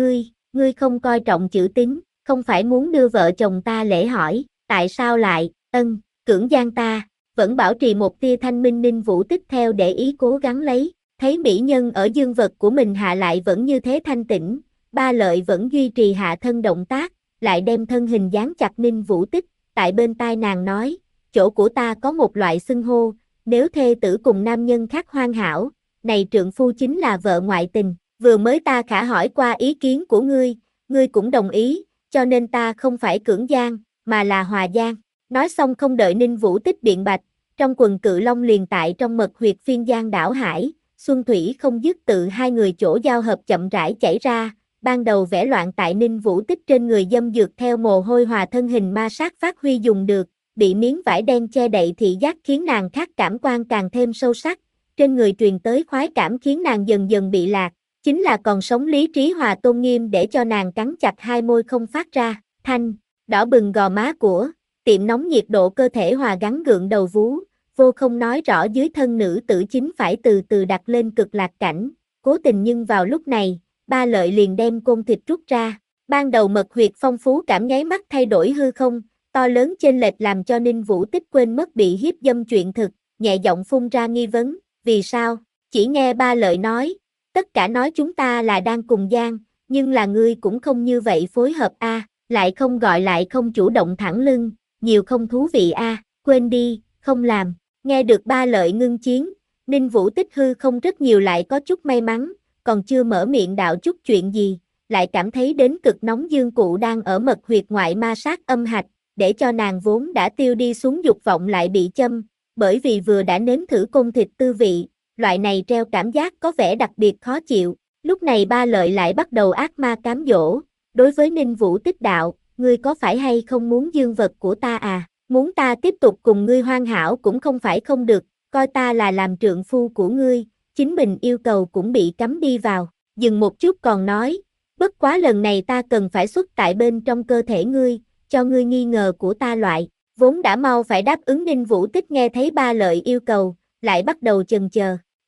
Speaker 1: ngươi không coi trọng chữ tín, không phải muốn đưa vợ chồng ta lễ hỏi, tại sao lại, cưỡng gian ta, vẫn bảo trì một tia thanh minh Ninh Vũ Tích theo để ý cố gắng lấy, thấy mỹ nhân ở dương vật của mình hạ lại vẫn như thế thanh tĩnh, Ba Lợi vẫn duy trì hạ thân động tác, lại đem thân hình dán chặt Ninh Vũ Tích, tại bên tai nàng nói, chỗ của ta có một loại xưng hô, nếu thê tử cùng nam nhân khác hoàn hảo, này trượng phu chính là vợ ngoại tình, vừa mới ta khả hỏi qua ý kiến của ngươi cũng đồng ý, cho nên ta không phải cưỡng gian, mà là hòa gian. Nói xong không đợi Ninh Vũ Tích biện bạch, trong quần cự long liền tại trong mật huyệt phiên giang đảo hải, xuân thủy không dứt tự hai người chỗ giao hợp chậm rãi chảy ra, ban đầu vẽ loạn tại Ninh Vũ Tích trên người dâm dược theo mồ hôi hòa thân hình ma sát phát huy dùng được, bị miếng vải đen che đậy thị giác khiến nàng khác cảm quan càng thêm sâu sắc, trên người truyền tới khoái cảm khiến nàng dần dần bị lạc, chính là còn sống lý trí hòa tôn nghiêm để cho nàng cắn chặt hai môi không phát ra, thanh, đỏ bừng gò má của, tiệm nóng nhiệt độ cơ thể hòa gắn gượng đầu vú, vô không nói rõ dưới thân nữ tử chính phải từ từ đặt lên cực lạc cảnh, cố tình nhưng vào lúc này, Ba Lợi liền đem côn thịt rút ra, ban đầu mật huyệt phong phú cảm nháy mắt thay đổi hư không, to lớn chênh lệch làm cho Ninh Vũ Tích quên mất bị hiếp dâm chuyện thực, nhẹ giọng phun ra nghi vấn, vì sao, chỉ nghe Ba Lợi nói, tất cả nói chúng ta là đang cùng gian, nhưng là ngươi cũng không như vậy phối hợp a, lại không gọi lại không chủ động thẳng lưng, nhiều không thú vị a, quên đi, không làm, nghe được Ba Lợi ngưng chiến, Ninh Vũ Tích hư không rất nhiều lại có chút may mắn, còn chưa mở miệng đạo chút chuyện gì, lại cảm thấy đến cực nóng dương cụ đang ở mật huyệt ngoại ma sát âm hạch, để cho nàng vốn đã tiêu đi xuống dục vọng lại bị châm, bởi vì vừa đã nếm thử côn thịt tư vị, loại này treo cảm giác có vẻ đặc biệt khó chịu, lúc này Ba Lợi lại bắt đầu ác ma cám dỗ, đối với Ninh Vũ Tích đạo, ngươi có phải hay không muốn dương vật của ta à, muốn ta tiếp tục cùng ngươi hoàn hảo cũng không phải không được, coi ta là làm trượng phu của ngươi, chính mình yêu cầu cũng bị cấm đi vào, dừng một chút còn nói, bất quá lần này ta cần phải xuất tại bên trong cơ thể ngươi, cho ngươi nghi ngờ của ta loại, vốn đã mau phải đáp ứng Ninh Vũ Tích nghe thấy Ba Lợi yêu cầu, lại bắt đầu chần chờ,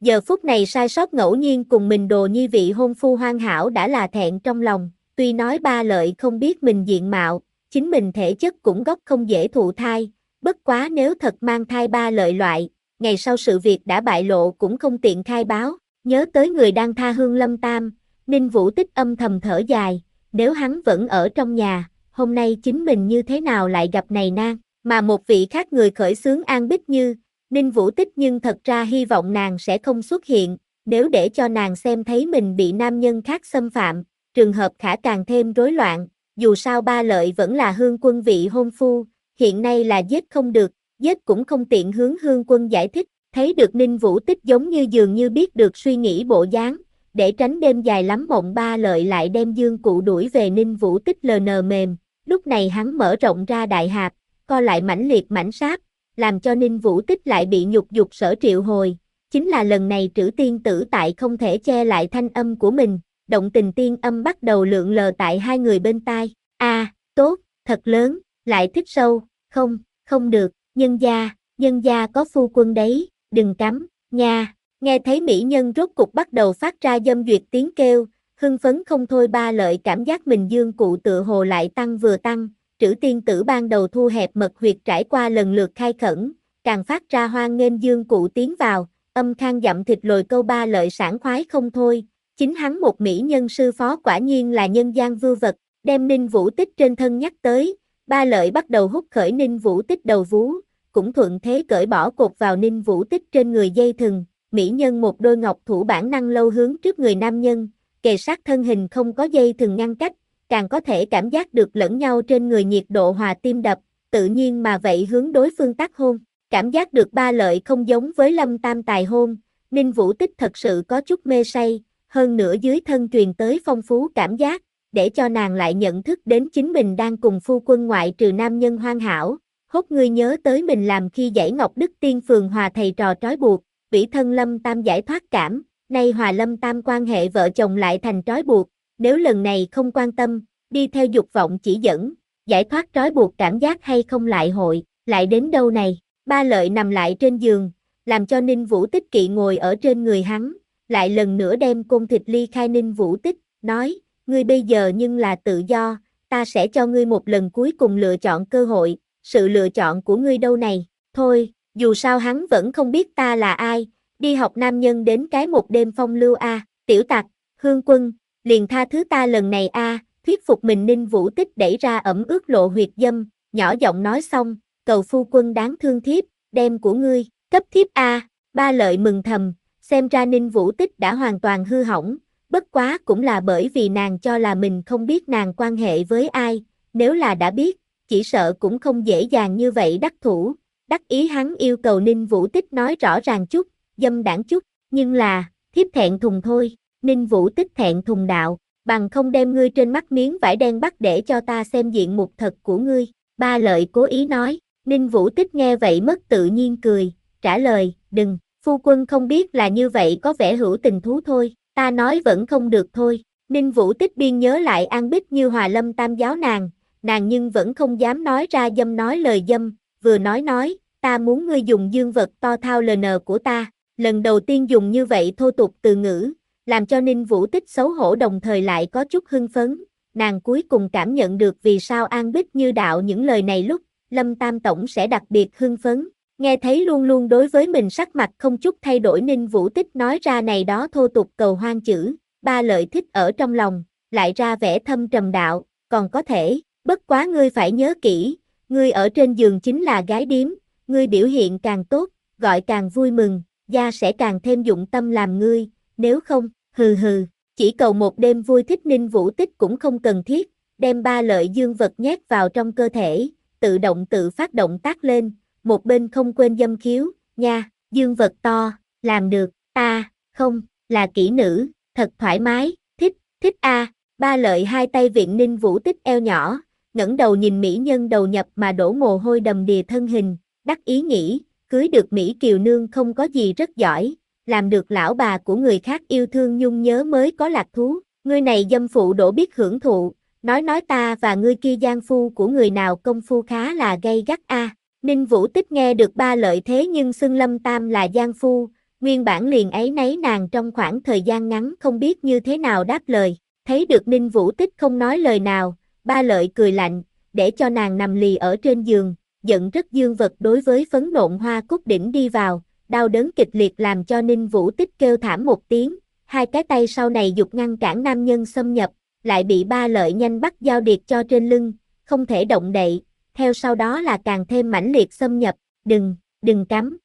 Speaker 1: Giờ phút này sai sót ngẫu nhiên cùng mình đồ nhi vị hôn phu hoàn hảo đã là thẹn trong lòng, tuy nói Ba Lợi không biết mình diện mạo, chính mình thể chất cũng gốc không dễ thụ thai, bất quá nếu thật mang thai Ba Lợi loại, ngày sau sự việc đã bại lộ cũng không tiện khai báo, nhớ tới người đang tha hương Lâm Tam, Ninh Vũ Tích âm thầm thở dài, nếu hắn vẫn ở trong nhà, hôm nay chính mình như thế nào lại gặp này nan, mà một vị khác người khởi xướng An Bích Như, Ninh Vũ Tích nhưng thật ra hy vọng nàng sẽ không xuất hiện, nếu để cho nàng xem thấy mình bị nam nhân khác xâm phạm, trường hợp khả càng thêm rối loạn, dù sao Ba Lợi vẫn là Hương Quân vị hôn phu, hiện nay là giết không được, giết cũng không tiện hướng Hương Quân giải thích, thấy được Ninh Vũ Tích giống như dường như biết được suy nghĩ bộ dáng, để tránh đêm dài lắm mộng Ba Lợi lại đem dương cụ đuổi về Ninh Vũ Tích LN mềm, lúc này hắn mở rộng ra đại hạp, co lại mãnh liệt mảnh sáp, làm cho Ninh Vũ Tích lại bị nhục dục sở triệu hồi, chính là lần này Trữ Tiên Tử tại không thể che lại thanh âm của mình, động tình tiên âm bắt đầu lượn lờ tại hai người bên tai, tốt, thật lớn, lại thích sâu, không được, nhân gia có phu quân đấy, đừng cắm, nha, nghe thấy mỹ nhân rốt cục bắt đầu phát ra dâm duyệt tiếng kêu, hưng phấn không thôi Ba Lợi cảm giác mình dương cụ tựa hồ lại tăng vừa tăng, Trữ Tiên Tử ban đầu thu hẹp mật huyệt trải qua lần lượt khai khẩn, càng phát ra hoan nghênh dương cụ tiến vào, âm khang dặm thịt lồi câu Ba Lợi sảng khoái không thôi, chính hắn một mỹ nhân sư phó quả nhiên là nhân gian vưu vật, đem Ninh Vũ Tích trên thân nhắc tới, Ba Lợi bắt đầu hút khởi Ninh Vũ Tích đầu vú, cũng thuận thế cởi bỏ cột vào Ninh Vũ Tích trên người dây thừng, mỹ nhân một đôi ngọc thủ bản năng lâu hướng trước người nam nhân, kề sát thân hình không có dây thừng ngăn cách, càng có thể cảm giác được lẫn nhau trên người nhiệt độ hòa tim đập, tự nhiên mà vậy hướng đối phương tác hôn, cảm giác được Ba Lợi không giống với Lâm Tam tài hôn, Ninh Vũ Tích thật sự có chút mê say, hơn nữa dưới thân truyền tới phong phú cảm giác, để cho nàng lại nhận thức đến chính mình đang cùng phu quân ngoại trừ nam nhân hoàn hảo, hốt ngươi nhớ tới mình làm khi dãy Ngọc Đức Tiên Phường hòa thầy trò trói buộc, ủy thân Lâm Tam giải thoát cảm, nay hòa Lâm Tam quan hệ vợ chồng lại thành trói buộc, nếu lần này không quan tâm, đi theo dục vọng chỉ dẫn, giải thoát trói buộc cảm giác hay không lại hội, lại đến đâu này, Ba Lợi nằm lại trên giường, làm cho Ninh Vũ Tích kỵ ngồi ở trên người hắn, lại lần nữa đem côn thịt ly khai Ninh Vũ Tích, nói, ngươi bây giờ nhưng là tự do, ta sẽ cho ngươi một lần cuối cùng lựa chọn cơ hội, sự lựa chọn của ngươi đâu này, thôi, dù sao hắn vẫn không biết ta là ai, đi học nam nhân đến cái một đêm phong lưu tiểu tặc, Hương Quân, liền tha thứ ta lần này thuyết phục mình Ninh Vũ Tích đẩy ra ẩm ướt lộ huyệt dâm, nhỏ giọng nói xong, cầu phu quân đáng thương thiếp, đem của ngươi, cấp thiếp Ba Lợi mừng thầm, xem ra Ninh Vũ Tích đã hoàn toàn hư hỏng, bất quá cũng là bởi vì nàng cho là mình không biết nàng quan hệ với ai, nếu là đã biết, chỉ sợ cũng không dễ dàng như vậy đắc thủ, đắc ý hắn yêu cầu Ninh Vũ Tích nói rõ ràng chút, dâm đãng chút, nhưng là, thiếp thẹn thùng thôi, Ninh Vũ Tích thẹn thùng đạo, bằng không đem ngươi trên mắt miếng vải đen bắt để cho ta xem diện mục thật của ngươi, Ba Lợi cố ý nói, Ninh Vũ Tích nghe vậy mất tự nhiên cười, trả lời, đừng, phu quân không biết là như vậy có vẻ hữu tình thú thôi, ta nói vẫn không được thôi, Ninh Vũ Tích biên nhớ lại An Bích Như hòa Lâm Tam giáo nàng nhưng vẫn không dám nói ra dâm nói lời dâm, vừa nói, ta muốn ngươi dùng dương vật to thao LN của ta, lần đầu tiên dùng như vậy thô tục từ ngữ, làm cho Ninh Vũ Tích xấu hổ đồng thời lại có chút hưng phấn, nàng cuối cùng cảm nhận được vì sao An Bích Như đạo những lời này lúc, Lâm Tam Tổng sẽ đặc biệt hưng phấn, nghe thấy luôn luôn đối với mình sắc mặt không chút thay đổi Ninh Vũ Tích nói ra này đó thô tục cầu hoang chữ, Ba Lợi thích ở trong lòng, lại ra vẻ thâm trầm đạo, còn có thể, bất quá ngươi phải nhớ kỹ, ngươi ở trên giường chính là gái điếm, ngươi biểu hiện càng tốt, gọi càng vui mừng, gia sẽ càng thêm dụng tâm làm ngươi, nếu không, hừ, chỉ cầu một đêm vui thích Ninh Vũ Tích cũng không cần thiết, đem Ba Lợi dương vật nhét vào trong cơ thể, tự động tự phát động tác lên, một bên không quên dâm khiếu, nha, dương vật to, làm được, không, là kỹ nữ, thật thoải mái, thích Ba Lợi hai tay vịn Ninh Vũ Tích eo nhỏ, ngẩng đầu nhìn mỹ nhân đầu nhập mà đổ mồ hôi đầm đìa thân hình, đắc ý nghĩ, cưới được Mỹ Kiều Nương không có gì rất giỏi, làm được lão bà của người khác yêu thương nhung nhớ mới có lạc thú, ngươi này dâm phụ đổ biết hưởng thụ, nói ta và ngươi kia gian phu của người nào công phu khá là gay gắt Ninh Vũ Tích nghe được Ba Lợi thế nhưng xưng Lâm Tam là gian phu, Nguyên bản liền áy náy nàng trong khoảng thời gian ngắn không biết như thế nào đáp lời, thấy được Ninh Vũ Tích không nói lời nào, Ba Lợi cười lạnh, để cho nàng nằm lì ở trên giường, giận rất dương vật đối với phấn nộn hoa cúc đỉnh đi vào, đau đớn kịch liệt làm cho Ninh Vũ Tích kêu thảm một tiếng, hai cái tay sau này giục ngăn cản nam nhân xâm nhập, lại bị Ba Lợi nhanh bắt giao điệt cho trên lưng, không thể động đậy, theo sau đó là càng thêm mãnh liệt xâm nhập, đừng cắm,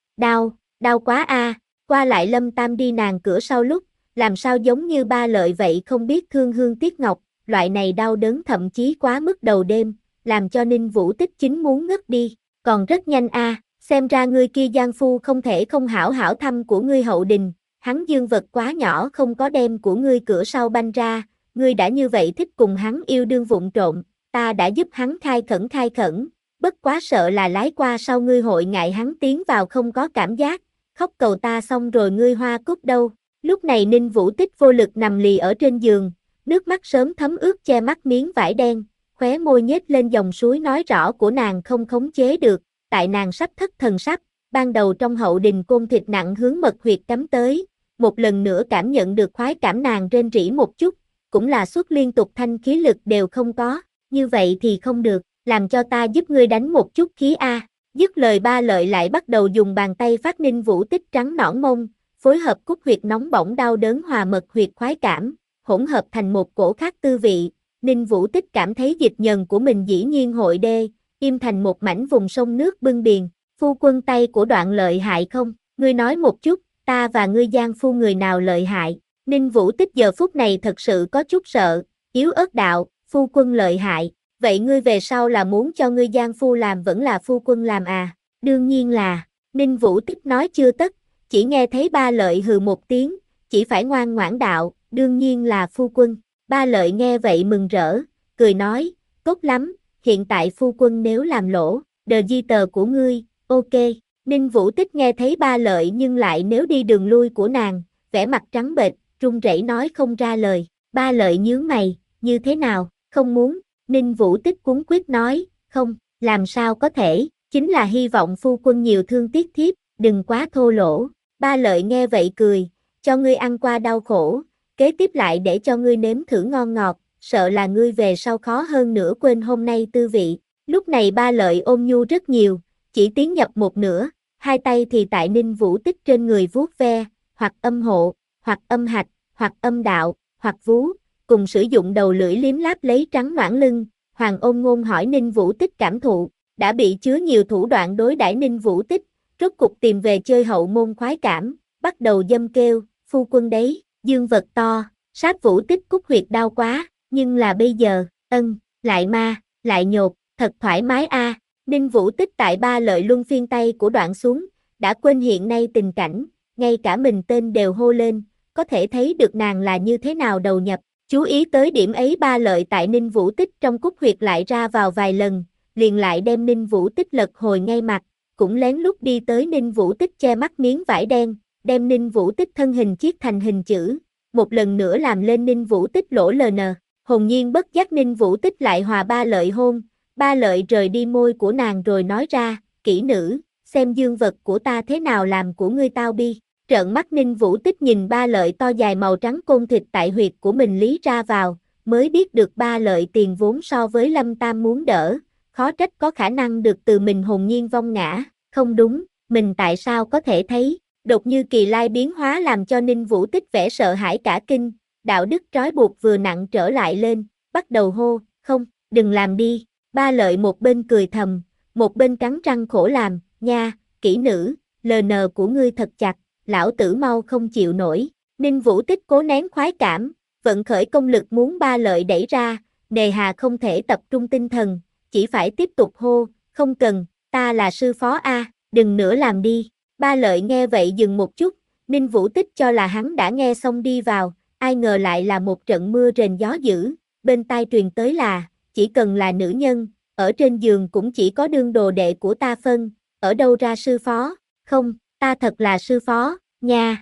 Speaker 1: đau quá a. Qua lại Lâm Tam đi nàng cửa sau lúc, làm sao giống như Ba Lợi vậy không biết thương hương tiếc ngọc, loại này đau đớn thậm chí quá mức đầu đêm, làm cho Ninh Vũ Tích chính muốn ngất đi, còn rất nhanh a, xem ra ngươi kia giang phu không thể không hảo hảo thăm của ngươi hậu đình, hắn dương vật quá nhỏ không có đem của ngươi cửa sau banh ra, ngươi đã như vậy thích cùng hắn yêu đương vụng trộm, ta đã giúp hắn khai khẩn, bất quá sợ là lái qua sau ngươi hội ngại hắn tiến vào không có cảm giác, khóc cầu ta xong rồi ngươi hoa cúc đâu. Lúc này Ninh Vũ Tích vô lực nằm lì ở trên giường, nước mắt sớm thấm ướt che mắt miếng vải đen, khóe môi nhếch lên dòng suối nói rõ của nàng không khống chế được, tại nàng sắp thất thần sắp, ban đầu trong hậu đình côn thịt nặng hướng mật huyệt cắm tới, một lần nữa cảm nhận được khoái cảm nàng rên rỉ một chút, cũng là suốt liên tục thanh khí lực đều không có, như vậy thì không được, làm cho ta giúp ngươi đánh một chút khí a. Dứt lời Ba Lợi lại bắt đầu dùng bàn tay phát Ninh Vũ Tích trắng nõn mông, phối hợp cúc huyệt nóng bỏng đau đớn hòa mật huyệt khoái cảm, hỗn hợp thành một cổ khác tư vị. Ninh Vũ Tích cảm thấy dịch nhờn của mình dĩ nhiên hội đê, im thành một mảnh vùng sông nước bưng biền. Phu quân tay của Đoạn lợi hại không? Ngươi nói một chút, ta và ngươi giang phu người nào lợi hại? Ninh Vũ Tích giờ phút này thật sự có chút sợ, yếu ớt đạo, phu quân lợi hại. Vậy ngươi về sau là muốn cho ngươi giang phu làm vẫn là phu quân làm à? Đương nhiên là, Ninh Vũ Tích nói chưa tất, chỉ nghe thấy Ba Lợi hừ một tiếng, chỉ phải ngoan ngoãn đạo, đương nhiên là phu quân. Ba Lợi nghe vậy mừng rỡ, cười nói, tốt lắm, hiện tại phu quân nếu làm lỗ, đờ di tờ của ngươi, ok. Ninh Vũ Tích nghe thấy Ba Lợi nhưng lại nếu đi đường lui của nàng, vẻ mặt trắng bệch, run rẩy nói không ra lời. Ba Lợi nhướng mày, như thế nào, không muốn? Ninh Vũ Tích cuống quýt nói, không, làm sao có thể, chính là hy vọng phu quân nhiều thương tiếc thiếp, đừng quá thô lỗ. Ba Lợi nghe vậy cười, cho ngươi ăn qua đau khổ, kế tiếp lại để cho ngươi nếm thử ngon ngọt, sợ là ngươi về sau khó hơn nữa quên hôm nay tư vị. Lúc này Ba Lợi ôn nhu rất nhiều, chỉ tiến nhập một nửa, hai tay thì tại Ninh Vũ Tích trên người vuốt ve, hoặc âm hộ, hoặc âm hạch, hoặc âm đạo, hoặc vú, cùng sử dụng đầu lưỡi liếm láp lấy trắng nõn lưng. Hoàng Ôn Ngôn hỏi Ninh Vũ Tích cảm thụ, đã bị chứa nhiều thủ đoạn đối đãi Ninh Vũ Tích, rốt cục tìm về chơi hậu môn khoái cảm, bắt đầu dâm kêu, phu quân đấy, dương vật to, sát Vũ Tích cúc huyệt đau quá, nhưng là bây giờ, lại ma, lại nhột, thật thoải mái a. Ninh Vũ Tích tại Ba Lợi luân phiên tay của Đoạn xuống, đã quên hiện nay tình cảnh, ngay cả mình tên đều hô lên, có thể thấy được nàng là như thế nào đầu nhập. Chú ý tới điểm ấy Ba Lợi tại Ninh Vũ Tích trong cúc huyệt lại ra vào vài lần, liền lại đem Ninh Vũ Tích lật hồi ngay mặt, cũng lén lút đi tới Ninh Vũ Tích che mắt miếng vải đen, đem Ninh Vũ Tích thân hình chiết thành hình chữ, một lần nữa làm lên Ninh Vũ Tích lỗ LN. Hồn nhiên bất giác Ninh Vũ Tích lại hòa Ba Lợi hôn, Ba Lợi rời đi môi của nàng rồi nói ra, kỹ nữ, xem dương vật của ta thế nào làm của ngươi tao bi. Trợn mắt Ninh Vũ Tích nhìn Ba Lợi to dài màu trắng côn thịt tại huyệt của mình lý ra vào, mới biết được Ba Lợi tiền vốn so với Lâm Tam muốn đỡ, khó trách có khả năng được từ mình hồn nhiên vong ngã, không đúng, mình tại sao có thể thấy, đột như kỳ lai biến hóa làm cho Ninh Vũ Tích vẻ sợ hãi cả kinh, đạo đức trói buộc vừa nặng trở lại lên, bắt đầu hô, không, đừng làm đi. Ba Lợi một bên cười thầm, một bên cắn răng khổ làm, nha, kỹ nữ, LN của ngươi thật chặt, lão tử mau không chịu nổi. Ninh Vũ Tích cố nén khoái cảm, vận khởi công lực muốn Ba Lợi đẩy ra, nề hà không thể tập trung tinh thần, chỉ phải tiếp tục hô, không cần, ta là sư phó a, đừng nữa làm đi. Ba Lợi nghe vậy dừng một chút, Ninh Vũ Tích cho là hắn đã nghe xong đi vào, ai ngờ lại là một trận mưa rền gió dữ, bên tai truyền tới là, chỉ cần là nữ nhân, ở trên giường cũng chỉ có đương đồ đệ của ta phân, ở đâu ra sư phó, không, ta thật là sư phó, nha,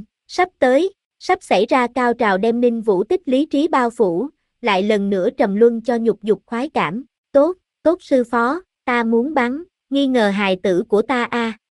Speaker 1: sắp xảy ra cao trào đem Ninh Vũ Tích lý trí bao phủ, lại lần nữa trầm luân cho nhục dục khoái cảm, tốt sư phó, ta muốn bắn, nghi ngờ hài tử của ta a.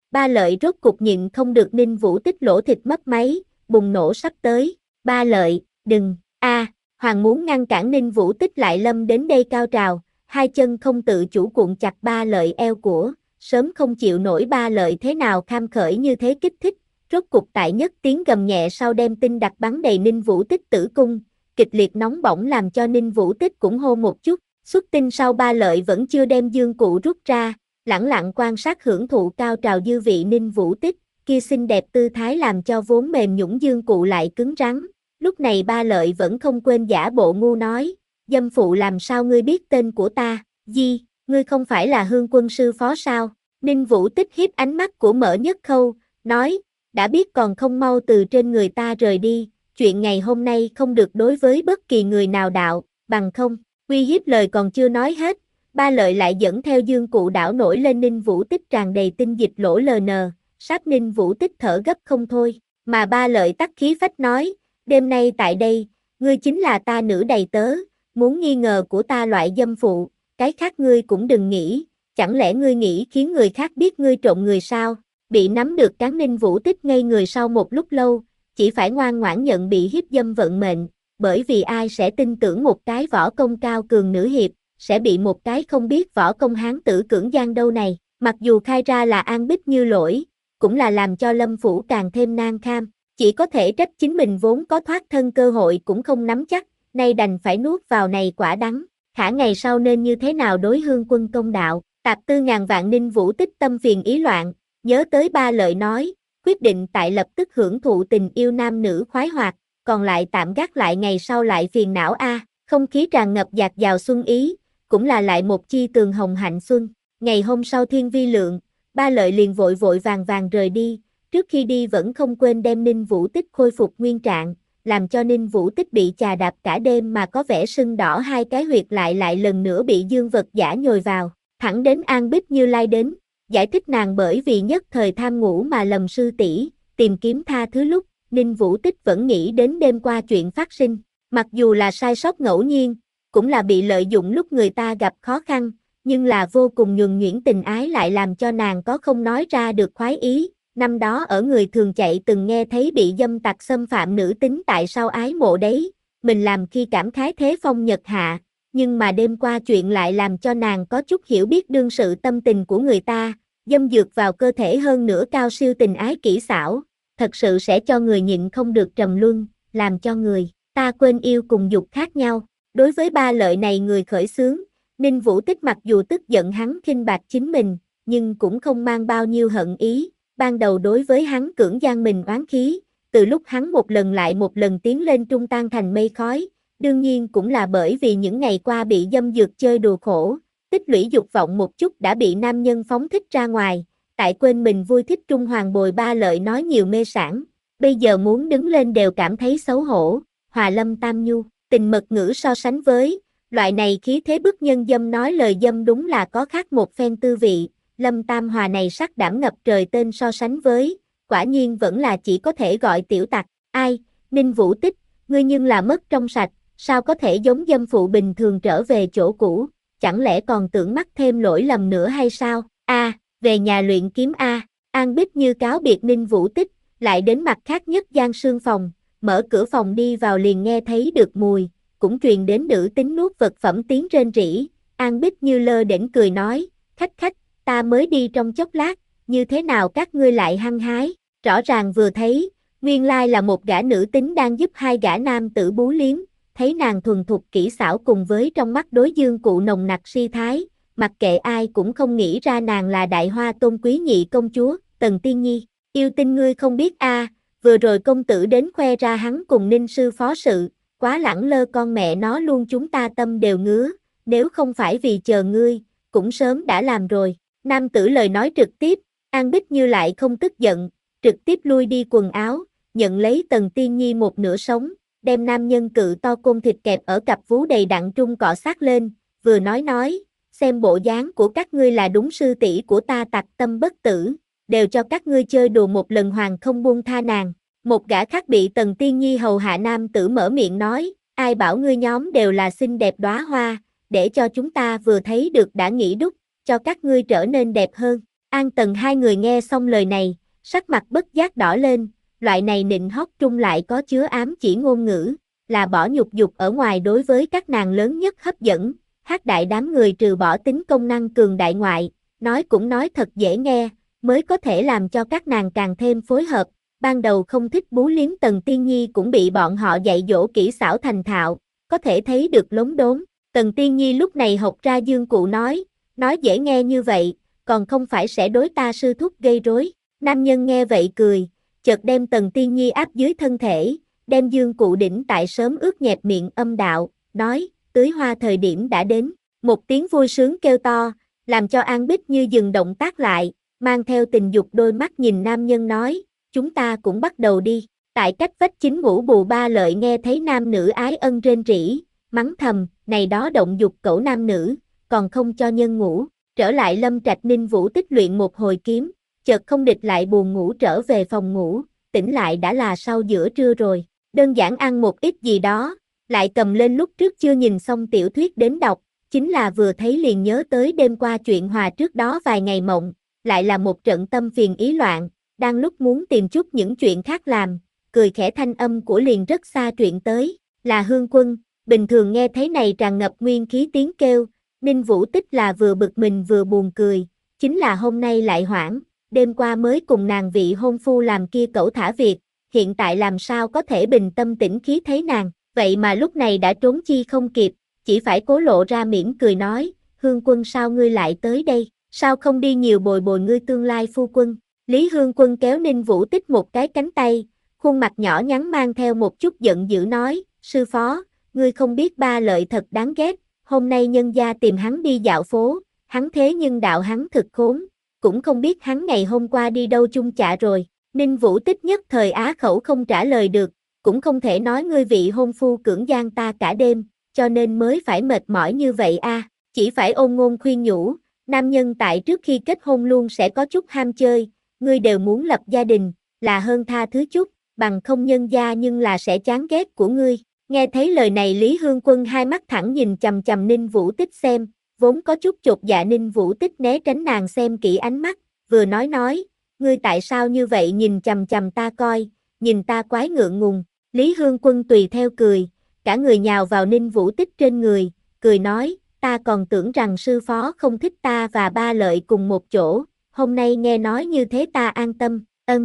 Speaker 1: Ba Lợi rốt cục nhịn không được Ninh Vũ Tích lỗ thịt mất máy, bùng nổ sắp tới. Ba Lợi, đừng, Hoàng muốn ngăn cản Ninh Vũ Tích lại lâm đến đây cao trào, hai chân không tự chủ cuộn chặt Ba Lợi eo của, sớm không chịu nổi Ba Lợi thế nào kham khởi như thế kích thích, rốt cục tại nhất tiếng gầm nhẹ sau đem tinh đặc bắn đầy Ninh Vũ Tích tử cung, kịch liệt nóng bỏng làm cho Ninh Vũ Tích cũng hô một chút, xuất tinh sau Ba Lợi vẫn chưa đem dương cụ rút ra, lẳng lặng quan sát hưởng thụ cao trào dư vị Ninh Vũ Tích, kia xinh đẹp tư thái làm cho vốn mềm nhũn dương cụ lại cứng rắn. Lúc này Ba Lợi vẫn không quên giả bộ ngu nói, dâm phụ làm sao ngươi biết tên của ta, Di, ngươi không phải là Hương Quân sư phó sao? Ninh Vũ Tích hiếp ánh mắt của Mỡ Nhất Khâu, nói, đã biết còn không mau từ trên người ta rời đi, chuyện ngày hôm nay không được đối với bất kỳ người nào đạo, bằng không, uy hiếp lời còn chưa nói hết, Ba Lợi lại dẫn theo dương cụ đảo nổi lên Ninh Vũ Tích tràn đầy tinh dịch lỗ LN, sáp Ninh Vũ Tích thở gấp không thôi, mà Ba Lợi tắc khí phách nói, đêm nay tại đây, ngươi chính là ta nữ đầy tớ, muốn nghi ngờ của ta loại dâm phụ, cái khác ngươi cũng đừng nghĩ, chẳng lẽ ngươi nghĩ khiến người khác biết ngươi trộm người sao? Bị nắm được cán Ninh Vũ Tích ngây người sau một lúc lâu, chỉ phải ngoan ngoãn nhận bị hiếp dâm vận mệnh, bởi vì ai sẽ tin tưởng một cái võ công cao cường nữ hiệp, sẽ bị một cái không biết võ công hán tử cưỡng gian đâu này, mặc dù khai ra là An Bích Như lỗi, cũng là làm cho Lâm Phủ càng thêm nan kham. Chỉ có thể trách chính mình vốn có thoát thân cơ hội cũng không nắm chắc, nay đành phải nuốt vào này quả đắng, khả ngày sau nên như thế nào đối Hương Quân công đạo, tạp tư ngàn vạn Ninh Vũ Tích tâm phiền ý loạn, nhớ tới Ba Lợi nói, quyết định tại lập tức hưởng thụ tình yêu nam nữ khoái hoạt, còn lại tạm gác lại ngày sau lại phiền não không khí tràn ngập dạt dào xuân ý, cũng là lại một chi tường hồng hạnh xuân, ngày hôm sau thiên vi lượng, Ba Lợi liền vội vội vàng vàng rời đi. Trước khi đi vẫn không quên đem Ninh Vũ Tích khôi phục nguyên trạng, làm cho Ninh Vũ Tích bị chà đạp cả đêm mà có vẻ sưng đỏ hai cái huyệt lại lần nữa bị dương vật giả nhồi vào, thẳng đến An Bích Như lai đến, giải thích nàng bởi vì nhất thời tham ngủ mà lầm sư tỷ, tìm kiếm tha thứ lúc, Ninh Vũ Tích vẫn nghĩ đến đêm qua chuyện phát sinh, mặc dù là sai sót ngẫu nhiên, cũng là bị lợi dụng lúc người ta gặp khó khăn, nhưng là vô cùng nhuần nhuyễn tình ái lại làm cho nàng có không nói ra được khoái ý. Năm đó ở người thường chạy từng nghe thấy bị dâm tặc xâm phạm nữ tính tại sao ái mộ đấy, mình làm khi cảm khái thế phong nhật hạ, nhưng mà đêm qua chuyện lại làm cho nàng có chút hiểu biết đương sự tâm tình của người ta, dâm dược vào cơ thể hơn nữa cao siêu tình ái kỹ xảo, thật sự sẽ cho người nhịn không được trầm luân, làm cho người ta quên yêu cùng dục khác nhau. Đối với Ba Lợi này người khởi xướng, Ninh Vũ Tích mặc dù tức giận hắn khinh bạc chính mình, nhưng cũng không mang bao nhiêu hận ý. Ban đầu đối với hắn cưỡng gian mình oán khí, từ lúc hắn một lần lại một lần tiến lên trung tan thành mây khói, đương nhiên cũng là bởi vì những ngày qua bị dâm dược chơi đùa khổ, tích lũy dục vọng một chút đã bị nam nhân phóng thích ra ngoài, tại quên mình vui thích Trung Hoàng bồi Ba Lợi nói nhiều mê sảng, bây giờ muốn đứng lên đều cảm thấy xấu hổ, Hòa Lâm Tam Nhu, tình mật ngữ so sánh với, loại này khí thế bức nhân dâm nói lời dâm đúng là có khác một phen tư vị. Lâm Tam Hòa này sắc đảm ngập trời tên so sánh với, quả nhiên vẫn là chỉ có thể gọi tiểu tặc, ai, Ninh Vũ Tích, ngươi nhưng là mất trong sạch, sao có thể giống dâm phụ bình thường trở về chỗ cũ, chẳng lẽ còn tưởng mắc thêm lỗi lầm nữa hay sao, về nhà luyện kiếm An Bích Như cáo biệt Ninh Vũ Tích, lại đến mặt khác nhất gian sương phòng, mở cửa phòng đi vào liền nghe thấy được mùi, cũng truyền đến nữ tính nuốt vật phẩm tiếng rên rỉ, An Bích Như lơ đễnh cười nói, khách, ta mới đi trong chốc lát, như thế nào các ngươi lại hăng hái, rõ ràng vừa thấy, nguyên lai là một gã nữ tính đang giúp hai gã nam tử bú liếm, thấy nàng thuần thục kỹ xảo cùng với trong mắt đối dương cụ nồng nặc si thái, mặc kệ ai cũng không nghĩ ra nàng là đại hoa tôn quý nhị công chúa, Tần Tiên Nhi, yêu tinh ngươi không biết vừa rồi công tử đến khoe ra hắn cùng Ninh sư phó sự, quá lẳng lơ con mẹ nó luôn chúng ta tâm đều ngứa, nếu không phải vì chờ ngươi, cũng sớm đã làm rồi. Nam tử lời nói trực tiếp, An Bích Như lại không tức giận, trực tiếp lui đi quần áo, nhận lấy Tần Tiên Nhi một nửa sống, đem nam nhân cự to côn thịt kẹp ở cặp vú đầy đặn trung cọ sát lên, vừa nói, xem bộ dáng của các ngươi là đúng sư tỷ của ta tặc tâm bất tử, đều cho các ngươi chơi đùa một lần hoàng không buông tha nàng. Một gã khác bị Tần Tiên Nhi hầu hạ nam tử mở miệng nói, ai bảo ngươi nhóm đều là xinh đẹp đóa hoa, để cho chúng ta vừa thấy được đã nghĩ đúc, cho các ngươi trở nên đẹp hơn. An Tần hai người nghe xong lời này, sắc mặt bất giác đỏ lên, loại này nịnh hót trung lại có chứa ám chỉ ngôn ngữ, là bỏ nhục dục ở ngoài đối với các nàng lớn nhất hấp dẫn. Hắc đại đám người trừ bỏ tính công năng cường đại ngoại, nói cũng nói thật dễ nghe, mới có thể làm cho các nàng càng thêm phối hợp. Ban đầu không thích bú liếm Tần Tiên Nhi cũng bị bọn họ dạy dỗ kỹ xảo thành thạo, có thể thấy được lống đốn. Tần Tiên Nhi lúc này học ra dương cụ nói dễ nghe như vậy, còn không phải sẽ đối ta sư thúc gây rối. Nam nhân nghe vậy cười, chợt đem Tần Tiên Nhi áp dưới thân thể, đem dương cụ đỉnh tại sớm ướt nhẹp miệng âm đạo, nói, tưới hoa thời điểm đã đến. Một tiếng vui sướng kêu to, làm cho An Bích Như dừng động tác lại, mang theo tình dục đôi mắt nhìn nam nhân nói, chúng ta cũng bắt đầu đi. Tại cách vách chính ngủ bù Ba Lợi nghe thấy nam nữ ái ân rên rỉ, mắng thầm, này đó động dục cẩu nam nữ, còn không cho nhân ngủ. Trở lại Lâm Trạch, Ninh Vũ tích luyện một hồi kiếm, chợt không địch lại buồn ngủ trở về phòng ngủ, tỉnh lại đã là sau giữa trưa rồi, đơn giản ăn một ít gì đó, lại cầm lên lúc trước chưa nhìn xong tiểu thuyết đến đọc, chính là vừa thấy liền nhớ tới đêm qua chuyện hòa trước đó vài ngày mộng, lại là một trận tâm phiền ý loạn, đang lúc muốn tìm chút những chuyện khác làm, cười khẽ thanh âm của liền rất xa truyền tới, là Hương Quân. Bình thường nghe thấy này tràn ngập nguyên khí tiếng kêu, Ninh Vũ Tích là vừa bực mình vừa buồn cười, chính là hôm nay lại hoảng, đêm qua mới cùng nàng vị hôn phu làm kia cẩu thả việc, hiện tại làm sao có thể bình tâm tĩnh khí thấy nàng, vậy mà lúc này đã trốn chi không kịp, chỉ phải cố lộ ra mỉm cười nói, Hương Quân sao ngươi lại tới đây, sao không đi nhiều bồi bồi ngươi tương lai phu quân. Lý Hương Quân kéo Ninh Vũ Tích một cái cánh tay, khuôn mặt nhỏ nhắn mang theo một chút giận dữ nói, sư phó, ngươi không biết Ba Lợi thật đáng ghét, hôm nay nhân gia tìm hắn đi dạo phố, hắn thế nhưng đạo hắn thực khốn, cũng không biết hắn ngày hôm qua đi đâu chung chạ rồi. Ninh Vũ Tích nhất thời á khẩu không trả lời được, cũng không thể nói ngươi vị hôn phu cưỡng gian ta cả đêm, cho nên mới phải mệt mỏi như vậy a. Chỉ phải ôn ngôn khuyên nhủ, nam nhân tại trước khi kết hôn luôn sẽ có chút ham chơi, ngươi đều muốn lập gia đình, là hơn tha thứ chút, bằng không nhân gia nhưng là sẽ chán ghét của ngươi. Nghe thấy lời này Lý Hương Quân hai mắt thẳng nhìn chằm chằm Ninh Vũ Tích xem, vốn có chút chột dạ Ninh Vũ Tích né tránh nàng xem kỹ ánh mắt, vừa nói, ngươi tại sao như vậy nhìn chằm chằm ta coi, nhìn ta quái ngượng ngùng. Lý Hương Quân tùy theo cười, cả người nhào vào Ninh Vũ Tích trên người, cười nói, ta còn tưởng rằng sư phó không thích ta và Ba Lợi cùng một chỗ, hôm nay nghe nói như thế ta an tâm.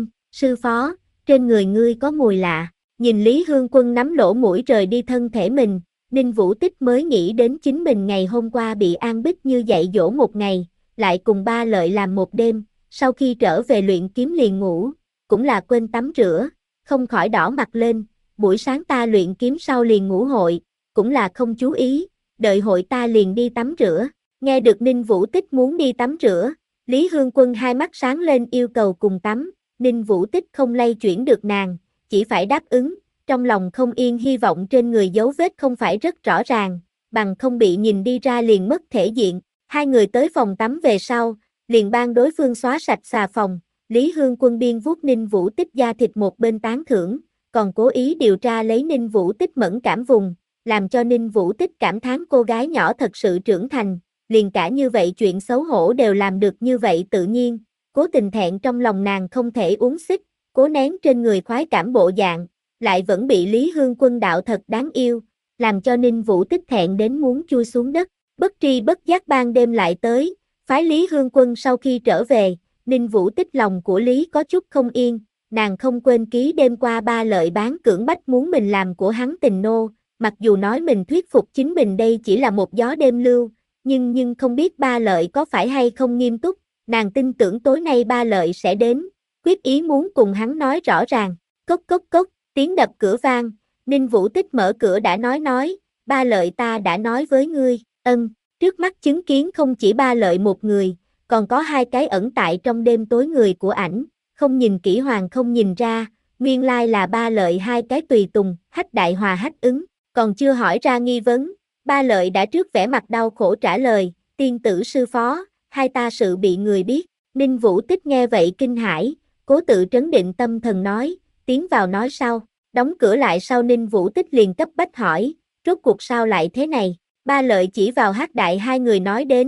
Speaker 1: Sư phó, trên người ngươi có mùi lạ. Nhìn Lý Hương Quân nắm lỗ mũi rời đi thân thể mình, Ninh Vũ Tích mới nghĩ đến chính mình ngày hôm qua bị An Bích Như dạy dỗ một ngày, lại cùng Ba Lợi làm một đêm, sau khi trở về luyện kiếm liền ngủ, cũng là quên tắm rửa, không khỏi đỏ mặt lên, buổi sáng ta luyện kiếm sau liền ngủ hội, cũng là không chú ý, đợi hội ta liền đi tắm rửa. Nghe được Ninh Vũ Tích muốn đi tắm rửa, Lý Hương Quân hai mắt sáng lên yêu cầu cùng tắm, Ninh Vũ Tích không lay chuyển được nàng, chỉ phải đáp ứng, trong lòng không yên hy vọng trên người dấu vết không phải rất rõ ràng, bằng không bị nhìn đi ra liền mất thể diện. Hai người tới phòng tắm về sau, liền ban đối phương xóa sạch xà phòng, Lý Hương Quân biên vuốt Ninh Vũ Tích da thịt một bên tán thưởng, còn cố ý điều tra lấy Ninh Vũ Tích mẫn cảm vùng, làm cho Ninh Vũ Tích cảm thán cô gái nhỏ thật sự trưởng thành, liền cả như vậy chuyện xấu hổ đều làm được như vậy tự nhiên, cố tình thẹn trong lòng nàng không thể uống xích, cố nén trên người khoái cảm bộ dạng, lại vẫn bị Lý Hương Quân đạo thật đáng yêu, làm cho Ninh Vũ Tích thẹn đến muốn chui xuống đất. Bất tri bất giác ban đêm lại tới, phái Lý Hương Quân sau khi trở về, Ninh Vũ Tích lòng của Lý có chút không yên, nàng không quên ký đêm qua Ba Lợi bán cưỡng bách muốn mình làm của hắn tình nô, mặc dù nói mình thuyết phục chính mình đây chỉ là một gió đêm lưu, nhưng không biết Ba Lợi có phải hay không nghiêm túc, nàng tin tưởng tối nay Ba Lợi sẽ đến, quyết ý muốn cùng hắn nói rõ ràng. Cốc cốc cốc, tiếng đập cửa vang, Ninh Vũ Tích mở cửa đã nói, Ba Lợi ta đã nói với ngươi. Trước mắt chứng kiến không chỉ Ba Lợi một người, còn có hai cái ẩn tại trong đêm tối người của ảnh, không nhìn kỹ hoàng không nhìn ra, nguyên lai là Ba Lợi hai cái tùy tùng, Hách Đại Hòa Hách Ứng, còn chưa hỏi ra nghi vấn, Ba Lợi đã trước vẻ mặt đau khổ trả lời, tiên tử sư phó, hai ta sự bị người biết. Ninh Vũ Tích nghe vậy kinh hãi, cố tự trấn định tâm thần nói, tiến vào nói sau, đóng cửa lại sau Ninh Vũ Tích liền cấp bách hỏi, rốt cuộc sao lại thế này. Ba Lợi chỉ vào Hách Đại hai người nói đến,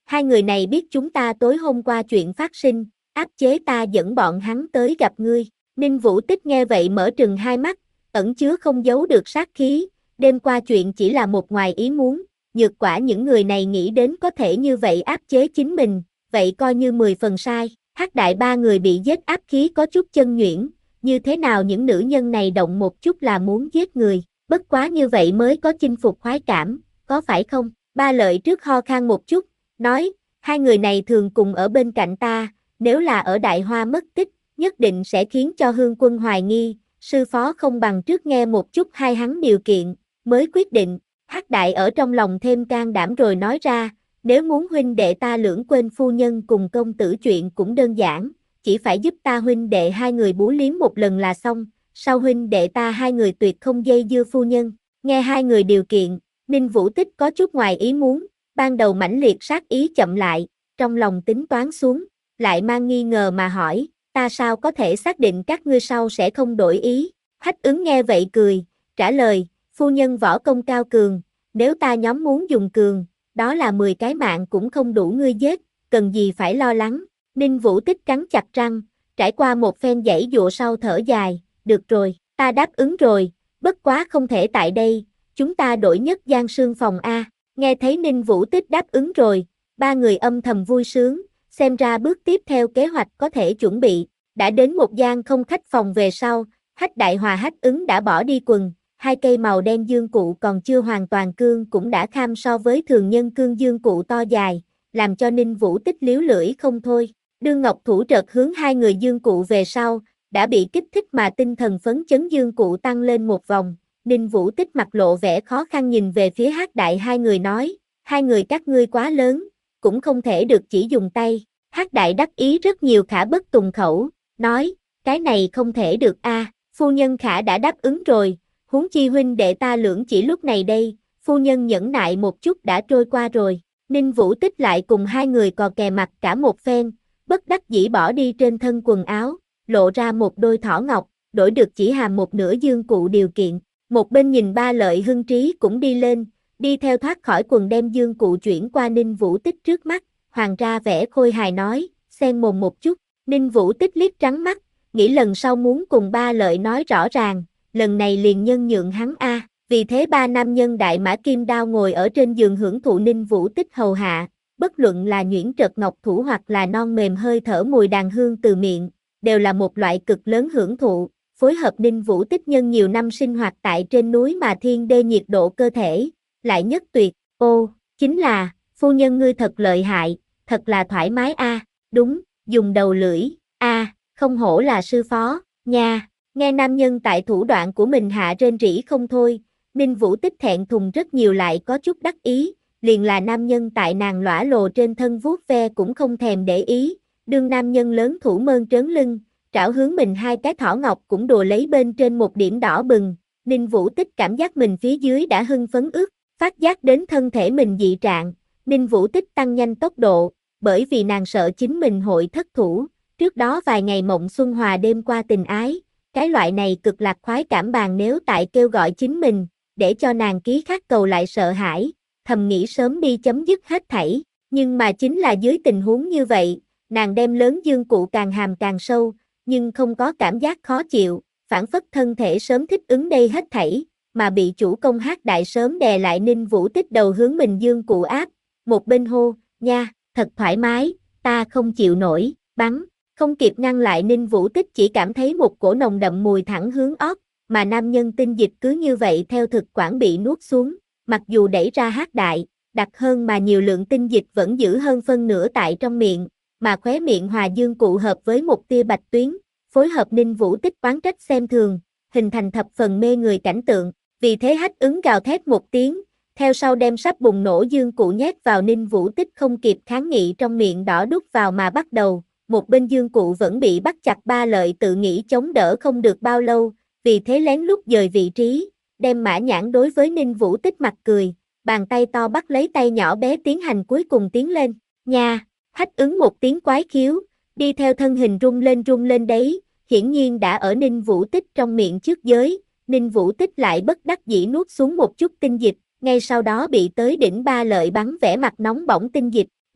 Speaker 1: Hai người này biết chúng ta tối hôm qua chuyện phát sinh, áp chế ta dẫn bọn hắn tới gặp ngươi. Ninh Vũ Tích nghe vậy mở trừng hai mắt, ẩn chứa không giấu được sát khí, đêm qua chuyện chỉ là một ngoài ý muốn, nhược quả những người này nghĩ đến có thể như vậy áp chế chính mình, vậy coi như 10 phần sai. Hắc đại ba người bị giết áp khí có chút chân nhuyễn, như thế nào những nữ nhân này động một chút là muốn giết người, bất quá như vậy mới có chinh phục khoái cảm, có phải không? Ba Lợi trước ho khan một chút, nói, hai người này thường cùng ở bên cạnh ta, nếu là ở Đại Hoa mất tích, nhất định sẽ khiến cho Hương Quân hoài nghi, sư phó không bằng trước nghe một chút hai hắn điều kiện, mới quyết định. Hắc đại ở trong lòng thêm can đảm rồi nói ra, nếu muốn huynh đệ ta lưỡng quên phu nhân cùng công tử chuyện cũng đơn giản, chỉ phải giúp ta huynh đệ hai người bú liếm một lần là xong, sau huynh đệ ta hai người tuyệt không dây dưa phu nhân. Nghe hai người điều kiện, Ninh Vũ Tích có chút ngoài ý muốn, ban đầu mãnh liệt sát ý chậm lại, trong lòng tính toán xuống, lại mang nghi ngờ mà hỏi, ta sao có thể xác định các ngươi sau sẽ không đổi ý? Hách ứng nghe vậy cười, trả lời, phu nhân võ công cao cường, nếu ta nhóm muốn dùng cường, đó là 10 cái mạng cũng không đủ ngươi giết, cần gì phải lo lắng. Ninh Vũ Tích cắn chặt răng, trải qua một phen giãy dụa sau thở dài, được rồi, ta đáp ứng rồi, bất quá không thể tại đây, chúng ta đổi nhất Giang Sương phòng A. Nghe thấy Ninh Vũ Tích đáp ứng rồi, ba người âm thầm vui sướng, xem ra bước tiếp theo kế hoạch có thể chuẩn bị. Đã đến một gian không khách phòng về sau, Hách Đại Hòa Hách Ứng đã bỏ đi quần, hai cây màu đen dương cụ còn chưa hoàn toàn cương cũng đã kham so với thường nhân cương dương cụ to dài, làm cho Ninh Vũ Tích liếu lưỡi không thôi. Đương Ngọc Thủ trợt hướng hai người dương cụ về sau, đã bị kích thích mà tinh thần phấn chấn dương cụ tăng lên một vòng. Ninh Vũ Tích mặt lộ vẻ khó khăn nhìn về phía Hắc đại hai người nói, hai người các ngươi quá lớn, cũng không thể được chỉ dùng tay. Hắc đại đắc ý rất nhiều khả bất tùng khẩu, nói, cái này không thể được a, phu nhân khả đã đáp ứng rồi, huống chi huynh đệ ta lưỡng chỉ lúc này đây, phu nhân nhẫn nại một chút đã trôi qua rồi. Ninh Vũ Tích lại cùng hai người cò kè mặt cả một phen, bất đắc dĩ bỏ đi trên thân quần áo, lộ ra một đôi thỏ ngọc, đổi được chỉ hàm một nửa dương cụ điều kiện. Một bên nhìn Ba Lợi hưng trí cũng đi lên, đi theo thoát khỏi quần đem dương cụ chuyển qua Ninh Vũ Tích trước mắt, hoàng ra vẻ khôi hài nói, xen mồm một chút. Ninh Vũ Tích liếc trắng mắt, nghĩ lần sau muốn cùng Ba Lợi nói rõ ràng, lần này liền nhân nhượng hắn a. Vì thế ba nam nhân đại mã kim đao ngồi ở trên giường hưởng thụ Ninh Vũ Tích hầu hạ, bất luận là nhuyễn trật ngọc thủ hoặc là non mềm hơi thở mùi đàn hương từ miệng, đều là một loại cực lớn hưởng thụ, phối hợp Ninh Vũ Tích nhân nhiều năm sinh hoạt tại trên núi mà thiên đê nhiệt độ cơ thể, lại nhất tuyệt, ô, chính là, phu nhân ngươi thật lợi hại, thật là thoải mái a, đúng, dùng đầu lưỡi, a, không hổ là sư phó, nha. Nghe nam nhân tại thủ đoạn của mình hạ rên rỉ không thôi, Ninh Vũ Tích thẹn thùng rất nhiều lại có chút đắc ý, liền là nam nhân tại nàng lõa lồ trên thân vuốt ve cũng không thèm để ý, đương nam nhân lớn thủ mơn trớn lưng, trảo hướng mình hai cái thỏ ngọc cũng đùa lấy bên trên một điểm đỏ bừng, Ninh Vũ Tích cảm giác mình phía dưới đã hưng phấn ướt, phát giác đến thân thể mình dị trạng, Ninh Vũ Tích tăng nhanh tốc độ, bởi vì nàng sợ chính mình hội thất thủ, trước đó vài ngày mộng xuân hòa đêm qua tình ái. Cái loại này cực lạc khoái cảm bàn nếu tại kêu gọi chính mình, để cho nàng ký khát cầu lại sợ hãi, thầm nghĩ sớm đi chấm dứt hết thảy, nhưng mà chính là dưới tình huống như vậy, nàng đem lớn dương cụ càng hàm càng sâu, nhưng không có cảm giác khó chịu, phản phất thân thể sớm thích ứng đây hết thảy, mà bị chủ công Hát đại sớm đè lại Ninh Vũ Tích đầu hướng mình dương cụ áp, một bên hô, nha, thật thoải mái, ta không chịu nổi, bắn. Không kịp ngăn lại Ninh Vũ Tích chỉ cảm thấy một cổ nồng đậm mùi thẳng hướng ót, mà nam nhân tinh dịch cứ như vậy theo thực quản bị nuốt xuống, mặc dù đẩy ra Hát đại, đặc hơn mà nhiều lượng tinh dịch vẫn giữ hơn phân nửa tại trong miệng, mà khóe miệng hòa dương cụ hợp với một tia bạch tuyến, phối hợp Ninh Vũ Tích oán trách xem thường, hình thành thập phần mê người cảnh tượng, vì thế Hách Ứng gào thét một tiếng, theo sau đem sắp bùng nổ dương cụ nhét vào Ninh Vũ Tích không kịp kháng nghị trong miệng đỏ đút vào mà bắt đầu. Một bên dương cụ vẫn bị bắt chặt Ba Lợi tự nghĩ chống đỡ không được bao lâu, vì thế lén lút dời vị trí, đem mã nhãn đối với Ninh Vũ Tích mặt cười, bàn tay to bắt lấy tay nhỏ bé tiến hành cuối cùng tiến lên, nha, Hách Ứng một tiếng quái khiếu, đi theo thân hình rung lên đấy, hiển nhiên đã ở Ninh Vũ Tích trong miệng trước giới, Ninh Vũ Tích lại bất đắc dĩ nuốt xuống một chút tinh dịch, ngay sau đó bị tới đỉnh Ba Lợi bắn vẻ mặt nóng bỏng tinh dịch.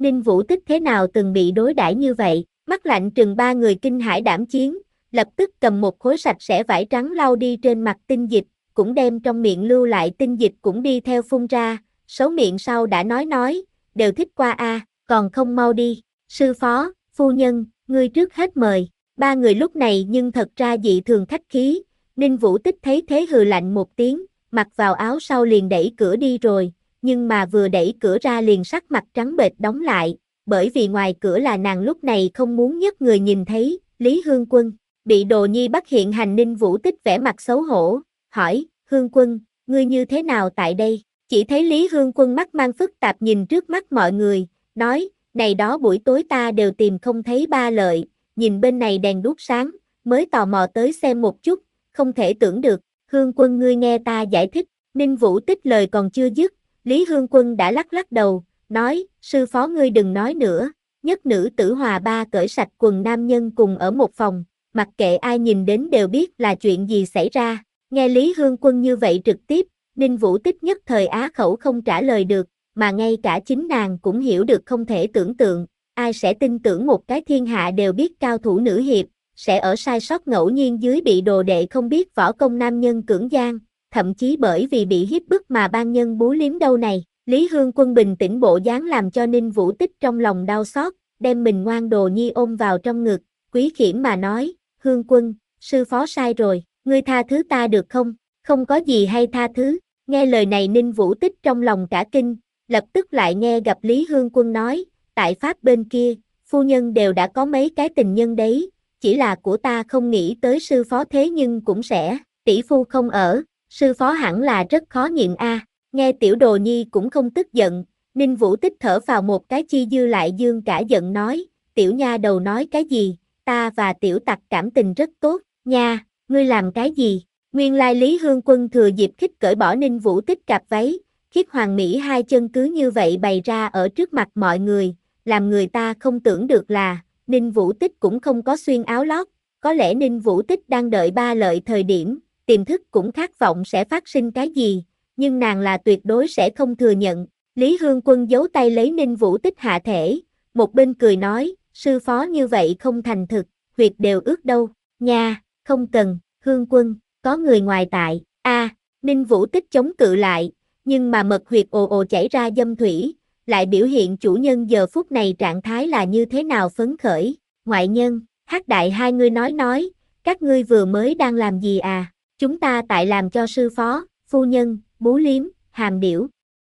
Speaker 1: Ninh Vũ Tích thế nào từng bị đối đãi như vậy, mắt lạnh trừng ba người kinh hãi đảm chiến, lập tức cầm một khối sạch sẽ vải trắng lau đi trên mặt tinh dịch, cũng đem trong miệng lưu lại tinh dịch cũng đi theo phun ra, xấu miệng sau đã nói, đều thích qua a, còn không mau đi, sư phó, phu nhân, ngươi trước hết mời, ba người lúc này nhưng thật ra dị thường khách khí, Ninh Vũ Tích thấy thế hừ lạnh một tiếng, mặc vào áo sau liền đẩy cửa đi rồi, nhưng mà vừa đẩy cửa ra liền sắc mặt trắng bệch đóng lại, bởi vì ngoài cửa là nàng lúc này không muốn nhất người nhìn thấy, Lý Hương Quân, bị Đồ Nhi bắt hiện hành. Ninh Vũ Tích vẻ mặt xấu hổ, hỏi, Hương Quân, ngươi như thế nào tại đây? Chỉ thấy Lý Hương Quân mắt mang phức tạp nhìn trước mắt mọi người, nói, này đó buổi tối ta đều tìm không thấy Ba Lợi, nhìn bên này đèn đuốc sáng, mới tò mò tới xem một chút, không thể tưởng được, Hương Quân ngươi nghe ta giải thích, Ninh Vũ Tích lời còn chưa dứt, Lý Hương Quân đã lắc đầu, nói, sư phó ngươi đừng nói nữa, nhất nữ tử hòa ba cởi sạch quần nam nhân cùng ở một phòng, mặc kệ ai nhìn đến đều biết là chuyện gì xảy ra, nghe Lý Hương Quân như vậy trực tiếp, Ninh Vũ Tích nhất thời á khẩu không trả lời được, mà ngay cả chính nàng cũng hiểu được không thể tưởng tượng, ai sẽ tin tưởng một cái thiên hạ đều biết cao thủ nữ hiệp, sẽ ở sai sót ngẫu nhiên dưới bị đồ đệ không biết võ công nam nhân cưỡng gian, thậm chí bởi vì bị hiếp bức mà ban nhân bú liếm đâu này. Lý Hương Quân bình tĩnh bộ dáng làm cho Ninh Vũ Tích trong lòng đau xót, đem mình ngoan Đồ Nhi ôm vào trong ngực, quý khiển mà nói, Hương Quân, sư phó sai rồi, ngươi tha thứ ta được không? Không có gì hay tha thứ. Nghe lời này Ninh Vũ Tích trong lòng cả kinh, lập tức lại nghe gặp Lý Hương Quân nói, tại Pháp bên kia, phu nhân đều đã có mấy cái tình nhân đấy, chỉ là của ta không nghĩ tới sư phó thế nhưng cũng sẽ, tỷ phu không ở, sư phó hẳn là rất khó nhịn a. Nghe tiểu Đồ Nhi cũng không tức giận, Ninh Vũ Tích thở vào một cái chi dư lại dương cả giận nói, tiểu nha đầu nói cái gì, ta và tiểu tặc cảm tình rất tốt, nha, ngươi làm cái gì? Nguyên lai Lý Hương Quân thừa dịp khích cởi bỏ Ninh Vũ Tích cạp váy, khiết hoàng mỹ hai chân cứ như vậy bày ra ở trước mặt mọi người, làm người ta không tưởng được là, Ninh Vũ Tích cũng không có xuyên áo lót, có lẽ Ninh Vũ Tích đang đợi Ba Lợi thời điểm, tiềm thức cũng khát vọng sẽ phát sinh cái gì, nhưng nàng là tuyệt đối sẽ không thừa nhận. Lý Hương Quân giấu tay lấy Ninh Vũ Tích hạ thể, một bên cười nói, sư phó như vậy không thành thực, huyệt đều ướt đâu, nha, không cần, Hương Quân, có người ngoài tại, Ninh Vũ Tích chống cự lại, nhưng mà mật huyệt ồ ồ chảy ra dâm thủy, lại biểu hiện chủ nhân giờ phút này trạng thái là như thế nào phấn khởi, ngoại nhân, Hắc Đại hai người nói, các ngươi vừa mới đang làm gì à, chúng ta tại làm cho sư phó, phu nhân, bú liếm, hàm điểu.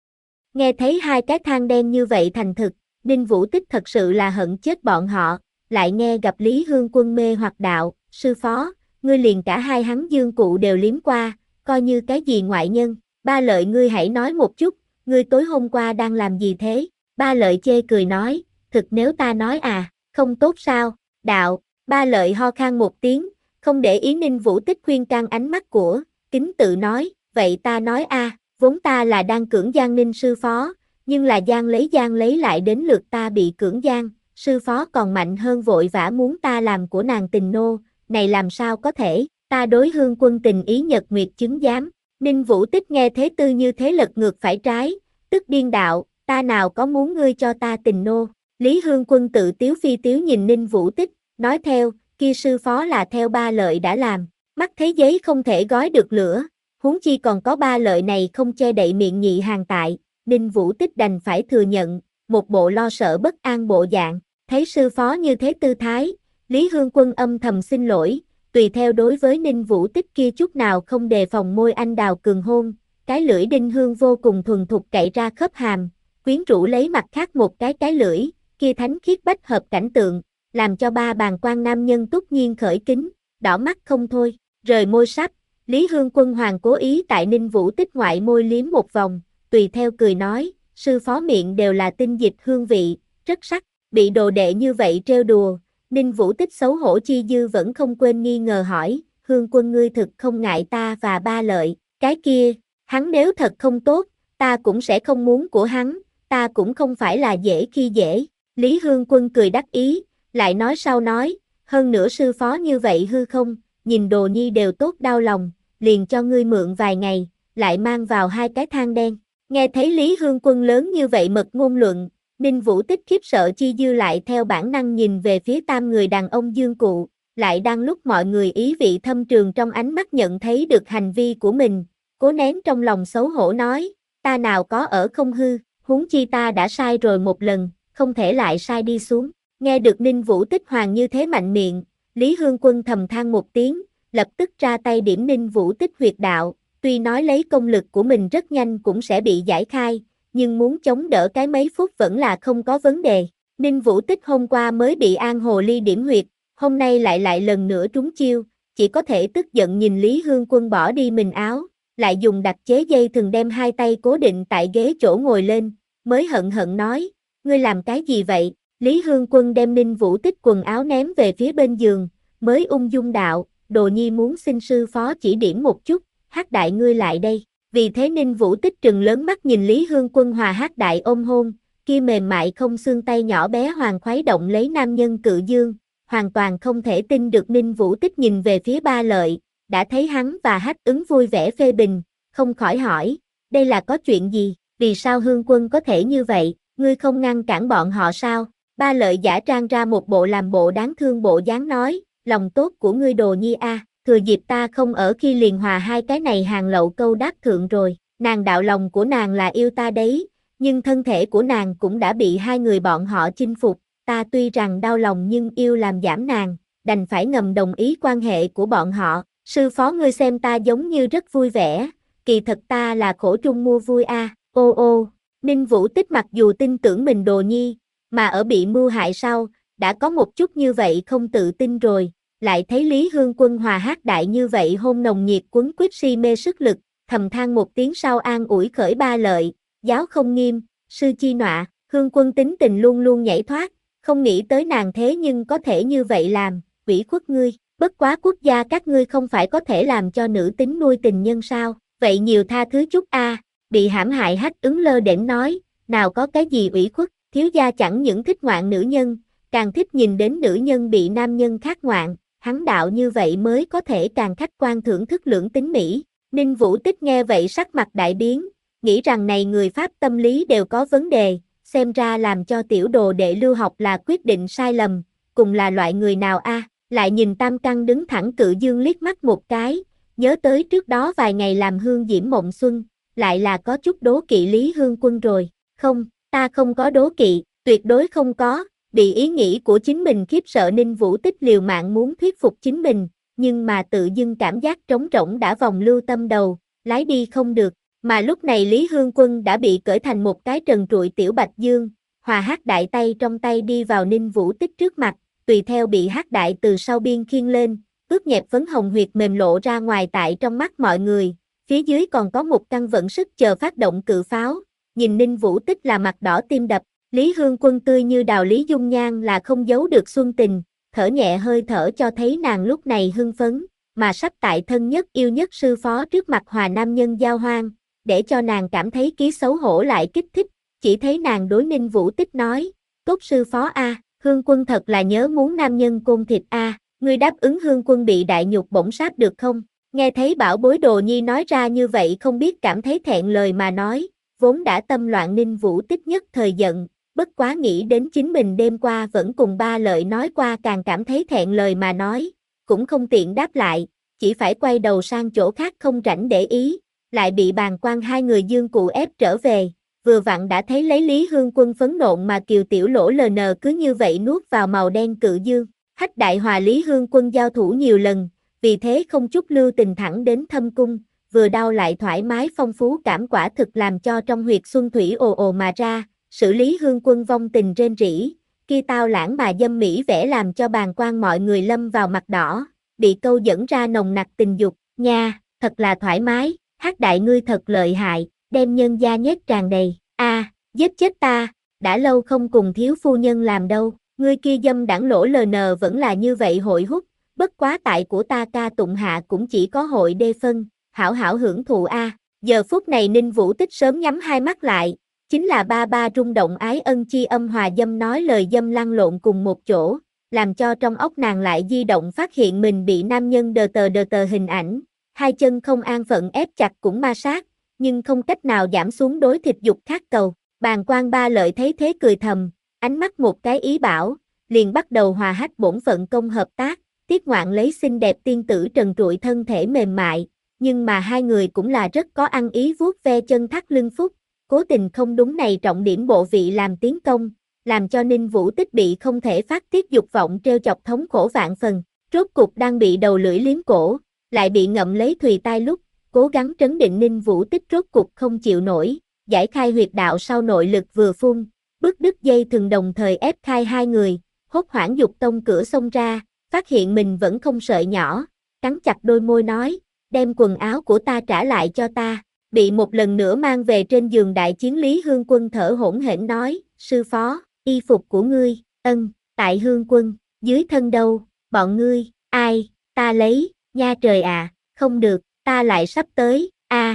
Speaker 1: Nghe thấy hai cái than đen như vậy thành thực, Ninh Vũ Tích thật sự là hận chết bọn họ, lại nghe gặp Lý Hương Quân mê hoặc đạo, sư phó, ngươi liền cả hai hắn dương cụ đều liếm qua, coi như cái gì ngoại nhân, Ba Lợi ngươi hãy nói một chút, ngươi tối hôm qua đang làm gì thế, Ba Lợi chê cười nói, thực nếu ta nói không tốt sao, đạo, Ba Lợi ho khan một tiếng, không để ý Ninh Vũ Tích khuyên can ánh mắt của, kính tự nói, vậy ta nói vốn ta là đang cưỡng gian Ninh sư phó, nhưng là gian lấy lại đến lượt ta bị cưỡng gian, sư phó còn mạnh hơn vội vã muốn ta làm của nàng tình nô, này làm sao có thể, ta đối Hương Quân tình ý nhật nguyệt chứng giám. Ninh Vũ Tích nghe thế tư như thế lật ngược phải trái, tức điên đạo, ta nào có muốn ngươi cho ta tình nô. Lý Hương Quân tự tiếu phi tiếu nhìn Ninh Vũ Tích, nói theo, kia sư phó là theo Ba Lợi đã làm, mắt thấy giấy không thể gói được lửa, huống chi còn có Ba Lợi này không che đậy miệng nhị hàng tại, Ninh Vũ Tích đành phải thừa nhận, một bộ lo sợ bất an bộ dạng, thấy sư phó như thế tư thái, Lý Hương Quân âm thầm xin lỗi, tùy theo đối với Ninh Vũ Tích kia chút nào không đề phòng môi anh đào cường hôn, cái lưỡi đinh hương vô cùng thuần thục cậy ra khớp hàm, quyến rũ lấy mặt khác một cái lưỡi, kia thánh khiết bách hợp cảnh tượng, làm cho ba bàng quan nam nhân túc nhiên khởi kính, đỏ mắt không thôi, rời môi sắp, Lý Hương Quân hoàng cố ý tại Ninh Vũ Tích ngoại môi liếm một vòng, tùy theo cười nói, sư phó miệng đều là tinh dịch hương vị, rất sắc, bị đồ đệ như vậy trêu đùa, Ninh Vũ Tích xấu hổ chi dư vẫn không quên nghi ngờ hỏi, Hương Quân ngươi thực không ngại ta và Ba Lợi, cái kia, hắn nếu thật không tốt, ta cũng sẽ không muốn của hắn, ta cũng không phải là dễ khi dễ, Lý Hương Quân cười đắc ý, lại nói sau nói, hơn nữa sư phó như vậy hư không, nhìn Đồ Nhi đều tốt đau lòng, liền cho ngươi mượn vài ngày, lại mang vào hai cái than đen. Nghe thấy Lý Hương Quân lớn như vậy mật ngôn luận, Ninh Vũ Tích khiếp sợ chi dư lại theo bản năng nhìn về phía tam người đàn ông dương cụ, lại đang lúc mọi người ý vị thâm trường trong ánh mắt nhận thấy được hành vi của mình, cố nén trong lòng xấu hổ nói, ta nào có ở không hư, huống chi ta đã sai rồi một lần, không thể lại sai đi xuống. Nghe được Ninh Vũ Tích Hoàng như thế mạnh miệng, Lý Hương Quân thầm than một tiếng, lập tức ra tay điểm Ninh Vũ Tích huyệt đạo, tuy nói lấy công lực của mình rất nhanh cũng sẽ bị giải khai, nhưng muốn chống đỡ cái mấy phút vẫn là không có vấn đề. Ninh Vũ Tích hôm qua mới bị An Hồ Ly điểm huyệt, hôm nay lại lần nữa trúng chiêu, chỉ có thể tức giận nhìn Lý Hương Quân bỏ đi mình áo, lại dùng đặc chế dây thừng đem hai tay cố định tại ghế chỗ ngồi lên, mới hận hận nói, ngươi làm cái gì vậy? Lý Hương Quân đem Ninh Vũ Tích quần áo ném về phía bên giường, mới ung dung đạo, Đồ Nhi muốn xin sư phó chỉ điểm một chút, Hắc Đại ngươi lại đây. Vì thế Ninh Vũ Tích trừng lớn mắt nhìn Lý Hương Quân hòa Hắc Đại ôm hôn, kia mềm mại không xương tay nhỏ bé hoàng khoái động lấy nam nhân cự dương, hoàn toàn không thể tin được. Ninh Vũ Tích nhìn về phía Ba Lợi, đã thấy hắn và Hách Ứng vui vẻ phê bình, không khỏi hỏi, đây là có chuyện gì, vì sao Hương Quân có thể như vậy, ngươi không ngăn cản bọn họ sao? Ba Lợi giả trang ra một bộ làm bộ đáng thương bộ dáng nói, lòng tốt của ngươi Đồ Nhi a, thừa dịp ta không ở khi liền hòa hai cái này hàng lậu câu đáp thượng rồi, nàng đạo lòng của nàng là yêu ta đấy, nhưng thân thể của nàng cũng đã bị hai người bọn họ chinh phục, ta tuy rằng đau lòng nhưng yêu làm giảm nàng, đành phải ngầm đồng ý quan hệ của bọn họ, sư phó ngươi xem ta giống như rất vui vẻ, kỳ thật ta là khổ trung mua vui a. Ô ô, Ninh Vũ Tích mặc dù tin tưởng mình Đồ Nhi, mà ở bị mưu hại sau, đã có một chút như vậy không tự tin rồi, lại thấy Lý Hương Quân hòa Hắc Đại như vậy hôn nồng nhiệt quấn quýt si mê sức lực, thầm than một tiếng sau an ủi khởi Ba Lợi, giáo không nghiêm, sư chi nọa, Hương Quân tính tình luôn luôn nhảy thoát, không nghĩ tới nàng thế nhưng có thể như vậy làm, ủy khuất ngươi, bất quá quốc gia các ngươi không phải có thể làm cho nữ tính nuôi tình nhân sao, vậy nhiều tha thứ chút a. Bị hãm hại Hách Ứng lơ đễnh nói, nào có cái gì ủy khuất, thiếu gia chẳng những thích ngoạn nữ nhân, càng thích nhìn đến nữ nhân bị nam nhân khác ngoạn, hắn đạo như vậy mới có thể càng khách quan thưởng thức lưỡng tính mỹ. Ninh Vũ Tích nghe vậy sắc mặt đại biến, nghĩ rằng này người Pháp tâm lý đều có vấn đề, xem ra làm cho tiểu đồ đệ lưu học là quyết định sai lầm, cùng là loại người nào a? Lại nhìn Tam Căn đứng thẳng cự dương liếc mắt một cái, nhớ tới trước đó vài ngày làm hương diễm mộng xuân, lại là có chút đố kỵ Lý Hương Quân rồi, không, ta không có đố kỵ, tuyệt đối không có, bị ý nghĩ của chính mình khiếp sợ Ninh Vũ Tích liều mạng muốn thuyết phục chính mình, nhưng mà tự dưng cảm giác trống rỗng đã vòng lưu tâm đầu, lái đi không được, mà lúc này Lý Hương Quân đã bị cởi thành một cái trần trụi tiểu bạch dương, hòa Hắc Đại tay trong tay đi vào Ninh Vũ Tích trước mặt, tùy theo bị Hắc Đại từ sau biên khiêng lên, ướt nhẹp phấn hồng huyệt mềm lộ ra ngoài tại trong mắt mọi người. Phía dưới còn có một căn vận sức chờ phát động cự pháo, nhìn Ninh Vũ Tích là mặt đỏ tim đập, Lý Hương Quân tươi như đào lý dung nhan là không giấu được xuân tình, thở nhẹ hơi thở cho thấy nàng lúc này hưng phấn, mà sắp tại thân nhất yêu nhất sư phó trước mặt hòa nam nhân giao hoan, để cho nàng cảm thấy ký xấu hổ lại kích thích, chỉ thấy nàng đối Ninh Vũ Tích nói, tốt sư phó a, Hương Quân thật là nhớ muốn nam nhân côn thịt a, ngươi đáp ứng Hương Quân bị đại nhục bổng sáp được không? Nghe thấy bảo bối Đồ Nhi nói ra như vậy không biết cảm thấy thẹn lời mà nói, vốn đã tâm loạn Ninh Vũ Tích nhất thời giận, bất quá nghĩ đến chính mình đêm qua vẫn cùng Ba Lợi nói qua càng cảm thấy thẹn lời mà nói, cũng không tiện đáp lại, chỉ phải quay đầu sang chỗ khác không rảnh để ý, lại bị bàng quan hai người dương cụ ép trở về, vừa vặn đã thấy lấy Lý Hương Quân phấn nộn mà kiều tiểu lỗ LN cứ như vậy nuốt vào màu đen cự dương, Hách Đại hòa Lý Hương Quân giao thủ nhiều lần, vì thế không chút lưu tình thẳng đến thâm cung, vừa đau lại thoải mái phong phú cảm quả thực làm cho trong huyệt xuân thủy ồ ồ mà ra, xử Lý Hương Quân vong tình rên rỉ, kia tao lãng mà dâm mỹ vẽ làm cho bàng quan mọi người lâm vào mặt đỏ, bị câu dẫn ra nồng nặc tình dục, nha, thật là thoải mái, Hắc Đại ngươi thật lợi hại, đem nhân gia nhét tràn đầy, giết chết ta, đã lâu không cùng thiếu phu nhân làm đâu, ngươi kia dâm đảng lỗ LN vẫn là như vậy hội hút. Bất quá tại của ta ca tụng hạ cũng chỉ có hội đê phân, hảo hảo hưởng thụ a. Giờ phút này Ninh Vũ Tích sớm nhắm hai mắt lại, chính là ba ba rung động ái ân chi âm hòa dâm nói lời dâm lăn lộn cùng một chỗ, làm cho trong óc nàng lại di động phát hiện mình bị nam nhân đờ tờ hình ảnh, hai chân không an phận ép chặt cũng ma sát, nhưng không cách nào giảm xuống đối thịt dục khát cầu. Bàng quan Ba Lợi thấy thế cười thầm, ánh mắt một cái ý bảo, liền bắt đầu hòa hách bổn phận công hợp tác, Tiết Ngoạn lấy xinh đẹp tiên tử trần trụi thân thể mềm mại, nhưng mà hai người cũng là rất có ăn ý vuốt ve chân thắt lưng phúc, cố tình không đúng này trọng điểm bộ vị làm tiến công, làm cho Ninh Vũ Tích bị không thể phát tiết dục vọng trêu chọc thống khổ vạn phần, rốt cục đang bị đầu lưỡi liếm cổ, lại bị ngậm lấy thùy tai lúc, cố gắng trấn định Ninh Vũ Tích rốt cục không chịu nổi, giải khai huyệt đạo sau nội lực vừa phun, bứt đứt dây thừng đồng thời ép khai hai người, hốt hoảng dục tông cửa xông ra, phát hiện mình vẫn không sợi nhỏ, cắn chặt đôi môi nói, đem quần áo của ta trả lại cho ta, bị một lần nữa mang về trên giường đại chiến Lý Hương Quân thở hổn hển nói, sư phó, y phục của ngươi, tại Hương Quân, dưới thân đâu, bọn ngươi, ai, ta lấy, nha trời à, không được, ta lại sắp tới,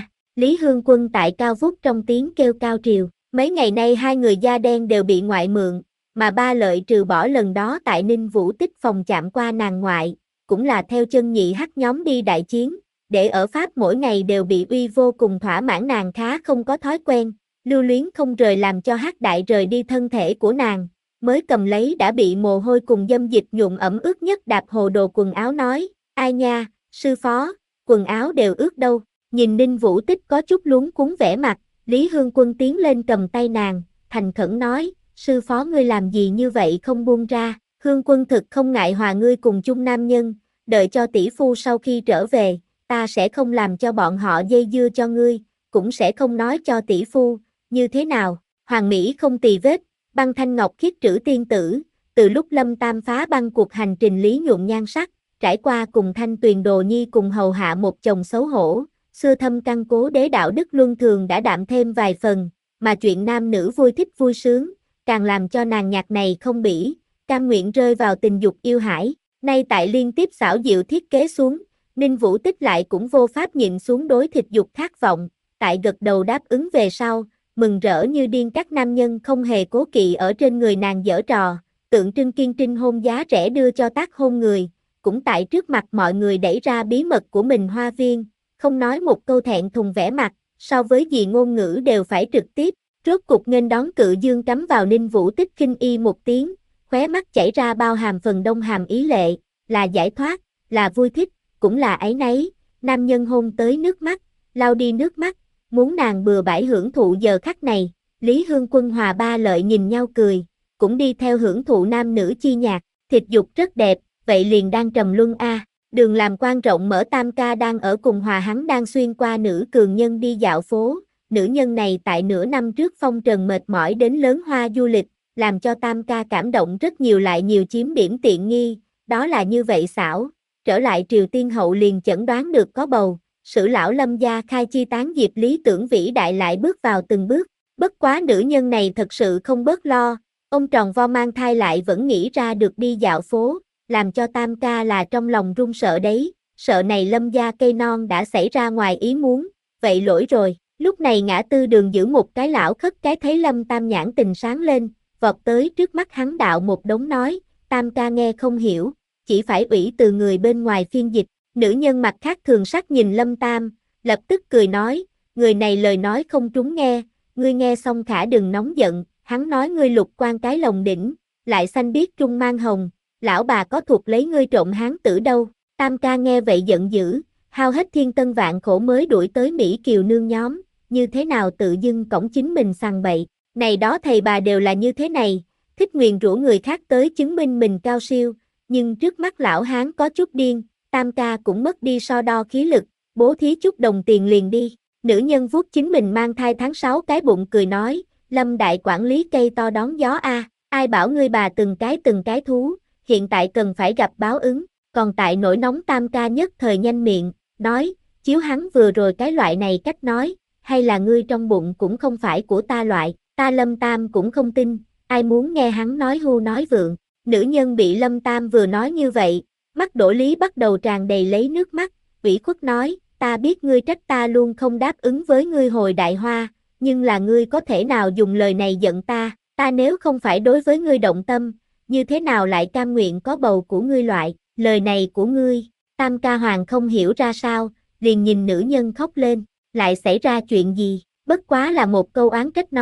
Speaker 1: Lý Hương Quân tại cao vút trong tiếng kêu cao triều, mấy ngày nay hai người da đen đều bị ngoại mượn, mà Ba Lợi trừ bỏ lần đó tại Ninh Vũ Tích phòng chạm qua nàng ngoại, cũng là theo chân nhị hắc nhóm đi đại chiến, để ở Pháp mỗi ngày đều bị uy vô cùng thỏa mãn nàng khá không có thói quen, lưu luyến không rời làm cho hắc đại rời đi thân thể của nàng, mới cầm lấy đã bị mồ hôi cùng dâm dịch nhuộm ẩm ướt nhất đạp hồ đồ quần áo nói, ai nha, sư phó, quần áo đều ướt đâu, nhìn Ninh Vũ Tích có chút luống cuống vẻ mặt, Lý Hương Quân tiến lên cầm tay nàng, thành khẩn nói, sư phó ngươi làm gì như vậy không buông ra, Hương Quân thực không ngại hòa ngươi cùng chung nam nhân, đợi cho tỷ phu sau khi trở về, ta sẽ không làm cho bọn họ dây dưa cho ngươi, cũng sẽ không nói cho tỷ phu, như thế nào, hoàng mỹ không tì vết, băng thanh ngọc khiết trữ tiên tử, từ lúc Lâm Tam phá băng cuộc hành trình lý nhuộm nhan sắc, trải qua cùng Thanh Tuyền Đồ Nhi cùng hầu hạ một chồng xấu hổ, xưa thâm căn cố đế đạo đức luân thường đã đạm thêm vài phần, mà chuyện nam nữ vui thích vui sướng, càng làm cho nàng nhạc này không bỉ, cam nguyện rơi vào tình dục yêu hải, nay tại liên tiếp xảo diệu thiết kế xuống, Ninh Vũ Tích lại cũng vô pháp nhịn xuống đối thịt dục khát vọng, tại gật đầu đáp ứng về sau, mừng rỡ như điên các nam nhân không hề cố kỵ ở trên người nàng giở trò, tượng trưng kiên trinh hôn giá rẻ đưa cho tác hôn người, cũng tại trước mặt mọi người đẩy ra bí mật của mình hoa viên, không nói một câu thẹn thùng vẻ mặt, so với gì ngôn ngữ đều phải trực tiếp, rốt cục nghênh đón cự dương cắm vào Ninh Vũ Tích khinh y một tiếng, khóe mắt chảy ra bao hàm phần đông hàm ý lệ, là giải thoát, là vui thích, cũng là áy náy, nam nhân hôn tới nước mắt, lau đi nước mắt, muốn nàng bừa bãi hưởng thụ giờ khắc này, Lý Hương Quân hòa Ba Lợi nhìn nhau cười, cũng đi theo hưởng thụ nam nữ chi nhạc, thịt dục rất đẹp, vậy liền đang trầm luân a. Đường làm quan rộng mở Tam ca đang ở cùng hòa hắn đang xuyên qua nữ cường nhân đi dạo phố, nữ nhân này tại nửa năm trước phong trần mệt mỏi đến lớn hoa du lịch, làm cho Tam ca cảm động rất nhiều lại nhiều chiếm điểm tiện nghi, đó là như vậy xảo, trở lại Triều Tiên hậu liền chẩn đoán được có bầu, sử lão Lâm gia khai chi tán diệp lý tưởng vĩ đại lại bước vào từng bước, bất quá nữ nhân này thật sự không bớt lo, ông tròn vo mang thai lại vẫn nghĩ ra được đi dạo phố, làm cho Tam ca là trong lòng run sợ đấy, sợ này Lâm gia cây non đã xảy ra ngoài ý muốn, vậy lỗi rồi, lúc này ngã tư đường giữ một cái lão khất cái thấy Lâm Tam nhãn tình sáng lên, vọt tới trước mắt hắn đạo một đống nói, Tam ca nghe không hiểu, chỉ phải ủy từ người bên ngoài phiên dịch, nữ nhân mặt khác thường sắc nhìn Lâm Tam, lập tức cười nói, người này lời nói không trúng nghe, ngươi nghe xong khả đừng nóng giận, hắn nói ngươi lục quan cái lồng đỉnh, lại xanh biếc trung mang hồng, lão bà có thuộc lấy ngươi trộm hán tử đâu, Tam ca nghe vậy giận dữ, hao hết thiên tân vạn khổ mới đuổi tới Mỹ Kiều nương nhóm, như thế nào tự dưng cổng chính mình sằng bậy, này đó thầy bà đều là như thế này, thích nguyền rủa người khác tới chứng minh mình cao siêu, nhưng trước mắt lão hán có chút điên, Tam ca cũng mất đi so đo khí lực, bố thí chút đồng tiền liền đi, nữ nhân vuốt chính mình mang thai tháng 6 cái bụng cười nói, Lâm đại quản lý cây to đón gió a, ai bảo ngươi bà từng cái thú, hiện tại cần phải gặp báo ứng, còn tại nỗi nóng Tam ca nhất thời nhanh miệng, nói, chiếu hắn vừa rồi cái loại này cách nói, hay là ngươi trong bụng cũng không phải của ta loại, ta Lâm Tam cũng không tin, ai muốn nghe hắn nói hưu nói vượng, nữ nhân bị Lâm Tam vừa nói như vậy, mắt Đỗ Lý bắt đầu tràn đầy lấy nước mắt, ủy khuất nói, ta biết ngươi trách ta luôn không đáp ứng với ngươi hồi đại hoa, nhưng là ngươi có thể nào dùng lời này giận ta nếu không phải đối với ngươi động tâm, như thế nào lại cam nguyện có bầu của ngươi loại, lời này của ngươi, Tam ca hoàng không hiểu ra sao, liền nhìn nữ nhân khóc lên, lại xảy ra chuyện gì, bất quá là một câu oán trách nói,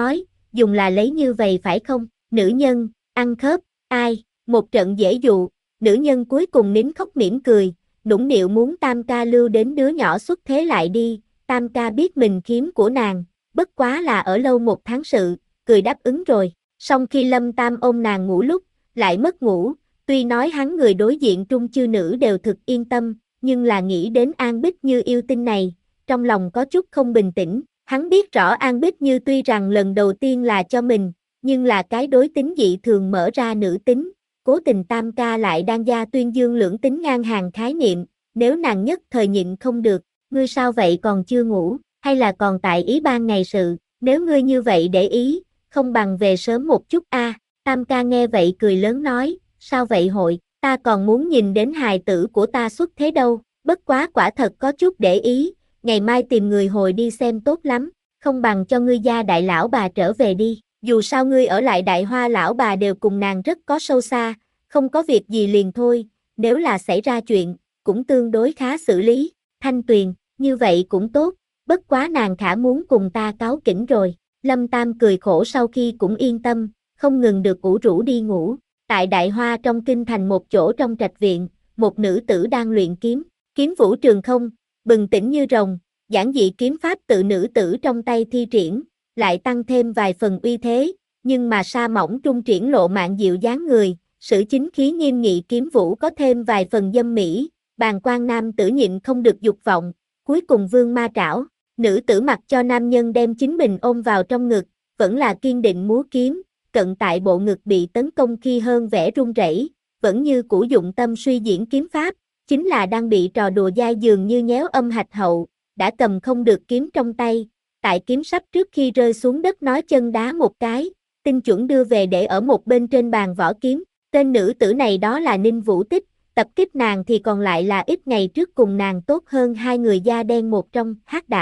Speaker 1: dùng là lấy như vậy phải không? Nữ nhân, ăn khớp, ai, một trận dễ dụ, nữ nhân cuối cùng nín khóc mỉm cười, nũng nịu muốn Tam ca lưu đến đứa nhỏ xuất thế lại đi, Tam ca biết mình khiếm của nàng, bất quá là ở lâu 1 tháng sự, cười đáp ứng rồi, song khi Lâm Tam ôm nàng ngủ lúc, lại mất ngủ, tuy nói hắn người đối diện trung chư nữ đều thực yên tâm, nhưng là nghĩ đến An Bích Như yêu tinh này, trong lòng có chút không bình tĩnh, hắn biết rõ An Bích Như tuy rằng lần đầu tiên là cho mình, nhưng là cái đối tính dị thường mở ra nữ tính, cố tình Tam ca lại đang gia tuyên dương lưỡng tính ngang hàng khái niệm, nếu nàng nhất thời nhịn không được, ngươi sao vậy còn chưa ngủ, hay là còn tại ý ban ngày sự, nếu ngươi như vậy để ý, không bằng về sớm một chút a. Tam ca nghe vậy cười lớn nói, sao vậy hội, ta còn muốn nhìn đến hài tử của ta xuất thế đâu, bất quá quả thật có chút để ý, ngày mai tìm người hồi đi xem tốt lắm, không bằng cho ngươi gia đại lão bà trở về đi, dù sao ngươi ở lại Đại Hoa lão bà đều cùng nàng rất có sâu xa, không có việc gì liền thôi, nếu là xảy ra chuyện, cũng tương đối khá xử lý, Thanh Tuyền, như vậy cũng tốt, bất quá nàng khả muốn cùng ta cáo kỉnh rồi, Lâm Tam cười khổ sau khi cũng yên tâm, không ngừng được ủ rũ đi ngủ, tại Đại Hoa trong kinh thành một chỗ trong trạch viện, một nữ tử đang luyện kiếm, kiếm vũ trường không, bừng tỉnh như rồng, giản dị kiếm pháp tự nữ tử trong tay thi triển, lại tăng thêm vài phần uy thế, nhưng mà sa mỏng trung triển lộ mạn dịu dáng người, sử chính khí nghiêm nghị kiếm vũ có thêm vài phần dâm mỹ, bàng quan nam tử nhịn không được dục vọng, cuối cùng vương ma trảo, nữ tử mặc cho nam nhân đem chính mình ôm vào trong ngực, vẫn là kiên định múa kiếm, cận tại bộ ngực bị tấn công khi hơn vẻ run rẩy, vẫn như cũ dụng tâm suy diễn kiếm pháp, chính là đang bị trò đùa dai dường như nhéo âm hạch hậu, đã cầm không được kiếm trong tay, tại kiếm sắp trước khi rơi xuống đất nói chân đá một cái, tinh chuẩn đưa về để ở một bên trên bàn võ kiếm, tên nữ tử này đó là Ninh Vũ Tích, tập kích nàng thì còn lại là ít ngày trước cùng nàng tốt hơn hai người da đen một trong,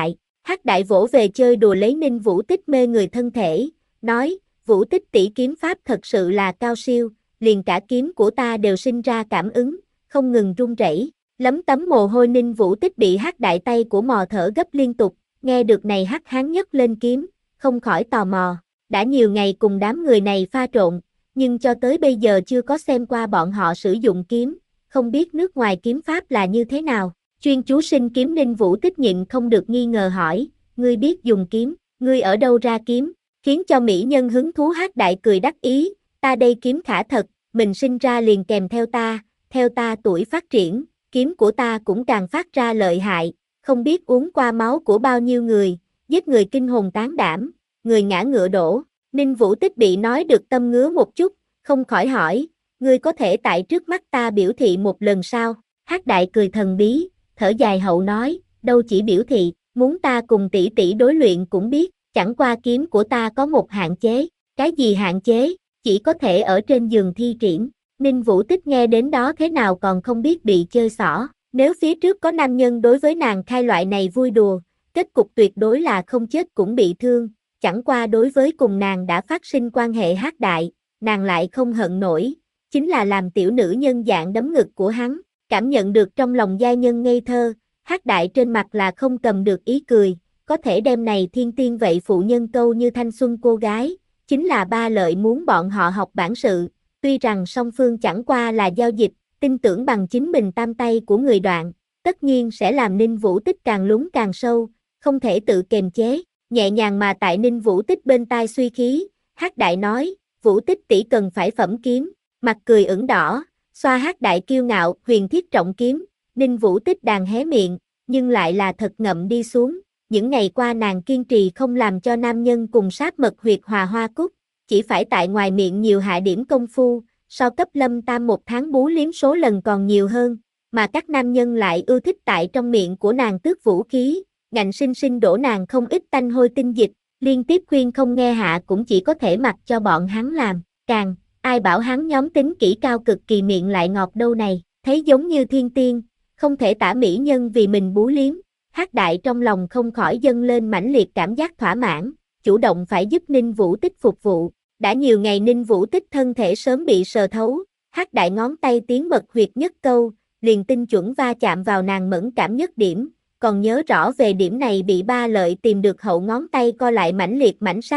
Speaker 1: Hắc Đại vỗ về chơi đùa lấy Ninh Vũ Tích mê người thân thể, nói, Vũ Tích tỷ kiếm pháp thật sự là cao siêu, liền cả kiếm của ta đều sinh ra cảm ứng, không ngừng run rẩy. Lấm tấm mồ hôi Ninh Vũ Tích bị Hắc Đại tay của mò thở gấp liên tục, nghe được này Hắc hán nhấc lên kiếm, không khỏi tò mò, đã nhiều ngày cùng đám người này pha trộn, nhưng cho tới bây giờ chưa có xem qua bọn họ sử dụng kiếm, không biết nước ngoài kiếm pháp là như thế nào. Chuyên chú sinh kiếm Ninh Vũ Tích nhịn không được nghi ngờ hỏi, ngươi biết dùng kiếm, ngươi ở đâu ra kiếm, khiến cho mỹ nhân hứng thú Hắc Đại cười đắc ý, ta đây kiếm khả thật, mình sinh ra liền kèm theo ta tuổi phát triển, kiếm của ta cũng càng phát ra lợi hại, không biết uống qua máu của bao nhiêu người, giết người kinh hồn tán đảm, người ngã ngựa đổ. Ninh Vũ Tích bị nói được tâm ngứa một chút, không khỏi hỏi, ngươi có thể tại trước mắt ta biểu thị một lần sao? Hắc Đại cười thần bí, thở dài hậu nói, đâu chỉ biểu thị, muốn ta cùng tỷ tỷ đối luyện cũng biết, chẳng qua kiếm của ta có một hạn chế, cái gì hạn chế, chỉ có thể ở trên giường thi triển. Ninh Vũ Tích nghe đến đó thế nào còn không biết bị chơi xỏ, nếu phía trước có nam nhân đối với nàng khai loại này vui đùa, kết cục tuyệt đối là không chết cũng bị thương, chẳng qua đối với cùng nàng đã phát sinh quan hệ Hắc Đại, nàng lại không hận nổi, chính là làm tiểu nữ nhân dạng đấm ngực của hắn, cảm nhận được trong lòng giai nhân ngây thơ, Hắc Đại trên mặt là không cầm được ý cười, có thể đem này thiên tiên vậy phụ nhân câu như thanh xuân cô gái, chính là ba lợi muốn bọn họ học bản sự, tuy rằng song phương chẳng qua là giao dịch, tin tưởng bằng chính mình tam tay của người đoạn, tất nhiên sẽ làm Ninh Vũ Tích càng lún càng sâu, không thể tự kiềm chế, nhẹ nhàng mà tại Ninh Vũ Tích bên tai suy khí, Hắc Đại nói, Vũ Tích tỷ cần phải phẩm kiếm, mặt cười ửng đỏ, xoa Hắc Đại kiêu ngạo, huyền thiết trọng kiếm, Ninh Vũ Tích đàn hé miệng, nhưng lại là thật ngậm đi xuống, những ngày qua nàng kiên trì không làm cho nam nhân cùng sát mật huyệt hòa hoa cúc, chỉ phải tại ngoài miệng nhiều hạ điểm công phu, so cấp Lâm Tam 1 tháng bú liếm số lần còn nhiều hơn, mà các nam nhân lại ưa thích tại trong miệng của nàng tước vũ khí, ngạnh sinh sinh đổ nàng không ít tanh hôi tinh dịch, liên tiếp khuyên không nghe hạ cũng chỉ có thể mặc cho bọn hắn làm, càng, ai bảo hắn nhóm tính kỹ cao cực kỳ miệng lại ngọt đâu này, thấy giống như thiên tiên, không thể tả mỹ nhân vì mình bú liếm, Hắc Đại trong lòng không khỏi dâng lên mãnh liệt cảm giác thỏa mãn, chủ động phải giúp Ninh Vũ Tích phục vụ, đã nhiều ngày Ninh Vũ Tích thân thể sớm bị sờ thấu, Hắc Đại ngón tay tiến mật huyệt nhất câu, liền tinh chuẩn va chạm vào nàng mẫn cảm nhất điểm, còn nhớ rõ về điểm này bị ba lợi tìm được hậu ngón tay co lại mãnh liệt mảnh sáp,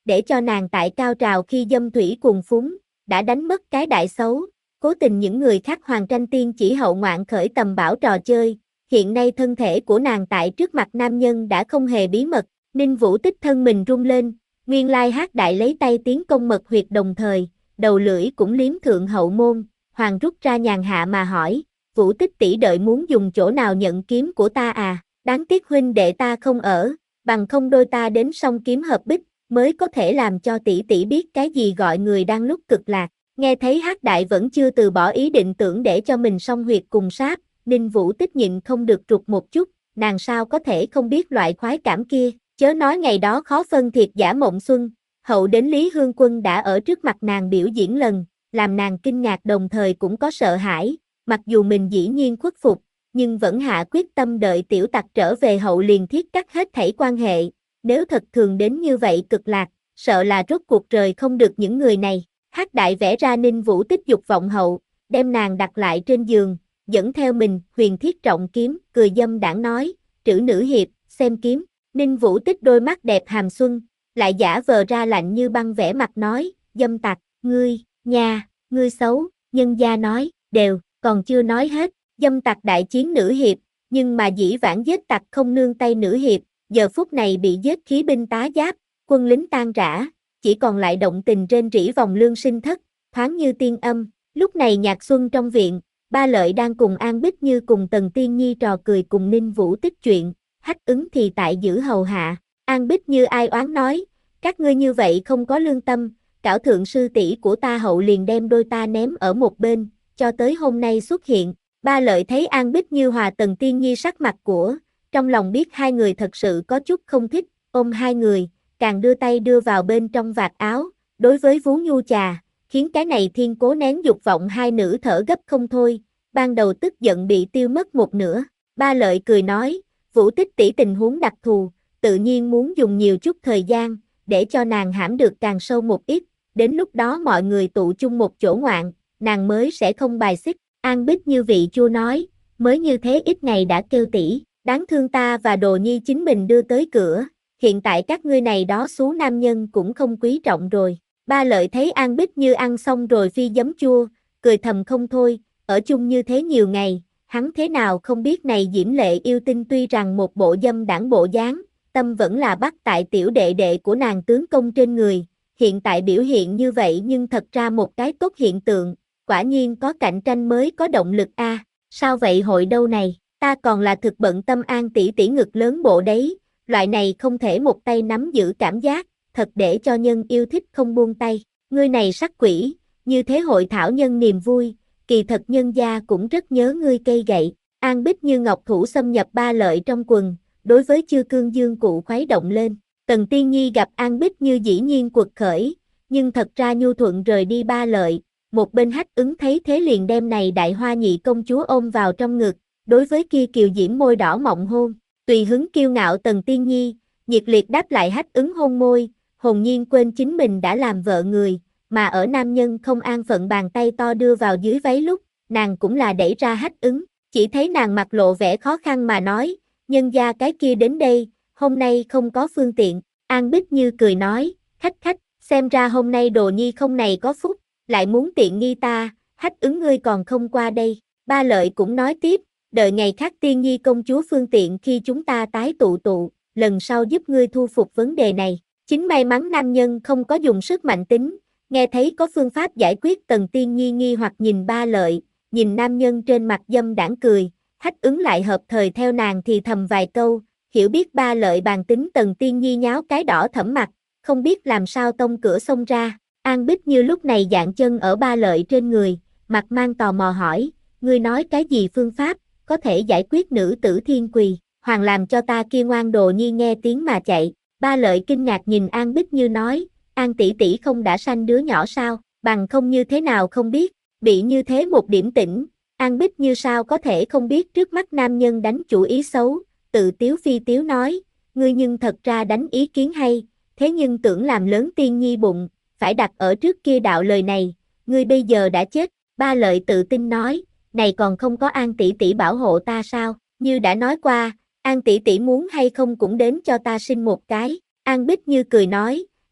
Speaker 1: để cho nàng tại cao trào khi dâm thủy cuồng phúng, đã đánh mất cái đại xấu, cố tình những người khác Hoàng Tranh Tiên chỉ hậu ngoạn khởi tầm bảo trò chơi, hiện nay thân thể của nàng tại trước mặt nam nhân đã không hề bí mật, Ninh Vũ Tích thân mình rung lên, nguyên lai Hắc Đại lấy tay tiến công mật huyệt đồng thời, đầu lưỡi cũng liếm thượng hậu môn, Hoàng rút ra nhàn hạ mà hỏi, Vũ Tích tỷ đợi muốn dùng chỗ nào nhận kiếm của ta à, đáng tiếc huynh đệ ta không ở, bằng không đôi ta đến song kiếm hợp bích, mới có thể làm cho tỷ tỷ biết cái gì gọi người đang lúc cực lạc. Nghe thấy Hắc Đại vẫn chưa từ bỏ ý định tưởng để cho mình song huyệt cùng sát, Ninh Vũ Tích nhịn không được trục một chút, nàng sao có thể không biết loại khoái cảm kia, chớ nói ngày đó khó phân thiệt giả mộng xuân, hậu đến Lý Hương Quân đã ở trước mặt nàng biểu diễn lần, làm nàng kinh ngạc đồng thời cũng có sợ hãi, mặc dù mình dĩ nhiên khuất phục, nhưng vẫn hạ quyết tâm đợi tiểu tặc trở về hậu liền thiết cắt hết thảy quan hệ, nếu thật thường đến như vậy cực lạc, sợ là rốt cuộc rời không được những người này. Hắc Đại vẽ ra Ninh Vũ Tích dục vọng hậu, đem nàng đặt lại trên giường, dẫn theo mình, huyền thiết trọng kiếm, cười dâm đãng nói, trữ nữ hiệp, xem kiếm, Ninh Vũ Tích đôi mắt đẹp hàm xuân, lại giả vờ ra lạnh như băng vẻ mặt nói, dâm tặc, ngươi, nha, ngươi xấu, nhân gia nói, đều, còn chưa nói hết, dâm tặc đại chiến nữ hiệp, nhưng mà dĩ vãng giết tặc không nương tay nữ hiệp, giờ phút này bị giết khí binh tá giáp, quân lính tan rã, chỉ còn lại động tình rên rỉ vòng lương sinh thất, thoáng như tiên âm, lúc này nhạc xuân trong viện, Ba Lợi đang cùng An Bích Như cùng Tần Tiên Nhi trò cười cùng Ninh Vũ Tích chuyện, Hách Ứng thì tại giữ hầu hạ, An Bích Như ai oán nói, các ngươi như vậy không có lương tâm, cảo thượng sư tỷ của ta hậu liền đem đôi ta ném ở một bên, cho tới hôm nay xuất hiện, Ba Lợi thấy An Bích Như hòa Tần Tiên Nhi sắc mặt của, trong lòng biết hai người thật sự có chút không thích, ôm hai người, càng đưa tay đưa vào bên trong vạt áo, đối với Vú Nhu chà, khiến cái này thiên cố nén dục vọng hai nữ thở gấp không thôi, ban đầu tức giận bị tiêu mất một nửa, Ba Lợi cười nói, Vũ Tích tỷ tình huống đặc thù, tự nhiên muốn dùng nhiều chút thời gian, để cho nàng hãm được càng sâu một ít, đến lúc đó mọi người tụ chung một chỗ ngoạn, nàng mới sẽ không bài xích, An Bích Như vị chua nói, mới như thế ít ngày đã kêu tỷ, đáng thương ta và Đồ Nhi chính mình đưa tới cửa, hiện tại các ngươi này đó xú nam nhân cũng không quý trọng rồi. Ba Lợi thấy An Bích Như ăn xong rồi phi giấm chua, cười thầm không thôi, ở chung như thế nhiều ngày, hắn thế nào không biết này diễm lệ yêu tinh tuy rằng một bộ dâm đảng bộ dáng, tâm vẫn là bắt tại tiểu đệ đệ của nàng tướng công trên người, hiện tại biểu hiện như vậy nhưng thật ra một cái tốt hiện tượng, quả nhiên có cạnh tranh mới có động lực a. Sao vậy hội đâu này, ta còn là thực bận tâm An tỷ tỷ ngực lớn bộ đấy, loại này không thể một tay nắm giữ cảm giác, thật để cho nhân yêu thích không buông tay, ngươi này sắc quỷ, như thế hội thảo nhân niềm vui, kỳ thật nhân gia cũng rất nhớ ngươi cây gậy, An Bích Như ngọc thủ xâm nhập Ba Lợi trong quần, đối với Chư Cương Dương cụ khuấy động lên, Tần Tiên Nhi gặp An Bích Như dĩ nhiên quật khởi, nhưng thật ra nhu thuận rời đi Ba Lợi, một bên Hách Ứng thấy thế liền đem này đại hoa nhị công chúa ôm vào trong ngực, đối với kia kiều diễm môi đỏ mọng hôn, tùy hứng kiêu ngạo Tần Tiên Nhi, nhiệt liệt đáp lại Hách Ứng hôn môi, hồn nhiên quên chính mình đã làm vợ người, mà ở nam nhân không an phận bàn tay to đưa vào dưới váy lúc, nàng cũng là đẩy ra Hách Ứng, chỉ thấy nàng mặt lộ vẻ khó khăn mà nói, nhân gia cái kia đến đây, hôm nay không có phương tiện, An Bích Như cười nói, khách khách, xem ra hôm nay Đồ Nhi không này có phúc, lại muốn tiện nghi ta, Hách Ứng ngươi còn không qua đây, Ba Lợi cũng nói tiếp, đợi ngày khác Tiên Nhi công chúa phương tiện khi chúng ta tái tụ, lần sau giúp ngươi thu phục vấn đề này, chính may mắn nam nhân không có dùng sức mạnh tính, nghe thấy có phương pháp giải quyết Tần Tiên Nhi nghi hoặc nhìn Ba Lợi, nhìn nam nhân trên mặt dâm đãng cười, Hách Ứng lại hợp thời theo nàng thì thầm vài câu, hiểu biết Ba Lợi bàn tính Tần Tiên Nhi nháo cái đỏ thẫm mặt, không biết làm sao tông cửa xông ra, An Bích Như lúc này dạng chân ở Ba Lợi trên người, mặt mang tò mò hỏi, ngươi nói cái gì phương pháp, có thể giải quyết nữ tử thiên quỳ, hoàng làm cho ta kia ngoan Đồ Nhi nghe tiếng mà chạy, Ba Lợi kinh ngạc nhìn An Bích Như nói, An tỷ tỷ không đã sanh đứa nhỏ sao, bằng không như thế nào không biết, bị như thế một điểm tỉnh, An Bích Như sao có thể không biết trước mắt nam nhân đánh chủ ý xấu, tự tiếu phi tiếu nói, ngươi nhưng thật ra đánh ý kiến hay, thế nhưng tưởng làm lớn Tiên Nhi bụng, phải đặt ở trước kia đạo lời này, ngươi bây giờ đã chết, Ba Lợi tự tin nói, này còn không có An tỷ tỷ bảo hộ ta sao, như đã nói qua, An tỷ tỷ muốn hay không cũng đến cho ta sinh một cái, An Bích Như cười nói,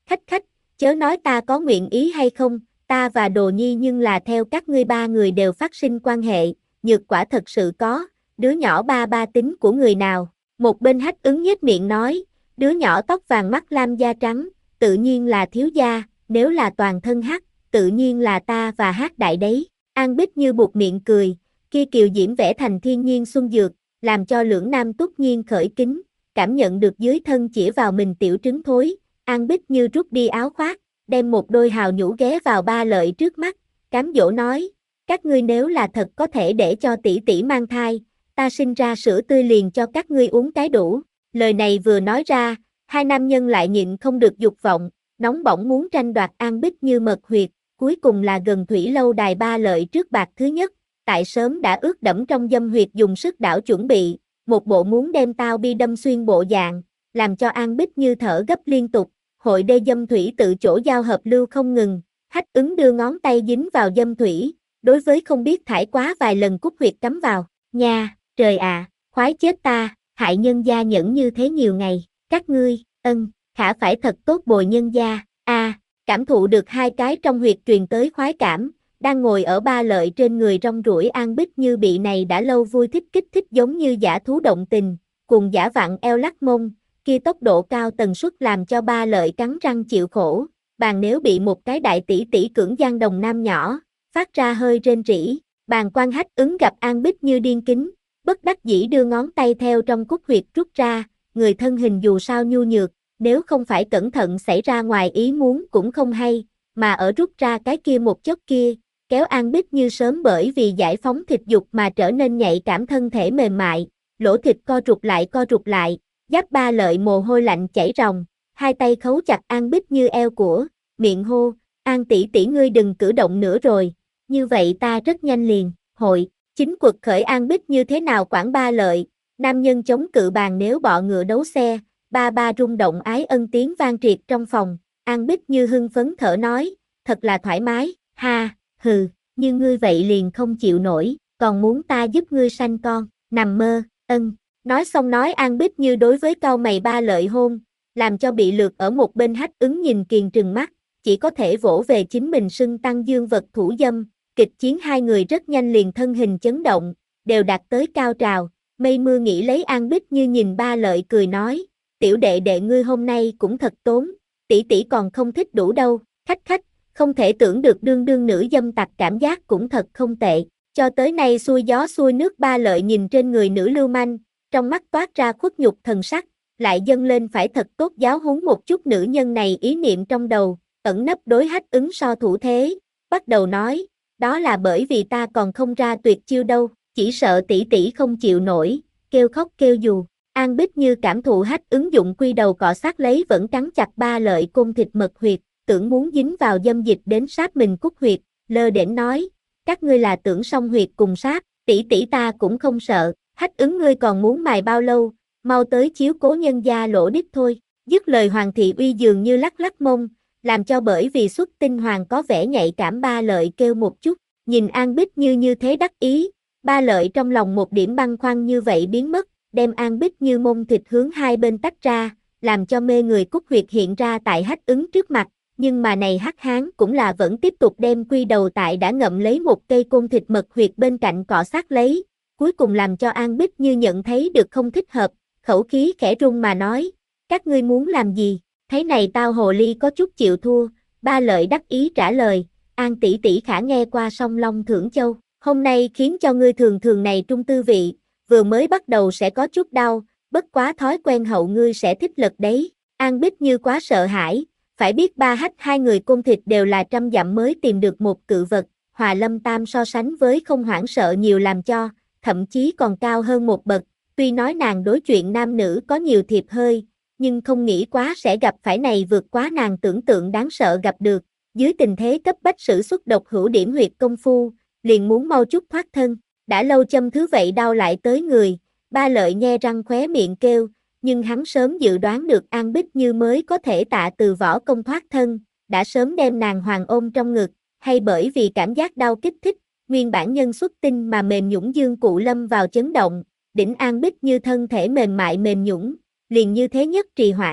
Speaker 1: khách, chớ nói ta có nguyện ý hay không, ta và Đồ Nhi nhưng là theo các ngươi ba người đều phát sinh quan hệ, nhược quả thật sự có, đứa nhỏ ba ba tính của người nào, một bên Hách Ứng nhếch miệng nói, đứa nhỏ tóc vàng mắt lam da trắng, tự nhiên là thiếu gia, nếu là toàn thân hắc, tự nhiên là ta và Hát đại đấy, An Bích Như buột miệng cười, kia kiều diễm vẽ thành thiên nhiên xuân dược, làm cho lưỡng nam túc nhiên khởi kính, cảm nhận được dưới thân chỉ vào mình tiểu trứng thối, An Bích Như rút đi áo khoác, đem một đôi hào nhũ ghé vào Ba Lợi trước mắt, cám dỗ nói, các ngươi nếu là thật có thể để cho tỷ tỷ mang thai, ta sinh ra sữa tươi liền cho các ngươi uống cái đủ, lời này vừa nói ra, hai nam nhân lại nhịn không được dục vọng, nóng bỏng muốn tranh đoạt An Bích Như mật huyệt, cuối cùng là gần thủy lâu đài Ba Lợi trước bạc thứ nhất, tại sớm đã ướt đẫm trong dâm huyệt dùng sức đảo chuẩn bị, một bộ muốn đem tao bi đâm xuyên bộ dạng, làm cho An Bích Như thở gấp liên tục, hội đê dâm thủy tự chỗ giao hợp lưu không ngừng, Hách Ứng đưa ngón tay dính vào dâm thủy, đối với không biết thải quá vài lần cúc huyệt cắm vào, nha, trời ạ, khoái chết ta, hại nhân gia nhẫn như thế nhiều ngày, các ngươi, khả phải thật tốt bồi nhân gia, cảm thụ được hai cái trong huyệt truyền tới khoái cảm, đang ngồi ở Ba Lợi trên người rong ruổi An Bích Như bị này đã lâu vui thích kích thích giống như dã thú động tình, cùng dã vặn eo lắc mông, kia tốc độ cao tần suất làm cho Ba Lợi cắn răng chịu khổ, bàn nếu bị một cái đại tỷ tỷ cưỡng gian đồng nam nhỏ, phát ra hơi rên rỉ, bàn quan Hách Ứng gặp An Bích Như điên kính, bất đắc dĩ đưa ngón tay theo trong cúc huyệt rút ra, người thân hình dù sao nhu nhược, nếu không phải cẩn thận xảy ra ngoài ý muốn cũng không hay, mà ở rút ra cái kia một chốc kia, kéo An Bích Như sớm bởi vì giải phóng thịt dục mà trở nên nhạy cảm thân thể mềm mại, lỗ thịt co rụt lại, giáp Ba Lợi mồ hôi lạnh chảy ròng, hai tay khấu chặt An Bích Như eo của, miệng hô, An tỷ tỷ ngươi đừng cử động nữa rồi, như vậy ta rất nhanh liền, hội, chính quật khởi An Bích Như thế nào quản Ba Lợi, nam nhân chống cự bàn nếu bọ ngựa đấu xe, ba ba rung động ái ân tiếng vang triệt trong phòng, An Bích Như hưng phấn thở nói, thật là thoải mái, ha, hừ, như ngươi vậy liền không chịu nổi, còn muốn ta giúp ngươi sanh con, nằm mơ, nói xong nói An Bích Như đối với cau mày Ba Lợi hôn, làm cho bị lược ở một bên Hách Ứng nhìn kiền trừng mắt, chỉ có thể vỗ về chính mình xưng tăng dương vật thủ dâm, kịch chiến hai người rất nhanh liền thân hình chấn động, đều đạt tới cao trào, mây mưa nghĩ lấy An Bích Như nhìn Ba Lợi cười nói, tiểu đệ đệ ngươi hôm nay cũng thật tốn, tỷ tỷ còn không thích đủ đâu, khách, không thể tưởng được đương đương nữ dâm tặc cảm giác cũng thật không tệ, cho tới nay xuôi gió xuôi nước Ba Lợi nhìn trên người nữ lưu manh, trong mắt toát ra khuất nhục thần sắc, lại dâng lên phải thật tốt giáo huấn một chút nữ nhân này ý niệm trong đầu, ẩn nấp đối Hách Ứng so thủ thế, bắt đầu nói, đó là bởi vì ta còn không ra tuyệt chiêu đâu, chỉ sợ tỷ tỷ không chịu nổi, kêu khóc kêu dù. An Bích Như cảm thụ Hách Ứng dụng quy đầu cọ sát lấy vẫn cắn chặt Ba Lợi côn thịt mật huyệt, tưởng muốn dính vào dâm dịch đến sát mình cúc huyệt, lơ đễnh nói, các ngươi là tưởng song huyệt cùng sát, tỷ tỷ ta cũng không sợ, Hách Ứng ngươi còn muốn mài bao lâu, mau tới chiếu cố nhân gia lỗ đít thôi, dứt lời Hoàng thị uy dường như lắc lắc mông, làm cho bởi vì xuất tinh hoàng có vẻ nhạy cảm Ba Lợi kêu một chút, nhìn An Bích Như như thế đắc ý, Ba Lợi trong lòng một điểm băn khoăn như vậy biến mất, đem An Bích Như mông thịt hướng hai bên tách ra, làm cho mê người cúc huyệt hiện ra tại Hách Ứng trước mặt, nhưng mà này Hắc Hán cũng là vẫn tiếp tục đem quy đầu tại đã ngậm lấy một cây côn thịt mật huyệt bên cạnh cọ sát lấy, cuối cùng làm cho An Bích Như nhận thấy được không thích hợp, khẩu khí khẽ run mà nói, các ngươi muốn làm gì, thấy này tao hồ ly có chút chịu thua, Ba Lợi đắc ý trả lời, An tỷ tỷ khả nghe qua song long thưởng châu, hôm nay khiến cho ngươi thường thường này trung tư vị, vừa mới bắt đầu sẽ có chút đau, bất quá thói quen hậu ngươi sẽ thích lật đấy, An Bích Như quá sợ hãi, phải biết Ba Hách hai người côn thịt đều là trăm dặm mới tìm được một cự vật, Hòa Lâm Tam so sánh với không hoảng sợ nhiều làm cho, thậm chí còn cao hơn một bậc, tuy nói nàng đối chuyện nam nữ có nhiều thiệp hơi, nhưng không nghĩ quá sẽ gặp phải này vượt quá nàng tưởng tượng đáng sợ gặp được, dưới tình thế cấp bách sử xuất độc hữu điểm huyệt công phu, liền muốn mau chút thoát thân, đã lâu châm thứ vậy đau lại tới người, Ba Lợi nhe răng khóe miệng kêu, nhưng hắn sớm dự đoán được An Bích Như mới có thể tạ từ võ công thoát thân, đã sớm đem nàng hoàng ôm trong ngực, hay bởi vì cảm giác đau kích thích, nguyên bản nhân xuất tinh mà mềm nhũn dương cụ lâm vào chấn động, đỉnh An Bích Như thân thể mềm mại mềm nhũn, liền như thế nhất trì hoãn,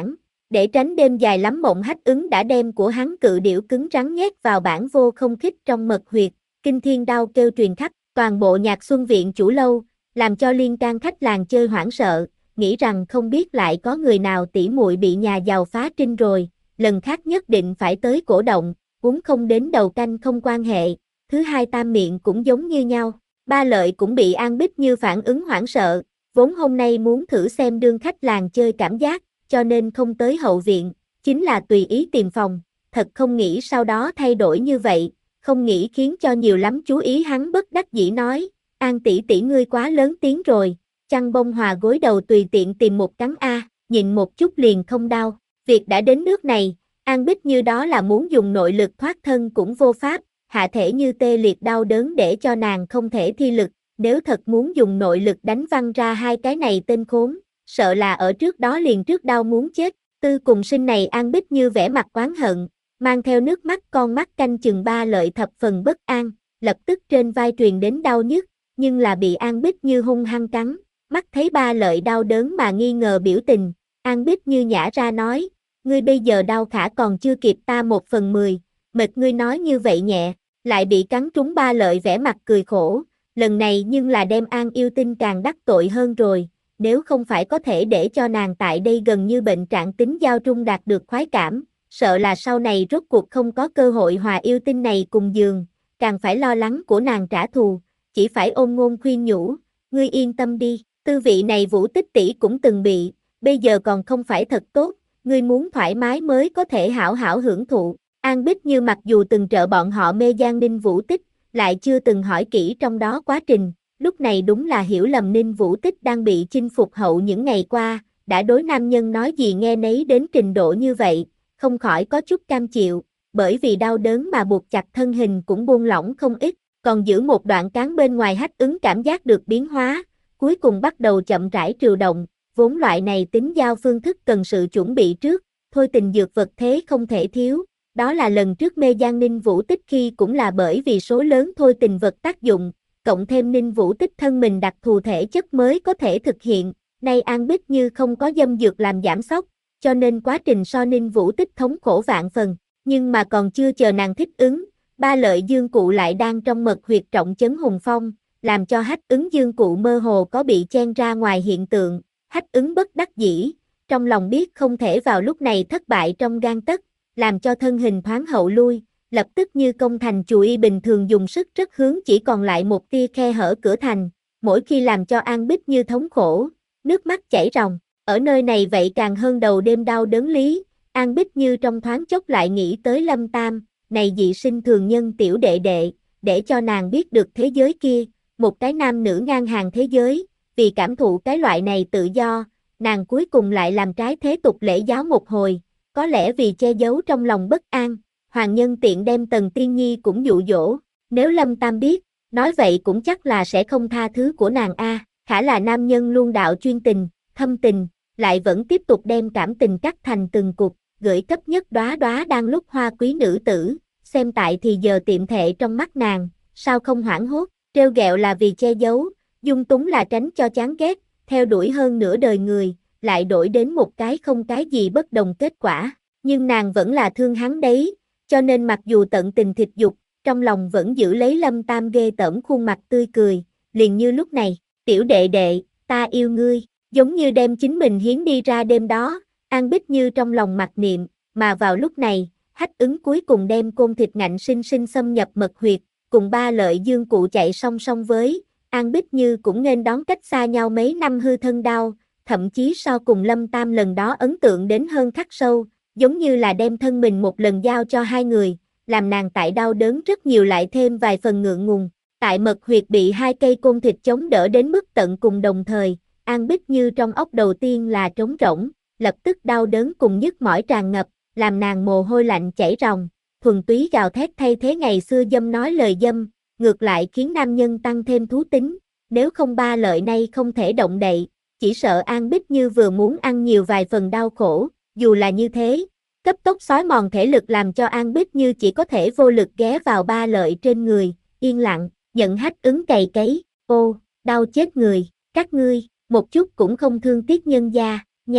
Speaker 1: Để tránh đêm dài lắm mộng, Hách Ứng đã đem của hắn cự điểu cứng rắn nhét vào bản vô không khích trong mật huyệt, kinh thiên đao kêu truyền khắp toàn bộ Nhạc Xuân Viện chủ lâu, làm cho liên can khách làng chơi hoảng sợ, nghĩ rằng không biết lại có người nào tỉ muội bị nhà giàu phá trinh rồi, lần khác nhất định phải tới cổ động, uống không đến đầu canh không quan hệ. Thứ hai Tam Miện cũng giống như nhau, Ba Lợi cũng bị An Bích Như phản ứng hoảng sợ, vốn hôm nay muốn thử xem đương khách làng chơi cảm giác, cho nên không tới hậu viện, chính là tùy ý tìm phòng, thật không nghĩ sau đó thay đổi như vậy, không nghĩ khiến cho nhiều lắm chú ý. Hắn bất đắc dĩ nói, An tỷ tỷ ngươi quá lớn tiếng rồi, chăn bông hòa gối đầu tùy tiện tìm một cắn a, nhịn một chút liền không đau. Việc đã đến nước này, An Bích Như đó là muốn dùng nội lực thoát thân cũng vô pháp, hạ thể như tê liệt đau đớn để cho nàng không thể thi lực, nếu thật muốn dùng nội lực đánh văng ra hai cái này tên khốn, sợ là ở trước đó liền trước đau muốn chết. Tư cùng sinh này An Bích Như vẻ mặt oán hận, mang theo nước mắt con mắt canh chừng Ba Lợi thập phần bất an, lập tức trên vai truyền đến đau nhức, nhưng là bị An Bích Như hung hăng cắn, mắt thấy Ba Lợi đau đớn mà nghi ngờ biểu tình, An Bích Như nhả ra nói, ngươi bây giờ đau khả còn chưa kịp ta 1/10, mệt ngươi nói như vậy nhẹ, lại bị cắn trúng. Ba Lợi vẻ mặt cười khổ, lần này nhưng là đem An Yêu Tinh càng đắc tội hơn rồi, nếu không phải có thể để cho nàng tại đây gần như bệnh trạng tính giao trung đạt được khoái cảm, sợ là sau này rốt cuộc không có cơ hội hòa yêu tinh này cùng giường, càng phải lo lắng của nàng trả thù, chỉ phải ôn ngôn khuyên nhủ, ngươi yên tâm đi, tư vị này Vũ Tích tỷ cũng từng bị, bây giờ còn không phải thật tốt, ngươi muốn thoải mái mới có thể hảo hảo hưởng thụ. An Bích Như mặc dù từng trợ bọn họ mê Giang Ninh Vũ Tích, lại chưa từng hỏi kỹ trong đó quá trình, lúc này đúng là hiểu lầm Ninh Vũ Tích đang bị chinh phục hậu những ngày qua, đã đối nam nhân nói gì nghe nấy đến trình độ như vậy, không khỏi có chút cam chịu, bởi vì đau đớn mà buộc chặt thân hình cũng buông lỏng không ít, còn giữ một đoạn cán bên ngoài. Hách Ứng cảm giác được biến hóa, cuối cùng bắt đầu chậm rãi trừ động, vốn loại này tính giao phương thức cần sự chuẩn bị trước, thôi tình dược vật thế không thể thiếu. Đó là lần trước mê Giang Ninh Vũ Tích khi cũng là bởi vì số lớn thôi tình vật tác dụng, cộng thêm Ninh Vũ Tích thân mình đặc thù thể chất mới có thể thực hiện, nay An Bích Như không có dâm dược làm giảm sốc, cho nên quá trình so Ninh Vũ Tích thống khổ vạn phần, nhưng mà còn chưa chờ nàng thích ứng, Ba Lợi dương cụ lại đang trong mật huyệt trọng chấn hùng phong, làm cho Hách Ứng dương cụ mơ hồ có bị chen ra ngoài hiện tượng, Hách Ứng bất đắc dĩ, trong lòng biết không thể vào lúc này thất bại trong gang tấc, làm cho thân hình thoáng hậu lui, lập tức như công thành chùy bình thường dùng sức rất hướng chỉ còn lại một tia khe hở cửa thành, mỗi khi làm cho An Bích Như thống khổ, nước mắt chảy ròng, ở nơi này vậy càng hơn đầu đêm đau đớn lý, An Bích Như trong thoáng chốc lại nghĩ tới Lâm Tam, này dị sinh thường nhân tiểu đệ đệ, để cho nàng biết được thế giới kia, một cái nam nữ ngang hàng thế giới, vì cảm thụ cái loại này tự do, nàng cuối cùng lại làm trái thế tục lễ giáo một hồi, có lẽ vì che giấu trong lòng bất an, Hoàng nhân tiện đem Tần Tiên Nhi cũng dụ dỗ, nếu Lâm Tam biết, nói vậy cũng chắc là sẽ không tha thứ của nàng a. Khả là nam nhân luôn đạo chuyên tình, thâm tình, lại vẫn tiếp tục đem cảm tình cắt thành từng cục, gửi cấp nhất đóa đóa đang lúc hoa quý nữ tử, xem tại thì giờ tiệm thệ trong mắt nàng, sao không hoảng hốt, trêu ghẹo là vì che giấu, dung túng là tránh cho chán ghét, theo đuổi hơn nửa đời người, lại đổi đến một cái không cái gì bất đồng kết quả, nhưng nàng vẫn là thương hắn đấy, cho nên mặc dù tận tình thịt dục, trong lòng vẫn giữ lấy Lâm Tam ghê tởm khuôn mặt tươi cười, liền như lúc này, tiểu đệ đệ, ta yêu ngươi, giống như đem chính mình hiến đi ra đêm đó, An Bích Như trong lòng mặc niệm, mà vào lúc này, Hách Ứng cuối cùng đem côn thịt ngạnh sinh sinh xâm nhập mật huyệt, cùng Ba Lợi dương cụ chạy song song với, An Bích Như cũng nên đón cách xa nhau mấy năm hư thân đau, thậm chí so cùng Lâm Tam lần đó ấn tượng đến hơn khắc sâu, giống như là đem thân mình một lần giao cho hai người, làm nàng tại đau đớn rất nhiều lại thêm vài phần ngượng ngùng. Tại mật huyệt bị hai cây côn thịt chống đỡ đến mức tận cùng đồng thời, An Bích Như trong óc đầu tiên là trống rỗng, lập tức đau đớn cùng nhức mỏi tràn ngập, làm nàng mồ hôi lạnh chảy ròng, thuần túy gào thét thay thế ngày xưa dâm nói lời dâm, ngược lại khiến nam nhân tăng thêm thú tính, nếu không Ba Lợi nay không thể động đậy, chỉ sợ An Bích Như vừa muốn ăn nhiều vài phần đau khổ, dù là như thế, cấp tốc xói mòn thể lực làm cho An Bích Như chỉ có thể vô lực ghé vào Ba Lợi trên người, yên lặng, nhận Hách Ứng cày cấy, ô, đau chết người, các ngươi, một chút cũng không thương tiếc nhân gia, nha,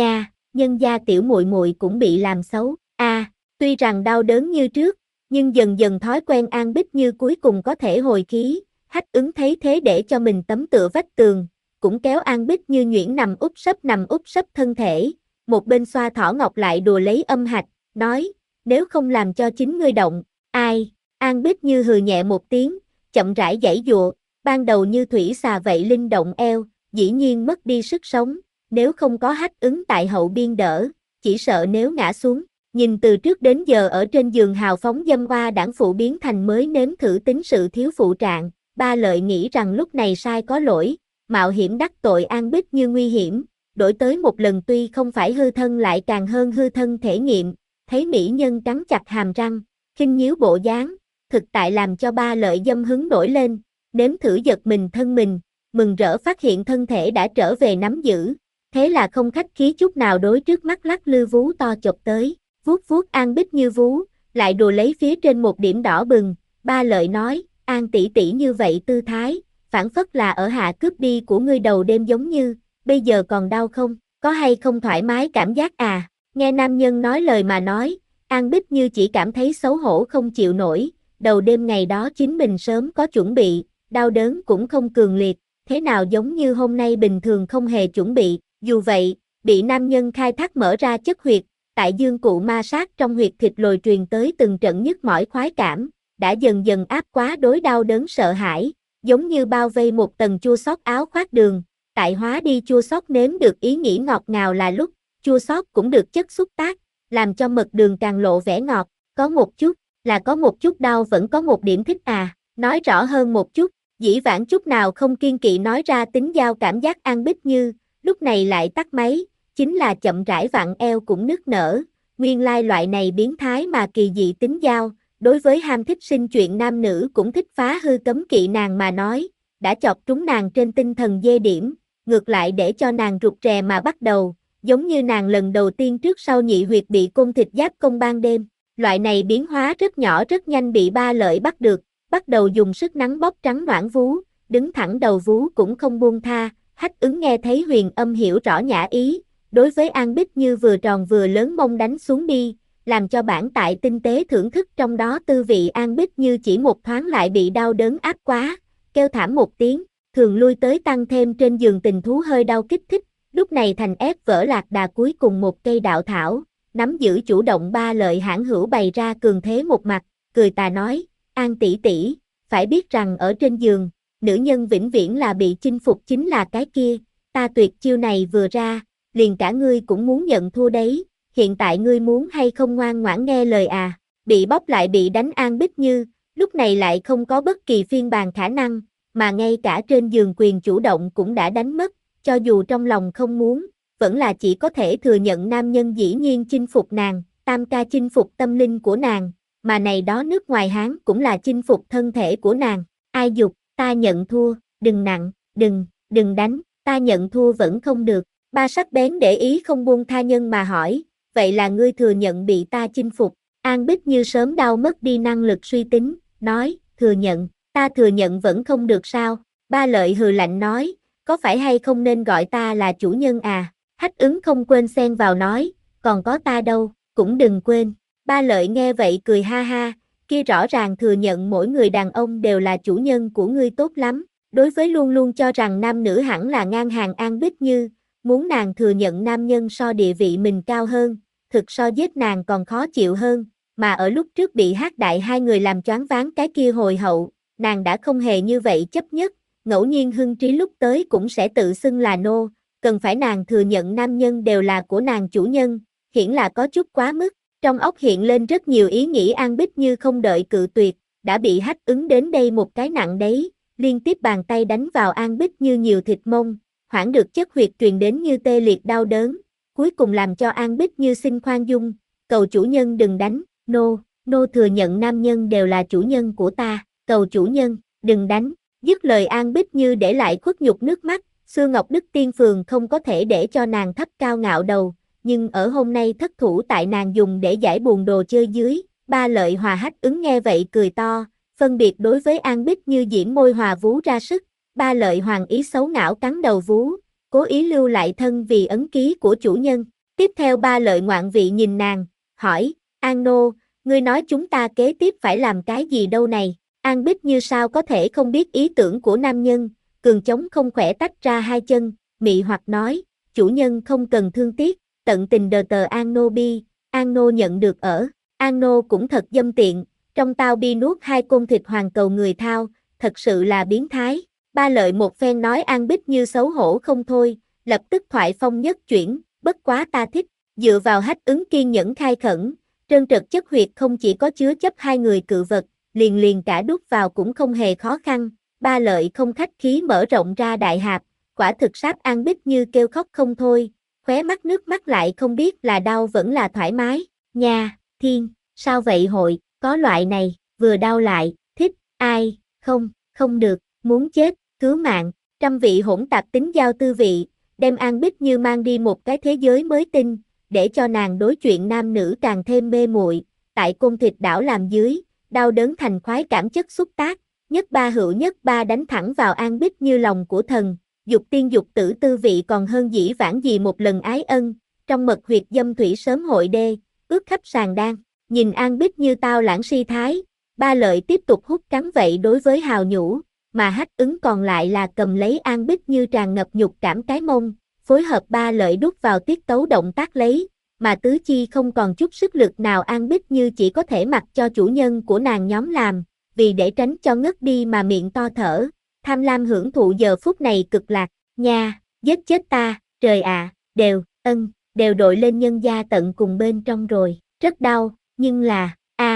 Speaker 1: nhân gia tiểu muội muội cũng bị làm xấu. Tuy rằng đau đớn như trước, nhưng dần dần thói quen An Bích Như cuối cùng có thể hồi khí, Hách Ứng thấy thế để cho mình tấm tựa vách tường, cũng kéo An Bích Như nhuyễn nằm úp sấp thân thể, một bên xoa thỏ ngọc lại đùa lấy âm hạch, nói, nếu không làm cho chính ngươi động, ai, An Bích Như hừ nhẹ một tiếng, chậm rãi giãy giụa, ban đầu như thủy xà vậy linh động eo, dĩ nhiên mất đi sức sống, nếu không có Hách Ứng tại hậu biên đỡ, chỉ sợ nếu ngã xuống. Nhìn từ trước đến giờ ở trên giường hào phóng dâm hoa đảng phụ biến thành mới nếm thử tính sự thiếu phụ trạng, Ba Lợi nghĩ rằng lúc này sai có lỗi, mạo hiểm đắc tội An Bích Như nguy hiểm, đổi tới một lần tuy không phải hư thân lại càng hơn hư thân thể nghiệm, thấy mỹ nhân cắn chặt hàm răng, khinh nhíu bộ dáng, thực tại làm cho Ba Lợi dâm hứng nổi lên, nếm thử giật mình thân mình, mừng rỡ phát hiện thân thể đã trở về nắm giữ, thế là không khách khí chút nào đối trước mắt lắc lư vú to chộp tới. Vuốt vuốt An Bích Như vú, lại đùa lấy phía trên một điểm đỏ bừng, Ba Lợi nói, An tỷ tỷ như vậy tư thái, phản phất là ở hạ cướp đi của ngươi đầu đêm giống như, bây giờ còn đau không, có hay không thoải mái cảm giác à, nghe nam nhân nói lời mà nói, An Bích Như chỉ cảm thấy xấu hổ không chịu nổi, đầu đêm ngày đó chính mình sớm có chuẩn bị, đau đớn cũng không cường liệt, thế nào giống như hôm nay bình thường không hề chuẩn bị, dù vậy, bị nam nhân khai thác mở ra chất huyệt, tại dương cụ ma sát trong huyệt thịt lồi truyền tới từng trận nhức mỏi khoái cảm, đã dần dần áp quá đối đau đớn sợ hãi, giống như bao vây một tầng chua xót áo khoác đường, tại hóa đi chua xót nếm được ý nghĩ ngọt ngào là lúc, chua xót cũng được chất xúc tác, làm cho mật đường càng lộ vẻ ngọt, có một chút, là có một chút đau vẫn có một điểm thích à, nói rõ hơn một chút, dĩ vãng chút nào không kiên kỵ nói ra tính giao cảm giác An Bích Như, lúc này lại tắt máy. Chính là chậm rãi vặn eo cũng nức nở, nguyên lai loại này biến thái mà kỳ dị tính giao, đối với ham thích sinh chuyện nam nữ cũng thích phá hư cấm kỵ nàng mà nói, đã chọc trúng nàng trên tinh thần dê điểm, ngược lại để cho nàng rụt rè mà bắt đầu, giống như nàng lần đầu tiên trước sau nhị huyệt bị côn thịt giáp công ban đêm, loại này biến hóa rất nhỏ rất nhanh bị Ba Lợi bắt được, bắt đầu dùng sức nắng bóp trắng noãn vú, đứng thẳng đầu vú cũng không buông tha, Hách Ứng nghe thấy huyền âm hiểu rõ nhã ý. Đối với An Bích Như vừa tròn vừa lớn mông đánh xuống đi, làm cho bản tại tinh tế thưởng thức trong đó tư vị An Bích Như chỉ một thoáng lại bị đau đớn áp quá, kêu thảm một tiếng, thường lui tới tăng thêm trên giường tình thú hơi đau kích thích, lúc này thành ép vỡ lạc đà cuối cùng một cây đạo thảo, nắm giữ chủ động Ba Lợi hãn hữu bày ra cường thế một mặt, cười tà nói, An tỷ tỷ, phải biết rằng ở trên giường, nữ nhân vĩnh viễn là bị chinh phục chính là cái kia, ta tuyệt chiêu này vừa ra, liền cả ngươi cũng muốn nhận thua đấy, hiện tại ngươi muốn hay không ngoan ngoãn nghe lời à, bị bóp lại bị đánh An Bích Như, lúc này lại không có bất kỳ phiên bản khả năng, mà ngay cả trên giường quyền chủ động cũng đã đánh mất, cho dù trong lòng không muốn, vẫn là chỉ có thể thừa nhận nam nhân dĩ nhiên chinh phục nàng, tam ca chinh phục tâm linh của nàng, mà này đó nước ngoài Hán cũng là chinh phục thân thể của nàng, ai dục, ta nhận thua, đừng nặng, đừng đánh, ta nhận thua vẫn không được. Ba sắc bén để ý không buông tha nhân mà hỏi, vậy là ngươi thừa nhận bị ta chinh phục, An Bích Như sớm đau mất đi năng lực suy tính, nói, thừa nhận, ta thừa nhận vẫn không được sao, Ba Lợi hừ lạnh nói, có phải hay không nên gọi ta là chủ nhân à, Hách Ứng không quên xen vào nói, còn có ta đâu, cũng đừng quên, Ba Lợi nghe vậy cười ha ha, kia rõ ràng thừa nhận mỗi người đàn ông đều là chủ nhân của ngươi tốt lắm, đối với luôn luôn cho rằng nam nữ hẳn là ngang hàng An Bích Như, muốn nàng thừa nhận nam nhân so địa vị mình cao hơn, thực so giết nàng còn khó chịu hơn, mà ở lúc trước bị Hát Đại hai người làm choáng váng cái kia hồi hậu, nàng đã không hề như vậy chấp nhất, ngẫu nhiên Hưng Trí lúc tới cũng sẽ tự xưng là nô, cần phải nàng thừa nhận nam nhân đều là của nàng chủ nhân, hiển là có chút quá mức, trong óc hiện lên rất nhiều ý nghĩ An Bích Như không đợi cự tuyệt, đã bị Hách Ứng đến đây một cái nặng đấy, liên tiếp bàn tay đánh vào An Bích Như nhiều thịt mông, hoảng được chất huyệt truyền đến như tê liệt đau đớn, cuối cùng làm cho An Bích Như xin khoan dung, cầu chủ nhân đừng đánh, nô thừa nhận nam nhân đều là chủ nhân của ta, cầu chủ nhân, đừng đánh, dứt lời An Bích Như để lại khuất nhục nước mắt, xưa Ngọc Đức Tiên Phường không có thể để cho nàng thấp cao ngạo đầu, nhưng ở hôm nay thất thủ tại nàng dùng để giải buồn đồ chơi dưới, Ba Lợi Hòa Hách Ứng nghe vậy cười to, phân biệt đối với An Bích Như diễn môi hòa vú ra sức, Ba Lợi Hoàng ý xấu ngạo cắn đầu vú, cố ý lưu lại thân vì ấn ký của chủ nhân. Tiếp theo Ba Lợi ngoạn vị nhìn nàng, hỏi, An Nô, ngươi nói chúng ta kế tiếp phải làm cái gì đâu này? An Bích Như sao có thể không biết ý tưởng của nam nhân, cường chống không khỏe tách ra hai chân, mị hoặc nói, chủ nhân không cần thương tiếc, tận tình đờ tờ An Nô bi, An Nô nhận được ở, An Nô cũng thật dâm tiện, trong tao bi nuốt hai côn thịt hoàng cầu người thao, thật sự là biến thái. Ba Lợi một phen nói An Bích Như xấu hổ không thôi, lập tức thoại phong nhất chuyển, bất quá ta thích, dựa vào Hách Ứng kiên nhẫn khai khẩn, trơn trật chất huyệt không chỉ có chứa chấp hai người cự vật, liền cả đút vào cũng không hề khó khăn, Ba Lợi không khách khí mở rộng ra đại hạp, quả thực sáp An Bích Như kêu khóc không thôi, khóe mắt nước mắt lại không biết là đau vẫn là thoải mái, nha, thiên, sao vậy hội, có loại này, vừa đau lại, thích, ai, không được, muốn chết, cứu mạng, trăm vị hỗn tạp tính giao tư vị, đem An Bích Như mang đi một cái thế giới mới tinh, để cho nàng đối chuyện nam nữ càng thêm mê muội, tại côn thịt đảo làm dưới, đau đớn thành khoái cảm chất xúc tác, nhất ba hữu nhất ba đánh thẳng vào An Bích Như lòng của thần, dục tiên dục tử tư vị còn hơn dĩ vãng gì một lần ái ân, trong mật huyệt dâm thủy sớm hội đê, ướt khắp sàn đan, nhìn An Bích Như tao lãng si thái, Ba Lợi tiếp tục hút cắn vậy đối với hào nhũ, mà Hách Ứng còn lại là cầm lấy An Bích Như tràn ngập nhục cảm cái mông, phối hợp Ba Lợi đút vào tiết tấu động tác lấy, mà tứ chi không còn chút sức lực nào An Bích Như chỉ có thể mặc cho chủ nhân của nàng nhóm làm, vì để tránh cho ngất đi mà miệng to thở, tham lam hưởng thụ giờ phút này cực lạc, nha, giết chết ta, trời ạ, đều đội lên nhân gia tận cùng bên trong rồi, rất đau, nhưng là,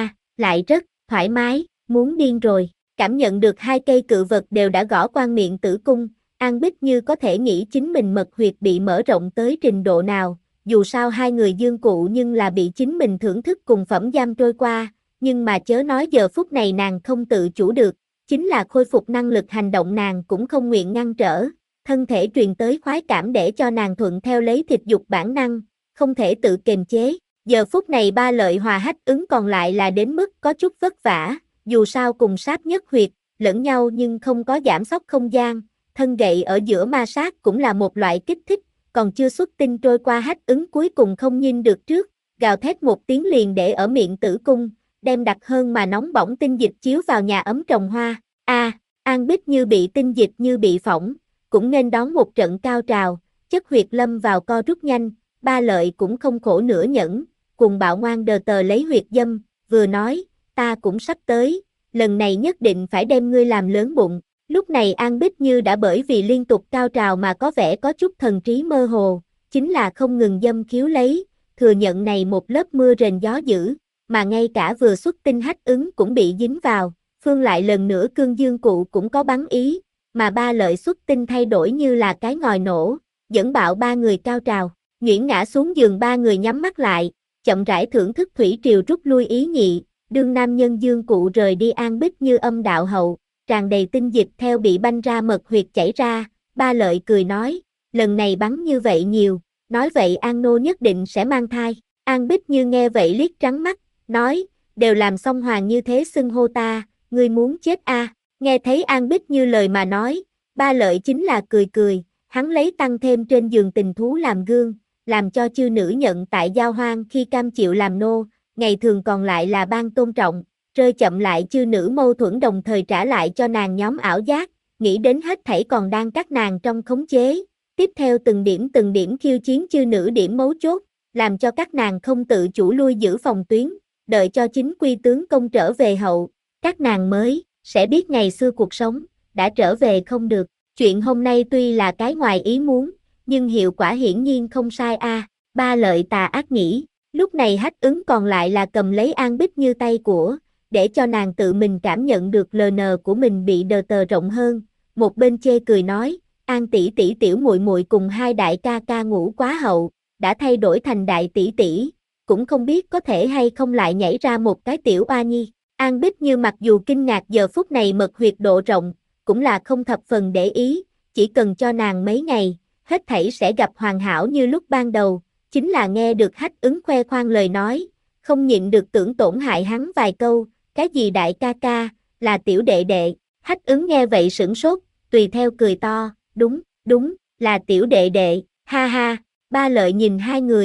Speaker 1: lại rất, thoải mái, muốn điên rồi, cảm nhận được hai cây cự vật đều đã gõ qua miệng tử cung, An Bích Như có thể nghĩ chính mình mật huyệt bị mở rộng tới trình độ nào, dù sao hai người dương cụ nhưng là bị chính mình thưởng thức cùng phẩm giam trôi qua, nhưng mà chớ nói giờ phút này nàng không tự chủ được, chính là khôi phục năng lực hành động nàng cũng không nguyện ngăn trở, thân thể truyền tới khoái cảm để cho nàng thuận theo lấy thịt dục bản năng, không thể tự kiềm chế. Giờ phút này Ba Lợi hòa Hách Ứng còn lại là đến mức có chút vất vả, dù sao cùng sát nhất huyệt, lẫn nhau nhưng không có giảm sóc không gian, thân gậy ở giữa ma sát cũng là một loại kích thích, còn chưa xuất tinh trôi qua Hách Ứng cuối cùng không nhìn được trước, gào thét một tiếng liền để ở miệng tử cung, đem đặc hơn mà nóng bỏng tinh dịch chiếu vào nhà ấm trồng hoa, An Bích Như bị tinh dịch như bị phỏng, cũng nên đón một trận cao trào, chất huyệt lâm vào co rút nhanh, Ba Lợi cũng không khổ nửa nhẫn, cùng bạo ngoan đờ tờ lấy huyệt dâm, vừa nói, ta cũng sắp tới, lần này nhất định phải đem ngươi làm lớn bụng, lúc này An Bích Như đã bởi vì liên tục cao trào mà có vẻ có chút thần trí mơ hồ, chính là không ngừng dâm khiếu lấy, thừa nhận này một lớp mưa rền gió dữ, mà ngay cả vừa xuất tinh Hách Ứng cũng bị dính vào, Phương lại lần nữa cương dương cụ cũng có bắn ý, mà Ba Lợi xuất tinh thay đổi như là cái ngòi nổ, dẫn bạo ba người cao trào, nhuyễn ngã xuống giường ba người nhắm mắt lại, chậm rãi thưởng thức thủy triều rút lui ý nhị, đương nam nhân dương cụ rời đi An Bích Như âm đạo hậu, tràn đầy tinh dịch theo bị banh ra mật huyệt chảy ra, Ba Lợi cười nói, lần này bắn như vậy nhiều, nói vậy An Nô nhất định sẽ mang thai, An Bích Như nghe vậy liếc trắng mắt, nói, đều làm xong hoàng như thế xưng hô ta, ngươi muốn chết nghe thấy An Bích Như lời mà nói, Ba Lợi chính là cười, hắn lấy tăng thêm trên giường tình thú làm gương, làm cho chư nữ nhận tại giao hoang khi cam chịu làm nô, ngày thường còn lại là ban tôn trọng, rơi chậm lại chư nữ mâu thuẫn đồng thời trả lại cho nàng nhóm ảo giác, nghĩ đến hết thảy còn đang các nàng trong khống chế, tiếp theo từng điểm khiêu chiến chư nữ điểm mấu chốt, làm cho các nàng không tự chủ lui giữ phòng tuyến, đợi cho chính quy tướng công trở về hậu, các nàng mới sẽ biết ngày xưa cuộc sống đã trở về không được. Chuyện hôm nay tuy là cái ngoài ý muốn, nhưng hiệu quả hiển nhiên không sai Ba Lợi tà ác nghĩ, lúc này Hách Ứng còn lại là cầm lấy An Bích Như tay của, để cho nàng tự mình cảm nhận được LN của mình bị đờ tờ rộng hơn, một bên chê cười nói, An tỷ tỷ tiểu muội muội cùng hai đại ca ca ngủ quá hậu, đã thay đổi thành đại tỷ tỷ, cũng không biết có thể hay không lại nhảy ra một cái tiểu oa nhi. An Bích Như mặc dù kinh ngạc giờ phút này mật huyệt độ rộng, cũng là không thập phần để ý, chỉ cần cho nàng mấy ngày, hết thảy sẽ gặp hoàn hảo như lúc ban đầu, chính là nghe được Hách Ứng khoe khoang lời nói, không nhịn được tưởng tổn hại hắn vài câu, cái gì đại ca ca, là tiểu đệ đệ, Hách Ứng nghe vậy sửng sốt, tùy theo cười to, đúng, là tiểu đệ đệ, ha ha, Ba Lợi nhìn hai người,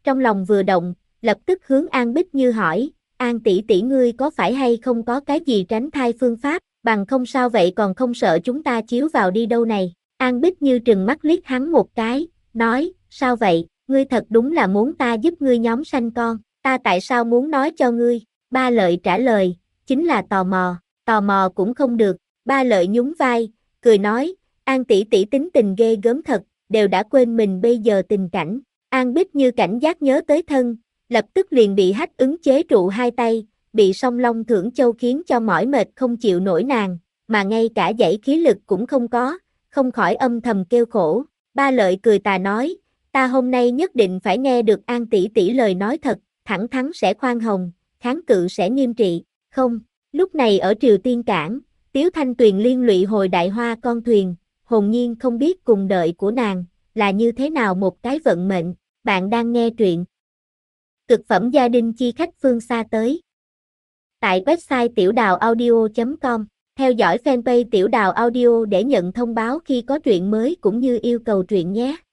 Speaker 1: trong lòng vừa động, lập tức hướng An Bích Như hỏi, An tỷ tỷ ngươi có phải hay không có cái gì tránh thai phương pháp, bằng không sao vậy còn không sợ chúng ta chiếu vào đi đâu này. An Bích Như trừng mắt liếc hắn một cái, nói, sao vậy, ngươi thật đúng là muốn ta giúp ngươi nhóm sanh con, ta tại sao muốn nói cho ngươi, Ba Lợi trả lời, chính là tò mò cũng không được, Ba Lợi nhún vai, cười nói, An tỷ tỷ tính tình ghê gớm thật, đều đã quên mình bây giờ tình cảnh. An Bích Như cảnh giác nhớ tới thân, lập tức liền bị hách ứng chế trụ hai tay, bị song long thưởng châu khiến cho mỏi mệt không chịu nổi nàng, mà ngay cả dãy khí lực cũng không có, không khỏi âm thầm kêu khổ. Ba Lợi cười tà nói, ta hôm nay nhất định phải nghe được An tỷ tỷ lời nói thật, thẳng thắn sẽ khoan hồng, kháng cự sẽ nghiêm trị, không. Lúc này ở Triều Tiên Cảng, Tiếu Thanh Tuyền liên lụy hồi đại hoa con thuyền, hồn nhiên không biết cùng đợi của nàng, là như thế nào một cái vận mệnh. Bạn đang nghe truyện Cực phẩm gia đình chi khách phương xa tới. Tại website tiểu đào audio.com, theo dõi fanpage tiểu đào audio để nhận thông báo khi có truyện mới cũng như yêu cầu truyện nhé.